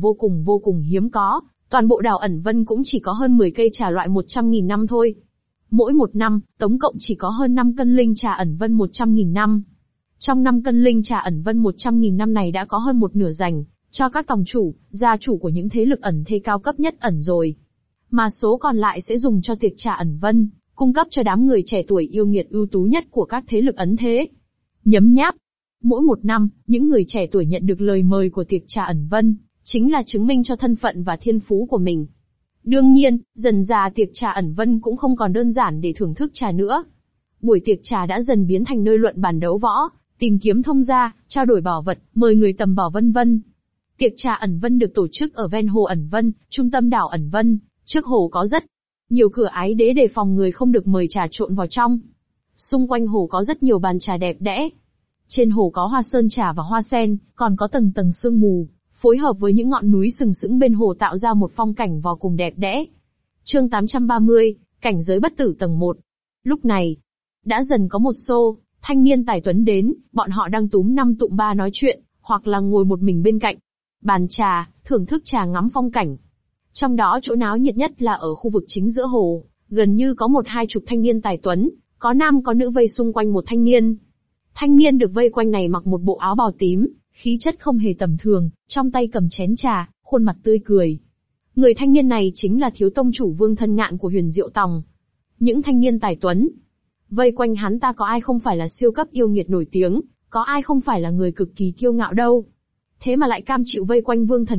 vô cùng hiếm có. Toàn bộ đảo Ẩn Vân cũng chỉ có hơn 10 cây trà loại 100.000 năm thôi. Mỗi một năm, tổng cộng chỉ có hơn 5 cân linh trà ẩn vân 100.000 năm. Trong 5 cân linh trà ẩn vân 100.000 năm này đã có hơn một nửa dành cho các tòng chủ, gia chủ của những thế lực ẩn thế cao cấp nhất ẩn rồi. Mà số còn lại sẽ dùng cho tiệc trà ẩn vân, cung cấp cho đám người trẻ tuổi yêu nghiệt ưu tú nhất của các thế lực ấn thế. Nhấm nháp. Mỗi một năm, những người trẻ tuổi nhận được lời mời của tiệc trà ẩn vân, chính là chứng minh cho thân phận và thiên phú của mình. Đương nhiên, dần dà tiệc trà ẩn vân cũng không còn đơn giản để thưởng thức trà nữa. Buổi tiệc trà đã dần biến thành nơi luận bàn đấu võ, tìm kiếm thông gia, trao đổi bảo vật, mời người tầm bảo vân vân. Tiệc trà ẩn vân được tổ chức ở ven hồ ẩn vân, trung tâm đảo ẩn vân. Trước hồ có rất nhiều cửa ái đế đề phòng người không được mời trà trộn vào trong. Xung quanh hồ có rất nhiều bàn trà đẹp đẽ. Trên hồ có hoa sơn trà và hoa sen, còn có tầng tầng sương mù, phối hợp với những ngọn núi sừng sững bên hồ tạo ra một phong cảnh vô cùng đẹp đẽ. Chương 830, cảnh giới bất tử tầng 1. Lúc này, đã dần có một xô thanh niên tài tuấn đến, bọn họ đang túm năm tụm ba nói chuyện, hoặc là ngồi một mình bên cạnh bàn trà, thưởng thức trà ngắm phong cảnh. Trong đó chỗ náo nhiệt nhất là ở khu vực chính giữa hồ, gần như có 1-20 thanh niên tài tuấn, có nam có nữ vây xung quanh một thanh niên. Thanh niên được vây quanh này mặc một bộ áo bào tím, khí chất không hề tầm thường, trong tay cầm chén trà, khuôn mặt tươi cười. Người thanh niên này chính là thiếu tông chủ Vương Thân Ngạn của Huyền Diệu Tòng. Những thanh niên tài tuấn vây quanh hắn ta có ai không phải là siêu cấp yêu nghiệt nổi tiếng, có ai không phải là người cực kỳ kiêu ngạo đâu. Thế mà lại cam chịu vây quanh Vương Thần Ngạn,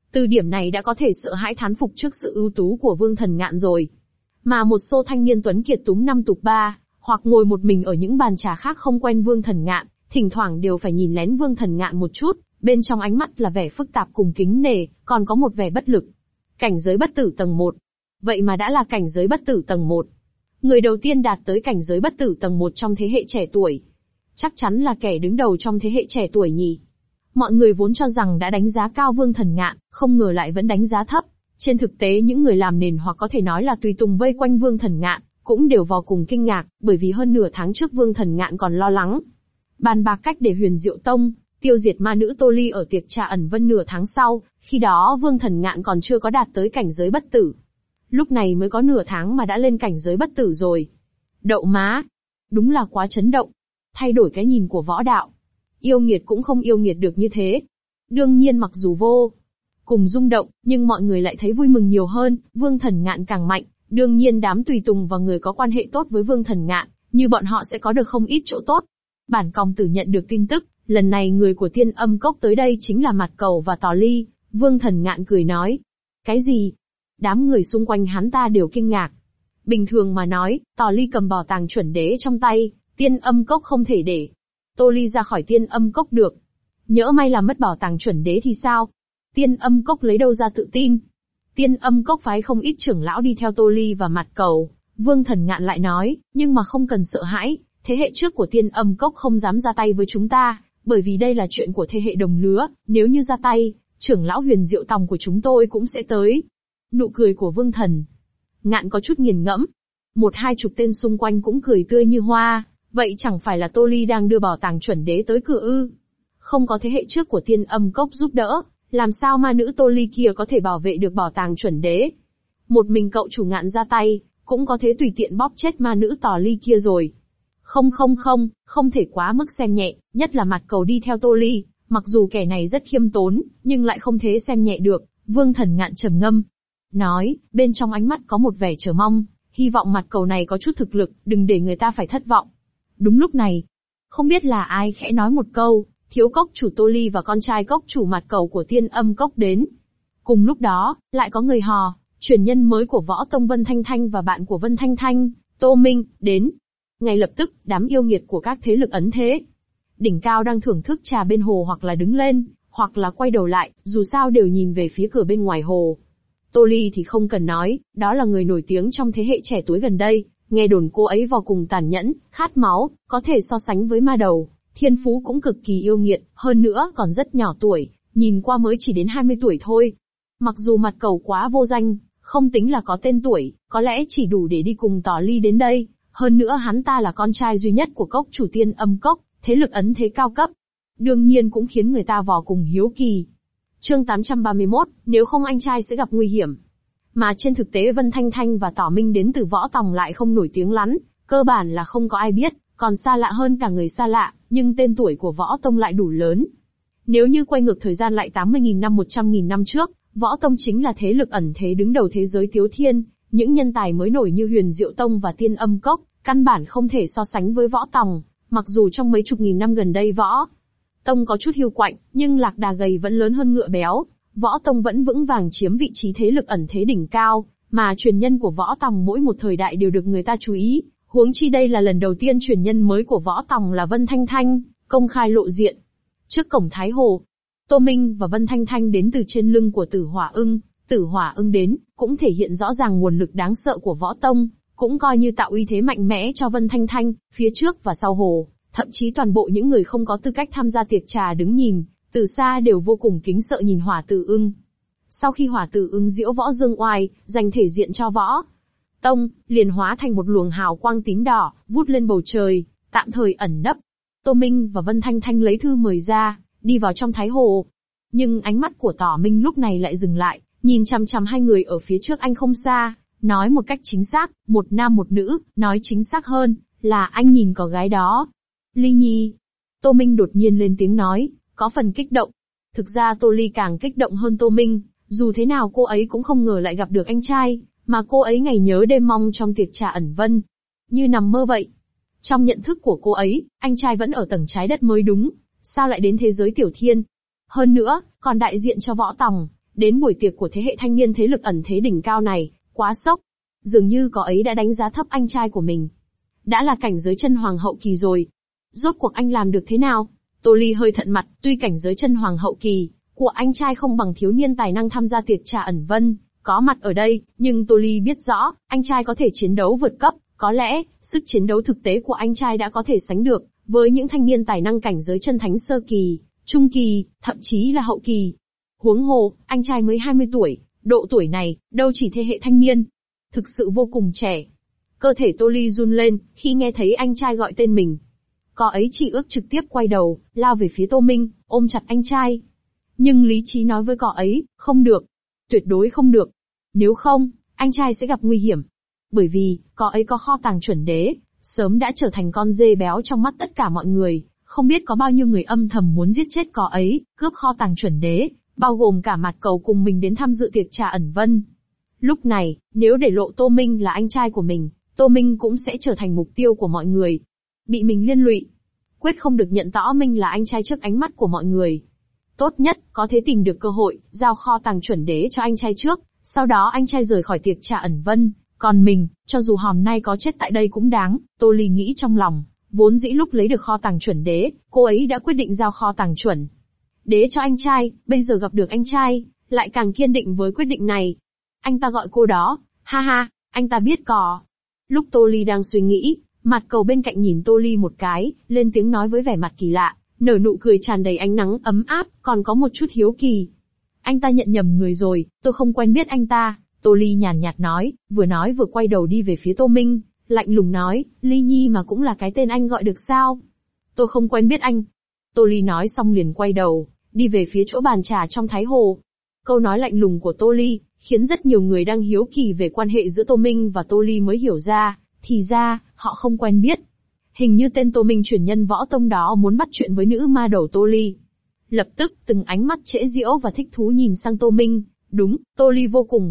Từ điểm này đã có thể sợ hãi thán phục trước sự ưu tú của Vương Thần Ngạn rồi. Mà một số thanh niên tuấn kiệt túm năm tụp ba, hoặc ngồi một mình ở những bàn trà khác không quen Vương Thần Ngạn, thỉnh thoảng đều phải nhìn lén Vương Thần Ngạn một chút, bên trong ánh mắt là vẻ phức tạp cùng kính nể, còn có một vẻ bất lực. Cảnh giới bất tử tầng 1. Vậy mà đã là cảnh giới bất tử tầng 1. Người đầu tiên đạt tới cảnh giới bất tử tầng 1 trong thế hệ trẻ tuổi. Chắc chắn là kẻ đứng đầu trong thế hệ trẻ tuổi nhỉ. Mọi người vốn cho rằng đã đánh giá cao Vương Thần Ngạn, không ngờ lại vẫn đánh giá thấp. Trên thực tế những người làm nền hoặc có thể nói là tùy tùng vây quanh Vương Thần Ngạn, cũng đều vô cùng kinh ngạc, bởi vì hơn nửa tháng trước Vương Thần Ngạn còn lo lắng bàn bạc cách để Huyền Diệu Tông tiêu diệt ma nữ Tô Ly ở tiệc trà ẩn vân nửa tháng sau, khi đó Vương Thần Ngạn còn chưa có đạt tới cảnh giới bất tử. Lúc này mới có nửa tháng mà đã lên cảnh giới bất tử rồi. Đậu má! Đúng là quá chấn động. Thay đổi cái nhìn của võ đạo. Yêu nghiệt cũng không yêu nghiệt được như thế. Đương nhiên mặc dù vô cùng rung động, nhưng mọi người lại thấy vui mừng nhiều hơn, Vương Thần Ngạn càng mạnh, đương nhiên đám tùy tùng và người có quan hệ tốt với Vương Thần Ngạn, như bọn họ sẽ có được không ít chỗ tốt. Bản Còng Tử nhận được tin tức, lần này người của Tiên Âm Cốc tới đây chính là Mạt Cầu và Tò Ly. Vương Thần Ngạn cười nói. Cái gì? Đám người xung quanh hắn ta đều kinh ngạc. Bình thường mà nói, Tò Ly cầm bảo tàng chuẩn đế trong tay, Tiên Âm Cốc không thể để Tô Ly ra khỏi Tiên Âm Cốc được. Nhỡ may là mất bảo tàng chuẩn đế thì sao? Tiên Âm Cốc lấy đâu ra tự tin? Tiên Âm Cốc phái không ít trưởng lão đi theo Tô Ly và Mạt Cầu. Vương Thần Ngạn lại nói, nhưng mà không cần sợ hãi, thế hệ trước của Tiên Âm Cốc không dám ra tay với chúng ta, bởi vì đây là chuyện của thế hệ đồng lứa, nếu như ra tay, trưởng lão Huyền Diệu Tòng của chúng tôi cũng sẽ tới. Nụ cười của Vương Thần Ngạn có chút nghiền ngẫm. 10-20 tên xung quanh cũng cười tươi như hoa, vậy chẳng phải là Tô Ly đang đưa bảo tàng chuẩn đế tới cửa ư? Không có thế hệ trước của Tiên Âm Cốc giúp đỡ, làm sao ma nữ Tô Ly kia có thể bảo vệ được bảo tàng chuẩn đế? Một mình cậu chủ Ngạn ra tay, cũng có thể tùy tiện bóp chết ma nữ Tò Ly kia rồi. Không thể quá mức xem nhẹ, nhất là Mạt Cầu đi theo Tô Ly, mặc dù kẻ này rất khiêm tốn, nhưng lại không thể xem nhẹ được. Vương Thần Ngạn trầm ngâm, nói, bên trong ánh mắt có một vẻ chờ mong, hy vọng Mạt Cầu này có chút thực lực, đừng để người ta phải thất vọng. Đúng lúc này, không biết là ai khẽ nói một câu, thiếu cốc chủ Tô Ly và con trai cốc chủ Mạt Cầu của Tiên Âm Cốc đến. Cùng lúc đó, lại có người hò, truyền nhân mới của Võ Tông Vân Thanh Thanh và bạn của Vân Thanh Thanh, Tô Minh, đến. Ngay lập tức, đám yêu nghiệt của các thế lực ấn thế đỉnh cao đang thưởng thức trà bên hồ hoặc là đứng lên, hoặc là quay đầu lại, dù sao đều nhìn về phía cửa bên ngoài hồ. Tô Ly thì không cần nói, đó là người nổi tiếng trong thế hệ trẻ tuổi gần đây, nghe đồn cô ấy vô cùng tàn nhẫn, khát máu, có thể so sánh với ma đầu, thiên phú cũng cực kỳ yêu nghiệt, hơn nữa còn rất nhỏ tuổi, nhìn qua mới chỉ đến 20 tuổi thôi. Mặc dù Mạt Cầu quá vô danh, không tính là có tên tuổi, có lẽ chỉ đủ để đi cùng Tò Ly đến đây. Hơn nữa hắn ta là con trai duy nhất của cốc chủ Tiên Âm Cốc, thế lực ấn thế cao cấp. Đương nhiên cũng khiến người ta vô cùng hiếu kỳ. Chương 831, nếu không anh trai sẽ gặp nguy hiểm. Mà trên thực tế Vân Thanh Thanh và Tỏ Minh đến từ Võ Tòng lại không nổi tiếng lắm, cơ bản là không có ai biết, còn xa lạ hơn cả người xa lạ, nhưng tên tuổi của Võ Tông lại đủ lớn. Nếu như quay ngược thời gian lại 80.000 năm 100.000 năm trước, Võ Tông chính là thế lực ẩn thế đứng đầu thế giới Tiếu Thiên. Những nhân tài mới nổi như Huyền Diệu Tông và Tiên Âm Cốc, căn bản không thể so sánh với Võ Tòng, mặc dù trong mấy chục nghìn năm gần đây Võ Tông có chút hiu quạnh, nhưng lạc đà gầy vẫn lớn hơn ngựa béo, Võ Tông vẫn vững vàng chiếm vị trí thế lực ẩn thế đỉnh cao, mà truyền nhân của Võ Tòng mỗi một thời đại đều được người ta chú ý, huống chi đây là lần đầu tiên truyền nhân mới của Võ Tòng là Vân Thanh Thanh, công khai lộ diện. Trước cổng Thái Hồ, Tô Minh và Vân Thanh Thanh đến từ trên lưng của Tử Hỏa Ưng. Tử Hỏa Ưng đến, cũng thể hiện rõ ràng nguồn lực đáng sợ của Võ Tông, cũng coi như tạo uy thế mạnh mẽ cho Vân Thanh Thanh, phía trước và sau hồ, thậm chí toàn bộ những người không có tư cách tham gia tiệc trà đứng nhìn, từ xa đều vô cùng kính sợ nhìn Hỏa Tử Ưng. Sau khi Hỏa Tử Ưng diễu võ dương oai, giành thể diện cho Võ Tông, liền hóa thành một luồng hào quang tím đỏ, vút lên bầu trời, tạm thời ẩn nấp. Tô Minh và Vân Thanh Thanh lấy thư mời ra, đi vào trong Thái Hồ. Nhưng ánh mắt của Tỏ Minh lúc này lại dừng lại, nhìn chằm chằm hai người ở phía trước anh không xa, nói một cách chính xác, một nam một nữ, nói chính xác hơn, là anh nhìn có gái đó. Ly Nhi. Tô Minh đột nhiên lên tiếng nói, có phần kích động. Thực ra Tô Ly càng kích động hơn Tô Minh, dù thế nào cô ấy cũng không ngờ lại gặp được anh trai, mà cô ấy ngày nhớ đêm mong trong tiệc trà ẩn vân. Như nằm mơ vậy. Trong nhận thức của cô ấy, anh trai vẫn ở tầng trái đất mới đúng, sao lại đến thế giới tiểu thiên? Hơn nữa, còn đại diện cho Võ Tòng. Đến buổi tiệc của thế hệ thanh niên thế lực ẩn thế đỉnh cao này, quá sốc. Dường như cậu ấy đã đánh giá thấp anh trai của mình. Đã là cảnh giới chân hoàng hậu kỳ rồi. Rốt cuộc anh làm được thế nào? Tô Ly hơi thận mặt, tuy cảnh giới chân hoàng hậu kỳ của anh trai không bằng thiếu niên tài năng tham gia tiệc trà ẩn vân có mặt ở đây, nhưng Tô Ly biết rõ, anh trai có thể chiến đấu vượt cấp, có lẽ, sức chiến đấu thực tế của anh trai đã có thể sánh được với những thanh niên tài năng cảnh giới chân thánh sơ kỳ, trung kỳ, thậm chí là hậu kỳ. Huống hồ, anh trai mới 20 tuổi, độ tuổi này, đâu chỉ thế hệ thanh niên. Thực sự vô cùng trẻ. Cơ thể Tô Ly run lên, khi nghe thấy anh trai gọi tên mình. Cậu ấy chỉ ước trực tiếp quay đầu, lao về phía Tô Minh, ôm chặt anh trai. Nhưng lý trí nói với cậu ấy, không được. Tuyệt đối không được. Nếu không, anh trai sẽ gặp nguy hiểm. Bởi vì, cậu ấy có kho tàng chuẩn đế, sớm đã trở thành con dê béo trong mắt tất cả mọi người. Không biết có bao nhiêu người âm thầm muốn giết chết cậu ấy, cướp kho tàng chuẩn đế, bao gồm cả Mạt Cầu cùng mình đến tham dự tiệc trà ẩn vân. Lúc này, nếu để lộ Tô Minh là anh trai của mình, Tô Minh cũng sẽ trở thành mục tiêu của mọi người. Bị mình liên lụy. Quyết không được nhận rõ Minh là anh trai trước ánh mắt của mọi người. Tốt nhất, có thể tìm được cơ hội, giao kho tàng chuẩn đế cho anh trai trước, sau đó anh trai rời khỏi tiệc trà ẩn vân. Còn mình, cho dù hôm nay có chết tại đây cũng đáng, Tô Ly nghĩ trong lòng. Vốn dĩ lúc lấy được kho tàng chuẩn đế, cô ấy đã quyết định giao kho tàng chuẩn đế cho anh trai, bây giờ gặp được anh trai, lại càng kiên định với quyết định này. Anh ta gọi cô đó, ha ha, anh ta biết cò. Lúc Tô Ly đang suy nghĩ, Mạt Cầu bên cạnh nhìn Tô Ly một cái, lên tiếng nói với vẻ mặt kỳ lạ, nở nụ cười tràn đầy ánh nắng ấm áp, còn có một chút hiếu kỳ. Anh ta nhận nhầm người rồi, tôi không quen biết anh ta. Tô Ly nhàn nhạt nói vừa quay đầu đi về phía Tô Minh, lạnh lùng nói, Ly Nhi mà cũng là cái tên anh gọi được sao? Tôi không quen biết anh. Tô Ly nói xong liền quay đầu, đi về phía chỗ bàn trà trong Thái Hồ. Câu nói lạnh lùng của Tô Ly, khiến rất nhiều người đang hiếu kỳ về quan hệ giữa Tô Minh và Tô Ly mới hiểu ra, thì ra, họ không quen biết. Hình như tên Tô Minh truyền nhân võ tông đó muốn bắt chuyện với nữ ma đầu Tô Ly. Lập tức, từng ánh mắt trễ diễu và thích thú nhìn sang Tô Minh. Đúng, Tô Ly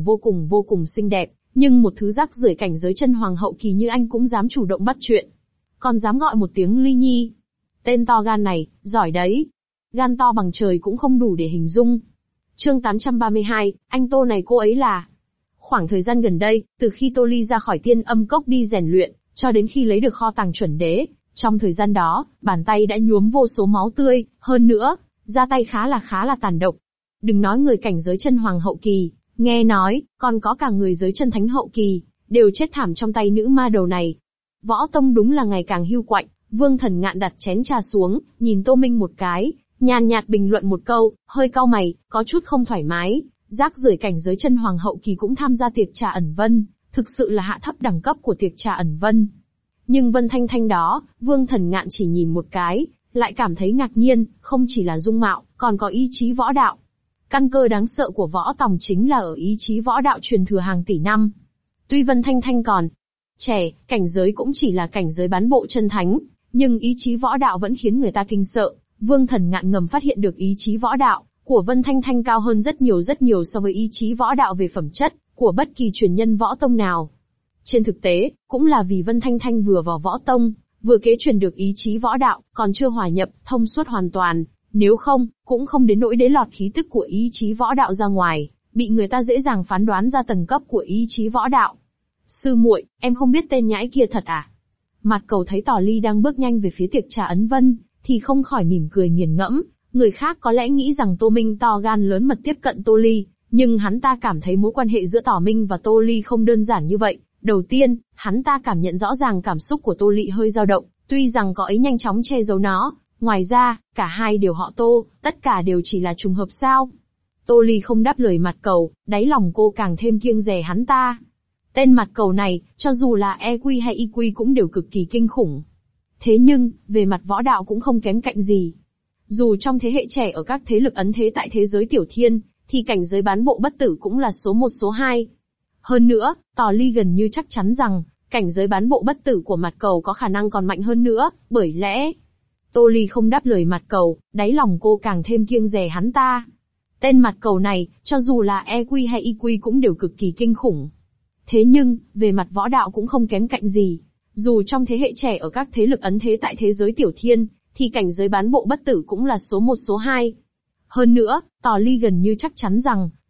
vô cùng xinh đẹp, nhưng một thứ rác rưởi cảnh giới chân hoàng hậu kỳ như anh cũng dám chủ động bắt chuyện. Còn dám gọi một tiếng Ly Nhi. Tên to gan này, giỏi đấy. Gan to bằng trời cũng không đủ để hình dung. Chương 832, anh Tô này cô ấy là... Khoảng thời gian gần đây, từ khi Tô Ly ra khỏi Tiên Âm Cốc đi rèn luyện, cho đến khi lấy được kho tàng chuẩn đế, trong thời gian đó, bàn tay đã nhuốm vô số máu tươi, hơn nữa, ra tay khá là tàn độc. Đừng nói người cảnh giới chân hoàng hậu kỳ, nghe nói, còn có cả người giới chân thánh hậu kỳ, đều chết thảm trong tay nữ ma đầu này. Võ tông đúng là ngày càng hưu quạnh, Vương Thần Ngạn đặt chén trà xuống, nhìn Tô Minh một cái, nhàn nhạt bình luận một câu, hơi cau mày, có chút không thoải mái, rác rưởi cảnh giới chân hoàng hậu kỳ cũng tham gia tiệc trà ẩn vân, thực sự là hạ thấp đẳng cấp của tiệc trà ẩn vân. Nhưng Vân Thanh Thanh đó, Vương Thần Ngạn chỉ nhìn một cái, lại cảm thấy ngạc nhiên, không chỉ là dung mạo, còn có ý chí võ đạo. Căn cơ đáng sợ của võ tòng chính là ở ý chí võ đạo truyền thừa hàng tỷ năm. Tuy Vân Thanh Thanh còn trẻ, cảnh giới cũng chỉ là cảnh giới bán bộ chân thánh, nhưng ý chí võ đạo vẫn khiến người ta kinh sợ. Vương Thần Ngạn ngầm phát hiện được ý chí võ đạo của Vân Thanh Thanh cao hơn rất nhiều so với ý chí võ đạo về phẩm chất của bất kỳ truyền nhân võ tông nào. Trên thực tế, cũng là vì Vân Thanh Thanh vừa vào võ tông, vừa kế truyền được ý chí võ đạo, còn chưa hòa nhập, thông suốt hoàn toàn. Nếu không, cũng không đến nỗi đế lọt khí tức của ý chí võ đạo ra ngoài, bị người ta dễ dàng phán đoán ra tầng cấp của ý chí võ đạo. Sư muội, em không biết tên nhãi kia thật à? Mạt Cầu thấy Tỏ Ly đang bước nhanh về phía tiệc trà ấn vân, thì không khỏi mỉm cười nghiền ngẫm. Người khác có lẽ nghĩ rằng Tô Minh to gan lớn mật tiếp cận Tô Ly, nhưng hắn ta cảm thấy mối quan hệ giữa Tỏ Minh và Tô Ly không đơn giản như vậy. Đầu tiên, hắn ta cảm nhận rõ ràng cảm xúc của Tô Ly hơi dao động, tuy rằng cậu ấy nhanh chóng che giấu nó. Ngoài ra, cả hai đều họ Tô, tất cả đều chỉ là trùng hợp sao? Tô Ly không đáp lời Mạt Cầu, đáy lòng cô càng thêm kiêng dè hắn ta. Tên Mạt Cầu này, cho dù là EQ hay IQ cũng đều cực kỳ kinh khủng. Thế nhưng, về mặt võ đạo cũng không kém cạnh gì. Dù trong thế hệ trẻ ở các thế lực ấn thế tại thế giới tiểu thiên, thì cảnh giới bán bộ bất tử cũng là số 1 số 2. Hơn nữa, Tỏ Ly gần như chắc chắn rằng, cảnh giới bán bộ bất tử của Mạt Cầu có khả năng còn mạnh hơn nữa, bởi lẽ... Tô Ly không đáp lời Mạt Cầu, đáy lòng cô càng thêm kiêng dè hắn ta. Tên Mạt Cầu này, cho dù là EQ hay IQ cũng đều cực kỳ kinh khủng. Thế nhưng, về mặt võ đạo cũng không kém cạnh gì. Dù trong thế hệ trẻ ở các thế lực ấn thế tại thế giới tiểu thiên, thì cảnh giới bán bộ bất tử cũng là số 1 số 2. Hơn nữa, Tỏ Ly gần như chắc chắn rằng,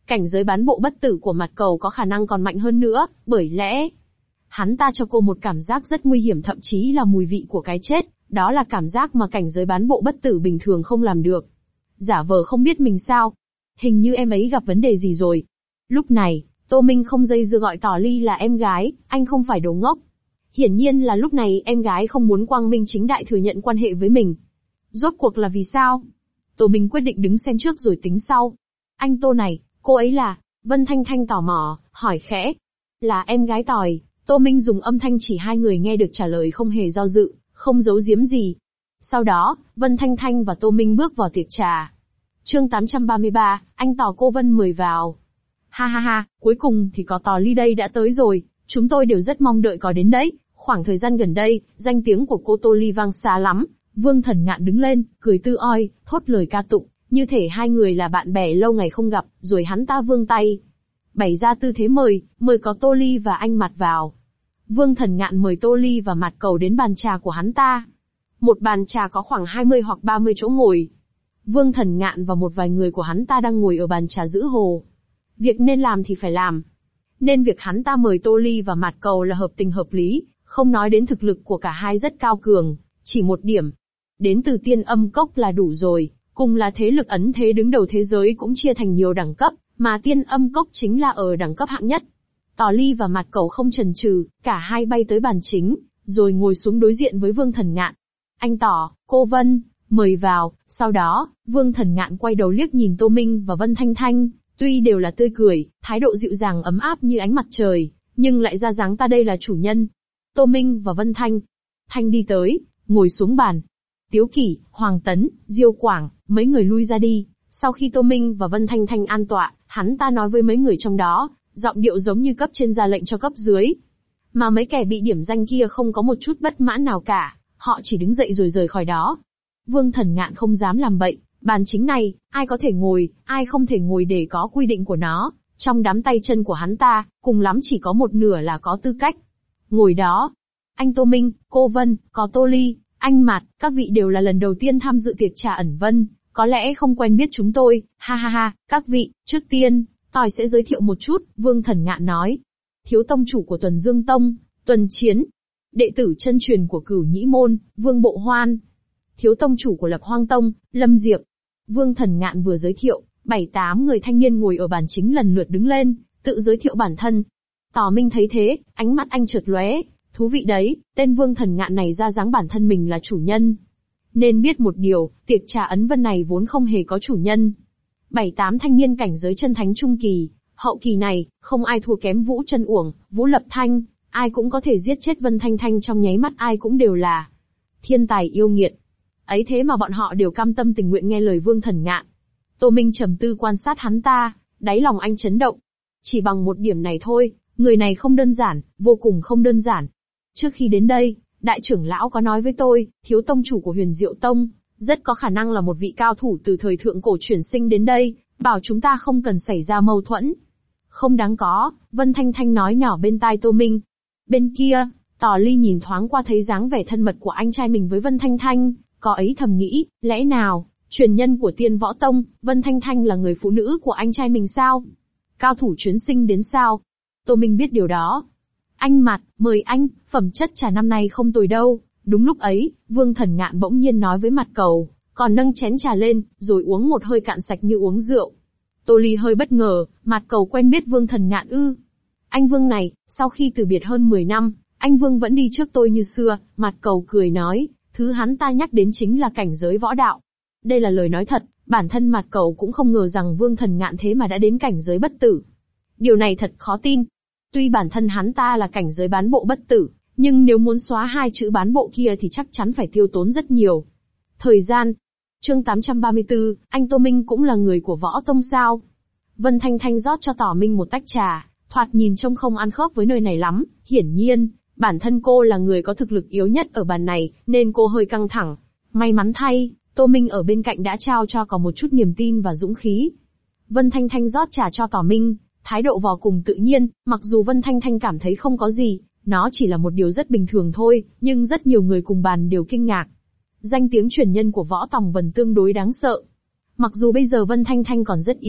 cảnh giới bán bộ bất tử của mặt cầu có khả năng còn mạnh hơn nữa, bởi lẽ hắn ta cho cô một cảm giác rất nguy hiểm, thậm chí là mùi vị của cái chết, đó là cảm giác mà cảnh giới bán bộ bất tử bình thường không làm được. Giả vờ không biết mình sao? Hình như em ấy gặp vấn đề gì rồi. Lúc này, Tô Minh không dây dưa gọi Tỏ Ly là em gái, anh không phải đồ ngốc. Hiển nhiên là lúc này em gái không muốn quang minh chính đại thừa nhận quan hệ với mình. Rốt cuộc là vì sao? Tô Minh quyết định đứng xem trước rồi tính sau. Anh Tô này, cô ấy là... Vân Thanh Thanh tò mò, hỏi khẽ. Là em gái Tòi. Tô Minh dùng âm thanh chỉ hai người nghe được trả lời không hề do dự, không giấu giếm gì. Sau đó, Vân Thanh Thanh và Tô Minh bước vào tiệc trà. Chương 833, anh Tò cô Vân mời vào. Ha ha ha, cuối cùng thì có Tò Ly đây đã tới rồi, chúng tôi đều rất mong đợi có đến đấy. Khoảng thời gian gần đây, danh tiếng của cô Tô Ly vang xa lắm. Vương Thần Ngạn đứng lên, cười tư oi, thốt lời ca tụng, như thể hai người là bạn bè lâu ngày không gặp, rồi hắn ta vươn tay, bày ra tư thế mời có Tô Ly và anh Mạt vào. Vương Thần Ngạn mời Tô Ly và Mạt Cầu đến bàn trà của hắn ta. Một bàn trà có khoảng 20 hoặc 30 chỗ ngồi. Vương Thần Ngạn và một vài người của hắn ta đang ngồi ở bàn trà giữ hồ. Việc nên làm thì phải làm. Nên việc hắn ta mời Tô Ly và Mạt Cầu là hợp tình hợp lý, không nói đến thực lực của cả hai rất cao cường, chỉ một điểm. Đến từ Tiên Âm Cốc là đủ rồi, cùng là thế lực ấn thế đứng đầu thế giới cũng chia thành nhiều đẳng cấp, mà Tiên Âm Cốc chính là ở đẳng cấp hạng nhất. Tỏ Ly và Mạt Cầu không chần chừ, cả hai bay tới bàn chính, rồi ngồi xuống đối diện với Vương Thần Ngạn. Anh Tỏ, cô Vân, mời vào. Sau đó, Vương Thần Ngạn quay đầu liếc nhìn Tô Minh và Vân Thanh Thanh, tuy đều là tươi cười, thái độ dịu dàng ấm áp như ánh mặt trời, nhưng lại ra dáng ta đây là chủ nhân. Tô Minh và Vân Thanh đi tới, ngồi xuống bàn. Tiếu Kỷ, Hoàng Tấn, Diêu Quảng, mấy người lui ra đi. Sau khi Tô Minh và Vân Thanh an tọa, hắn ta nói với mấy người trong đó, giọng điệu giống như cấp trên ra lệnh cho cấp dưới. Mà mấy kẻ bị điểm danh kia không có một chút bất mãn nào cả, họ chỉ đứng dậy rồi rời khỏi đó. Vương Thần Ngạn không dám làm bậy, bàn chính này, ai có thể ngồi, ai không thể ngồi để có quy định của nó. Trong đám tay chân của hắn ta, cùng lắm chỉ có một nửa là có tư cách ngồi đó. Anh Tô Minh, cô Vân, có Tô Ly, anh Mạt, các vị đều là lần đầu tiên tham dự tiệc trà ẩn vân, có lẽ không quen biết chúng tôi, ha ha ha, các vị, trước tiên, tôi sẽ giới thiệu một chút, Vương Thần Ngạn nói. Thiếu tông chủ của Tuần Dương Tông, Tuần Chiến. Đệ tử chân truyền của Cửu Nhĩ Môn, Vương Bộ Hoan. Thiếu tông chủ của Lập Hoang Tông, Lâm Diệp. Vương Thần Ngạn vừa giới thiệu, 7-8 người thanh niên ngồi ở bàn chính lần lượt đứng lên, tự giới thiệu bản thân. Tỏ Minh thấy thế, ánh mắt anh chợt lóe, thú vị đấy, tên Vương Thần Ngạn này ra dáng bản thân mình là chủ nhân. Nên biết một điều, tiệc trà ấn vân này vốn không hề có chủ nhân. 7-8 thanh niên cảnh giới chân thánh trung kỳ, hậu kỳ này, không ai thua kém Vũ Chân Uổng, Vũ Lập Thanh, ai cũng có thể giết chết Vân Thanh Thanh trong nháy mắt, ai cũng đều là thiên tài yêu nghiệt. Ấy thế mà bọn họ đều cam tâm tình nguyện nghe lời Vương Thần Ngạn. Tô Minh trầm tư quan sát hắn ta, đáy lòng anh chấn động. Chỉ bằng một điểm này thôi, người này không đơn giản, vô cùng không đơn giản. Trước khi đến đây, đại trưởng lão có nói với tôi, thiếu tông chủ của Huyền Diệu Tông, rất có khả năng là một vị cao thủ từ thời thượng cổ chuyển sinh đến đây, bảo chúng ta không cần xảy ra mâu thuẫn. Không đáng có, Vân Thanh Thanh nói nhỏ bên tai Tô Minh. Bên kia, Tỏ Ly nhìn thoáng qua thấy dáng vẻ thân mật của anh trai mình với Vân Thanh Thanh, có ấy thầm nghĩ, lẽ nào, truyền nhân của Tiên Võ Tông, Vân Thanh Thanh là người phụ nữ của anh trai mình sao? Cao thủ chuyển sinh đến sao? Tô Minh biết điều đó. Anh Mạt, mời anh, phẩm chất trà năm nay không tồi đâu. Đúng lúc ấy, Vương Thần Ngạn bỗng nhiên nói với Mạt Cầu, còn nâng chén trà lên, rồi uống một hơi cạn sạch như uống rượu. Tô Ly hơi bất ngờ, Mạt Cầu quen biết Vương Thần Ngạn ư? Anh Vương này, sau khi từ biệt hơn 10 năm, anh Vương vẫn đi trước tôi như xưa. Mạt Cầu cười nói, thứ hắn ta nhắc đến chính là cảnh giới võ đạo. Đây là lời nói thật, bản thân Mạt Cầu cũng không ngờ rằng Vương Thần Ngạn thế mà đã đến cảnh giới bất tử. Điều này thật khó tin. Tuy bản thân hắn ta là cảnh giới bán bộ bất tử, nhưng nếu muốn xóa hai chữ bán bộ kia thì chắc chắn phải tiêu tốn rất nhiều thời gian. Chương 834, anh Tô Minh cũng là người của Võ Tông sao? Vân Thanh Thanh rót cho Tỏ Minh một tách trà, thoạt nhìn trông không ăn khớp với nơi này lắm, hiển nhiên, bản thân cô là người có thực lực yếu nhất ở bàn này, nên cô hơi căng thẳng. May mắn thay, Tô Minh ở bên cạnh đã trao cho có một chút niềm tin và dũng khí. Vân Thanh Thanh rót trà cho Tỏ Minh, thái độ vô cùng tự nhiên, mặc dù Vân Thanh Thanh cảm thấy không có gì, nó chỉ là một điều rất bình thường thôi, nhưng rất nhiều người cùng bàn đều kinh ngạc. Danh tiếng truyền nhân của Võ Tòng Vân tương đối đáng sợ. Mặc dù bây giờ Vân Thanh Thanh còn rất yếu,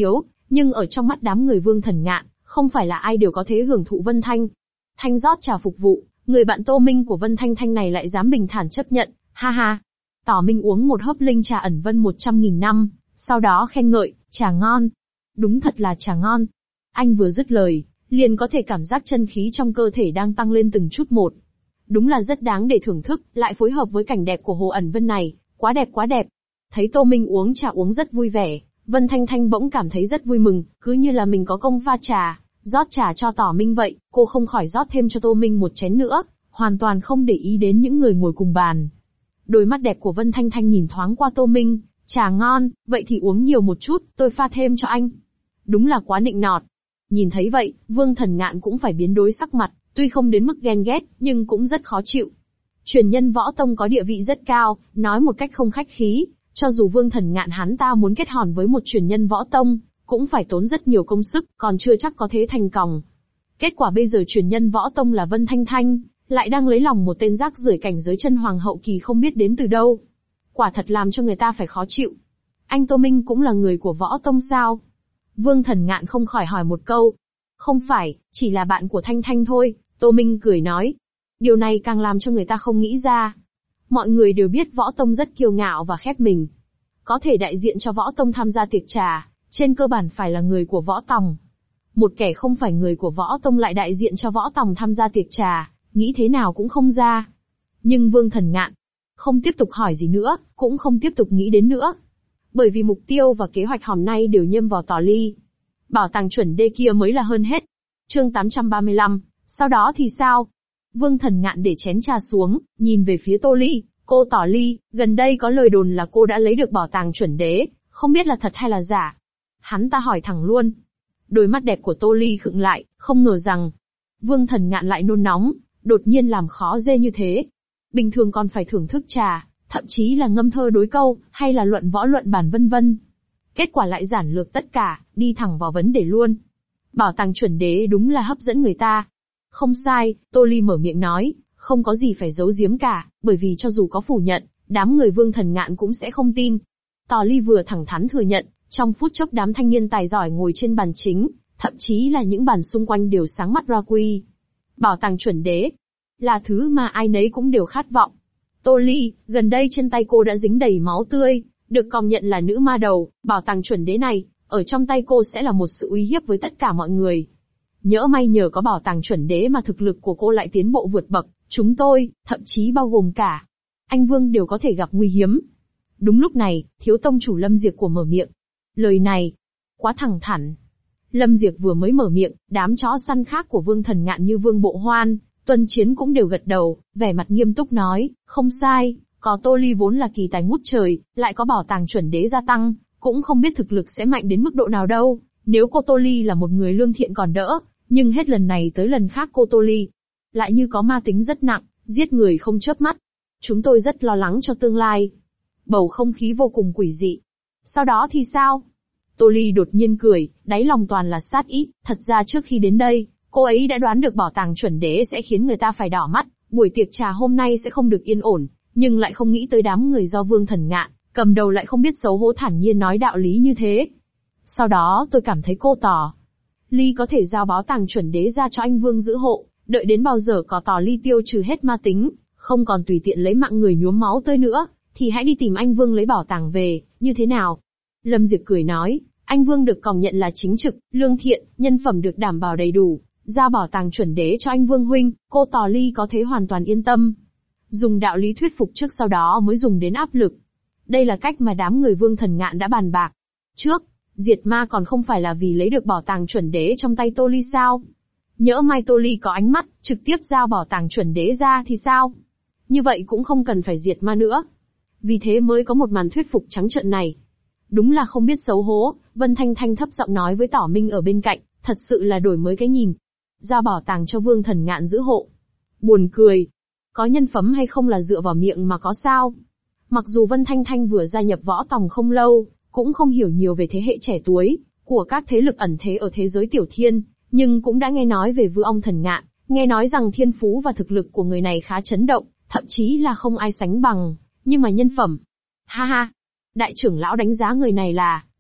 Nhưng ở trong mắt đám người Vương Thần Ngạn, không phải là ai đều có thể hưởng thụ Vân Thanh Thanh rót trà phục vụ, người bạn Tô Minh của Vân Thanh Thanh này lại dám bình thản chấp nhận, ha ha. Tỏ Minh uống một hớp linh trà ẩn vân 100.000 năm, sau đó khen ngợi, trà ngon. Đúng thật là trà ngon. Anh vừa dứt lời, liền có thể cảm giác chân khí trong cơ thể đang tăng lên từng chút một. Đúng là rất đáng để thưởng thức, lại phối hợp với cảnh đẹp của hồ ẩn vân này, quá đẹp quá đẹp. Thấy Tô Minh uống trà uống rất vui vẻ, Vân Thanh Thanh bỗng cảm thấy rất vui mừng, cứ như là mình có công pha trà, rót trà cho Tỏ Minh vậy, cô không khỏi rót thêm cho Tô Minh một chén nữa, hoàn toàn không để ý đến những người ngồi cùng bàn. Đôi mắt đẹp của Vân Thanh Thanh nhìn thoáng qua Tô Minh, trà ngon, vậy thì uống nhiều một chút, tôi pha thêm cho anh. Đúng là quá nịnh nọt. Nhìn thấy vậy, Vương Thần Ngạn cũng phải biến đổi sắc mặt, tuy không đến mức ghen ghét, nhưng cũng rất khó chịu. Truyền nhân võ tông có địa vị rất cao, nói một cách không khách khí, cho dù Vương Thần Ngạn hắn ta muốn kết hôn với một truyền nhân võ tông, cũng phải tốn rất nhiều công sức, còn chưa chắc có thế thành còng. Kết quả bây giờ truyền nhân võ tông là Vân Thanh Thanh, lại đang lấy lòng một tên rác rưởi cảnh giới chân hoàng hậu kỳ không biết đến từ đâu. Quả thật làm cho người ta phải khó chịu. Anh Tô Minh cũng là người của võ tông sao? Vương Thần Ngạn không khỏi hỏi một câu. Không phải, chỉ là bạn của Thanh Thanh thôi, Tô Minh cười nói. Điều này càng làm cho người ta không nghĩ ra. Mọi người đều biết võ tông rất kiêu ngạo và khép mình. Có thể đại diện cho võ tông tham gia tiệc trà, trên cơ bản phải là người của võ tòng. Một kẻ không phải người của võ tông lại đại diện cho võ tòng tham gia tiệc trà, nghĩ thế nào cũng không ra. Nhưng Vương Thần Ngạn không tiếp tục hỏi gì nữa, cũng không tiếp tục nghĩ đến nữa. Bởi vì mục tiêu và kế hoạch hôm nay đều nhâm vào Tỏ Ly. Bảo tàng chuẩn đế kia mới là hơn hết. Chương 835, sau đó thì sao? Vương Thần Ngạn để chén trà xuống, nhìn về phía Tô Ly, cô Tỏ Ly, gần đây có lời đồn là cô đã lấy được bảo tàng chuẩn đế, không biết là thật hay là giả. Hắn ta hỏi thẳng luôn. Đôi mắt đẹp của Tô Ly khựng lại, không ngờ rằng Vương Thần Ngạn lại nôn nóng, đột nhiên làm khó dễ như thế. Bình thường còn phải thưởng thức trà, thậm chí là ngâm thơ đối câu, hay là luận võ luận bàn vân vân. Kết quả lại giản lược tất cả, đi thẳng vào vấn đề luôn. Bảo tàng chuẩn đế đúng là hấp dẫn người ta. Không sai, Tô Ly mở miệng nói, không có gì phải giấu giếm cả, bởi vì cho dù có phủ nhận, đám người Vương Thần Ngạn cũng sẽ không tin. Tỏ Ly vừa thẳng thắn thừa nhận, trong phút chốc đám thanh niên tài giỏi ngồi trên bàn chính, thậm chí là những bàn xung quanh đều sáng mắt ra quy. Bảo tàng chuẩn đế là thứ mà ai nấy cũng đều khát vọng. Tô Ly, gần đây trên tay cô đã dính đầy máu tươi, được công nhận là nữ ma đầu, bảo tàng chuẩn đế này, ở trong tay cô sẽ là một sự uy hiếp với tất cả mọi người. Nhỡ may nhờ có bảo tàng chuẩn đế mà thực lực của cô lại tiến bộ vượt bậc, chúng tôi, thậm chí bao gồm cả anh Vương đều có thể gặp nguy hiểm. Đúng lúc này, thiếu tông chủ Lâm Diệp của mở miệng. Lời này, quá thẳng thắn. Lâm Diệp vừa mới mở miệng, đám chó săn khác của Vương Thần Ngạn như Vương Bộ Hoan, Tuân Chiến cũng đều gật đầu, vẻ mặt nghiêm túc nói, không sai, có Tô Ly vốn là kỳ tài ngút trời, lại có bảo tàng chuẩn đế gia tăng, cũng không biết thực lực sẽ mạnh đến mức độ nào đâu. Nếu cô Tô Ly là một người lương thiện còn đỡ, nhưng hết lần này tới lần khác cô Tô Ly lại như có ma tính rất nặng, giết người không chớp mắt. Chúng tôi rất lo lắng cho tương lai. Bầu không khí vô cùng quỷ dị. Sau đó thì sao? Tô Ly đột nhiên cười, đáy lòng toàn là sát ý. Thật ra trước khi đến đây, cô ấy đã đoán được bảo tàng chuẩn đế sẽ khiến người ta phải đỏ mắt, buổi tiệc trà hôm nay sẽ không được yên ổn, nhưng lại không nghĩ tới đám người do Vương Thần Ngạn cầm đầu lại không biết xấu hổ thản nhiên nói đạo lý như thế. Sau đó tôi cảm thấy cô Tỏ Ly có thể giao bảo tàng chuẩn đế ra cho anh Vương giữ hộ, đợi đến bao giờ có Tỏ Ly tiêu trừ hết ma tính, không còn tùy tiện lấy mạng người nhuốm máu tươi nữa, thì hãy đi tìm anh Vương lấy bảo tàng về, như thế nào? Lâm Diệp cười nói, anh Vương được công nhận là chính trực, lương thiện, nhân phẩm được đảm bảo đầy đủ, giao bảo tàng chuẩn đế cho anh Vương huynh, cô Tỏ Ly có thể hoàn toàn yên tâm. Dùng đạo lý thuyết phục trước sau đó mới dùng đến áp lực. Đây là cách mà đám người Vương Thần Ngạn đã bàn bạc. Trước, diệt ma còn không phải là vì lấy được bảo tàng chuẩn đế trong tay Tô Ly sao? Nhỡ mai Tô Ly có ánh mắt, trực tiếp giao bảo tàng chuẩn đế ra thì sao? Như vậy cũng không cần phải diệt ma nữa. Vì thế mới có một màn thuyết phục trắng trợn này. Đúng là không biết xấu hổ, Vân Thanh Thanh thấp giọng nói với Tỏ Minh ở bên cạnh, thật sự là đổi mới cái nhìn. Giao bảo tàng cho Vương Thần Ngạn giữ hộ. Buồn cười. Có nhân phẩm hay không là dựa vào miệng mà có sao? Mặc dù Vân Thanh Thanh vừa gia nhập võ tòng không lâu, cũng không hiểu nhiều về thế hệ trẻ tuổi của các thế lực ẩn thế ở thế giới tiểu thiên, nhưng cũng đã nghe nói về Vư Ong Thần Ngạn, nghe nói rằng thiên phú và thực lực của người này khá chấn động, thậm chí là không ai sánh bằng, nhưng mà nhân phẩm. Ha ha, đại trưởng lão đánh giá người này là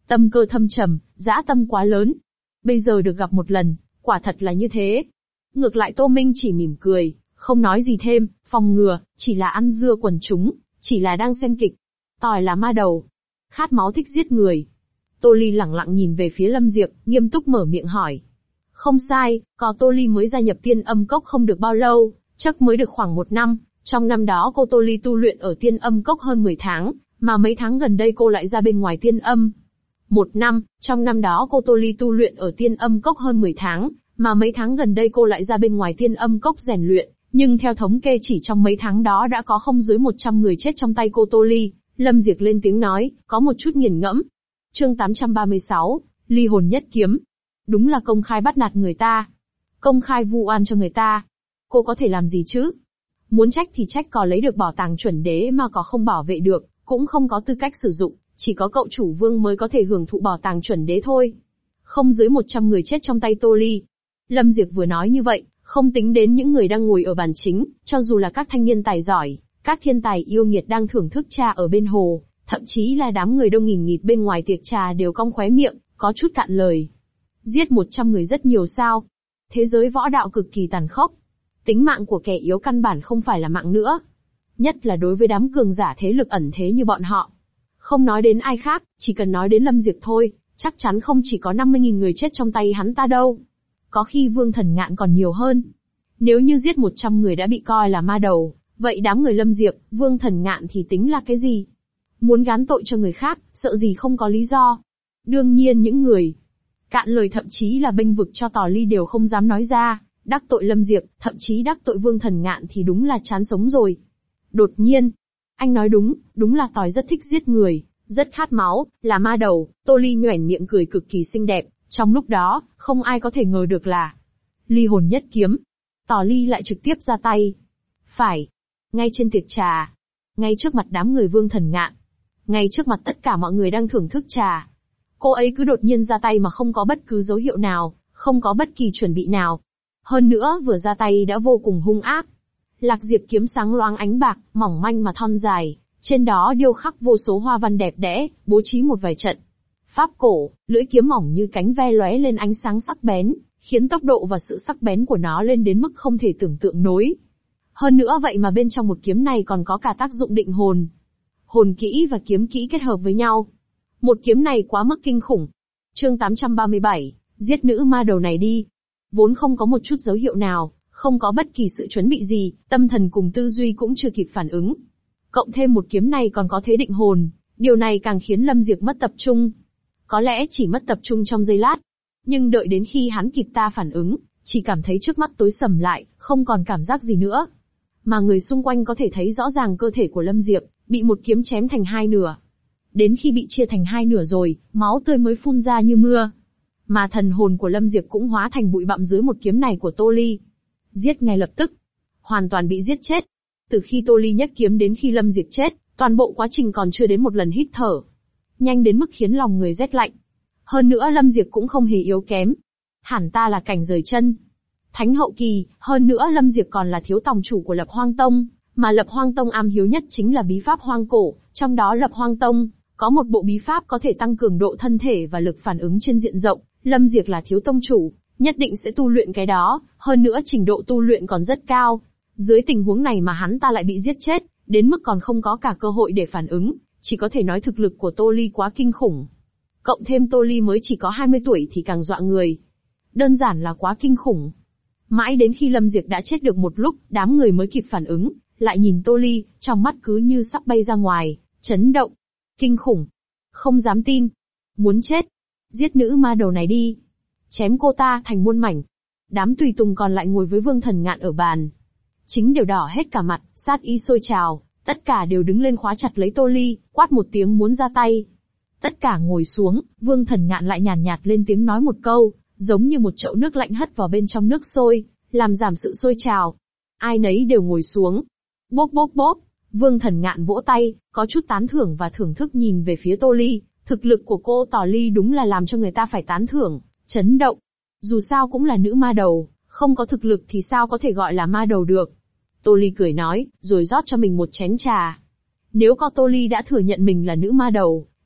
Tâm cơ thâm trầm, dã tâm quá lớn. Bây giờ được gặp một lần, quả thật là như thế. Ngược lại Tô Minh chỉ mỉm cười, không nói gì thêm, phòng ngừa, chỉ là ăn dưa quần chúng, chỉ là đang xem kịch. Tỏi là ma đầu, khát máu thích giết người. Tô Ly lẳng lặng nhìn về phía Lâm Diệp, nghiêm túc mở miệng hỏi. Không sai, có Tô Ly mới gia nhập Tiên Âm Cốc không được bao lâu, chắc mới được khoảng 1 năm. Trong năm đó cô Tô Ly tu luyện ở Tiên Âm Cốc hơn 10 tháng, mà mấy tháng gần đây cô lại ra bên ngoài Tiên Âm. 1 năm, trong năm đó cô Tô Ly tu luyện ở Tiên Âm Cốc hơn 10 tháng, mà mấy tháng gần đây cô lại ra bên ngoài Tiên Âm Cốc rèn luyện, nhưng theo thống kê chỉ trong mấy tháng đó đã có không dưới 100 người chết trong tay cô Tô Ly. Lâm Diệp lên tiếng nói, có một chút nghiền ngẫm. Chương 836, Ly hồn nhất kiếm. Đúng là công khai bắt nạt người ta. Công khai vu oan cho người ta. Cô có thể làm gì chứ? Muốn trách thì trách có lấy được bảo tàng chuẩn đế mà có không bảo vệ được, cũng không có tư cách sử dụng, chỉ có cậu chủ Vương mới có thể hưởng thụ bảo tàng chuẩn đế thôi. Không dưới 100 người chết trong tay Tô Ly. Lâm Diệp vừa nói như vậy, không tính đến những người đang ngồi ở bàn chính, cho dù là các thanh niên tài giỏi, các thiên tài yêu nghiệt đang thưởng thức trà ở bên hồ, thậm chí là đám người đông nghìn nghịt bên ngoài tiệc trà đều cong khóe miệng, có chút cạn lời. Giết 100 người rất nhiều sao? Thế giới võ đạo cực kỳ tàn khốc. Tính mạng của kẻ yếu căn bản không phải là mạng nữa. Nhất là đối với đám cường giả thế lực ẩn thế như bọn họ. Không nói đến ai khác, chỉ cần nói đến Lâm Diệp thôi, chắc chắn không chỉ có 50.000 người chết trong tay hắn ta đâu. Có khi Vương Thần Ngạn còn nhiều hơn. Nếu như giết 100 người đã bị coi là ma đầu, vậy đám người Lâm Diệp, Vương Thần Ngạn thì tính là cái gì? Muốn gán tội cho người khác, sợ gì không có lý do. Đương nhiên những người cạn lời thậm chí là bênh vực cho Tỏ Ly đều không dám nói ra, đắc tội Lâm Diệp, thậm chí đắc tội Vương Thần Ngạn thì đúng là chán sống rồi. Đột nhiên, anh nói đúng, đúng là Tỏi rất thích giết người, rất khát máu, là ma đầu. Tô Ly nhoẻn miệng cười cực kỳ xinh đẹp, trong lúc đó, không ai có thể ngờ được là Ly hồn nhất kiếm. Tỏ Ly lại trực tiếp ra tay. Phải, ngay trên tiệc trà, ngay trước mặt đám người Vương Thần Ngạn, ngay trước mặt tất cả mọi người đang thưởng thức trà. Cô ấy cứ đột nhiên ra tay mà không có bất cứ dấu hiệu nào, không có bất kỳ chuẩn bị nào. Hơn nữa vừa ra tay đã vô cùng hung ác. Lạc Diệp kiếm sáng loáng ánh bạc, mỏng manh mà thon dài, trên đó điêu khắc vô số hoa văn đẹp đẽ, bố trí một vài trận pháp cổ, lưỡi kiếm mỏng như cánh ve lóe lên ánh sáng sắc bén, khiến tốc độ và sự sắc bén của nó lên đến mức không thể tưởng tượng nổi. Hơn nữa vậy mà bên trong một kiếm này còn có cả tác dụng định hồn. Hồn kỹ và kiếm kỹ kết hợp với nhau. Một kiếm này quá mức kinh khủng. Chương 837, giết nữ ma đầu này đi. Vốn không có một chút dấu hiệu nào, không có bất kỳ sự chuẩn bị gì, tâm thần cùng tư duy cũng chưa kịp phản ứng. Cộng thêm một kiếm này còn có thế định hồn, điều này càng khiến Lâm Diệp mất tập trung. Có lẽ chỉ mất tập trung trong giây lát. Nhưng đợi đến khi hắn kịp ta phản ứng, chỉ cảm thấy trước mắt tối sầm lại, không còn cảm giác gì nữa. Mà người xung quanh có thể thấy rõ ràng cơ thể của Lâm Diệp, bị một kiếm chém thành 2 nửa. Đến khi bị chia thành 2 nửa rồi, máu tươi mới phun ra như mưa. Mà thần hồn của Lâm Diệp cũng hóa thành bụi bặm dưới một kiếm này của Tô Ly. Giết ngay lập tức. Hoàn toàn bị giết chết. Từ khi Tô Ly nhấc kiếm đến khi Lâm Diệp chết, toàn bộ quá trình còn chưa đến một lần hít thở. Nhanh đến mức khiến lòng người rét lạnh. Hơn nữa Lâm Diệp cũng không hề yếu kém. Hẳn ta là cảnh rời chân Thánh hậu kỳ, hơn nữa Lâm Diệp còn là thiếu tòng chủ của Lập Hoang Tông, mà Lập Hoang Tông am hiếu nhất chính là bí pháp hoang cổ, trong đó Lập Hoang Tông có một bộ bí pháp có thể tăng cường độ thân thể và lực phản ứng trên diện rộng. Lâm Diệp là thiếu tông chủ, nhất định sẽ tu luyện cái đó, hơn nữa trình độ tu luyện còn rất cao. Dưới tình huống này mà hắn ta lại bị giết chết, đến mức còn không có cả cơ hội để phản ứng, chỉ có thể nói thực lực của Tô Ly quá kinh khủng. Cộng thêm Tô Ly mới chỉ có 20 tuổi thì càng dọa người. Đơn giản là quá kinh khủng. Mãi đến khi Lâm Diệp đã chết được một lúc, đám người mới kịp phản ứng, lại nhìn Tô Ly, trong mắt cứ như sắp bay ra ngoài, chấn động. Kinh khủng. Không dám tin. Muốn chết. Giết nữ ma đầu này đi. Chém cô ta thành muôn mảnh. Đám tùy tùng còn lại ngồi với Vương Thần Ngạn ở bàn. Chính đều đỏ hết cả mặt, sát ý sôi trào, tất cả đều đứng lên khóa chặt lấy Tô Ly, quát một tiếng muốn ra tay. Tất cả ngồi xuống, Vương Thần Ngạn lại nhàn nhạt lên tiếng nói một câu, giống như một chậu nước lạnh hất vào bên trong nước sôi, làm giảm sự sôi trào. Ai nấy đều ngồi xuống. Bốp bốp bốp, Vương Thần Ngạn vỗ tay, có chút tán thưởng và thưởng thức nhìn về phía Tô Ly. Thực lực của cô Tỏ Ly đúng là làm cho người ta phải tán thưởng, chấn động. Dù sao cũng là nữ ma đầu, không có thực lực thì sao có thể gọi là ma đầu được. Tô Ly cười nói, rồi rót cho mình một chén trà. Nếu có Tô Ly đã thừa nhận mình là nữ ma đầu,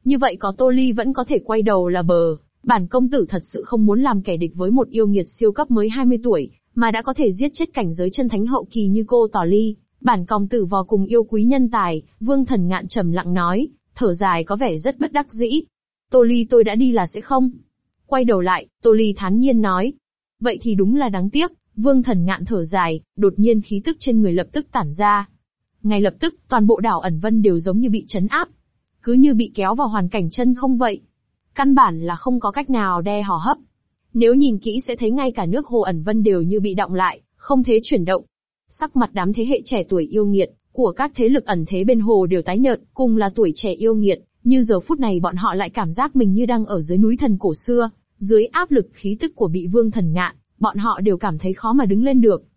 Như vậy có Tô Ly vẫn có thể quay đầu là bờ. Bản công tử thật sự không muốn làm kẻ địch với một yêu nghiệt siêu cấp mới 20 tuổi, mà đã có thể giết chết cảnh giới chân thánh hậu kỳ như cô Tỏ Ly. Bản công tử vô cùng yêu quý nhân tài, Vương Thần Ngạn trầm lặng nói, thở dài có vẻ rất bất đắc dĩ. Tô Ly tôi đã đi là sẽ không. Quay đầu lại, Tô Ly thản nhiên nói. Vậy thì đúng là đáng tiếc, Vương Thần Ngạn thở dài, đột nhiên khí tức trên người lập tức tản ra. Ngay lập tức, toàn bộ đảo ẩn vân đều giống như bị trấn áp. Cứ như bị kéo vào hoàn cảnh chân không vậy. Căn bản là không có cách nào đe hò hấp. Nếu nhìn kỹ sẽ thấy ngay cả nước hồ ẩn vân đều như bị đọng lại, không thể chuyển động. Sắc mặt đám thế hệ trẻ tuổi yêu nghiệt của các thế lực ẩn thế bên hồ đều tái nhợt, cùng là tuổi trẻ yêu nghiệt, như giờ phút này bọn họ lại cảm giác mình như đang ở dưới núi thần cổ xưa, dưới áp lực khí tức của bị Vương Thần Ngạn, bọn họ đều cảm thấy khó mà đứng lên được.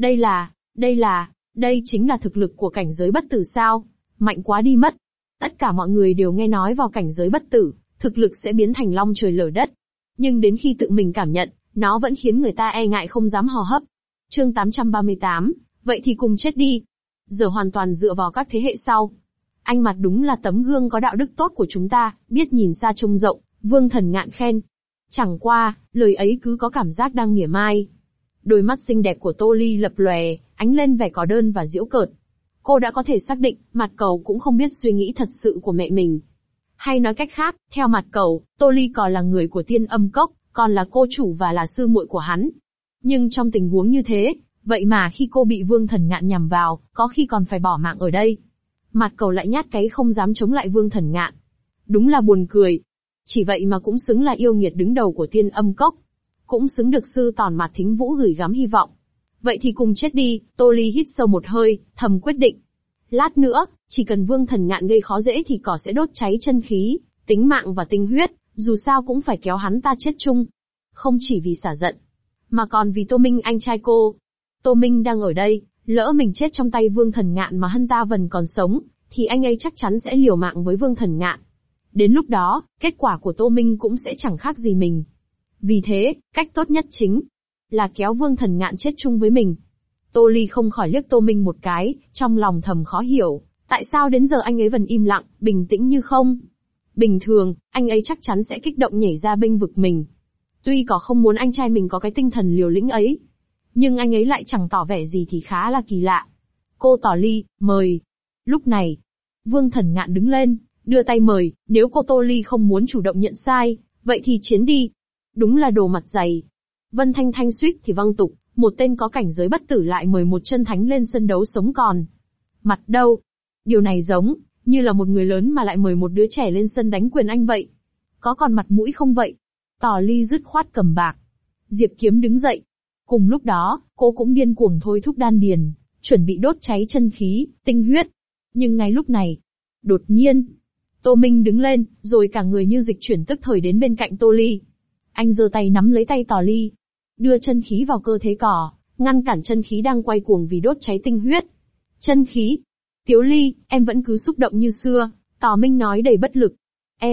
Đây chính là thực lực của cảnh giới bất tử sao? Mạnh quá đi mất. Tất cả mọi người đều nghe nói vào cảnh giới bất tử, thực lực sẽ biến thành long trời lở đất. Nhưng đến khi tự mình cảm nhận, nó vẫn khiến người ta e ngại không dám hò hấp. Chương 838, vậy thì cùng chết đi. Giờ hoàn toàn dựa vào các thế hệ sau. Anh mặt đúng là tấm gương có đạo đức tốt của chúng ta, biết nhìn xa trông rộng, Vương Thần Ngạn khen. Chẳng qua, lời ấy cứ có cảm giác đang mỉa mai. Đôi mắt xinh đẹp của Tô Ly lập lòe, ánh lên vẻ có đơn và giễu cợt. Cô đã có thể xác định, Mạt Cầu cũng không biết suy nghĩ thật sự của mẹ mình. Hay nói cách khác, theo Mạt Cầu, Tô Ly còn là người của Tiên Âm Cốc, còn là cô chủ và là sư muội của hắn. Nhưng trong tình huống như thế, vậy mà khi cô bị Vương Thần Ngạn nhằm vào, có khi còn phải bỏ mạng ở đây. Mạt Cầu lại nhát cái không dám chống lại Vương Thần Ngạn. Đúng là buồn cười. Chỉ vậy mà cũng xứng là yêu nghiệt đứng đầu của Tiên Âm Cốc. Cũng xứng được sư tòn Mạt Thính Vũ gửi gắm hy vọng. Vậy thì cùng chết đi, Tô Ly hít sâu một hơi, thầm quyết định. Lát nữa, chỉ cần Vương Thần Ngạn gây khó dễ thì cỏ sẽ đốt cháy chân khí, tính mạng và tinh huyết, dù sao cũng phải kéo hắn ta chết chung. Không chỉ vì xả giận, mà còn vì Tô Minh anh trai cô. Tô Minh đang ở đây, lỡ mình chết trong tay Vương Thần Ngạn mà Hân Ta Vân còn sống, thì anh ấy chắc chắn sẽ liều mạng với Vương Thần Ngạn. Đến lúc đó, kết quả của Tô Minh cũng sẽ chẳng khác gì mình. Vì thế, cách tốt nhất chính là kéo Vương Thần Ngạn chết chung với mình. Tô Ly không khỏi liếc Tô Minh một cái, trong lòng thầm khó hiểu, tại sao đến giờ anh ấy vẫn im lặng, bình tĩnh như không. Bình thường, anh ấy chắc chắn sẽ kích động nhảy ra bênh vực mình. Tuy có không muốn anh trai mình có cái tinh thần liều lĩnh ấy, nhưng anh ấy lại chẳng tỏ vẻ gì thì khá là kỳ lạ. Cô Tỏ Ly, mời. Lúc này, Vương Thần Ngạn đứng lên, đưa tay mời, nếu cô Tô Ly không muốn chủ động nhận sai, vậy thì chiến đi. Đúng là đồ mặt dày. Vân Thanh Thanh suýt thì văng tục, một tên có cảnh giới bất tử lại mời một chân thánh lên sân đấu sống còn. Mặt đâu? Điều này giống như là một người lớn mà lại mời một đứa trẻ lên sân đánh quyền anh vậy. Có còn mặt mũi không vậy? Tỏ Ly dứt khoát cầm bạc. Diệp Kiếm đứng dậy. Cùng lúc đó, cô cũng điên cuồng thôi thúc đan điền, chuẩn bị đốt cháy chân khí, tinh huyết. Nhưng ngay lúc này, đột nhiên, Tô Minh đứng lên, rồi cả người như dịch chuyển tức thời đến bên cạnh Tô Ly. Anh giơ tay nắm lấy tay Tỏ Ly, đưa chân khí vào cơ thể cỏ, ngăn cản chân khí đang quay cuồng vì đốt cháy tinh huyết. Chân khí. Tiếu Ly, em vẫn cứ xúc động như xưa, Tỏ Minh nói đầy bất lực.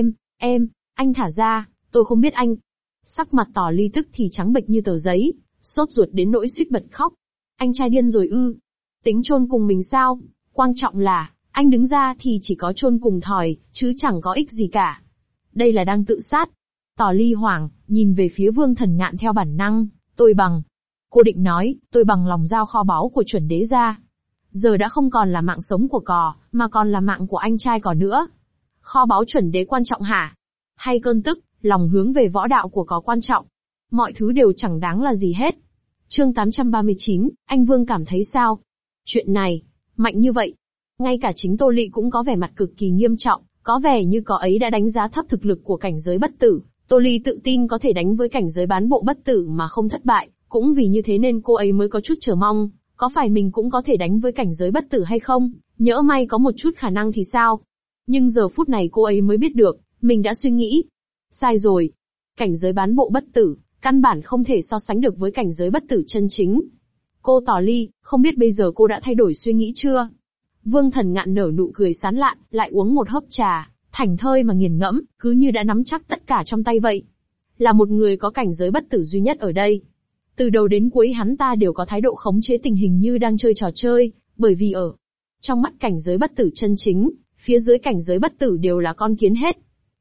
Anh thả ra, tôi không biết anh. Sắc mặt Tỏ Ly tức thì trắng bệch như tờ giấy, sốt ruột đến nỗi suýt bật khóc. Anh trai điên rồi ư? Tính chôn cùng mình sao? Quan trọng là, anh đứng ra thì chỉ có chôn cùng thòi, chứ chẳng có ích gì cả. Đây là đang tự sát. Tỏ Ly hoảng, nhìn về phía Vương Thần Ngạn theo bản năng, tôi bằng. Cô định nói, tôi bằng lòng giao kho báu của chuẩn đế ra. Giờ đã không còn là mạng sống của cò, mà còn là mạng của anh trai cò nữa. Kho báu chuẩn đế quan trọng hả? Hay cơn tức, lòng hướng về võ đạo của cò quan trọng? Mọi thứ đều chẳng đáng là gì hết. Chương 839, anh Vương cảm thấy sao? Chuyện này, mạnh như vậy. Ngay cả chính Tô Ly cũng có vẻ mặt cực kỳ nghiêm trọng, có vẻ như cò ấy đã đánh giá thấp thực lực của cảnh giới bất tử. Tô Ly tự tin có thể đánh với cảnh giới bán bộ bất tử mà không thất bại, cũng vì như thế nên cô ấy mới có chút chờ mong, có phải mình cũng có thể đánh với cảnh giới bất tử hay không, nhỡ may có một chút khả năng thì sao. Nhưng giờ phút này cô ấy mới biết được, mình đã suy nghĩ. Sai rồi. Cảnh giới bán bộ bất tử, căn bản không thể so sánh được với cảnh giới bất tử chân chính. Cô Tỏ Ly, không biết bây giờ cô đã thay đổi suy nghĩ chưa? Vương Thần Ngạn nở nụ cười sán lạn, lại uống một hớp trà, thảnh thơi mà nghiền ngẫm, cứ như đã nắm chắc tất cả trong tay vậy. Là một người có cảnh giới bất tử duy nhất ở đây. Từ đầu đến cuối hắn ta đều có thái độ khống chế tình hình như đang chơi trò chơi, bởi vì ở trong mắt cảnh giới bất tử chân chính, phía dưới cảnh giới bất tử đều là con kiến hết.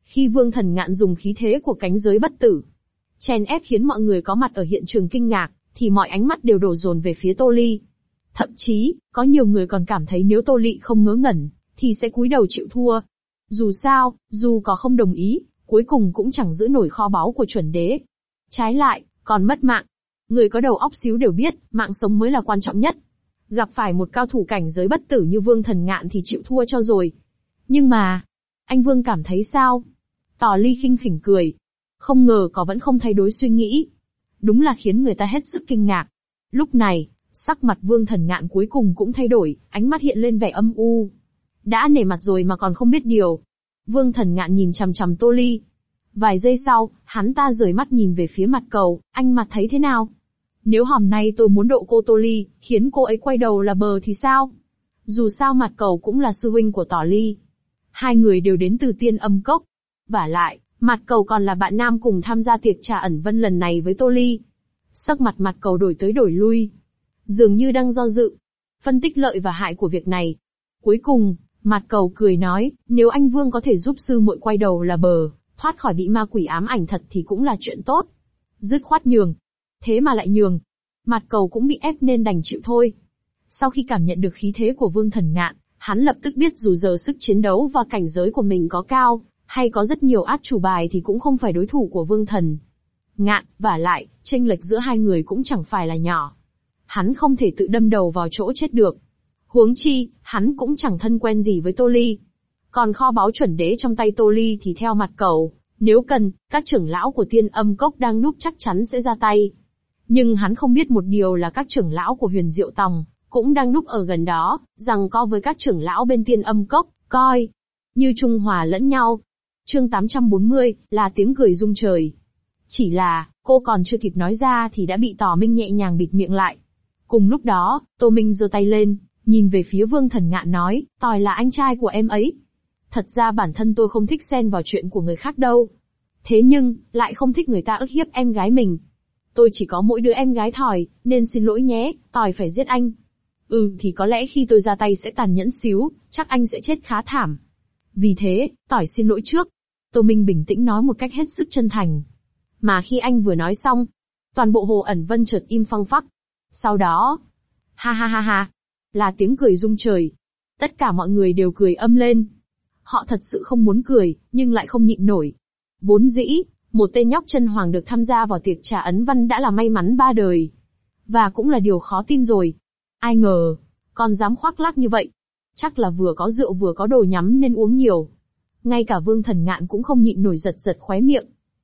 Khi Vương Thần Ngạn dùng khí thế của cánh giới bất tử, chèn ép khiến mọi người có mặt ở hiện trường kinh ngạc, thì mọi ánh mắt đều đổ dồn về phía Tô Ly. Thậm chí, có nhiều người còn cảm thấy nếu Tô Ly không ngớ ngẩn, thì sẽ cúi đầu chịu thua. Dù sao, dù có không đồng ý, cuối cùng cũng chẳng giữ nổi kho báu của chuẩn đế. Trái lại, còn mất mạng. Người có đầu óc xíu đều biết, mạng sống mới là quan trọng nhất. Gặp phải một cao thủ cảnh giới bất tử như Vương Thần Ngạn thì chịu thua cho rồi. Nhưng mà, anh Vương cảm thấy sao? Tỏ Ly khinh khỉnh cười. Không ngờ có vẫn không thay đổi suy nghĩ. Đúng là khiến người ta hết sức kinh ngạc. Lúc này, sắc mặt Vương Thần Ngạn cuối cùng cũng thay đổi, ánh mắt hiện lên vẻ âm u. Đã nể mặt rồi mà còn không biết điều. Vương Thần Ngạn nhìn chằm chằm Tô Ly. Vài giây sau, hắn ta rời mắt nhìn về phía mặt cầu, anh mặt thấy thế nào? Nếu hôm nay tôi muốn độ cô Tô Ly, khiến cô ấy quay đầu là bờ thì sao? Dù sao mặt cầu cũng là sư huynh của Tỏ Ly. Hai người đều đến từ Tiên Âm Cốc. Vả lại, mặt cầu còn là bạn nam cùng tham gia tiệc trà ẩn vân lần này với Tô Ly. Sắc mặt mặt cầu đổi tới đổi lui. Dường như đang do dự. Phân tích lợi và hại của việc này. Cuối cùng, mặt cầu cười nói, nếu anh Vương có thể giúp sư muội quay đầu là bờ, thoát khỏi bị ma quỷ ám ảnh thật thì cũng là chuyện tốt. Dứt khoát nhường. Thế mà lại nhường. Mặt cầu cũng bị ép nên đành chịu thôi. Sau khi cảm nhận được khí thế của Vương Thần Ngạn, hắn lập tức biết dù giờ sức chiến đấu và cảnh giới của mình có cao, hay có rất nhiều át chủ bài thì cũng không phải đối thủ của Vương Thần Ngạn, vả lại, chênh lệch giữa hai người cũng chẳng phải là nhỏ. Hắn không thể tự đâm đầu vào chỗ chết được. Huống chi, hắn cũng chẳng thân quen gì với Tô Ly. Còn kho báu chuẩn đế trong tay Tô Ly thì theo mặt cầu, nếu cần, các trưởng lão của Tiên Âm Cốc đang núp chắc chắn sẽ ra tay. Nhưng hắn không biết một điều là các trưởng lão của Huyền Diệu Tòng cũng đang núp ở gần đó, giằng co với các trưởng lão bên Tiên Âm Cốc, coi như trung hòa lẫn nhau. Chương 840, là tiếng cười rung trời. Chỉ là, cô còn chưa kịp nói ra thì đã bị Tỏ Minh nhẹ nhàng bịt miệng lại. Cùng lúc đó, Tô Minh giơ tay lên, nhìn về phía Vương Thần Ngạn nói, Tỏi là anh trai của em ấy. Thật ra bản thân tôi không thích xen vào chuyện của người khác đâu. Thế nhưng, lại không thích người ta ức hiếp em gái mình. Tôi chỉ có mỗi đứa em gái Thỏi, nên xin lỗi nhé, Tỏi phải giết anh. Thì có lẽ khi tôi ra tay sẽ tàn nhẫn xíu, chắc anh sẽ chết khá thảm. Vì thế, Tỏi xin lỗi trước. Tô Minh bình tĩnh nói một cách hết sức chân thành. Mà khi anh vừa nói xong, toàn bộ Hồ Ẩn Vân chợt im phăng phắc. Sau đó, ha ha ha ha, là tiếng cười rung trời. Tất cả mọi người đều cười ầm lên. Họ thật sự không muốn cười, nhưng lại không nhịn nổi. Vốn dĩ, một tên nhóc chân hoàng được tham gia vào tiệc trà ấn văn đã là may mắn ba đời. Và cũng là điều khó tin rồi. Ai ngờ, còn dám khoác lác như vậy. Chắc là vừa có rượu vừa có đồ nhắm nên uống nhiều. Ngay cả Vương Thần Ngạn cũng không nhịn nổi giật giật khóe miệng.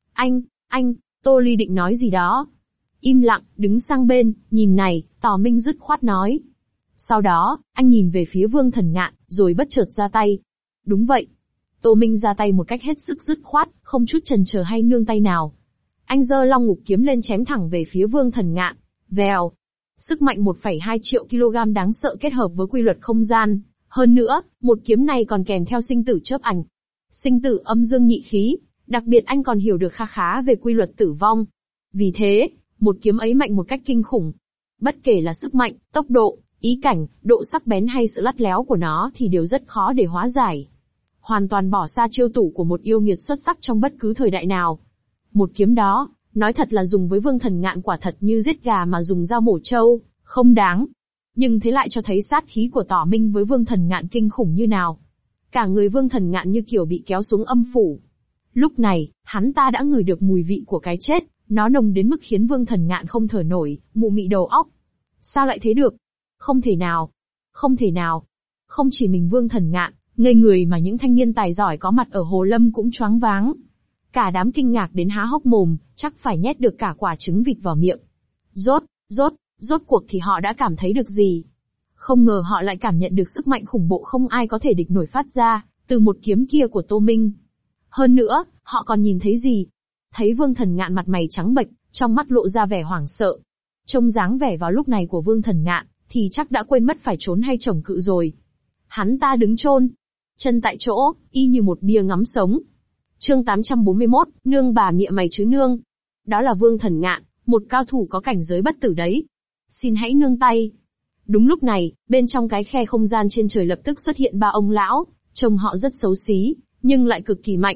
Anh, Tô Ly định nói gì đó. Im lặng, đứng sang bên, nhìn này, Tỏ Minh dứt khoát nói. Sau đó, anh nhìn về phía Vương Thần Ngạn, rồi bất chợt ra tay. Đúng vậy. Tô Minh ra tay một cách hết sức dứt khoát, không chút chần chờ hay nương tay nào. Anh giơ Long Ngục kiếm lên chém thẳng về phía Vương Thần Ngạn. Vèo. Sức mạnh 1,2 triệu kg đáng sợ kết hợp với quy luật không gian. Hơn nữa, một kiếm này còn kèm theo sinh tử chớp ảnh. Sinh tử âm dương nhị khí, đặc biệt anh còn hiểu được kha khá về quy luật tử vong. Vì thế, một kiếm ấy mạnh một cách kinh khủng. Bất kể là sức mạnh, tốc độ, ý cảnh, độ sắc bén hay sự lắt léo của nó thì đều rất khó để hóa giải. Hoàn toàn bỏ xa chiêu tủ của một yêu nghiệt xuất sắc trong bất cứ thời đại nào. Một kiếm đó, nói thật là dùng với Vương Thần Ngạn quả thật như giết gà mà dùng dao mổ trâu, không đáng. Nhưng thế lại cho thấy sát khí của Tỏ Minh với Vương Thần Ngạn kinh khủng như nào. Cả người Vương Thần Ngạn như kiểu bị kéo xuống âm phủ. Lúc này, hắn ta đã ngửi được mùi vị của cái chết, nó nồng đến mức khiến Vương Thần Ngạn không thở nổi, mụ mị đầu óc. Sao lại thế được? Không thể nào. Không thể nào. Không chỉ mình Vương Thần Ngạn, ngây người mà những thanh niên tài giỏi có mặt ở Hồ Lâm cũng choáng váng. Cả đám kinh ngạc đến há hốc mồm, chắc phải nhét được cả quả trứng vịt vào miệng. Rốt cuộc thì họ đã cảm thấy được gì? Không ngờ họ lại cảm nhận được sức mạnh khủng bố không ai có thể địch nổi phát ra, từ một kiếm kia của Tô Minh. Hơn nữa, họ còn nhìn thấy gì? Thấy Vương Thần Ngạn mặt mày trắng bệch, trong mắt lộ ra vẻ hoảng sợ. Trông dáng vẻ vào lúc này của Vương Thần Ngạn, thì chắc đã quên mất phải trốn hay chổng cự rồi. Hắn ta đứng chôn chân tại chỗ, y như một bia ngắm sống. Chương 841, nương bà mịa mày chứ nương. Đó là Vương Thần Ngạn, một cao thủ có cảnh giới bất tử đấy. Xin hãy nương tay. Đúng lúc này, bên trong cái khe không gian trên trời lập tức xuất hiện ba ông lão, trông họ rất xấu xí, nhưng lại cực kỳ mạnh.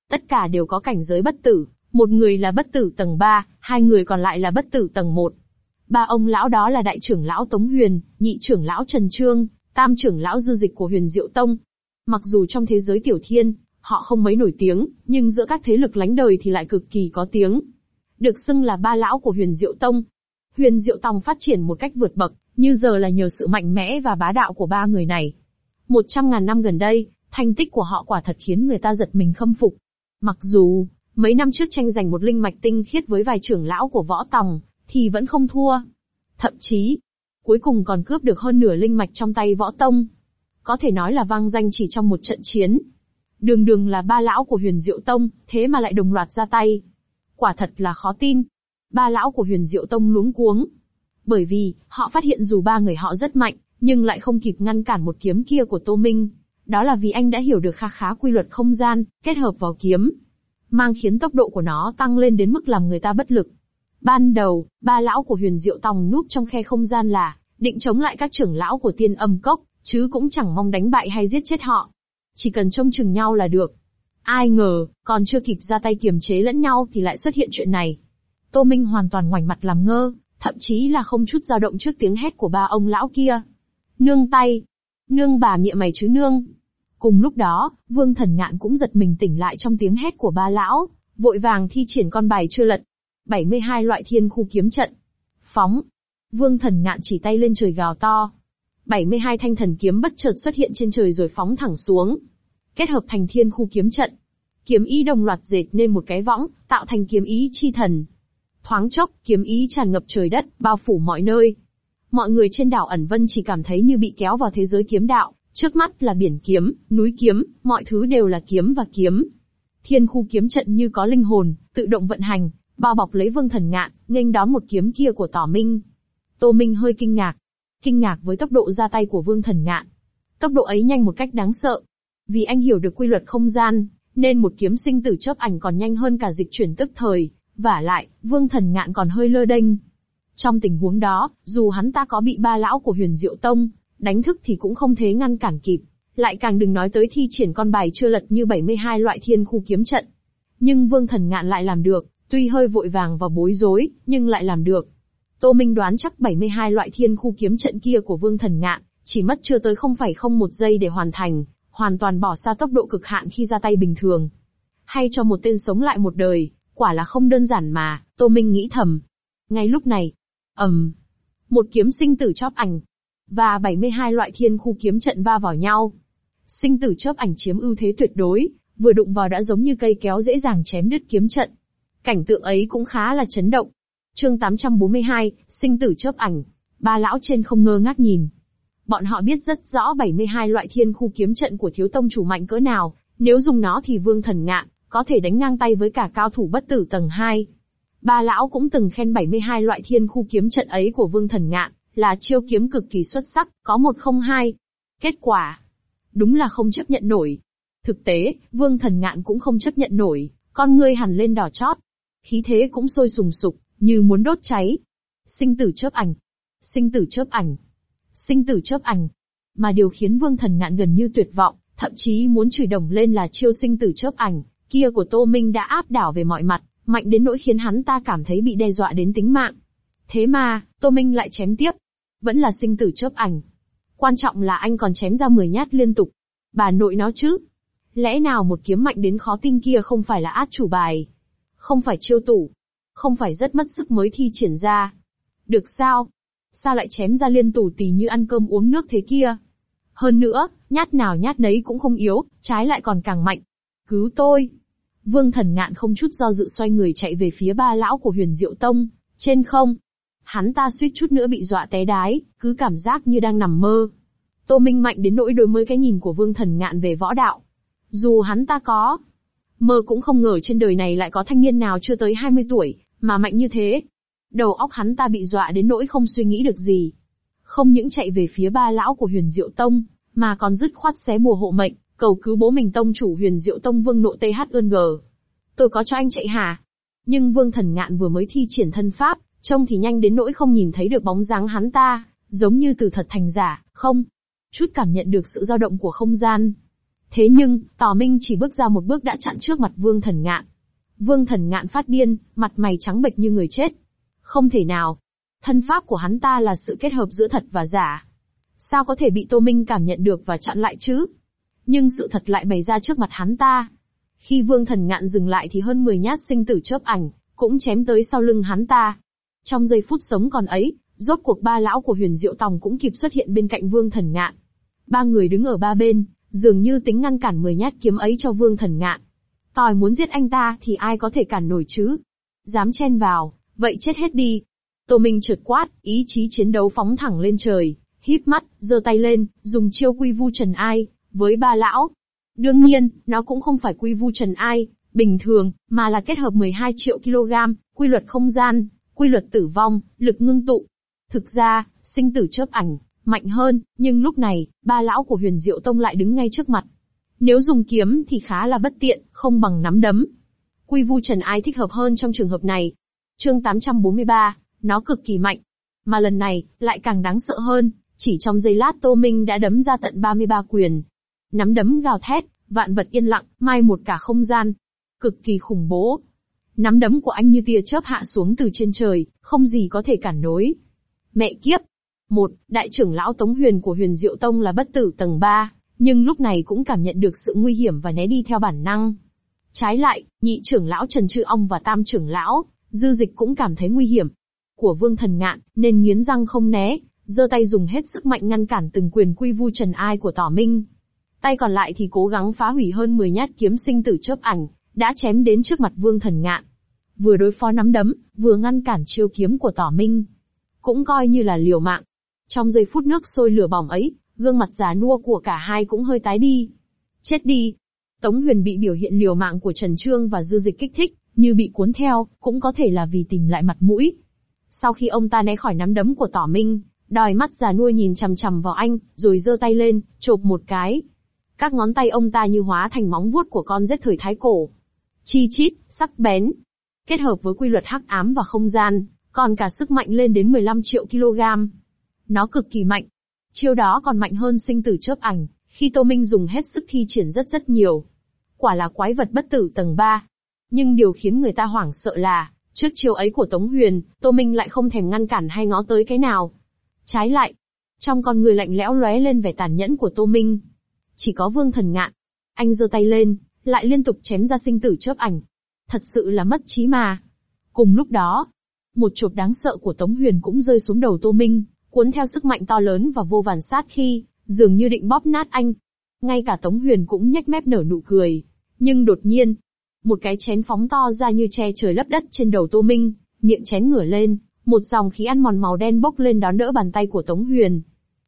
Tất cả đều có cảnh giới bất tử, một người là bất tử tầng 3, hai người còn lại là bất tử tầng 1. Ba ông lão đó là đại trưởng lão Tống Huyền, nhị trưởng lão Trần Trương, tam trưởng lão Dư Dịch của Huyền Diệu Tông. Mặc dù trong thế giới tiểu thiên, họ không mấy nổi tiếng, nhưng giữa các thế lực lánh đời thì lại cực kỳ có tiếng. Được xưng là ba lão của Huyền Diệu Tông. Huyền Diệu Tông phát triển một cách vượt bậc, như giờ là nhờ sự mạnh mẽ và bá đạo của ba người này. 100.000 năm gần đây, thành tích của họ quả thật khiến người ta giật mình khâm phục. Mặc dù, mấy năm trước tranh giành một linh mạch tinh khiết với vài trưởng lão của Võ Tòng, thì vẫn không thua. Thậm chí, cuối cùng còn cướp được hơn nửa linh mạch trong tay Võ Tông. Có thể nói là vang danh chỉ trong một trận chiến. Đường đường là ba lão của Huyền Diệu Tông, thế mà lại đồng loạt ra tay. Quả thật là khó tin. Ba lão của Huyền Diệu Tông luống cuống. Bởi vì, họ phát hiện dù ba người họ rất mạnh, nhưng lại không kịp ngăn cản một kiếm kia của Tô Minh. Đó là vì anh đã hiểu được khá quy luật không gian, kết hợp vào kiếm, mang khiến tốc độ của nó tăng lên đến mức làm người ta bất lực. Ban đầu, ba lão của Huyền Diệu Tông núp trong khe không gian là định chống lại các trưởng lão của Tiên Âm Cốc, chứ cũng chẳng mong đánh bại hay giết chết họ. Chỉ cần trông chừng nhau là được. Ai ngờ, còn chưa kịp ra tay kiềm chế lẫn nhau thì lại xuất hiện chuyện này. Tô Minh hoàn toàn ngoảnh mặt làm ngơ, thậm chí là không chút dao động trước tiếng hét của ba ông lão kia. Nương tay! Nương bà mịa mày chứ nương! Cùng lúc đó, Vương Thần Ngạn cũng giật mình tỉnh lại trong tiếng hét của ba lão, vội vàng thi triển con bài chưa lật. 72 loại thiên khu kiếm trận. Phóng! Vương Thần Ngạn chỉ tay lên trời gào to. 72 thanh thần kiếm bất chợt xuất hiện trên trời rồi phóng thẳng xuống. Kết hợp thành thiên khu kiếm trận. Kiếm ý đồng loạt dệt nên một cái võng, tạo thành kiếm ý chi thần. Thoáng chốc, kiếm ý tràn ngập trời đất, bao phủ mọi nơi. Mọi người trên đảo Ẩn Vân chỉ cảm thấy như bị kéo vào thế giới kiếm đạo, trước mắt là biển kiếm, núi kiếm, mọi thứ đều là kiếm và kiếm. Thiên khu kiếm trận như có linh hồn, tự động vận hành, bao bọc lấy Vương Thần Ngạn, nghênh đón một kiếm kia của Tỏ Minh. Tô Minh hơi kinh ngạc với tốc độ ra tay của Vương Thần Ngạn. Tốc độ ấy nhanh một cách đáng sợ. Vì anh hiểu được quy luật không gian, nên một kiếm sinh tử chớp ảnh còn nhanh hơn cả dịch chuyển tức thời, vả lại, Vương Thần Ngạn còn hơi lơ đênh. Trong tình huống đó, dù hắn ta có bị ba lão của Huyền Diệu Tông đánh thức thì cũng không thể ngăn cản kịp, lại càng đừng nói tới thi triển con bài chưa lật như 72 loại thiên khu kiếm trận. Nhưng Vương Thần Ngạn lại làm được, tuy hơi vội vàng và bối rối, nhưng lại làm được. Tô Minh đoán chắc 72 loại thiên khu kiếm trận kia của Vương Thần Ngạn chỉ mất chưa tới 0,01 giây để hoàn thành, hoàn toàn bỏ xa tốc độ cực hạn khi ra tay bình thường. Hay cho một tên sống lại một đời, quả là không đơn giản mà, Tô Minh nghĩ thầm. Ngay lúc này, một kiếm sinh tử chóp ảnh và 72 loại thiên khu kiếm trận va vào nhau. Sinh tử chớp ảnh chiếm ưu thế tuyệt đối, vừa đụng vào đã giống như cây kéo dễ dàng chém đứt kiếm trận. Cảnh tượng ấy cũng khá là chấn động. Chương 842, sinh tử chớp ảnh. Ba lão trên không ngơ ngác nhìn. Bọn họ biết rất rõ 72 loại thiên khu kiếm trận của thiếu tông chủ mạnh cỡ nào, nếu dùng nó thì Vương Thần Ngạn có thể đánh ngang tay với cả cao thủ bất tử tầng 2. Ba lão cũng từng khen 72 loại thiên khu kiếm trận ấy của Vương Thần Ngạn là chiêu kiếm cực kỳ xuất sắc, có 102. Kết quả, đúng là không chấp nhận nổi. Thực tế, Vương Thần Ngạn cũng không chấp nhận nổi, con ngươi hằn lên đỏ chót. Khí thế cũng sôi sùng sục, như muốn đốt cháy. Sinh tử chớp ảnh. Sinh tử chớp ảnh. Sinh tử chớp ảnh. Mà điều khiến Vương Thần Ngạn gần như tuyệt vọng, thậm chí muốn chửi đồng lên là chiêu sinh tử chớp ảnh kia của Tô Minh đã áp đảo về mọi mặt, mạnh đến nỗi khiến hắn ta cảm thấy bị đe dọa đến tính mạng. Thế mà, Tô Minh lại chém tiếp. Vẫn là sinh tử chớp ảnh. Quan trọng là anh còn chém ra 10 nhát liên tục. Bà nội nó chứ. Lẽ nào một kiếm mạnh đến khó tin kia không phải là át chủ bài? Không phải chiêu tủ? Không phải rất mất sức mới thi triển ra? Được sao? Sao lại chém ra liên tủ tì như ăn cơm uống nước thế kia? Hơn nữa, nhát nào nhát nấy cũng không yếu, trái lại còn càng mạnh. Cứu tôi! Vương Thần Ngạn không chút do dự xoay người chạy về phía ba lão của Huyền Diệu Tông. Trên không, hắn ta suýt chút nữa bị dọa té đái, cứ cảm giác như đang nằm mơ. Tô Minh mạnh đến nỗi đối với cái nhìn của Vương Thần Ngạn về võ đạo. Dù hắn ta có mơ cũng không ngờ trên đời này lại có thanh niên nào chưa tới 20 tuổi, mà mạnh như thế. Đầu óc hắn ta bị dọa đến nỗi không suy nghĩ được gì. Không những chạy về phía ba lão của Huyền Diệu Tông, mà còn dứt khoát xé bùa hộ mệnh, cầu cứu bố mình tông chủ Huyền Diệu Tông Vương Nộ THG. Tôi có cho anh chạy hả? Nhưng Vương Thần Ngạn vừa mới thi triển thân pháp, trông thì nhanh đến nỗi không nhìn thấy được bóng dáng hắn ta, giống như từ thật thành giả, không. Chút cảm nhận được sự dao động của không gian. Thế nhưng, Tỏ Minh chỉ bước ra một bước đã chặn trước mặt Vương Thần Ngạn. Vương Thần Ngạn phát điên, mặt mày trắng bệch như người chết. Không thể nào. Thân pháp của hắn ta là sự kết hợp giữa thật và giả. Sao có thể bị Tô Minh cảm nhận được và chặn lại chứ? Nhưng sự thật lại bày ra trước mặt hắn ta. Khi Vương Thần Ngạn dừng lại thì hơn 10 nhát sinh tử chớp ảnh, cũng chém tới sau lưng hắn ta. Trong giây phút sống còn ấy, rốt cuộc ba lão của Huyền Diệu Tòng cũng kịp xuất hiện bên cạnh Vương Thần Ngạn. Ba người đứng ở ba bên, dường như tính ngăn cản 10 nhát kiếm ấy cho Vương Thần Ngạn. Tòi muốn giết anh ta thì ai có thể cản nổi chứ? Dám chen vào, vậy chết hết đi. Tô Minh chợt quát, ý chí chiến đấu phóng thẳng lên trời, híp mắt, giơ tay lên, dùng chiêu quy vu trần ai, với ba lão. Đương nhiên, nó cũng không phải quy vu trần ai, bình thường, mà là kết hợp 12 triệu kg, quy luật không gian, quy luật tử vong, lực ngưng tụ. Thực ra, sinh tử chớp ảnh, mạnh hơn, nhưng lúc này, ba lão của Huyền Diệu Tông lại đứng ngay trước mặt. Nếu dùng kiếm thì khá là bất tiện, không bằng nắm đấm. Quy vu trần ai thích hợp hơn trong trường hợp này. Chương 843, nó cực kỳ mạnh. Mà lần này, lại càng đáng sợ hơn, chỉ trong giây lát Tô Minh đã đấm ra tận 33 quyền. Nắm đấm gào thét, vạn vật yên lặng, mai một cả không gian. Cực kỳ khủng bố. Nắm đấm của anh như tia chớp hạ xuống từ trên trời, không gì có thể cản nối. Mẹ kiếp! Đại trưởng lão Tống Huyền của Huyền Diệu Tông là bất tử tầng 3, nhưng lúc này cũng cảm nhận được sự nguy hiểm và né đi theo bản năng. Trái lại, nhị trưởng lão Trần Trư Ong và tam trưởng lão, Dư Dịch cũng cảm thấy nguy hiểm của Vương Thần Ngạn, nên nghiến răng không né, giơ tay dùng hết sức mạnh ngăn cản từng quyền quy vu trần ai của Tỏ Minh. Tay còn lại thì cố gắng phá hủy hơn 10 nhát kiếm sinh tử chớp ảnh, đã chém đến trước mặt Vương Thần Ngạn. Vừa đối phó nắm đấm, vừa ngăn cản chiêu kiếm của Tỏ Minh. Cũng coi như là liều mạng. Trong giây phút nước sôi lửa bỏng ấy, gương mặt già nua của cả hai cũng hơi tái đi. Chết đi! Tống Huyền bị biểu hiện liều mạng của Trần Trương và Dư Dịch kích thích, như bị cuốn theo, cũng có thể là vì tìm lại mặt mũi. Sau khi ông ta né khỏi nắm đấm của Tỏ Minh, đôi mắt già nua nhìn chằm chằm vào anh, rồi giơ tay lên, chộp một cái. Các ngón tay ông ta như hóa thành móng vuốt của con rết thời thái cổ. Chi chít, sắc bén. Kết hợp với quy luật hắc ám và không gian, còn cả sức mạnh lên đến 15 triệu kg. Nó cực kỳ mạnh. Chiêu đó còn mạnh hơn sinh tử chớp ảnh, khi Tô Minh dùng hết sức thi triển rất nhiều. Quả là quái vật bất tử tầng 3. Nhưng điều khiến người ta hoảng sợ là, trước chiêu ấy của Tống Huyền, Tô Minh lại không thèm ngăn cản hay ngó tới cái nào. Trái lại, trong con người lạnh lẽo lóe lên vẻ tàn nhẫn của Tô Minh. Chỉ có Vương Thần Ngạn, anh giơ tay lên, lại liên tục chém ra sinh tử chớp ảnh. Thật sự là mất trí mà. Cùng lúc đó, một chộp đáng sợ của Tống Huyền cũng rơi xuống đầu Tô Minh, cuốn theo sức mạnh to lớn và vô vàn sát khí, dường như định bóp nát anh. Ngay cả Tống Huyền cũng nhếch mép nở nụ cười. Nhưng đột nhiên, một cái chén phóng to ra như che trời lấp đất trên đầu Tô Minh, miệng chén ngửa lên, một dòng khí ăn mòn màu đen bốc lên đón đỡ bàn tay của Tống Huyền.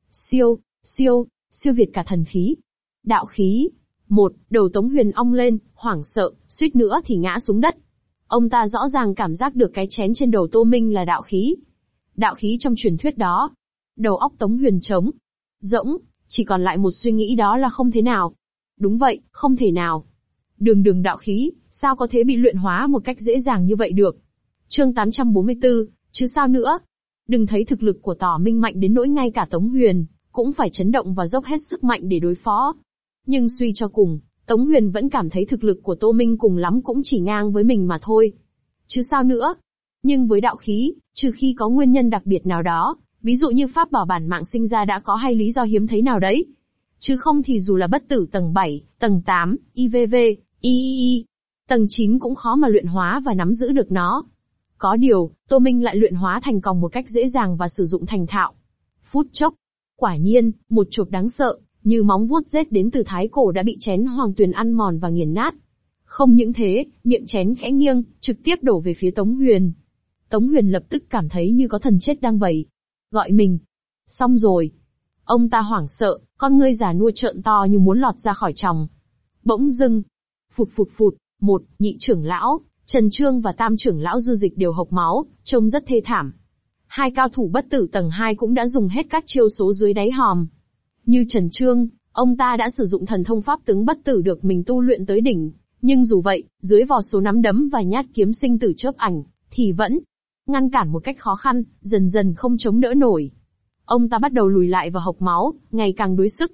Siêu việt cả thần khí. Đạo khí. Đầu Tống Huyền ong lên, hoảng sợ, suýt nữa thì ngã xuống đất. Ông ta rõ ràng cảm giác được cái chén trên đầu Tô Minh là đạo khí. Đạo khí trong truyền thuyết đó. Đầu óc Tống Huyền trống rỗng, chỉ còn lại một suy nghĩ đó là không thể nào. Đúng vậy, không thể nào. Đường đạo khí, sao có thể bị luyện hóa một cách dễ dàng như vậy được? Chương 844, chứ sao nữa? Đừng thấy thực lực của Tỏ Minh mạnh đến nỗi ngay cả Tống Huyền cũng phải chấn động và dốc hết sức mạnh để đối phó. Nhưng suy cho cùng, Tống Huyền vẫn cảm thấy thực lực của Tô Minh cùng lắm cũng chỉ ngang với mình mà thôi. Chứ sao nữa? Nhưng với đạo khí, trừ khi có nguyên nhân đặc biệt nào đó, ví dụ như pháp bảo bản mạng sinh ra đã có hay lý do hiếm thấy nào đấy. Chứ không thì dù là bất tử tầng 7, tầng 8, IVV, III, tầng 9 cũng khó mà luyện hóa và nắm giữ được nó. Có điều, Tô Minh lại luyện hóa thành còng một cách dễ dàng và sử dụng thành thạo. Phút chốc, quả nhiên, một chộp đáng sợ, như móng vuốt rết đến từ thái cổ đã bị chén hoàng tuyền ăn mòn và nghiền nát. Không những thế, miệng chén khẽ nghiêng, trực tiếp đổ về phía Tống Huyền. Tống Huyền lập tức cảm thấy như có thần chết đang vầy gọi mình. Xong rồi. Ông ta hoảng sợ, con ngươi già nua trợn to như muốn lọt ra khỏi tròng. Bỗng dưng, phụt, nhị trưởng lão, Trần Trương và tam trưởng lão Dư Dịch đều hộc máu, trông rất thê thảm. Hai cao thủ bất tử tầng 2 cũng đã dùng hết các chiêu số dưới đáy hòm. Như Trần Trương, ông ta đã sử dụng thần thông pháp tướng bất tử được mình tu luyện tới đỉnh, nhưng dù vậy, dưới vò số nắm đấm và nhát kiếm sinh tử chớp ảnh, thì vẫn ngăn cản một cách khó khăn, dần dần không chống đỡ nổi. Ông ta bắt đầu lùi lại và hộc máu, ngày càng đuối sức.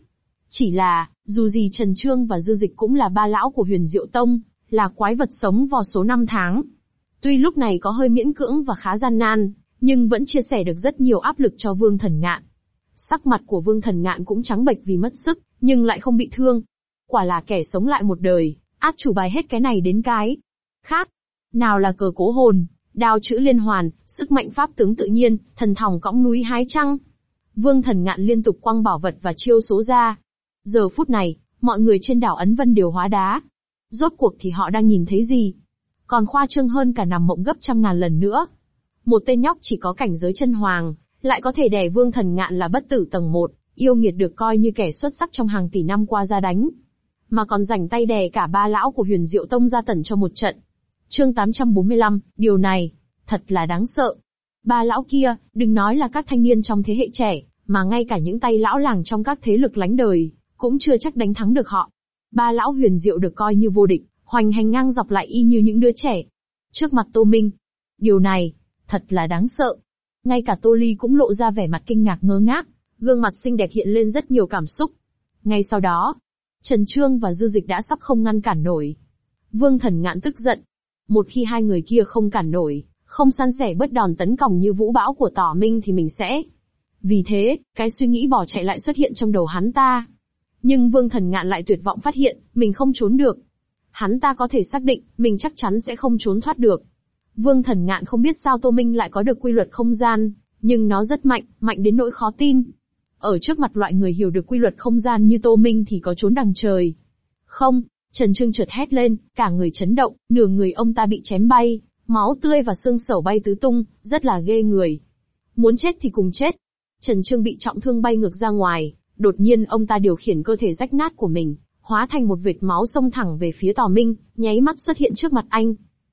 Chỉ là, dù gì Trần Trương và Dư Dịch cũng là ba lão của Huyền Diệu Tông, là quái vật sống vò số năm tháng. Tuy lúc này có hơi miễn cưỡng và khá gian nan, nhưng vẫn chia sẻ được rất nhiều áp lực cho Vương Thần Ngạn. Sắc mặt của Vương Thần Ngạn cũng trắng bệch vì mất sức, nhưng lại không bị thương. Quả là kẻ sống lại một đời, át chủ bài hết cái này đến cái khác. Nào là cờ cố hồn, đao chữ liên hoàn, sức mạnh pháp tướng tự nhiên, thần thòng cõng núi hái trăng. Vương Thần Ngạn liên tục quăng bảo vật và chiêu số ra. Giờ phút này, mọi người trên đảo Ấn Vân đều hóa đá. Rốt cuộc thì họ đang nhìn thấy gì? Còn khoa trương hơn cả nằm mộng gấp trăm ngàn lần nữa. Một tên nhóc chỉ có cảnh giới chân hoàng, lại có thể đè Vương Thần Ngạn là bất tử tầng 1, yêu nghiệt được coi như kẻ xuất sắc trong hàng tỷ năm qua ra đánh. Mà còn rảnh tay đè cả ba lão của Huyền Diệu Tông ra tẩn cho một trận. Chương 845, điều này, thật là đáng sợ. Ba lão kia, đừng nói là các thanh niên trong thế hệ trẻ, mà ngay cả những tay lão làng trong các thế lực lánh đời, cũng chưa chắc đánh thắng được họ. Ba lão Huyền Diệu được coi như vô địch, hoành hành ngang dọc lại y như những đứa trẻ. Trước mặt Tô Minh, điều này, thật là đáng sợ. Ngay cả Tô Ly cũng lộ ra vẻ mặt kinh ngạc ngơ ngác, gương mặt xinh đẹp hiện lên rất nhiều cảm xúc. Ngay sau đó, Trần Trương và Dư Dịch đã sắp không ngăn cản nổi. Vương Thần Ngạn tức giận. Một khi hai người kia không cản nổi, không san sẻ bớt đòn tấn công như vũ bão của Tỏ Minh thì mình sẽ. Vì thế, cái suy nghĩ bỏ chạy lại xuất hiện trong đầu hắn ta. Nhưng Vương Thần Ngạn lại tuyệt vọng phát hiện, mình không trốn được. Hắn ta có thể xác định, mình chắc chắn sẽ không trốn thoát được. Vương Thần Ngạn không biết sao Tô Minh lại có được quy luật không gian, nhưng nó rất mạnh, mạnh đến nỗi khó tin. Ở trước mặt loại người hiểu được quy luật không gian như Tô Minh thì có trốn đằng trời. Không, Trần Trương chợt hét lên, cả người chấn động, nửa người ông ta bị chém bay, máu tươi và xương sẩu bay tứ tung, rất là ghê người. Muốn chết thì cùng chết. Trần Trương bị trọng thương bay ngược ra ngoài, đột nhiên ông ta điều khiển cơ thể rách nát của mình, hóa thành một vệt máu xông thẳng về phía Tỏ Minh, nháy mắt xuất hiện trước mặt anh.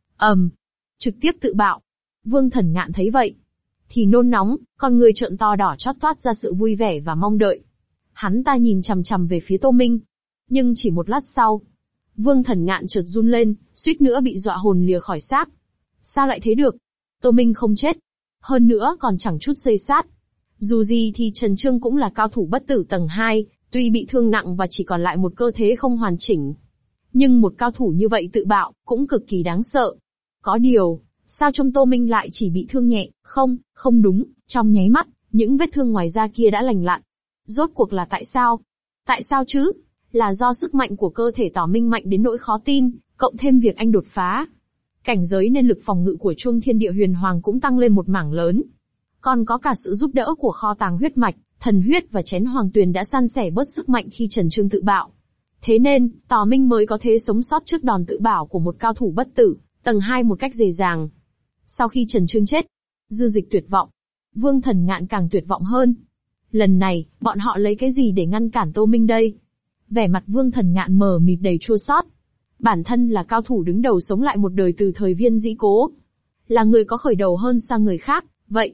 Trực tiếp tự bạo. Vương Thần Ngạn thấy vậy thì nôn nóng, con người trợn to đỏ chót toát ra sự vui vẻ và mong đợi. Hắn ta nhìn chằm chằm về phía Tô Minh. Nhưng chỉ một lát sau, Vương Thần Ngạn chợt run lên, suýt nữa bị dọa hồn lìa khỏi xác. Sao lại thế được? Tô Minh không chết. Hơn nữa còn chẳng chút xây sát. Dù gì thì Trần Trương cũng là cao thủ bất tử tầng 2, tuy bị thương nặng và chỉ còn lại một cơ thể không hoàn chỉnh. Nhưng một cao thủ như vậy tự bạo, cũng cực kỳ đáng sợ. Có điều, sao trông Tô Minh lại chỉ bị thương nhẹ? Không đúng, trong nháy mắt, những vết thương ngoài da kia đã lành lặn. Rốt cuộc là tại sao? Tại sao chứ? Là do sức mạnh của cơ thể Tỏ Minh mạnh đến nỗi khó tin, cộng thêm việc anh đột phá. Cảnh giới nên lực phòng ngự của Chuông Thiên Địa Huyền Hoàng cũng tăng lên một mảng lớn. Còn có cả sự giúp đỡ của kho tàng huyết mạch, thần huyết và chén hoàng tuyền đã san sẻ bớt sức mạnh khi Trần Trương tự bạo. Thế nên, Tỏ Minh mới có thể sống sót trước đòn tự bạo của một cao thủ bất tử, tầng 2 một cách dễ dàng. Sau khi Trần Trương chết, Dư Dịch tuyệt vọng. Vương Thần Ngạn càng tuyệt vọng hơn. Lần này, bọn họ lấy cái gì để ngăn cản Tô Minh đây? Vẻ mặt Vương Thần Ngạn mờ mịt đầy chua xót. Bản thân là cao thủ đứng đầu sống lại một đời từ thời Viên Dĩ Cố. Là người có khởi đầu hơn sang người khác,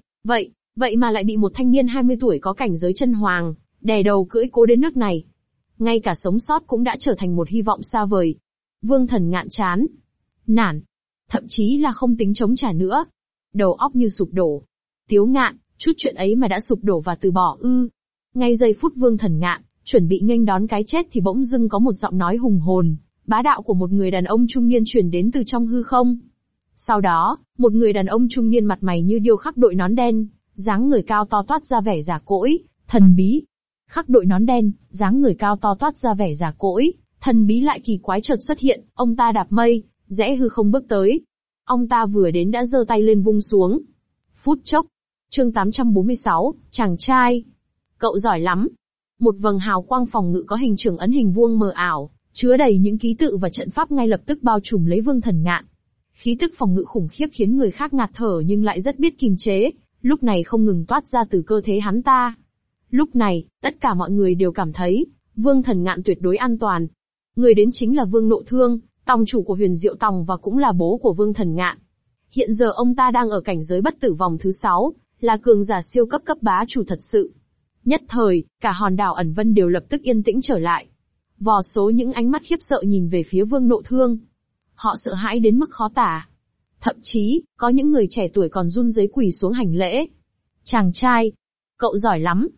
vậy mà lại bị một thanh niên 20 tuổi có cảnh giới chân hoàng, đè đầu cưỡi cố đến nước này. Ngay cả sống sót cũng đã trở thành một hy vọng xa vời. Vương Thần Ngạn chán, nản, thậm chí là không tính chống trả nữa. Đầu óc như sụp đổ. Tiếu Ngạn, chút chuyện ấy mà đã sụp đổ và từ bỏ ư? Ngay giây phút Vương Thần Ngạn chuẩn bị nghênh đón cái chết thì bỗng dưng có một giọng nói hùng hồn, bá đạo của một người đàn ông trung niên truyền đến từ trong hư không. Sau đó, một người đàn ông trung niên mặt mày như điêu khắc đội nón đen, dáng người cao to toát ra vẻ già cỗi, thần bí. Khắc đội nón đen, dáng người cao to toát ra vẻ già cỗi, thần bí lại kỳ quái chợt xuất hiện, ông ta đạp mây, rẽ hư không bước tới. Ông ta vừa đến đã giơ tay lên vung xuống. Phút chốc. Chương 846, chàng trai. Cậu giỏi lắm. Một vầng hào quang phòng ngự có hình trưởng ấn hình vuông mờ ảo, chứa đầy những ký tự và trận pháp ngay lập tức bao trùm lấy Vương Thần Ngạn. Khí tức phòng ngự khủng khiếp khiến người khác ngạt thở nhưng lại rất biết kiềm chế, lúc này không ngừng toát ra từ cơ thể hắn ta. Lúc này, tất cả mọi người đều cảm thấy, Vương Thần Ngạn tuyệt đối an toàn. Người đến chính là Vương Nộ Thương, tông chủ của Huyền Diệu Tông và cũng là bố của Vương Thần Ngạn. Hiện giờ ông ta đang ở cảnh giới bất tử vòng thứ 6, là cường giả siêu cấp cấp bá chủ thật sự. Nhất thời, cả hòn đảo Ẩn Vân đều lập tức yên tĩnh trở lại. Vô số những ánh mắt khiếp sợ nhìn về phía Vương Nộ Thương. Họ sợ hãi đến mức khó tả. Thậm chí, có những người trẻ tuổi còn run rẩy quỳ xuống hành lễ. Chàng trai, cậu giỏi lắm.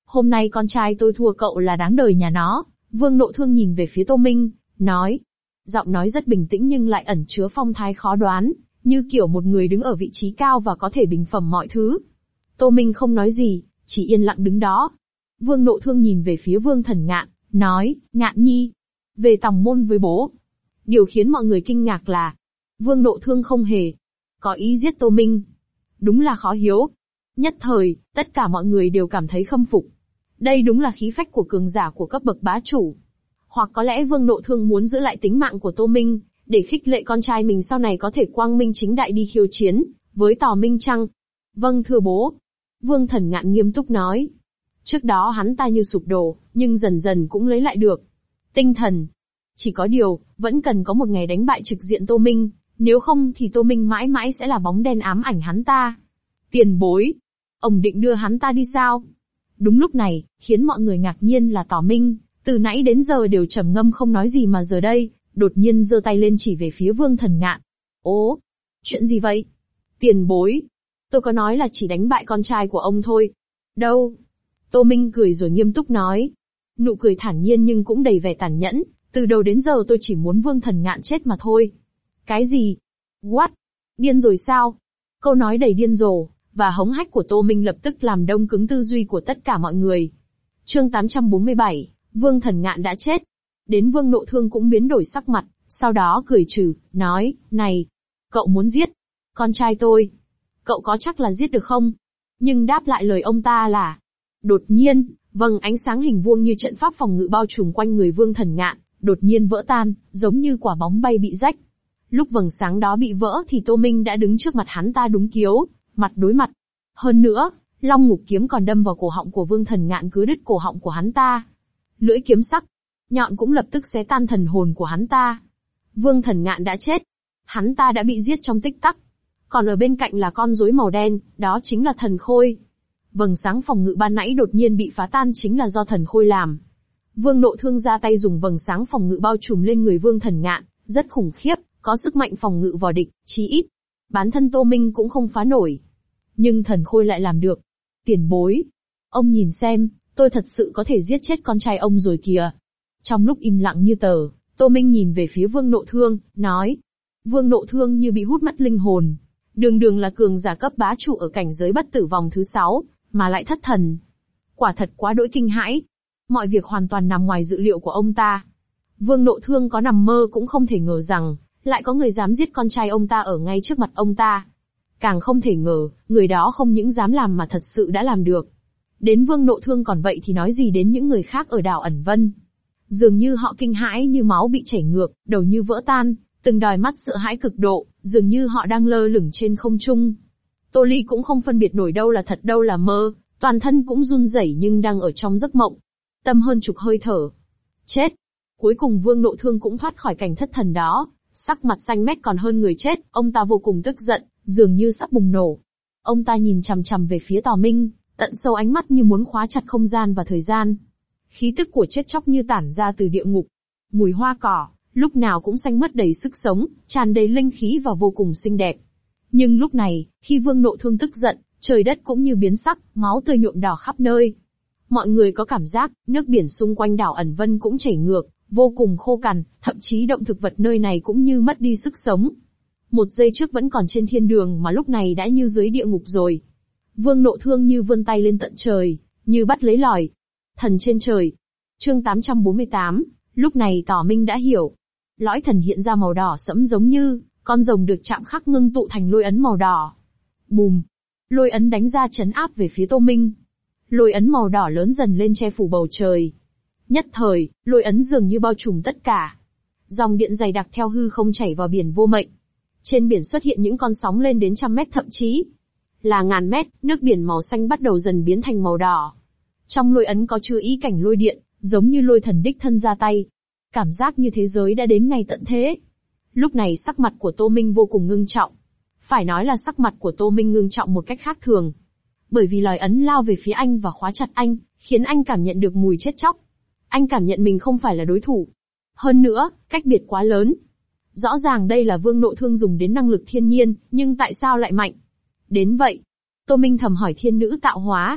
Hôm nay con trai tôi thua cậu là đáng đời nhà nó. Vương Nộ Thương nhìn về phía Tô Minh, nói. Giọng nói rất bình tĩnh nhưng lại ẩn chứa phong thái khó đoán, như kiểu một người đứng ở vị trí cao và có thể bình phẩm mọi thứ. Tô Minh không nói gì, chỉ yên lặng đứng đó. Vương Nộ Thương nhìn về phía Vương Thần Ngạn, nói, Ngạn nhi, về tòng môn với bố. Điều khiến mọi người kinh ngạc là, Vương Nộ Thương không hề có ý giết Tô Minh. Đúng là khó hiếu. Nhất thời, tất cả mọi người đều cảm thấy khâm phục. Đây đúng là khí phách của cường giả của cấp bậc bá chủ. Hoặc có lẽ Vương Nộ Thương muốn giữ lại tính mạng của Tô Minh, để khích lệ con trai mình sau này có thể quang minh chính đại đi khiêu chiến với Tào Minh chăng? Vâng thưa bố. Vương Thần Ngạn nghiêm túc nói. Trước đó hắn ta như sụp đổ, nhưng dần dần cũng lấy lại được tinh thần. Chỉ có điều, vẫn cần có một ngày đánh bại trực diện Tô Minh, nếu không thì Tô Minh mãi mãi sẽ là bóng đen ám ảnh hắn ta. Tiền bối, ông định đưa hắn ta đi sao? Đúng lúc này, khiến mọi người ngạc nhiên là Tào Minh, từ nãy đến giờ đều trầm ngâm không nói gì mà giờ đây, đột nhiên giơ tay lên chỉ về phía Vương Thần Ngạn. Ố, chuyện gì vậy? Tiền bối, tôi có nói là chỉ đánh bại con trai của ông thôi. Đâu? Tô Minh cười rồi nghiêm túc nói. Nụ cười thản nhiên nhưng cũng đầy vẻ tàn nhẫn, từ đầu đến giờ tôi chỉ muốn Vương Thần Ngạn chết mà thôi. Cái gì? What? Điên rồi sao? Câu nói đầy điên rồ và hống hách của Tô Minh lập tức làm đông cứng tư duy của tất cả mọi người. Chương 847, Vương Thần Ngạn đã chết. Đến Vương Nộ Thương cũng biến đổi sắc mặt, sau đó cười trừ, nói, này, cậu muốn giết con trai tôi, cậu có chắc là giết được không? Nhưng đáp lại lời ông ta là, đột nhiên, vầng ánh sáng hình vuông như trận pháp phòng ngự bao trùm quanh người Vương Thần Ngạn, đột nhiên vỡ tan, giống như quả bóng bay bị rách. Lúc vầng sáng đó bị vỡ thì Tô Minh đã đứng trước mặt hắn ta đúng kiếu, mặt đối mặt. Hơn nữa, Long Ngục kiếm còn đâm vào cổ họng của Vương Thần Ngạn cứa đứt cổ họng của hắn ta. Lưỡi kiếm sắc nhọn cũng lập tức xé tan thần hồn của hắn ta. Vương Thần Ngạn đã chết. Hắn ta đã bị giết trong tích tắc. Còn ở bên cạnh là con rối màu đen, đó chính là thần khôi. Vầng sáng phòng ngự ban nãy đột nhiên bị phá tan chính là do thần khôi làm. Vương Nộ Thương ra tay dùng vầng sáng phòng ngự bao trùm lên người Vương Thần Ngạn, rất khủng khiếp, có sức mạnh phòng ngự vò địch, chí ít. Bản thân Tô Minh cũng không phá nổi. Nhưng thần khôi lại làm được. Tiền bối. Ông nhìn xem, tôi thật sự có thể giết chết con trai ông rồi kìa. Trong lúc im lặng như tờ, Tô Minh nhìn về phía Vương Nộ Thương, nói. Vương Nộ Thương như bị hút mất linh hồn. Đường đường là cường giả cấp bá chủ ở cảnh giới bất tử vòng thứ 6, mà lại thất thần. Quả thật quá đỗi kinh hãi. Mọi việc hoàn toàn nằm ngoài dự liệu của ông ta. Vương Nộ Thương có nằm mơ cũng không thể ngờ rằng, lại có người dám giết con trai ông ta ở ngay trước mặt ông ta. Càng không thể ngờ, người đó không những dám làm mà thật sự đã làm được. Đến Vương Nộ Thương còn vậy thì nói gì đến những người khác ở đảo Ẩn Vân. Dường như họ kinh hãi như máu bị chảy ngược, đầu như vỡ tan, từng đòi mắt sợ hãi cực độ, dường như họ đang lơ lửng trên không trung. Tô Ly cũng không phân biệt nổi đâu là thật đâu là mơ, toàn thân cũng run rẩy nhưng đang ở trong giấc mộng. Tâm hơn chục hơi thở. Chết! Cuối cùng Vương Nộ Thương cũng thoát khỏi cảnh thất thần đó, sắc mặt xanh mét còn hơn người chết, ông ta vô cùng tức giận, dường như sắp bùng nổ. Ông ta nhìn chằm chằm về phía Tào Minh, tận sâu ánh mắt như muốn khóa chặt không gian và thời gian. Khí tức của chết chóc như tản ra từ địa ngục. Mùi hoa cỏ, lúc nào cũng xanh mướt đầy sức sống, tràn đầy linh khí và vô cùng xinh đẹp. Nhưng lúc này, khi Vương Nộ Thương tức giận, trời đất cũng như biến sắc, máu tươi nhuộm đỏ khắp nơi. Mọi người có cảm giác, nước biển xung quanh đảo Ẩn Vân cũng chảy ngược, vô cùng khô cằn, thậm chí động thực vật nơi này cũng như mất đi sức sống. Một giây trước vẫn còn trên thiên đường mà lúc này đã như dưới địa ngục rồi. Vương Nộ Thương như vươn tay lên tận trời, như bắt lấy lòi. Thần trên trời. Chương 848, lúc này Tào Minh đã hiểu. Lõi thần hiện ra màu đỏ sẫm giống như con rồng được chạm khắc ngưng tụ thành lôi ấn màu đỏ. Bùm! Lôi ấn đánh ra trấn áp về phía Tô Minh. Lôi ấn màu đỏ lớn dần lên che phủ bầu trời. Nhất thời, lôi ấn dường như bao trùm tất cả. Dòng điện dày đặc theo hư không chảy vào biển vô mệnh. Trên biển xuất hiện những con sóng lên đến 100 mét thậm chí là ngàn mét, nước biển màu xanh bắt đầu dần biến thành màu đỏ. Trong lôi ấn có chứa ý cảnh lôi điện, giống như lôi thần đích thân ra tay. Cảm giác như thế giới đã đến ngày tận thế. Lúc này sắc mặt của Tô Minh vô cùng ngưng trọng. Phải nói là sắc mặt của Tô Minh ngưng trọng một cách khác thường. Bởi vì lôi ấn lao về phía anh và khóa chặt anh, khiến anh cảm nhận được mùi chết chóc. Anh cảm nhận mình không phải là đối thủ. Hơn nữa, cách biệt quá lớn. Rõ ràng đây là Vương Nộ Thương dùng đến năng lực thiên nhiên, nhưng tại sao lại mạnh đến vậy? Tô Minh thầm hỏi thiên nữ tạo hóa.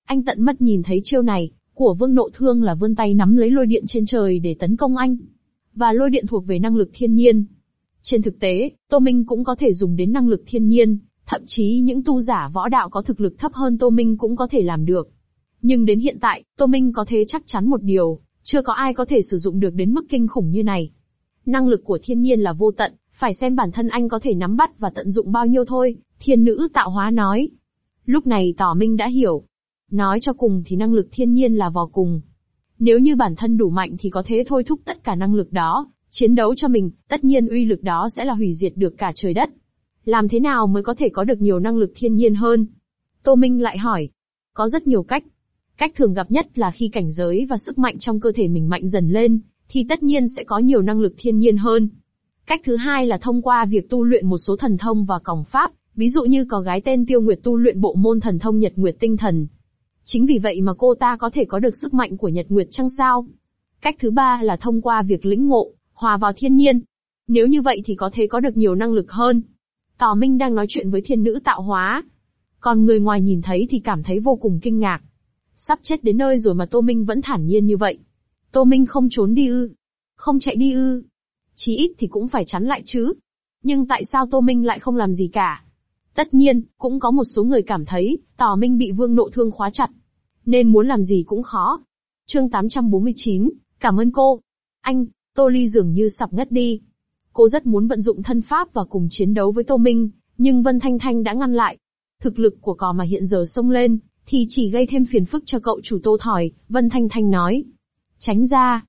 Anh tận mắt nhìn thấy chiêu này, của Vương Nộ Thương là vươn tay nắm lấy lôi điện trên trời để tấn công anh. Và lôi điện thuộc về năng lực thiên nhiên. Trên thực tế, Tô Minh cũng có thể dùng đến năng lực thiên nhiên, thậm chí những tu giả võ đạo có thực lực thấp hơn Tô Minh cũng có thể làm được. Nhưng đến hiện tại, Tô Minh có thể chắc chắn một điều, chưa có ai có thể sử dụng được đến mức kinh khủng như này. Năng lực của thiên nhiên là vô tận, phải xem bản thân anh có thể nắm bắt và tận dụng bao nhiêu thôi, thiên nữ tạo hóa nói. Lúc này Tỏ Minh đã hiểu. Nói cho cùng thì năng lực thiên nhiên là vò cùng. Nếu như bản thân đủ mạnh thì có thể thôi thúc tất cả năng lực đó, chiến đấu cho mình, tất nhiên uy lực đó sẽ là hủy diệt được cả trời đất. Làm thế nào mới có thể có được nhiều năng lực thiên nhiên hơn? Tô Minh lại hỏi. Có rất nhiều cách. Cách thường gặp nhất là khi cảnh giới và sức mạnh trong cơ thể mình mạnh dần lên, thì tất nhiên sẽ có nhiều năng lực thiên nhiên hơn. Cách thứ hai là thông qua việc tu luyện một số thần thông và còng pháp, ví dụ như có gái tên Tiêu Nguyệt tu luyện bộ môn thần thông Nhật Nguyệt Tinh Thần. Chính vì vậy mà cô ta có thể có được sức mạnh của Nhật Nguyệt Trăng Sao. Cách thứ ba là thông qua việc lĩnh ngộ, hòa vào thiên nhiên. Nếu như vậy thì có thể có được nhiều năng lực hơn. Tỏ Minh đang nói chuyện với thiên nữ tạo hóa. Còn người ngoài nhìn thấy thì cảm thấy vô cùng kinh ngạc. Sắp chết đến nơi rồi mà Tô Minh vẫn thản nhiên như vậy. Tô Minh không trốn đi ư? Không chạy đi ư? Chí ít thì cũng phải chắn lại chứ. Nhưng tại sao Tô Minh lại không làm gì cả? Tất nhiên, cũng có một số người cảm thấy, Tỏ Minh bị Vương Nộ Thương khóa chặt. Nên muốn làm gì cũng khó. Chương 849, cảm ơn cô. Anh, Tô Ly dường như sắp ngất đi. Cô rất muốn vận dụng thân pháp và cùng chiến đấu với Tô Minh, nhưng Vân Thanh Thanh đã ngăn lại. Thực lực của cò mà hiện giờ xông lên, thì chỉ gây thêm phiền phức cho cậu chủ Tô Thỏi, Vân Thanh Thanh nói. Tránh ra.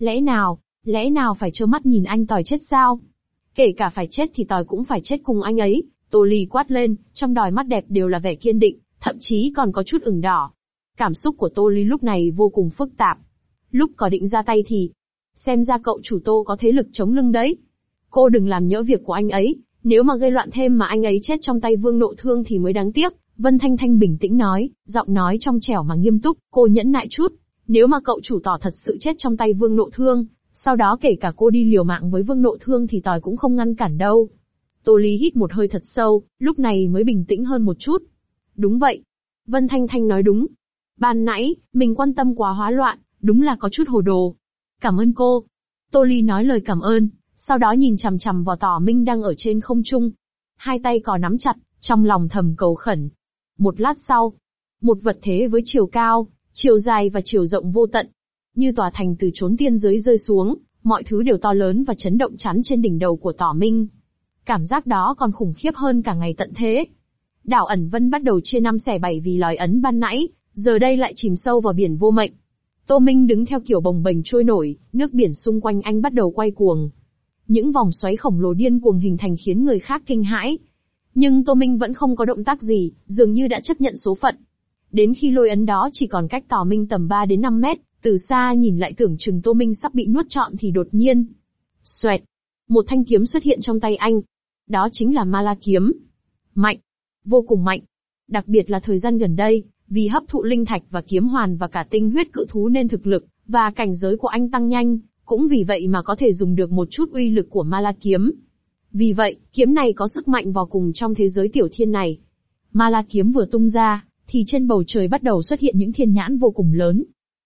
Lẽ nào phải trơ mắt nhìn anh Tỏi chết sao? Kể cả phải chết thì Tỏi cũng phải chết cùng anh ấy. Tô Ly quát lên, trong đôi mắt đẹp đều là vẻ kiên định, thậm chí còn có chút ửng đỏ. Cảm xúc của Tô Ly lúc này vô cùng phức tạp. Lúc có định ra tay thì, xem ra cậu chủ Tô có thế lực chống lưng đấy. Cô đừng làm nhỡ việc của anh ấy, nếu mà gây loạn thêm mà anh ấy chết trong tay Vương Nộ Thương thì mới đáng tiếc. Vân Thanh Thanh bình tĩnh nói, giọng nói trong trẻo mà nghiêm túc, cô nhẫn nại chút. Nếu mà cậu chủ Tỏ thật sự chết trong tay Vương Nộ Thương, sau đó kể cả cô đi liều mạng với Vương Nộ Thương thì Tỏi cũng không ngăn cản đâu. Tô Ly hít một hơi thật sâu, lúc này mới bình tĩnh hơn một chút. Đúng vậy. Vân Thanh Thanh nói đúng. Ban nãy, mình quan tâm quá hóa loạn, đúng là có chút hồ đồ. Cảm ơn cô. Tô Ly nói lời cảm ơn, sau đó nhìn chằm chằm vào Tỏ Minh đang ở trên không trung. Hai tay cò nắm chặt, trong lòng thầm cầu khẩn. Một lát sau, một vật thế với chiều cao, chiều dài và chiều rộng vô tận, như tòa thành từ chốn tiên giới rơi xuống, mọi thứ đều to lớn và chấn động chắn trên đỉnh đầu của Tỏ Minh. Cảm giác đó còn khủng khiếp hơn cả ngày tận thế. Đảo Ẩn Vân bắt đầu chia năm xẻ bảy vì lòi ấn ban nãy, giờ đây lại chìm sâu vào biển vô mệnh. Tô Minh đứng theo kiểu bồng bềnh trôi nổi, nước biển xung quanh anh bắt đầu quay cuồng. Những vòng xoáy khổng lồ điên cuồng hình thành khiến người khác kinh hãi. Nhưng Tô Minh vẫn không có động tác gì, dường như đã chấp nhận số phận. Đến khi lôi ấn đó chỉ còn cách Tỏ Minh tầm 3 đến 5 mét, từ xa nhìn lại tưởng chừng Tô Minh sắp bị nuốt trọn thì đột nhiên. Xoẹt! Một thanh kiếm xuất hiện trong tay anh. Đó chính là Ma La kiếm. Mạnh! Vô cùng mạnh! Đặc biệt là thời gian gần đây, vì hấp thụ linh thạch và kiếm hoàn và cả tinh huyết cự thú nên thực lực và cảnh giới của anh tăng nhanh, cũng vì vậy mà có thể dùng được một chút uy lực của Ma La kiếm. Vì vậy, kiếm này có sức mạnh vào cùng trong thế giới tiểu thiên này. Ma La kiếm vừa tung ra, thì trên bầu trời bắt đầu xuất hiện những thiên nhãn vô cùng lớn.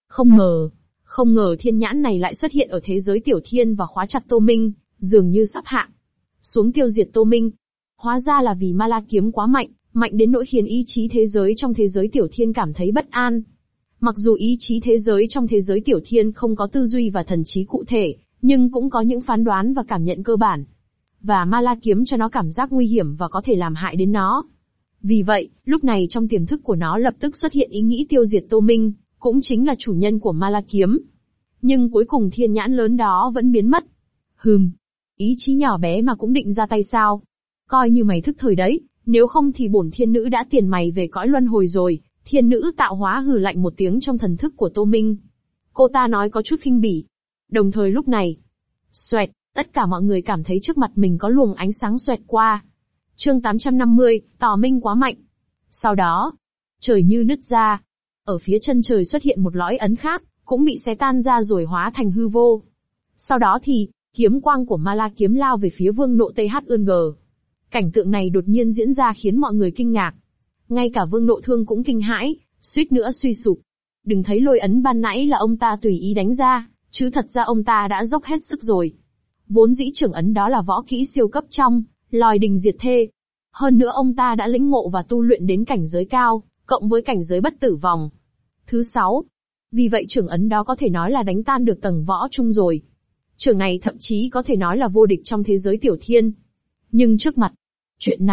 Không ngờ thiên nhãn này lại xuất hiện ở thế giới tiểu thiên và khóa chặt Tô Minh, dường như sắp hạ xuống tiêu diệt Tô Minh. Hóa ra là vì Ma La kiếm quá mạnh, mạnh đến nỗi khiến ý chí thế giới trong thế giới tiểu thiên cảm thấy bất an. Mặc dù ý chí thế giới trong thế giới tiểu thiên không có tư duy và thần trí cụ thể, nhưng cũng có những phán đoán và cảm nhận cơ bản. Và Ma La kiếm cho nó cảm giác nguy hiểm và có thể làm hại đến nó. Vì vậy, lúc này trong tiềm thức của nó lập tức xuất hiện ý nghĩ tiêu diệt Tô Minh, cũng chính là chủ nhân của Ma La kiếm. Nhưng cuối cùng thiên nhãn lớn đó vẫn biến mất. Ý chí nhỏ bé mà cũng định ra tay sao? Coi như mày thức thời đấy, nếu không thì bổn thiên nữ đã tiền mày về cõi luân hồi rồi. Thiên nữ tạo hóa hừ lạnh một tiếng trong thần thức của Tô Minh. Cô ta nói có chút khinh bỉ. Đồng thời lúc này, xoẹt, tất cả mọi người cảm thấy trước mặt mình có luồng ánh sáng xoẹt qua. Chương 850, Tỏ Minh quá mạnh. Sau đó, trời như nứt ra. Ở phía chân trời xuất hiện một lõi ấn khác, cũng bị xé tan ra rồi hóa thành hư vô. Sau đó thì, kiếm quang của Ma La kiếm lao về phía Vương Nộ THG. Cảnh tượng này đột nhiên diễn ra khiến mọi người kinh ngạc. Ngay cả Vương Nộ Thương cũng kinh hãi, suýt nữa suy sụp. Đừng thấy lôi ấn ban nãy là ông ta tùy ý đánh ra, chứ thật ra ông ta đã dốc hết sức rồi. Vốn dĩ trưởng ấn đó là võ kỹ siêu cấp trong lòi đình diệt thê. Hơn nữa ông ta đã lĩnh ngộ và tu luyện đến cảnh giới cao, cộng với cảnh giới bất tử vòng. Thứ 6. Vì vậy trưởng ấn đó có thể nói là đánh tan được tầng võ chung rồi. Trưởng này thậm chí có thể nói là vô địch trong thế giới tiểu thiên. Nhưng trước mặt chuyện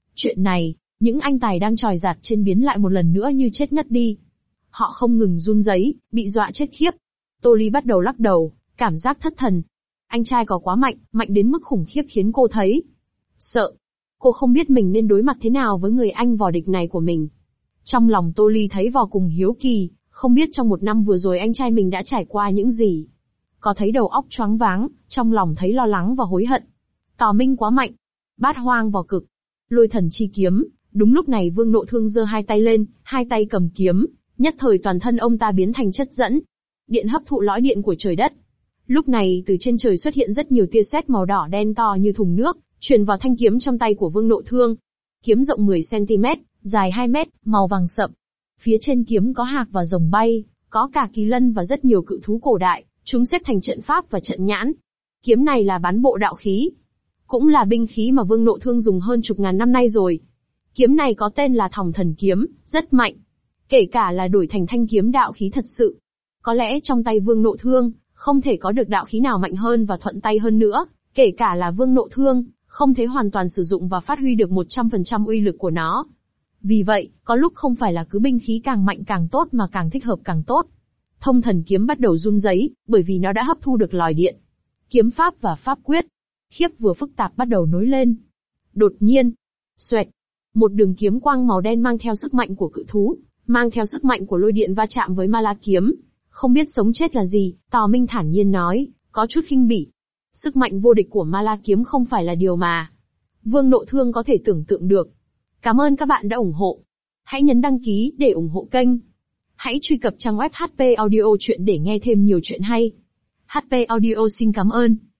này, những anh tài đang chòi giạt trên biến lại một lần nữa như chết ngất đi. Họ không ngừng run rẩy, bị dọa chết khiếp. Tô Ly bắt đầu lắc đầu, cảm giác thất thần. Anh trai có quá mạnh, mạnh đến mức khủng khiếp khiến cô thấy sợ. Cô không biết mình nên đối mặt thế nào với người anh vò địch này của mình. Trong lòng Tô Ly thấy vô cùng hiếu kỳ, không biết trong một năm vừa rồi anh trai mình đã trải qua những gì. Có thấy đầu óc choáng váng, trong lòng thấy lo lắng và hối hận. Tào Minh quá mạnh. Bát hoang vò cực. Lôi thần chi kiếm. Đúng lúc này Vương Nộ Thương giơ hai tay lên, hai tay cầm kiếm, nhất thời toàn thân ông ta biến thành chất dẫn. Điện hấp thụ lõi điện của trời đất. Lúc này từ trên trời xuất hiện rất nhiều tia sét màu đỏ đen to như thùng nước, truyền vào thanh kiếm trong tay của Vương Nộ Thương. Kiếm rộng 10 cm, dài 2 mét, màu vàng sậm. Phía trên kiếm có hạc và rồng bay, có cả kỳ lân và rất nhiều cự thú cổ đại, chúng xếp thành trận pháp và trận nhãn. Kiếm này là bán bộ đạo khí, cũng là binh khí mà Vương Nộ Thương dùng hơn chục ngàn năm nay rồi. Kiếm này có tên là Thòng Thần Kiếm, rất mạnh. Kể cả là đổi thành thanh kiếm đạo khí thật sự. Có lẽ trong tay Vương Nộ Thương, không thể có được đạo khí nào mạnh hơn và thuận tay hơn nữa, kể cả là Vương Nộ Thương, không thể hoàn toàn sử dụng và phát huy được 100% uy lực của nó. Vì vậy, có lúc không phải là cứ binh khí càng mạnh càng tốt mà càng thích hợp càng tốt. Thông Thần Kiếm bắt đầu run rẩy, bởi vì nó đã hấp thu được lòi điện. Kiếm pháp và pháp quyết, khiếp vừa phức tạp bắt đầu nối lên. Đột nhiên, xoẹt, một đường kiếm quang màu đen mang theo sức mạnh của cự thú, mang theo sức mạnh của lôi điện va chạm với ma la kiếm. Không biết sống chết là gì, Tào Minh thản nhiên nói, có chút khinh bỉ. Sức mạnh vô địch của ma la kiếm không phải là điều mà Vương Nộ Thương có thể tưởng tượng được. Cảm ơn các bạn đã ủng hộ. Hãy nhấn đăng ký để ủng hộ kênh. Hãy truy cập trang web HP Audio Chuyện để nghe thêm nhiều chuyện hay. HP Audio xin cảm ơn.